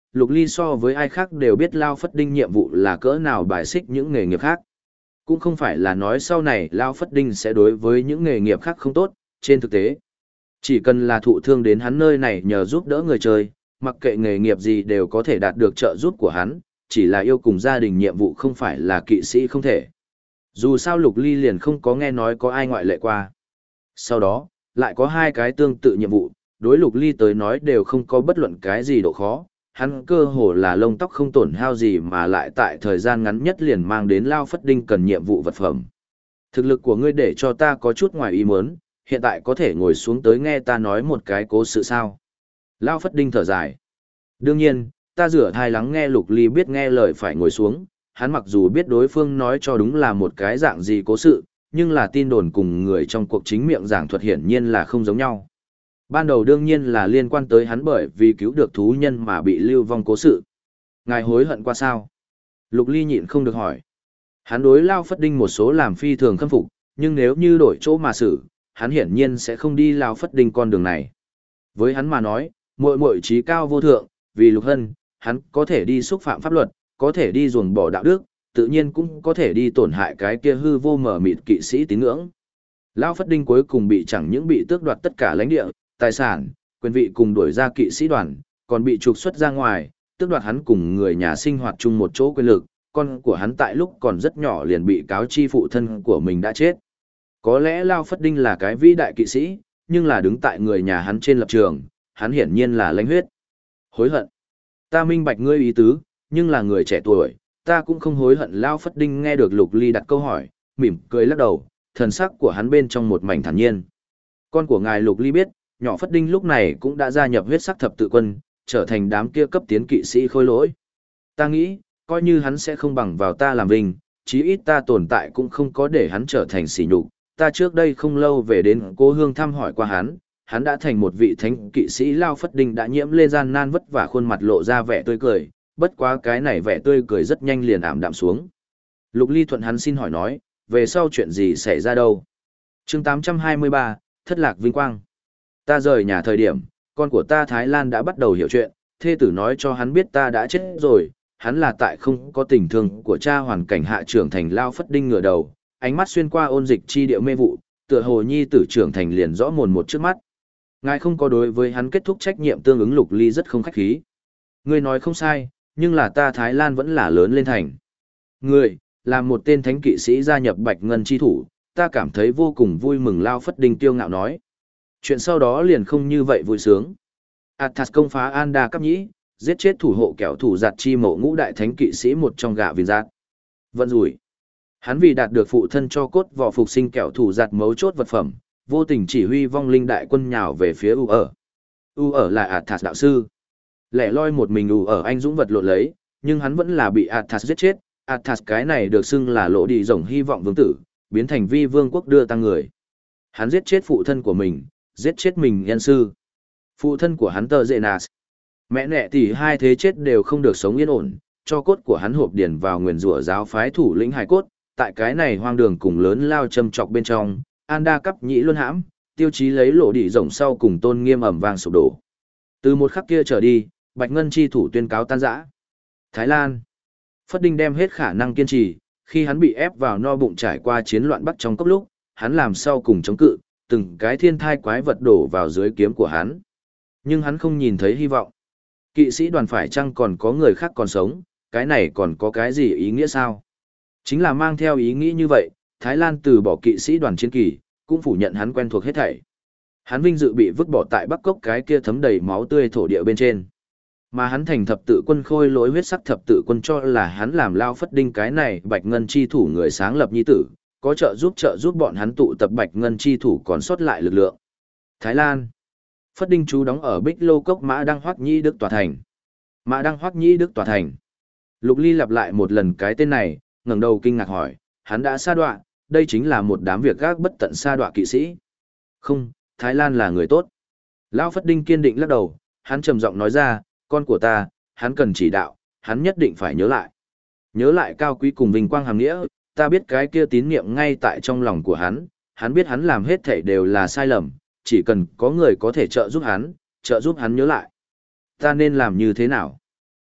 Lục Ly so với ai khác đều biết Lao Phất Đinh nhiệm vụ là cỡ nào bài xích những nghề nghiệp khác. Cũng không phải là nói sau này Lao Phất Đinh sẽ đối với những nghề nghiệp khác không tốt, trên thực tế. Chỉ cần là thụ thương đến hắn nơi này nhờ giúp đỡ người chơi, mặc kệ nghề nghiệp gì đều có thể đạt được trợ giúp của hắn, chỉ là yêu cùng gia đình nhiệm vụ không phải là kỵ sĩ không thể. Dù sao Lục Ly liền không có nghe nói có ai ngoại lệ qua. Sau đó, lại có hai cái tương tự nhiệm vụ, đối Lục Ly tới nói đều không có bất luận cái gì độ khó, hắn cơ hồ là lông tóc không tổn hao gì mà lại tại thời gian ngắn nhất liền mang đến Lao Phất Đinh cần nhiệm vụ vật phẩm. Thực lực của ngươi để cho ta có chút ngoài ý muốn, hiện tại có thể ngồi xuống tới nghe ta nói một cái cố sự sao. Lao Phất Đinh thở dài. Đương nhiên, ta rửa thai lắng nghe Lục Ly biết nghe lời phải ngồi xuống, hắn mặc dù biết đối phương nói cho đúng là một cái dạng gì cố sự, nhưng là tin đồn cùng người trong cuộc chính miệng giảng thuật hiển nhiên là không giống nhau. Ban đầu đương nhiên là liên quan tới hắn bởi vì cứu được thú nhân mà bị lưu vong cố sự. Ngài hối hận qua sao? Lục Ly nhịn không được hỏi. Hắn đối Lao Phất Đinh một số làm phi thường khâm phục, nhưng nếu như đổi chỗ mà xử, hắn hiển nhiên sẽ không đi Lao Phất Đinh con đường này. Với hắn mà nói, muội muội trí cao vô thượng, vì Lục Hân, hắn có thể đi xúc phạm pháp luật, có thể đi ruồng bỏ đạo đức, tự nhiên cũng có thể đi tổn hại cái kia hư vô mở mịt kỵ sĩ tín ngưỡng. Lao Phất Đinh cuối cùng bị chẳng những bị tước đoạt tất cả lãnh địa, tài sản, quyền vị cùng đuổi ra kỵ sĩ đoàn, còn bị trục xuất ra ngoài, tước đoạt hắn cùng người nhà sinh hoạt chung một chỗ quyền lực, con của hắn tại lúc còn rất nhỏ liền bị cáo chi phụ thân của mình đã chết. Có lẽ Lao Phất Đinh là cái vĩ đại kỵ sĩ, nhưng là đứng tại người nhà hắn trên lập trường, hắn hiển nhiên là lãnh huyết. Hối hận. Ta minh bạch ngươi ý tứ, nhưng là người trẻ tuổi, ta cũng không hối hận. Lao Phất Đinh nghe được Lục Ly đặt câu hỏi, mỉm cười lắc đầu, thần sắc của hắn bên trong một mảnh thản nhiên. Con của ngài Lục Ly biết, nhỏ Phất Đinh lúc này cũng đã gia nhập huyết sắc thập tự quân, trở thành đám kia cấp tiến kỵ sĩ khôi lỗi. Ta nghĩ, coi như hắn sẽ không bằng vào ta làm vinh, chí ít ta tồn tại cũng không có để hắn trở thành sỉ nhục. Ta trước đây không lâu về đến Cố Hương thăm hỏi qua hắn đã thành một vị thánh kỵ sĩ. Lao Phất Đinh đã nhiễm lên gian nan vất vả, khuôn mặt lộ ra vẻ tươi cười, bất quá cái này vẻ tươi cười rất nhanh liền ảm đạm xuống. Lục Ly thuận hắn xin hỏi nói, về sau chuyện gì xảy ra đâu? Chương 823, thất lạc vinh quang. Ta rời nhà thời điểm, con của ta Thái Lan đã bắt đầu hiểu chuyện, thê tử nói cho hắn biết ta đã chết rồi, hắn là tại không có tình thương của cha hoàn cảnh hạ trưởng thành. Lao Phất Đinh ngửa đầu, ánh mắt xuyên qua ôn dịch chi địa mê vụ, tựa hồ nhi tử trưởng thành liền rõ mồn một trước mắt. Ngài không có đối với hắn kết thúc trách nhiệm tương ứng. Lục Ly rất không khách khí. Ngươi nói không sai, nhưng là ta Thái Lan vẫn là lớn lên thành. Ngươi, là một tên thánh kỵ sĩ gia nhập Bạch Ngân chi thủ, ta cảm thấy vô cùng vui mừng. Lao Phất Đinh tiêu ngạo nói. Chuyện sau đó liền không như vậy vui sướng. Athas công phá Anda Cấp Nhĩ, giết chết thủ hộ kẻo thủ giặt chi mộ ngũ đại thánh kỵ sĩ một trong gạ vìn giạt. Vận rủi. Hắn vì đạt được phụ thân cho cốt vỏ phục sinh kẻo thủ giặt mấu chốt vật phẩm, vô tình chỉ huy vong linh đại quân nhào về phía U ở. U ở là Athas đạo sư. Lẻ loi một mình U ở anh dũng vật lộn lấy, nhưng hắn vẫn là bị Athas giết chết. Athas cái này được xưng là lỗ đi rồng hy vọng vương tử, biến thành vi vương quốc đưa tăng người. Hắn giết chết phụ thân của mình, giết chết mình nhân sư. Phụ thân của hắn Tờ Dệ Nạt. Mẹ nẹ thì hai thế chết đều không được sống yên ổn, cho cốt của hắn hộp điển vào nguyền rủa giáo phái thủ lĩnh hài cốt. Tại cái này hoang đường cùng lớn lao châm chọc bên trong, Anda Cấp Nhĩ luân hãm, tiêu chí lấy lỗ đi rồng sau cùng tôn nghiêm ẩm vang sụp đổ. Từ một khắc kia trở đi, Bạch Ngân chi thủ tuyên cáo tan rã. Thái Lan. Phất Đinh đem hết khả năng kiên trì, khi hắn bị ép vào no bụng trải qua chiến loạn Bắc trong cốc lúc, hắn làm sau cùng chống cự, từng cái thiên thai quái vật đổ vào dưới kiếm của hắn. Nhưng hắn không nhìn thấy hy vọng. Kỵ sĩ đoàn phải chăng còn có người khác còn sống, cái này còn có cái gì ý nghĩa sao? Chính là mang theo ý nghĩ như vậy, Thái Lan từ bỏ kỵ sĩ đoàn chiến kỳ, cũng phủ nhận hắn quen thuộc hết thảy. Hắn vinh dự bị vứt bỏ tại Bắc Cốc cái kia thấm đầy máu tươi thổ địa bên trên. Mà hắn thành thập tự quân khôi lỗi huyết sắc thập tự quân cho là hắn làm Lao Phất Đinh cái này Bạch Ngân chi thủ người sáng lập nhi tử, có trợ giúp bọn hắn tụ tập Bạch Ngân chi thủ còn sót lại lực lượng. Thái Lan. Phất Đinh chú đóng ở Bích Lô Cốc Mã Đăng Hoắc Nhĩ Đức tòa thành. Mã Đăng Hoắc Nhĩ Đức tòa thành. Lục Ly lặp lại một lần cái tên này, ngẩng đầu kinh ngạc hỏi, hắn đã sa đọa, đây chính là một đám việc gác bất tận sa đọa kỵ sĩ. Không, Thái Lan là người tốt. Lão Phất Đinh kiên định lắc đầu, hắn trầm giọng nói ra, con của ta, hắn cần chỉ đạo, hắn nhất định phải nhớ lại. Nhớ lại cao quý cùng vinh quang hàm nghĩa, ta biết cái kia tín niệm ngay tại trong lòng của hắn biết hắn làm hết thảy đều là sai lầm, chỉ cần có người có thể trợ giúp hắn nhớ lại. Ta nên làm như thế nào?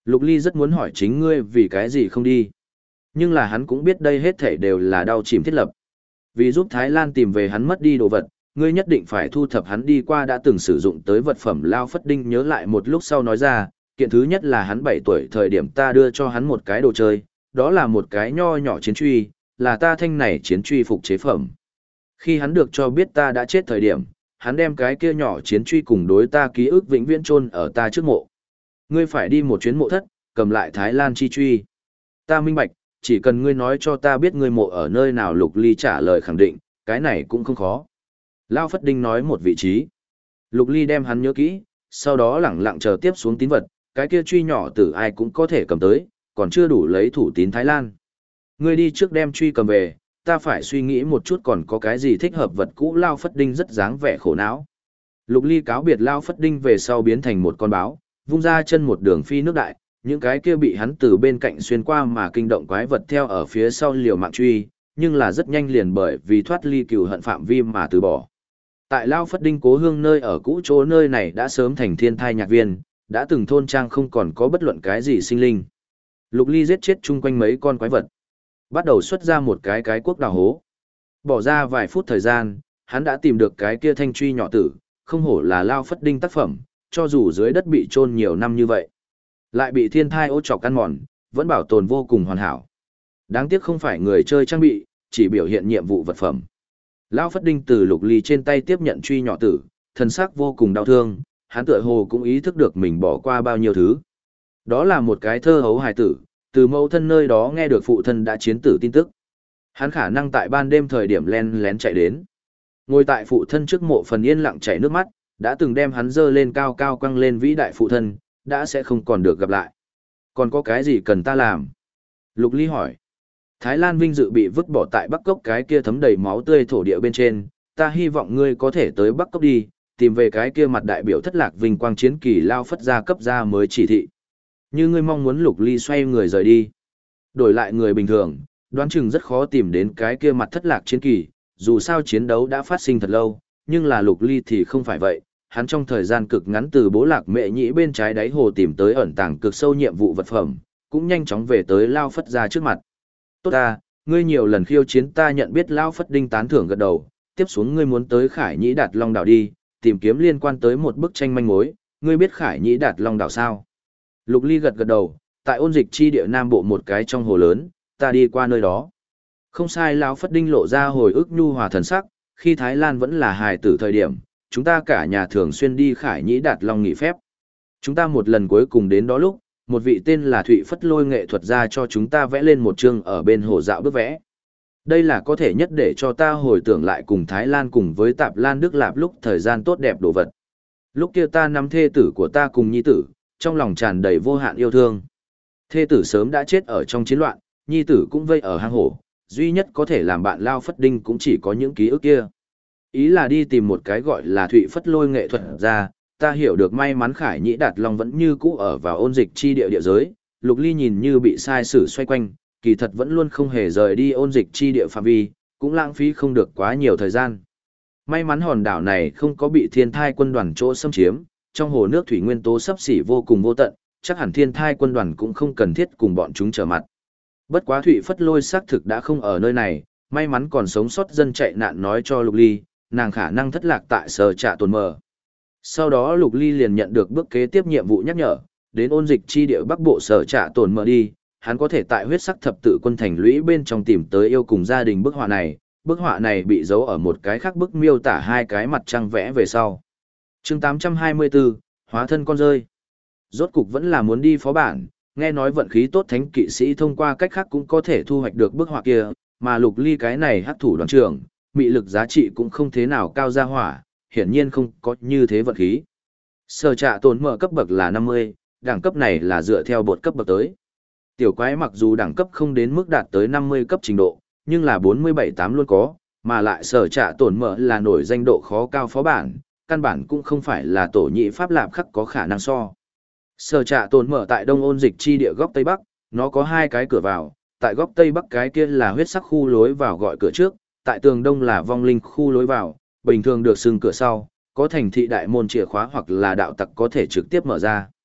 Lục Ly rất muốn hỏi chính ngươi vì cái gì không đi. Nhưng là hắn cũng biết đây hết thảy đều là đau chìm thiết lập. Vì giúp Thái Lan tìm về hắn mất đi đồ vật, ngươi nhất định phải thu thập hắn đi qua đã từng sử dụng tới vật phẩm. Lao Phất Đinh nhớ lại một lúc sau nói ra, kiện thứ nhất là hắn 7 tuổi thời điểm ta đưa cho hắn một cái đồ chơi, đó là một cái nho nhỏ chiến truy, là ta thanh này chiến truy phục chế phẩm. Khi hắn được cho biết ta đã chết thời điểm, hắn đem cái kia nhỏ chiến truy cùng đối ta ký ức vĩnh viễn chôn ở ta trước mộ. Ngươi phải đi một chuyến mộ thất, cầm lại Thái Lan chi truy. Ta minh bạch, chỉ cần ngươi nói cho ta biết ngươi mộ ở nơi nào. Lục Ly trả lời khẳng định, cái này cũng không khó. Lao Phất Đinh nói một vị trí. Lục Ly đem hắn nhớ kỹ, sau đó lẳng lặng chờ tiếp xuống tín vật, cái kia truy nhỏ từ ai cũng có thể cầm tới, còn chưa đủ lấy thủ tín Thái Lan. Ngươi đi trước đem truy cầm về, ta phải suy nghĩ một chút còn có cái gì thích hợp vật cũ. Lao Phất Đinh rất dáng vẻ khổ não. Lục Ly cáo biệt Lao Phất Đinh về sau biến thành một con báo, vung ra chân một đường phi nước đại, những cái kia bị hắn từ bên cạnh xuyên qua mà kinh động quái vật theo ở phía sau liều mạng truy, nhưng là rất nhanh liền bởi vì thoát ly cừu hận phạm vi mà từ bỏ. Tại Lao Phất Đinh cố hương nơi ở cũ chỗ nơi này đã sớm thành thiên thai nhạc viên, đã từng thôn trang không còn có bất luận cái gì sinh linh. Lục Ly giết chết chung quanh mấy con quái vật, bắt đầu xuất ra một cái quốc đào hố. Bỏ ra vài phút thời gian, hắn đã tìm được cái kia thanh truy nhỏ tử, không hổ là Lao Phất Đinh tác phẩm, cho dù dưới đất bị chôn nhiều năm như vậy, lại bị thiên thai ô trọc ăn mòn, vẫn bảo tồn vô cùng hoàn hảo. Đáng tiếc không phải người chơi trang bị, chỉ biểu hiện nhiệm vụ vật phẩm. Lão Phất Đinh từ Lục Ly trên tay tiếp nhận truy nhỏ tử, thần sắc vô cùng đau thương, hắn tựa hồ cũng ý thức được mình bỏ qua bao nhiêu thứ. Đó là một cái thơ hấu hài tử, từ mẫu thân nơi đó nghe được phụ thân đã chiến tử tin tức. Hắn khả năng tại ban đêm thời điểm len lén chạy đến. Ngồi tại phụ thân trước mộ phần yên lặng chảy nước mắt, đã từng đem hắn dơ lên cao cao quăng lên vĩ đại phụ thân, đã sẽ không còn được gặp lại. Còn có cái gì cần ta làm? Lục Ly hỏi. Thái Lan vinh dự bị vứt bỏ tại Bắc Cốc cái kia thấm đầy máu tươi thổ địa bên trên, ta hy vọng ngươi có thể tới Bắc Cốc đi, tìm về cái kia mặt đại biểu thất lạc vinh quang chiến kỳ. Lao Phất gia cấp ra mới chỉ thị. Như ngươi mong muốn. Lục Ly xoay người rời đi. Đổi lại người bình thường, đoán chừng rất khó tìm đến cái kia mặt thất lạc chiến kỳ, dù sao chiến đấu đã phát sinh thật lâu, nhưng là Lục Ly thì không phải vậy. Hắn trong thời gian cực ngắn từ Bố Lạc Mệ Nhĩ bên trái đáy hồ tìm tới ẩn tàng cực sâu nhiệm vụ vật phẩm, cũng nhanh chóng về tới Lao Phất gia trước mặt. Tốt ta, ngươi nhiều lần khiêu chiến ta nhận biết. Lao Phất Đinh tán thưởng gật đầu, tiếp xuống ngươi muốn tới Khải Nhĩ Đạt Long đảo đi, tìm kiếm liên quan tới một bức tranh manh mối, ngươi biết Khải Nhĩ Đạt Long đảo sao? Lục Ly gật gật đầu, tại ôn dịch chi địa Nam Bộ một cái trong hồ lớn, ta đi qua nơi đó. Không sai. Lão Phất Đinh lộ ra hồi ức nhu hòa thần sắc, khi Thái Lan vẫn là hài tử thời điểm, chúng ta cả nhà thường xuyên đi Khải Nhĩ Đạt Long nghỉ phép. Chúng ta một lần cuối cùng đến đó lúc, một vị tên là Thụy Phất Lôi nghệ thuật gia cho chúng ta vẽ lên một chương ở bên hồ dạo bước vẽ. Đây là có thể nhất để cho ta hồi tưởng lại cùng Thái Lan cùng với Tạp Lan Đức Lạp lúc thời gian tốt đẹp đồ vật. Lúc kia ta nắm thê tử của ta cùng nhi tử, trong lòng tràn đầy vô hạn yêu thương. Thê tử sớm đã chết ở trong chiến loạn, nhi tử cũng vây ở hang hổ, duy nhất có thể làm bạn Lao Phất Đinh cũng chỉ có những ký ức kia. Ý là đi tìm một cái gọi là Thụy Phất Lôi nghệ thuật ra, ta hiểu được may mắn Khải Nhĩ Đạt Long vẫn như cũ ở vào ôn dịch chi địa địa giới. Lục Ly nhìn như bị sai sử xoay quanh, kỳ thật vẫn luôn không hề rời đi ôn dịch chi địa phạm vi, cũng lãng phí không được quá nhiều thời gian. May mắn hòn đảo này không có bị thiên thai quân đoàn chỗ xâm chiếm, trong hồ nước thủy nguyên tố xấp xỉ vô cùng vô tận, chắc hẳn thiên thai quân đoàn cũng không cần thiết cùng bọn chúng trở mặt. Bất quá Thụy Phất Lôi xác thực đã không ở nơi này, may mắn còn sống sót dân chạy nạn nói cho Lục Ly, nàng khả năng thất lạc tại Sở Trạ Tồn Mờ. Sau đó Lục Ly liền nhận được bước kế tiếp nhiệm vụ nhắc nhở, đến ôn dịch chi địa Bắc Bộ Sở Trạ Tồn Mờ đi, hắn có thể tại huyết sắc thập tự quân thành lũy bên trong tìm tới yêu cùng gia đình bức họa này bị giấu ở một cái khác bức miêu tả hai cái mặt trăng vẽ về sau. Chương 824, hóa thân con rơi. Rốt cục vẫn là muốn đi phó bản, nghe nói vận khí tốt thánh kỵ sĩ thông qua cách khác cũng có thể thu hoạch được bức họa kia, mà Lục Ly cái này hắc thủ đoàn trưởng, mị lực giá trị cũng không thế nào cao ra hỏa, hiển nhiên không có như thế vận khí. Sở Trạ Tồn Mờ cấp bậc là 50, đẳng cấp này là dựa theo bột cấp bậc tới. Tiểu quái mặc dù đẳng cấp không đến mức đạt tới 50 cấp trình độ, nhưng là 47-8 luôn có, mà lại Sở Trạ Tồn Mờ là nổi danh độ khó cao phó bản, căn bản cũng không phải là tổ nhị pháp lạp khắc có khả năng so. Sở Trạ Tồn Mờ tại đông ôn dịch chi địa góc Tây Bắc, nó có hai cái cửa vào, tại góc Tây Bắc cái kia là huyết sắc khu lối vào gọi cửa trước, tại tường đông là vong linh khu lối vào, bình thường được xưng cửa sau, có thành thị đại môn chìa khóa hoặc là đạo tặc có thể trực tiếp mở ra.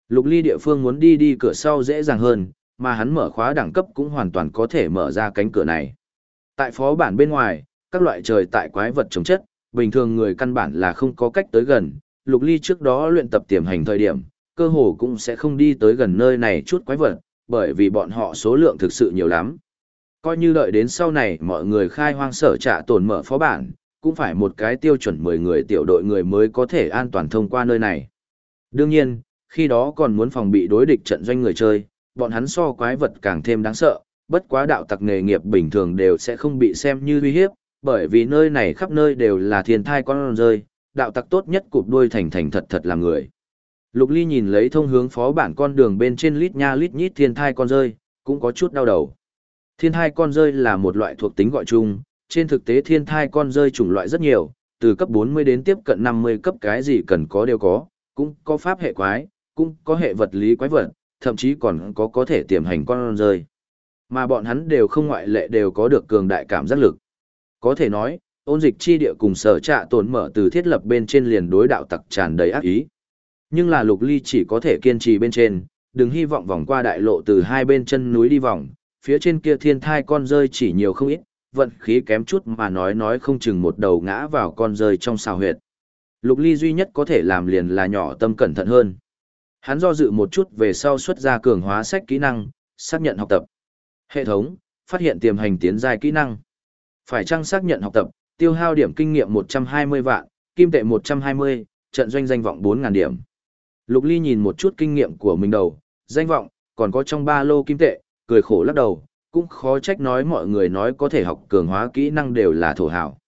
Lục Ly địa phương muốn đi đi cửa sau dễ dàng hơn, mà hắn mở khóa đẳng cấp cũng hoàn toàn có thể mở ra cánh cửa này. Tại phó bản bên ngoài, các loại trời tại quái vật chống chất, bình thường người căn bản là không có cách tới gần. Lục Ly trước đó luyện tập tiềm hành thời điểm, cơ hồ cũng sẽ không đi tới gần nơi này chút quái vật, bởi vì bọn họ số lượng thực sự nhiều lắm. Coi như đợi đến sau này mọi người khai hoang sở trạ tổn mở phó bản, cũng phải một cái tiêu chuẩn 10 người tiểu đội người mới có thể an toàn thông qua nơi này. Đương nhiên, khi đó còn muốn phòng bị đối địch trận doanh người chơi, bọn hắn so quái vật càng thêm đáng sợ, bất quá đạo tặc nghề nghiệp bình thường đều sẽ không bị xem như uy hiếp, bởi vì nơi này khắp nơi đều là thiên thai con rơi, đạo tặc tốt nhất cụp đuôi thành thành thật thật làm người. Lục Ly nhìn lấy thông hướng phó bản con đường bên trên lít nha lít nhít thiên thai con rơi, cũng có chút đau đầu. Thiên thai con rơi là một loại thuộc tính gọi chung, trên thực tế thiên thai con rơi chủng loại rất nhiều, từ cấp 40 đến tiếp cận 50 cấp cái gì cần có đều có, cũng có pháp hệ quái, cũng có hệ vật lý quái vật, thậm chí còn có thể tiềm hành con rơi. Mà bọn hắn đều không ngoại lệ đều có được cường đại cảm giác lực. Có thể nói, ôn dịch chi địa cùng sở trạ tổn mở từ thiết lập bên trên liền đối đạo tặc tràn đầy ác ý. Nhưng là Lục Ly chỉ có thể kiên trì bên trên, đừng hy vọng vòng qua đại lộ từ hai bên chân núi đi vòng, phía trên kia thiên thai con rơi chỉ nhiều không ít, vận khí kém chút mà nói không chừng một đầu ngã vào con rơi trong xào huyệt. Lục Ly duy nhất có thể làm liền là nhỏ tâm cẩn thận hơn. Hắn do dự một chút về sau xuất ra cường hóa sách kỹ năng, xác nhận học tập. Hệ thống, phát hiện tiềm hành tiến giai kỹ năng. Phải chăng xác nhận học tập, tiêu hao điểm kinh nghiệm 120 vạn, kim tệ 120, trận doanh danh vọng 4.000 điểm. Lục Ly nhìn một chút kinh nghiệm của mình đầu, danh vọng, còn có trong ba lô kim tệ, cười khổ lắc đầu, cũng khó trách nói mọi người nói có thể học cường hóa kỹ năng đều là thổ hảo.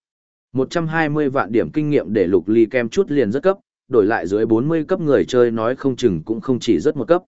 120 vạn điểm kinh nghiệm để Lục Ly kem chút liền rất cấp, đổi lại dưới 40 cấp người chơi nói không chừng cũng không chỉ rất một cấp.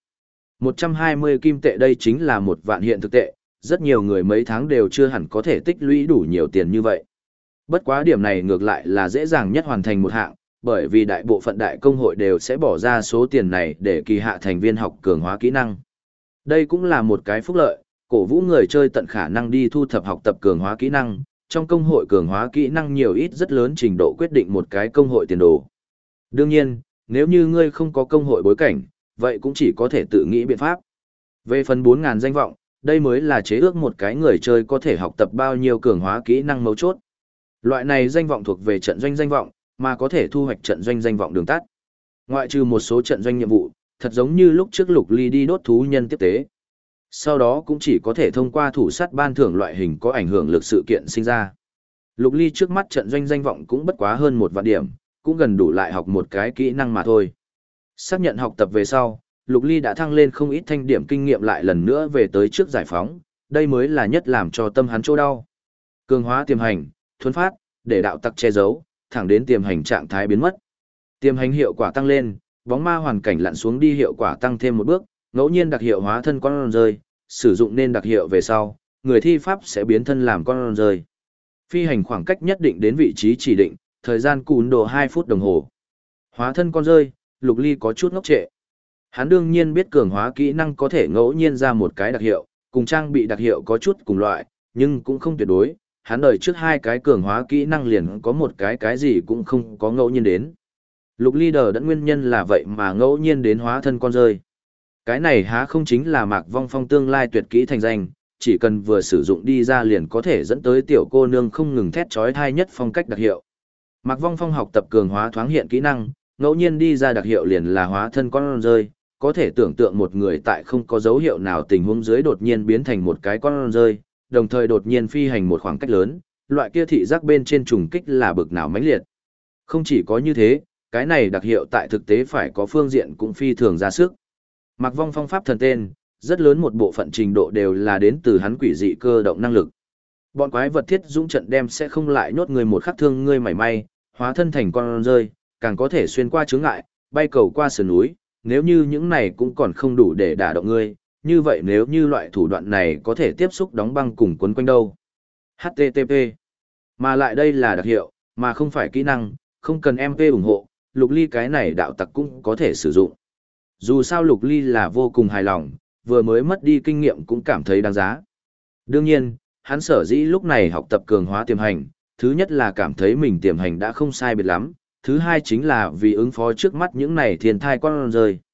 120 kim tệ đây chính là một vạn hiện thực tệ, rất nhiều người mấy tháng đều chưa hẳn có thể tích lũy đủ nhiều tiền như vậy. Bất quá điểm này ngược lại là dễ dàng nhất hoàn thành một hạng, bởi vì đại bộ phận đại công hội đều sẽ bỏ ra số tiền này để kỳ hạ thành viên học cường hóa kỹ năng. Đây cũng là một cái phúc lợi, cổ vũ người chơi tận khả năng đi thu thập học tập cường hóa kỹ năng, trong công hội cường hóa kỹ năng nhiều ít rất lớn trình độ quyết định một cái công hội tiền đồ. Đương nhiên, nếu như ngươi không có công hội bối cảnh, vậy cũng chỉ có thể tự nghĩ biện pháp. Về phần 4.000 danh vọng, đây mới là chế ước một cái người chơi có thể học tập bao nhiêu cường hóa kỹ năng mấu chốt. Loại này danh vọng thuộc về trận doanh danh vọng, mà có thể thu hoạch trận doanh danh vọng đường tắt. Ngoại trừ một số trận doanh nhiệm vụ, thật giống như lúc trước Lục Ly đi đốt thú nhân tiếp tế. Sau đó cũng chỉ có thể thông qua thủ sắt ban thưởng loại hình có ảnh hưởng lực sự kiện sinh ra. Lục Ly trước mắt trận doanh danh vọng cũng bất quá hơn 1 vạn điểm, cũng gần đủ lại học một cái kỹ năng mà thôi. Xác nhận học tập về sau, Lục Ly đã thăng lên không ít thanh điểm kinh nghiệm lại lần nữa về tới trước giải phóng, đây mới là nhất làm cho tâm hắn chỗ đau. Cường hóa tiềm hành, thuấn phát, để đạo tặc che giấu, thẳng đến tiềm hành trạng thái biến mất. Tiềm hành hiệu quả tăng lên, bóng ma hoàn cảnh lặn xuống đi hiệu quả tăng thêm một bước, ngẫu nhiên đặc hiệu hóa thân con rơi, sử dụng nên đặc hiệu về sau, người thi pháp sẽ biến thân làm con rơi. Phi hành khoảng cách nhất định đến vị trí chỉ định, thời gian cùn độ 2 phút đồng hồ. Hóa thân con rơi, Lục Ly có chút ngốc trệ. Hắn đương nhiên biết cường hóa kỹ năng có thể ngẫu nhiên ra một cái đặc hiệu, cùng trang bị đặc hiệu có chút cùng loại, nhưng cũng không tuyệt đối. Hắn đời trước 2 cái cường hóa kỹ năng liền có một cái gì cũng không có ngẫu nhiên đến. Lục Ly đờ đẫn nguyên nhân là vậy mà ngẫu nhiên đến hóa thân con rơi. Cái này há không chính là Mạc Vong Phong tương lai tuyệt kỹ thành danh, chỉ cần vừa sử dụng đi ra liền có thể dẫn tới tiểu cô nương không ngừng thét chói tai nhất phong cách đặc hiệu. Mạc Vong Phong học tập cường hóa thoáng hiện kỹ năng, ngẫu nhiên đi ra đặc hiệu liền là hóa thân con rơi, có thể tưởng tượng một người tại không có dấu hiệu nào tình huống dưới đột nhiên biến thành một cái con rơi, đồng thời đột nhiên phi hành một khoảng cách lớn, loại kia thị giác bên trên trùng kích là bực nào mãnh liệt. Không chỉ có như thế, cái này đặc hiệu tại thực tế phải có phương diện cũng phi thường ra sức. Mạc Vong Phong pháp thần tên, rất lớn một bộ phận trình độ đều là đến từ hắn quỷ dị cơ động năng lực. Bọn quái vật thiết dũng trận đem sẽ không lại nhốt người một khắc thương ngươi mảy may, hóa thân thành con rơi, càng có thể xuyên qua chướng ngại, bay cầu qua sườn núi, nếu như những này cũng còn không đủ để đả động ngươi, như vậy nếu như loại thủ đoạn này có thể tiếp xúc đóng băng cùng quấn quanh đâu. HTTP. Mà lại đây là đặc hiệu, mà không phải kỹ năng, không cần MP ủng hộ, Lục Ly cái này đạo tặc cũng có thể sử dụng. Dù sao Lục Ly là vô cùng hài lòng, vừa mới mất đi kinh nghiệm cũng cảm thấy đáng giá. Đương nhiên, hắn sở dĩ lúc này học tập cường hóa tiềm hành, thứ nhất là cảm thấy mình tiềm hành đã không sai biệt lắm, thứ hai chính là vì ứng phó trước mắt những này thiên thai con rơi.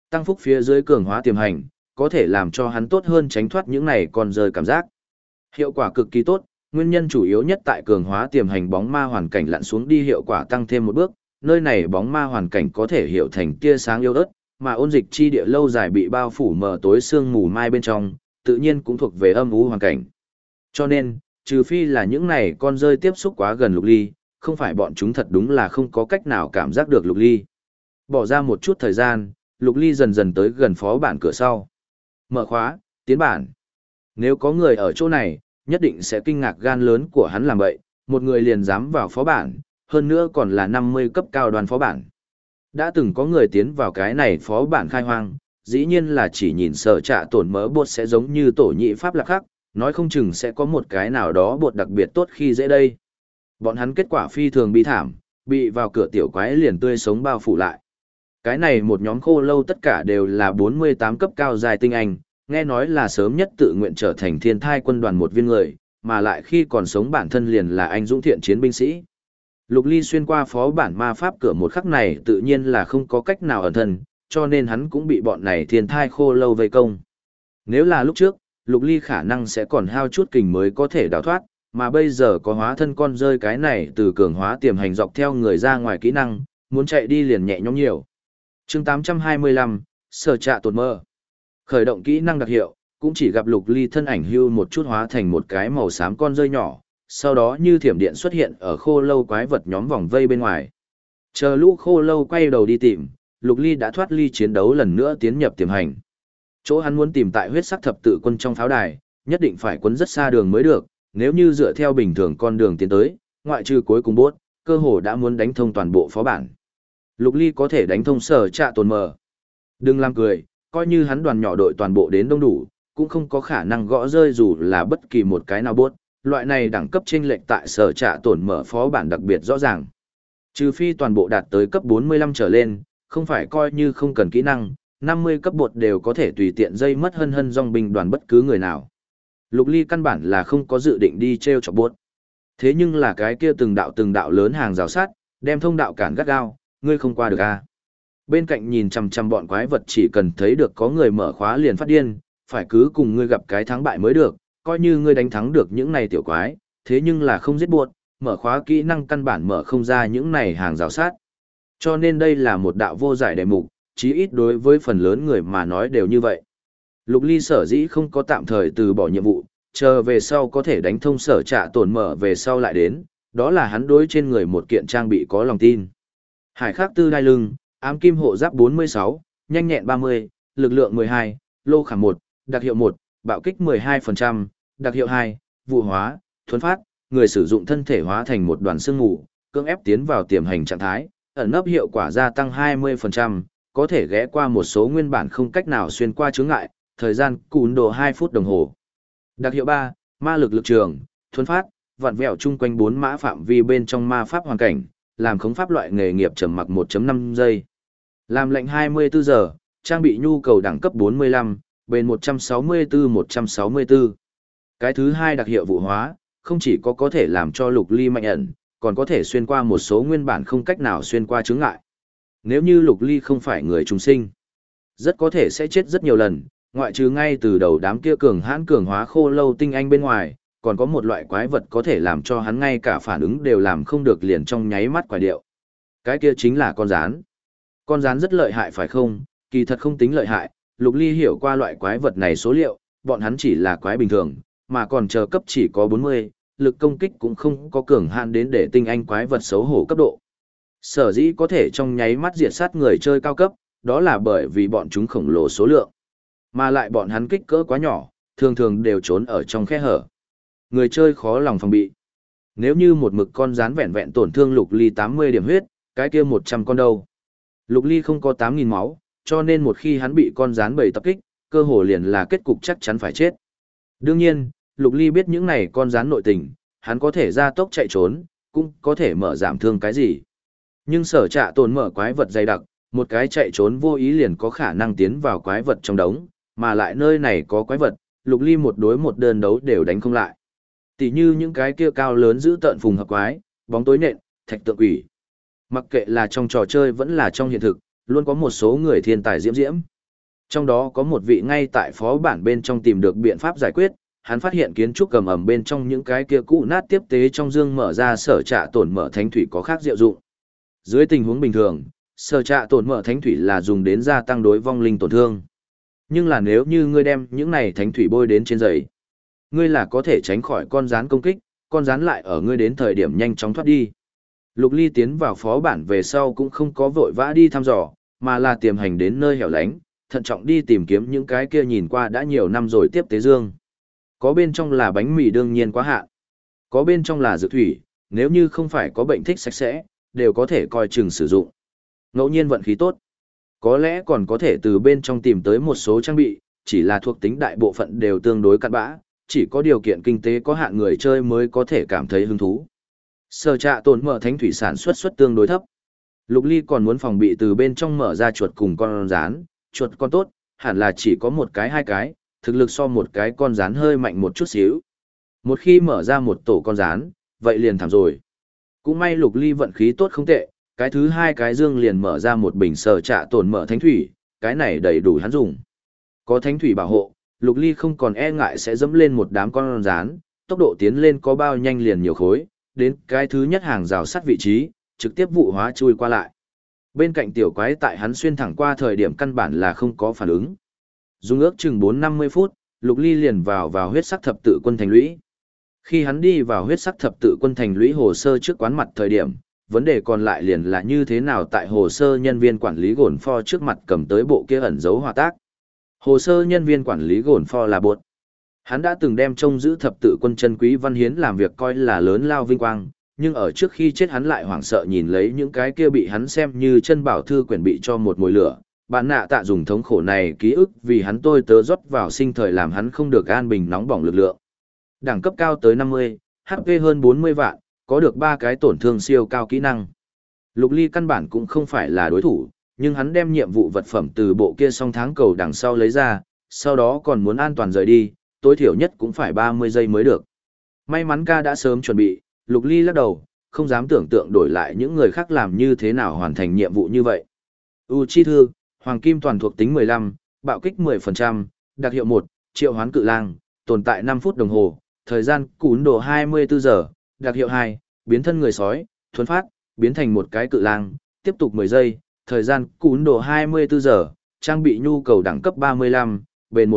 Tăng phúc phía dưới cường hóa tiềm hành, có thể làm cho hắn tốt hơn tránh thoát những này còn rơi cảm giác. Hiệu quả cực kỳ tốt, nguyên nhân chủ yếu nhất tại cường hóa tiềm hành bóng ma hoàn cảnh lặn xuống đi hiệu quả tăng thêm một bước, nơi này bóng ma hoàn cảnh có thể hiểu thành tia sáng yếu ớt, mà ôn dịch chi địa lâu dài bị bao phủ mờ tối sương mù mai bên trong, tự nhiên cũng thuộc về âm u hoàn cảnh. Cho nên, trừ phi là những này con rơi tiếp xúc quá gần Lục Ly, không phải bọn chúng thật đúng là không có cách nào cảm giác được Lục Ly. Bỏ ra một chút thời gian, Lục Ly dần dần tới gần phó bản cửa sau. Mở khóa, tiến bản. Nếu có người ở chỗ này, nhất định sẽ kinh ngạc gan lớn của hắn làm vậy, một người liền dám vào phó bản, hơn nữa còn là 50 cấp cao đoàn phó bản. Đã từng có người tiến vào cái này phó bản khai hoang, dĩ nhiên là chỉ nhìn sở trạ tổn mỡ bột sẽ giống như tổ nhị pháp lạc khác, nói không chừng sẽ có một cái nào đó bột đặc biệt tốt khi dễ đây. Bọn hắn kết quả phi thường bi thảm, bị vào cửa tiểu quái liền tươi sống bao phủ lại. Cái này một nhóm khô lâu tất cả đều là 48 cấp cao dài tinh anh, nghe nói là sớm nhất tự nguyện trở thành thiên thai quân đoàn một viên người, mà lại khi còn sống bản thân liền là anh dũng thiện chiến binh sĩ. Lục Ly xuyên qua phó bản ma pháp cửa một khắc này tự nhiên là không có cách nào ẩn thân, cho nên hắn cũng bị bọn này thiên thai khô lâu vây công. Nếu là lúc trước, Lục Ly khả năng sẽ còn hao chút kình mới có thể đào thoát, mà bây giờ có hóa thân con rơi cái này từ cường hóa tiềm hành dọc theo người ra ngoài kỹ năng, muốn chạy đi liền nhẹ nhõm nhiều. Chương 825, Sở Trạ Tổn Mơ. Khởi động kỹ năng đặc hiệu, cũng chỉ gặp Lục Ly thân ảnh hưu một chút hóa thành một cái màu xám con rơi nhỏ, sau đó như thiểm điện xuất hiện ở khô lâu quái vật nhóm vòng vây bên ngoài. Chờ lũ khô lâu quay đầu đi tìm, Lục Ly đã thoát ly chiến đấu lần nữa tiến nhập tiềm hành. Chỗ hắn muốn tìm tại huyết sắc thập tự quân trong pháo đài, nhất định phải quấn rất xa đường mới được, nếu như dựa theo bình thường con đường tiến tới, ngoại trừ cuối cùng bốt, cơ hồ đã muốn đánh thông toàn bộ phó bản. Lục Ly có thể đánh thông Sở Trạ Tổn Mơ. Đừng làm cười, coi như hắn đoàn nhỏ đội toàn bộ đến đông đủ, cũng không có khả năng gõ rơi dù là bất kỳ một cái nào bốt. Loại này đẳng cấp chênh lệch tại Sở Trạ Tổn Mơ phó bản đặc biệt rõ ràng. Trừ phi toàn bộ đạt tới cấp 45 trở lên, không phải coi như không cần kỹ năng, 50 cấp bột đều có thể tùy tiện dây mất hân hân dòng binh đoàn bất cứ người nào. Lục Ly căn bản là không có dự định đi treo chọc bột. Thế nhưng là cái kia từng đạo lớn hàng rào sát, đem thông đạo cản gắt gao, ngươi không qua được à. Bên cạnh nhìn chằm chằm bọn quái vật chỉ cần thấy được có người mở khóa liền phát điên, phải cứ cùng ngươi gặp cái thắng bại mới được, coi như ngươi đánh thắng được những này tiểu quái, thế nhưng là không giết buộc, mở khóa kỹ năng căn bản mở không ra những này hàng rào sát. Cho nên đây là một đạo vô giải đề mục, chí ít đối với phần lớn người mà nói đều như vậy. Lục Ly sở dĩ không có tạm thời từ bỏ nhiệm vụ, chờ về sau có thể đánh thông Sở Trạ Tổn Mơ về sau lại đến, đó là hắn đối trên người một kiện trang bị có lòng tin. Hải Khắc Tư đai lưng, ám kim hộ giáp 46, nhanh nhẹn 30, lực lượng 12, lô khảm 1, đặc hiệu 1, bạo kích 12%, đặc hiệu 2, vụ hóa, thuấn phát, người sử dụng thân thể hóa thành một đoàn sương mù, cưỡng ép tiến vào tiềm hành trạng thái, ẩn nấp hiệu quả gia tăng 20%, có thể ghé qua một số nguyên bản không cách nào xuyên qua chướng ngại, thời gian cùn độ 2 phút đồng hồ. Đặc hiệu 3, ma lực lực trường, thuấn phát, vặn vẹo chung quanh 4 mã phạm vi bên trong ma pháp hoàn cảnh, làm khống pháp loại nghề nghiệp trầm mặc 1.5 giây. Làm lệnh 24 giờ, trang bị nhu cầu đẳng cấp 45, bền 164-164. Cái thứ hai đặc hiệu vụ hóa, không chỉ có thể làm cho Lục Ly mạnh ẩn, còn có thể xuyên qua một số nguyên bản không cách nào xuyên qua chướng ngại. Nếu như Lục Ly không phải người trùng sinh, rất có thể sẽ chết rất nhiều lần, ngoại trừ ngay từ đầu đám kia cường hãn cường hóa khô lâu tinh anh bên ngoài, còn có một loại quái vật có thể làm cho hắn ngay cả phản ứng đều làm không được liền trong nháy mắt quái điệu. Cái kia chính là con rán. Con rán rất lợi hại phải không? Kỳ thật không tính lợi hại, Lục Ly hiểu qua loại quái vật này số liệu, bọn hắn chỉ là quái bình thường, mà còn chờ cấp chỉ có 40, lực công kích cũng không có cường hạn đến để tinh anh quái vật xấu hổ cấp độ. Sở dĩ có thể trong nháy mắt diệt sát người chơi cao cấp, đó là bởi vì bọn chúng khổng lồ số lượng. Mà lại bọn hắn kích cỡ quá nhỏ, thường thường đều trốn ở trong khe hở. Người chơi khó lòng phòng bị. Nếu như một mực con rán vẹn vẹn tổn thương Lục Ly 80 điểm huyết, cái kia 100 con đâu. Lục Ly không có 8.000 máu, cho nên một khi hắn bị con rán bầy tập kích, cơ hồ liền là kết cục chắc chắn phải chết. Đương nhiên, Lục Ly biết những này con rán nội tình, hắn có thể ra tốc chạy trốn, cũng có thể mở giảm thương cái gì. Nhưng Sở Trạ Tổn Mơ quái vật dày đặc, một cái chạy trốn vô ý liền có khả năng tiến vào quái vật trong đống, mà lại nơi này có quái vật, Lục Ly một đối một đơn đấu đều đánh không lại. Tỷ như những cái kia cao lớn giữ tợn phùng hợp quái, bóng tối nện, thạch tượng quỷ. Mặc kệ là trong trò chơi vẫn là trong hiện thực, luôn có một số người thiên tài diễm diễm. Trong đó có một vị ngay tại phó bản bên trong tìm được biện pháp giải quyết, hắn phát hiện kiến trúc cầm ẩm bên trong những cái kia cũ nát tiếp tế trong dương mở ra sở trạ tổn mở thánh thủy có khác diệu dụng. Dưới tình huống bình thường, sở trạ tổn mở thánh thủy là dùng đến gia tăng đối vong linh tổn thương. Nhưng là nếu như ngươi đem những này thánh thủy bôi đến trên giày, ngươi là có thể tránh khỏi con rắn công kích, con rắn lại ở ngươi đến thời điểm nhanh chóng thoát đi. Lục Ly tiến vào phó bản về sau cũng không có vội vã đi thăm dò, mà là tiềm hành đến nơi hẻo lánh, thận trọng đi tìm kiếm những cái kia nhìn qua đã nhiều năm rồi tiếp tế dương. Có bên trong là bánh mì đương nhiên quá hạn. Có bên trong là dược thủy, nếu như không phải có bệnh thích sạch sẽ, đều có thể coi chừng sử dụng. Ngẫu nhiên vận khí tốt. Có lẽ còn có thể từ bên trong tìm tới một số trang bị, chỉ là thuộc tính đại bộ phận đều tương đối cặn bã, chỉ có điều kiện kinh tế có hạn người chơi mới có thể cảm thấy hứng thú. Sở trạ tổn mở thánh thủy sản xuất tương đối thấp. Lục Ly còn muốn phòng bị từ bên trong mở ra chuột cùng con rán, chuột con tốt, hẳn là chỉ có một cái hai cái, thực lực so một cái con rán hơi mạnh một chút xíu. Một khi mở ra một tổ con rán, vậy liền thảm rồi. Cũng may Lục Ly vận khí tốt không tệ, cái thứ hai cái dương liền mở ra một bình sở trạ tổn mở thánh thủy, cái này đầy đủ hắn dùng. Có thánh thủy bảo hộ, Lục Ly không còn e ngại sẽ dẫm lên một đám con rán, tốc độ tiến lên có bao nhanh liền nhiều khối, đến cái thứ nhất hàng rào sắt vị trí, trực tiếp vụ hóa chui qua lại. Bên cạnh tiểu quái tại hắn xuyên thẳng qua thời điểm căn bản là không có phản ứng. Dùng ước chừng 4-50 phút, Lục Ly liền vào huyết sắc thập tự quân thành lũy. Khi hắn đi vào huyết sắc thập tự quân thành lũy hồ sơ trước quán mặt thời điểm, vấn đề còn lại liền là như thế nào tại hồ sơ nhân viên quản lý gồn pho trước mặt cầm tới bộ kia ẩn dấu hòa tác. Hồ sơ nhân viên quản lý gồn pho là bột. Hắn đã từng đem trông giữ thập tự quân chân quý văn hiến làm việc coi là lớn lao vinh quang, nhưng ở trước khi chết hắn lại hoảng sợ nhìn lấy những cái kia bị hắn xem như chân bảo thư quyển bị cho một mồi lửa. Bạn nạ tạ dùng thống khổ này ký ức vì hắn tôi tớ rót vào sinh thời làm hắn không được an bình nóng bỏng lực lượng. Đẳng cấp cao tới 50, HP hơn 40 vạn, có được 3 cái tổn thương siêu cao kỹ năng. Lục Ly căn bản cũng không phải là đối thủ, nhưng hắn đem nhiệm vụ vật phẩm từ bộ kia song tháng cầu đằng sau lấy ra, sau đó còn muốn an toàn rời đi, tối thiểu nhất cũng phải 30 giây mới được. May mắn ca đã sớm chuẩn bị, Lục Ly lắc đầu, không dám tưởng tượng đổi lại những người khác làm như thế nào hoàn thành nhiệm vụ như vậy. Chi thư, Hoàng Kim toàn thuộc tính 15, bạo kích 10%, đặc hiệu 1, triệu hoán cự lang, tồn tại 5 phút đồng hồ, thời gian cún đồ 24 giờ, đặc hiệu 2, biến thân người sói, thuần phát, biến thành một cái cự lang, tiếp tục 10 giây, thời gian cún đồ 24 giờ, trang bị nhu cầu đẳng cấp 35, bền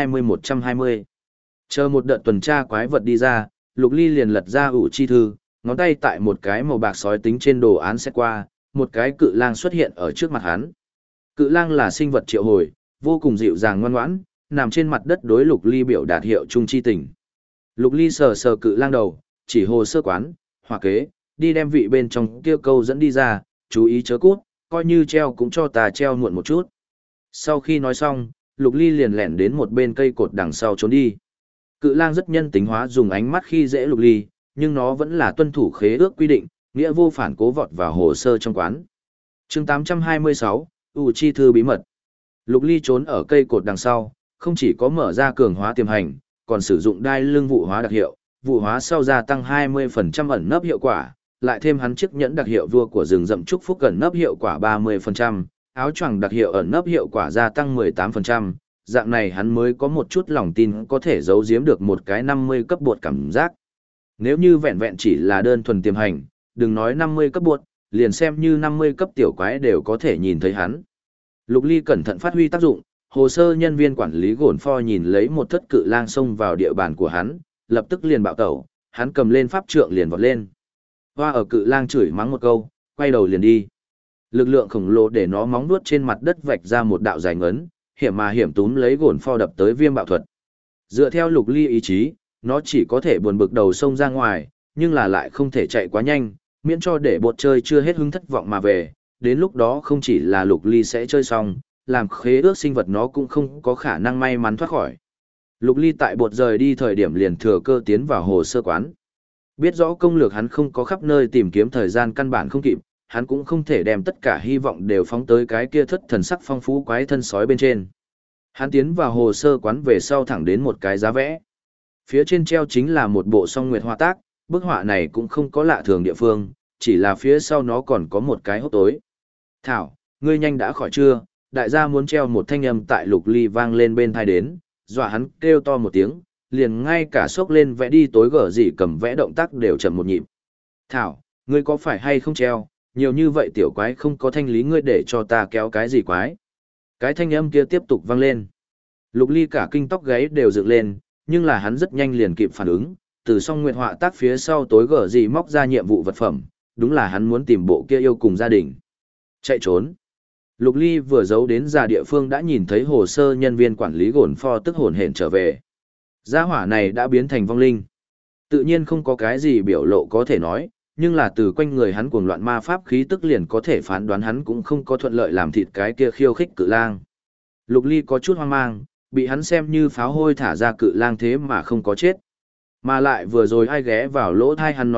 120-120. Chờ một đợt tuần tra quái vật đi ra, Lục Ly liền lật ra chi thư, ngón tay tại một cái màu bạc sói tính trên đồ án xét qua, một cái cự lang xuất hiện ở trước mặt hắn. Cự lang là sinh vật triệu hồi, vô cùng dịu dàng ngoan ngoãn, nằm trên mặt đất đối Lục Ly biểu đạt hiệu chung chi tình. Lục Ly sờ sờ cự lang đầu, chỉ hồ sơ quán, hỏa kế, đi đem vị bên trong kia câu dẫn đi ra, chú ý chớ cút, coi như treo cũng cho ta treo muộn một chút. Sau khi nói xong, Lục Ly liền lẻn đến một bên cây cột đằng sau trốn đi. Cự lang rất nhân tính hóa dùng ánh mắt khi dễ Lục Ly, nhưng nó vẫn là tuân thủ khế ước quy định, nghĩa vô phản cố vọt vào hồ sơ trong quán. Chương 826, chi thư bí mật. Lục Ly trốn ở cây cột đằng sau, không chỉ có mở ra cường hóa tiềm hành, còn sử dụng đai lưng vụ hóa đặc hiệu, vụ hóa sau gia tăng 20% ẩn nấp hiệu quả, lại thêm hắn chiếc nhẫn đặc hiệu vua của rừng rậm chúc phúc ẩn nấp hiệu quả 30%, áo choàng đặc hiệu ẩn nấp hiệu quả gia tăng 18%, dạng này hắn mới có một chút lòng tin có thể giấu giếm được một cái 50 cấp bột cảm giác. Nếu như vẹn vẹn chỉ là đơn thuần tiềm hành, đừng nói 50 cấp bột, liền xem như 50 cấp tiểu quái đều có thể nhìn thấy hắn. Lục Ly cẩn thận phát huy tác dụng, hồ sơ nhân viên quản lý gồn pho nhìn lấy một thất cự lang xông vào địa bàn của hắn, lập tức liền bạo tẩu, hắn cầm lên pháp trượng liền vọt lên. Hoa ở cự lang chửi mắng một câu, quay đầu liền đi. Lực lượng khổng lồ để nó móng nuốt trên mặt đất vạch ra một đạo dài ngấn, hiểm mà hiểm túm lấy gồn pho đập tới viêm bạo thuật. Dựa theo Lục Ly ý chí, nó chỉ có thể buồn bực đầu sông ra ngoài, nhưng là lại không thể chạy quá nhanh, miễn cho để bột chơi chưa hết hứng thất vọng mà về. Đến lúc đó không chỉ là Lục Ly sẽ chơi xong, làm khế ước sinh vật nó cũng không có khả năng may mắn thoát khỏi. Lục Ly tại bột rời đi thời điểm liền thừa cơ tiến vào hồ sơ quán. Biết rõ công lược hắn không có khắp nơi tìm kiếm thời gian căn bản không kịp, hắn cũng không thể đem tất cả hy vọng đều phóng tới cái kia thất thần sắc phong phú quái thân sói bên trên. Hắn tiến vào hồ sơ quán về sau thẳng đến một cái giá vẽ. Phía trên treo chính là một bộ song nguyệt họa tác, bức họa này cũng không có lạ thường địa phương, chỉ là phía sau nó còn có một cái hốc tối. Thảo, ngươi nhanh đã khỏi chưa, đại gia muốn treo một thanh âm tại Lục Ly vang lên bên tai đến, dọa hắn kêu to một tiếng, liền ngay cả xốc lên vẽ đi tối gở gì cầm vẽ động tác đều chậm một nhịp. Thảo, ngươi có phải hay không treo, nhiều như vậy tiểu quái không có thanh lý ngươi để cho ta kéo cái gì quái. Cái thanh âm kia tiếp tục vang lên. Lục Ly cả kinh tóc gáy đều dựng lên, nhưng là hắn rất nhanh liền kịp phản ứng, từ song nguyệt họa tác phía sau tối gở gì móc ra nhiệm vụ vật phẩm, đúng là hắn muốn tìm bộ kia yêu cùng gia đình. Chạy trốn. Lục Ly vừa giấu đến ra địa phương đã nhìn thấy hồ sơ nhân viên quản lý gồn pho tức hồn hển trở về. Gia hỏa này đã biến thành vong linh. Tự nhiên không có cái gì biểu lộ có thể nói, nhưng là từ quanh người hắn cuồng loạn ma pháp khí tức liền có thể phán đoán hắn cũng không có thuận lợi làm thịt cái kia khiêu khích cự lang. Lục Ly có chút hoang mang, bị hắn xem như pháo hôi thả ra cự lang thế mà không có chết. Mà lại vừa rồi ai ghé vào lỗ thai hắn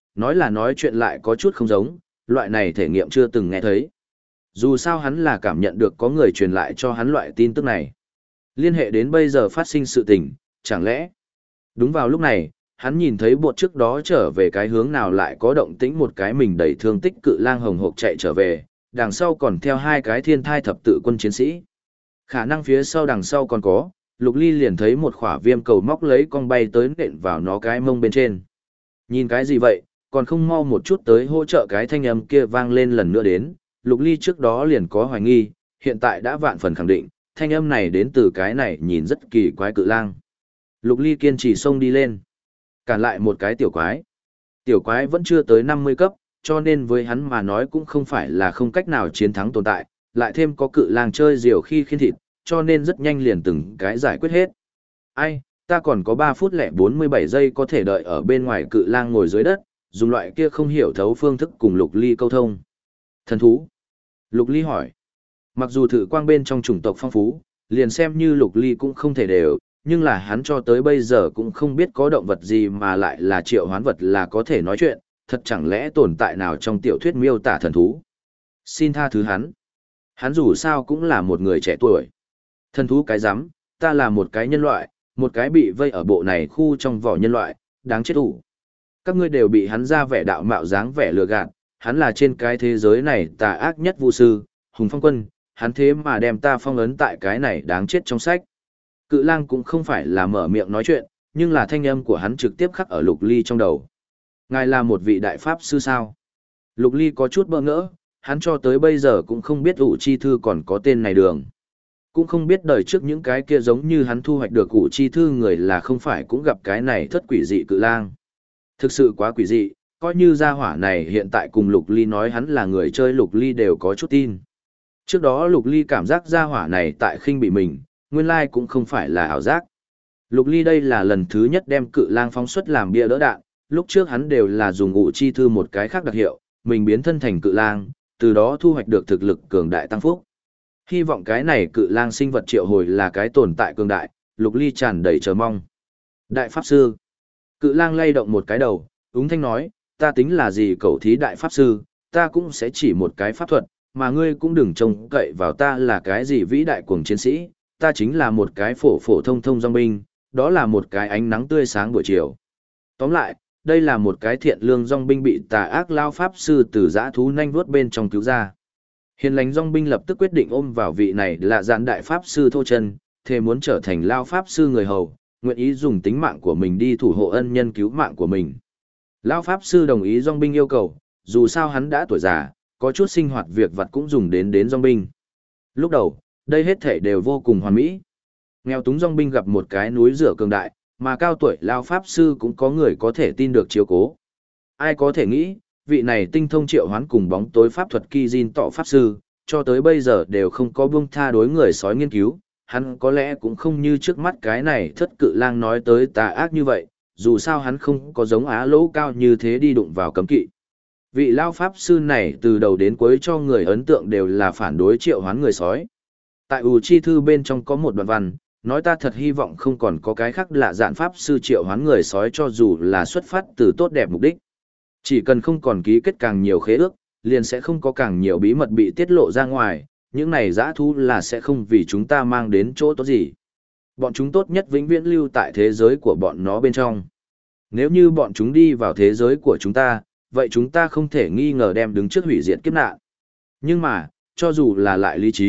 nói chuyện lại có chút không giống, loại này thể nghiệm chưa từng nghe thấy. Dù sao hắn là cảm nhận được có người truyền lại cho hắn loại tin tức này. Liên hệ đến bây giờ phát sinh sự tình, chẳng lẽ... Đúng vào lúc này, hắn nhìn thấy bột trước đó trở về cái hướng nào lại có động tĩnh một cái mình đầy thương tích cự lang hồng hộc chạy trở về, đằng sau còn theo hai cái thiên thai thập tự quân chiến sĩ. Khả năng phía sau đằng sau còn có, Lục Ly liền thấy một khỏa viêm cầu móc lấy con bay tới nện vào nó cái mông bên trên. Nhìn cái gì vậy, còn không mau một chút tới hỗ trợ cái thanh âm kia vang lên lần nữa đến, Lục Ly trước đó liền có hoài nghi, hiện tại đã vạn phần khẳng định, thanh âm này đến từ cái này nhìn rất kỳ quái cự lang. Lục Ly kiên trì xông đi lên, cản lại một cái tiểu quái. Tiểu quái vẫn chưa tới 50 cấp, cho nên với hắn mà nói cũng không phải là không cách nào chiến thắng tồn tại, lại thêm có cự lang chơi diều khi khiên thịt, cho nên rất nhanh liền từng cái giải quyết hết. Ai, ta còn có 3 phút lẻ 47 giây có thể đợi ở bên ngoài cự lang ngồi dưới đất, dùng loại kia không hiểu thấu phương thức cùng Lục Ly câu thông. Thần thú? Lục Ly hỏi. Mặc dù thử quang bên trong chủng tộc phong phú, liền xem như Lục Ly cũng không thể đều, nhưng là hắn cho tới bây giờ cũng không biết có động vật gì mà lại là triệu hoán vật là có thể nói chuyện, thật chẳng lẽ tồn tại nào trong tiểu thuyết miêu tả thần thú. Xin tha thứ hắn. Hắn dù sao cũng là một người trẻ tuổi. Thần thú cái rắm, ta là một cái nhân loại, một cái bị vây ở bộ này khu trong vỏ nhân loại, đáng chết ủ. Các ngươi đều bị hắn ra vẻ đạo mạo dáng vẻ lừa gạt, hắn là trên cái thế giới này tà ác nhất vu sư, hùng phong quân, hắn thế mà đem ta phong ấn tại cái này đáng chết trong sách. Cự lang cũng không phải là mở miệng nói chuyện, nhưng là thanh âm của hắn trực tiếp khắc ở Lục Ly trong đầu. Ngài là một vị đại pháp sư sao? Lục Ly có chút bỡ ngỡ, hắn cho tới bây giờ cũng không biết ủ chi thư còn có tên này đường. Cũng không biết đời trước những cái kia giống như hắn thu hoạch được ủ chi thư người là không phải cũng gặp cái này thất quỷ dị cự lang. Thực sự quá quỷ dị, coi như gia hỏa này hiện tại cùng Lục Ly nói hắn là người chơi Lục Ly đều có chút tin. Trước đó Lục Ly cảm giác gia hỏa này tại khinh bị mình, nguyên lai cũng không phải là ảo giác. Lục Ly đây là lần thứ nhất đem cự lang phóng xuất làm bia đỡ đạn, lúc trước hắn đều là dùng ủ chi thư một cái khác đặc hiệu, mình biến thân thành cự lang, từ đó thu hoạch được thực lực cường đại tăng phúc. Hy vọng cái này cự lang sinh vật triệu hồi là cái tồn tại cường đại, Lục Ly tràn đầy chờ mong. Đại Pháp Sư. Cự lang lay động một cái đầu, úng thanh nói, ta tính là gì cậu thí Đại Pháp Sư, ta cũng sẽ chỉ một cái pháp thuật, mà ngươi cũng đừng trông cậy vào ta là cái gì vĩ đại cuồng chiến sĩ, ta chính là một cái phổ phổ thông thông dòng binh, đó là một cái ánh nắng tươi sáng buổi chiều. Tóm lại, đây là một cái thiện lương dòng binh bị tà ác lao pháp sư từ dã thú nhanh vuốt bên trong cứu ra. Hiền lành dòng binh lập tức quyết định ôm vào vị này là giản đại pháp sư thô chân, thề muốn trở thành lao pháp sư người hầu, nguyện ý dùng tính mạng của mình đi thủ hộ ân nhân cứu mạng của mình. Lao pháp sư đồng ý dòng binh yêu cầu, dù sao hắn đã tuổi già, có chút sinh hoạt việc vặt cũng dùng đến dòng binh. Lúc đầu, đây hết thể đều vô cùng hoàn mỹ. Nghèo túng dòng binh gặp một cái núi rửa cường đại, mà cao tuổi lao pháp sư cũng có người có thể tin được chiếu cố. Ai có thể nghĩ, vị này tinh thông triệu hoán cùng bóng tối pháp thuật kỳ Jin tọ pháp sư, cho tới bây giờ đều không có buông tha đối người sói nghiên cứu, hắn có lẽ cũng không như trước mắt cái này thất cự lang nói tới tà ác như vậy, dù sao hắn không có giống Á Lỗ cao như thế đi đụng vào cấm kỵ. Vị lao pháp sư này từ đầu đến cuối cho người ấn tượng đều là phản đối triệu hoán người sói. Tại ủ chi thư bên trong có một đoạn văn, nói ta thật hy vọng không còn có cái khác lạ dạn pháp sư triệu hoán người sói cho dù là xuất phát từ tốt đẹp mục đích. Chỉ cần không còn ký kết càng nhiều khế ước, liền sẽ không có càng nhiều bí mật bị tiết lộ ra ngoài, những này dã thú là sẽ không vì chúng ta mang đến chỗ tốt gì. Bọn chúng tốt nhất vĩnh viễn lưu tại thế giới của bọn nó bên trong. Nếu như bọn chúng đi vào thế giới của chúng ta, vậy chúng ta không thể nghi ngờ đem đứng trước hủy diệt kiếp nạn. Nhưng mà, cho dù là lại lý trí,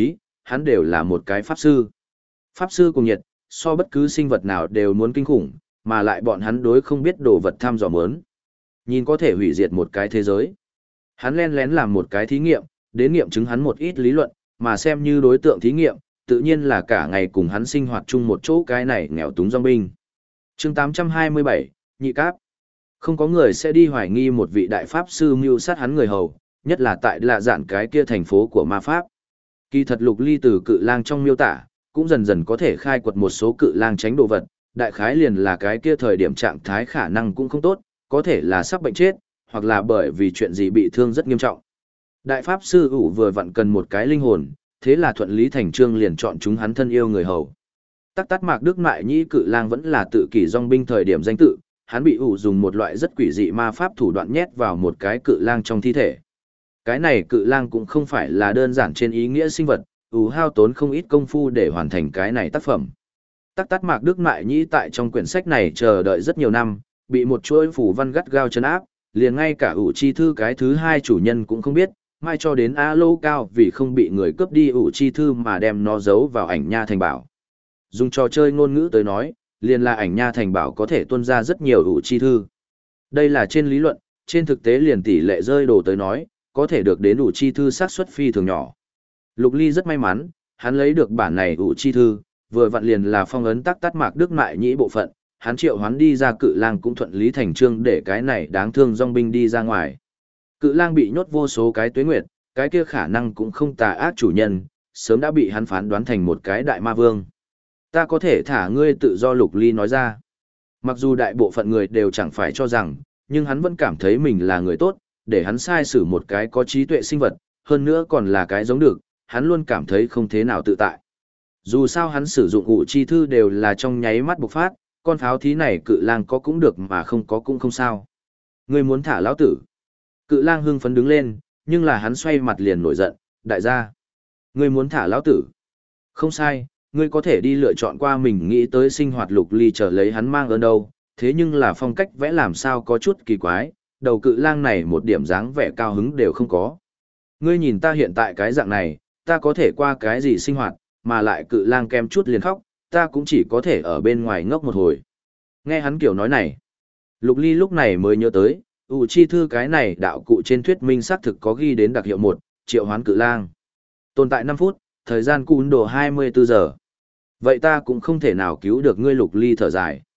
hắn đều là một cái pháp sư. Pháp sư cùng nhiệt, so bất cứ sinh vật nào đều muốn kinh khủng, mà lại bọn hắn đối không biết đồ vật tham dò muốn. Nhìn có thể hủy diệt một cái thế giới. Hắn len lén làm một cái thí nghiệm, đến nghiệm chứng hắn một ít lý luận, mà xem như đối tượng thí nghiệm, tự nhiên là cả ngày cùng hắn sinh hoạt chung một chỗ cái này nghèo túng dòng binh. Chương 827, Nhị Cáp. Không có người sẽ đi hoài nghi một vị đại pháp sư mưu sát hắn người hầu, nhất là tại lạ dạn cái kia thành phố của ma pháp. Kỳ thật Lục Ly từ cự lang trong miêu tả, cũng dần dần có thể khai quật một số cự lang tránh đồ vật, đại khái liền là cái kia thời điểm trạng thái khả năng cũng không tốt, có thể là sắp bệnh chết, hoặc là bởi vì chuyện gì bị thương rất nghiêm trọng. Đại pháp sư ủ vừa vặn cần một cái linh hồn, thế là thuận lý thành trương liền chọn chúng hắn thân yêu người hầu. Tắc tắt mạc đức mại nhĩ cự lang vẫn là tự kỷ dòng binh thời điểm danh tự, hắn bị ủ dùng một loại rất quỷ dị ma pháp thủ đoạn nhét vào một cái cự lang trong thi thể. Cái này cự lang cũng không phải là đơn giản trên ý nghĩa sinh vật, ủ hao tốn không ít công phu để hoàn thành cái này tác phẩm. Tắc tắt mạc đức mại nhĩ tại trong quyển sách này chờ đợi rất nhiều năm, bị một chuỗi phủ văn gắt gao trấn áp, liền ngay cả ủ chi thư cái thứ hai chủ nhân cũng không biết, mai cho đến A Lô Cao vì không bị người cướp đi ủ chi thư mà đem nó giấu vào ảnh nha thành bảo. Dùng trò chơi ngôn ngữ tới nói, liền là ảnh nha thành bảo có thể tuân ra rất nhiều ủ chi thư. Đây là trên lý luận, trên thực tế liền tỷ lệ rơi đồ tới nói, có thể được đến ủ chi thư xác suất phi thường nhỏ. Lục Ly rất may mắn, hắn lấy được bản này ủ chi thư, vừa vặn liền là phong ấn tắc tắt mạc đức mại nhĩ bộ phận, hắn triệu hoán đi ra cự lang cũng thuận lý thành trương để cái này đáng thương dòng binh đi ra ngoài. Cự lang bị nhốt vô số cái tuế nguyệt, cái kia khả năng cũng không tà ác chủ nhân, sớm đã bị hắn phán đoán thành một cái đại ma vương. Ta có thể thả ngươi tự do, Lục Ly nói ra. Mặc dù đại bộ phận người đều chẳng phải cho rằng, nhưng hắn vẫn cảm thấy mình là người tốt, để hắn sai xử một cái có trí tuệ sinh vật, hơn nữa còn là cái giống được, hắn luôn cảm thấy không thế nào tự tại. Dù sao hắn sử dụng ủ chi thư đều là trong nháy mắt bộc phát, con pháo thí này cự lang có cũng được mà không có cũng không sao. Ngươi muốn thả lão tử. Cự lang hưng phấn đứng lên, nhưng là hắn xoay mặt liền nổi giận, đại gia. Ngươi muốn thả lão tử. Không sai, ngươi có thể đi lựa chọn qua mình nghĩ tới sinh hoạt. Lục Ly trở lấy hắn mang ơn đâu, thế nhưng là phong cách vẽ làm sao có chút kỳ quái, đầu cự lang này một điểm dáng vẻ cao hứng đều không có. Ngươi nhìn ta hiện tại cái dạng này, ta có thể qua cái gì sinh hoạt, mà lại cự lang kem chút liền khóc, ta cũng chỉ có thể ở bên ngoài ngốc một hồi. Nghe hắn kiểu nói này, Lục Ly lúc này mới nhớ tới, ủ chi thư cái này đạo cụ trên thuyết minh xác thực có ghi đến đặc hiệu 1, triệu hoán cự lang. Tồn tại 5 phút, thời gian cún đồ 24 giờ. Vậy ta cũng không thể nào cứu được ngươi. Lục Ly thở dài.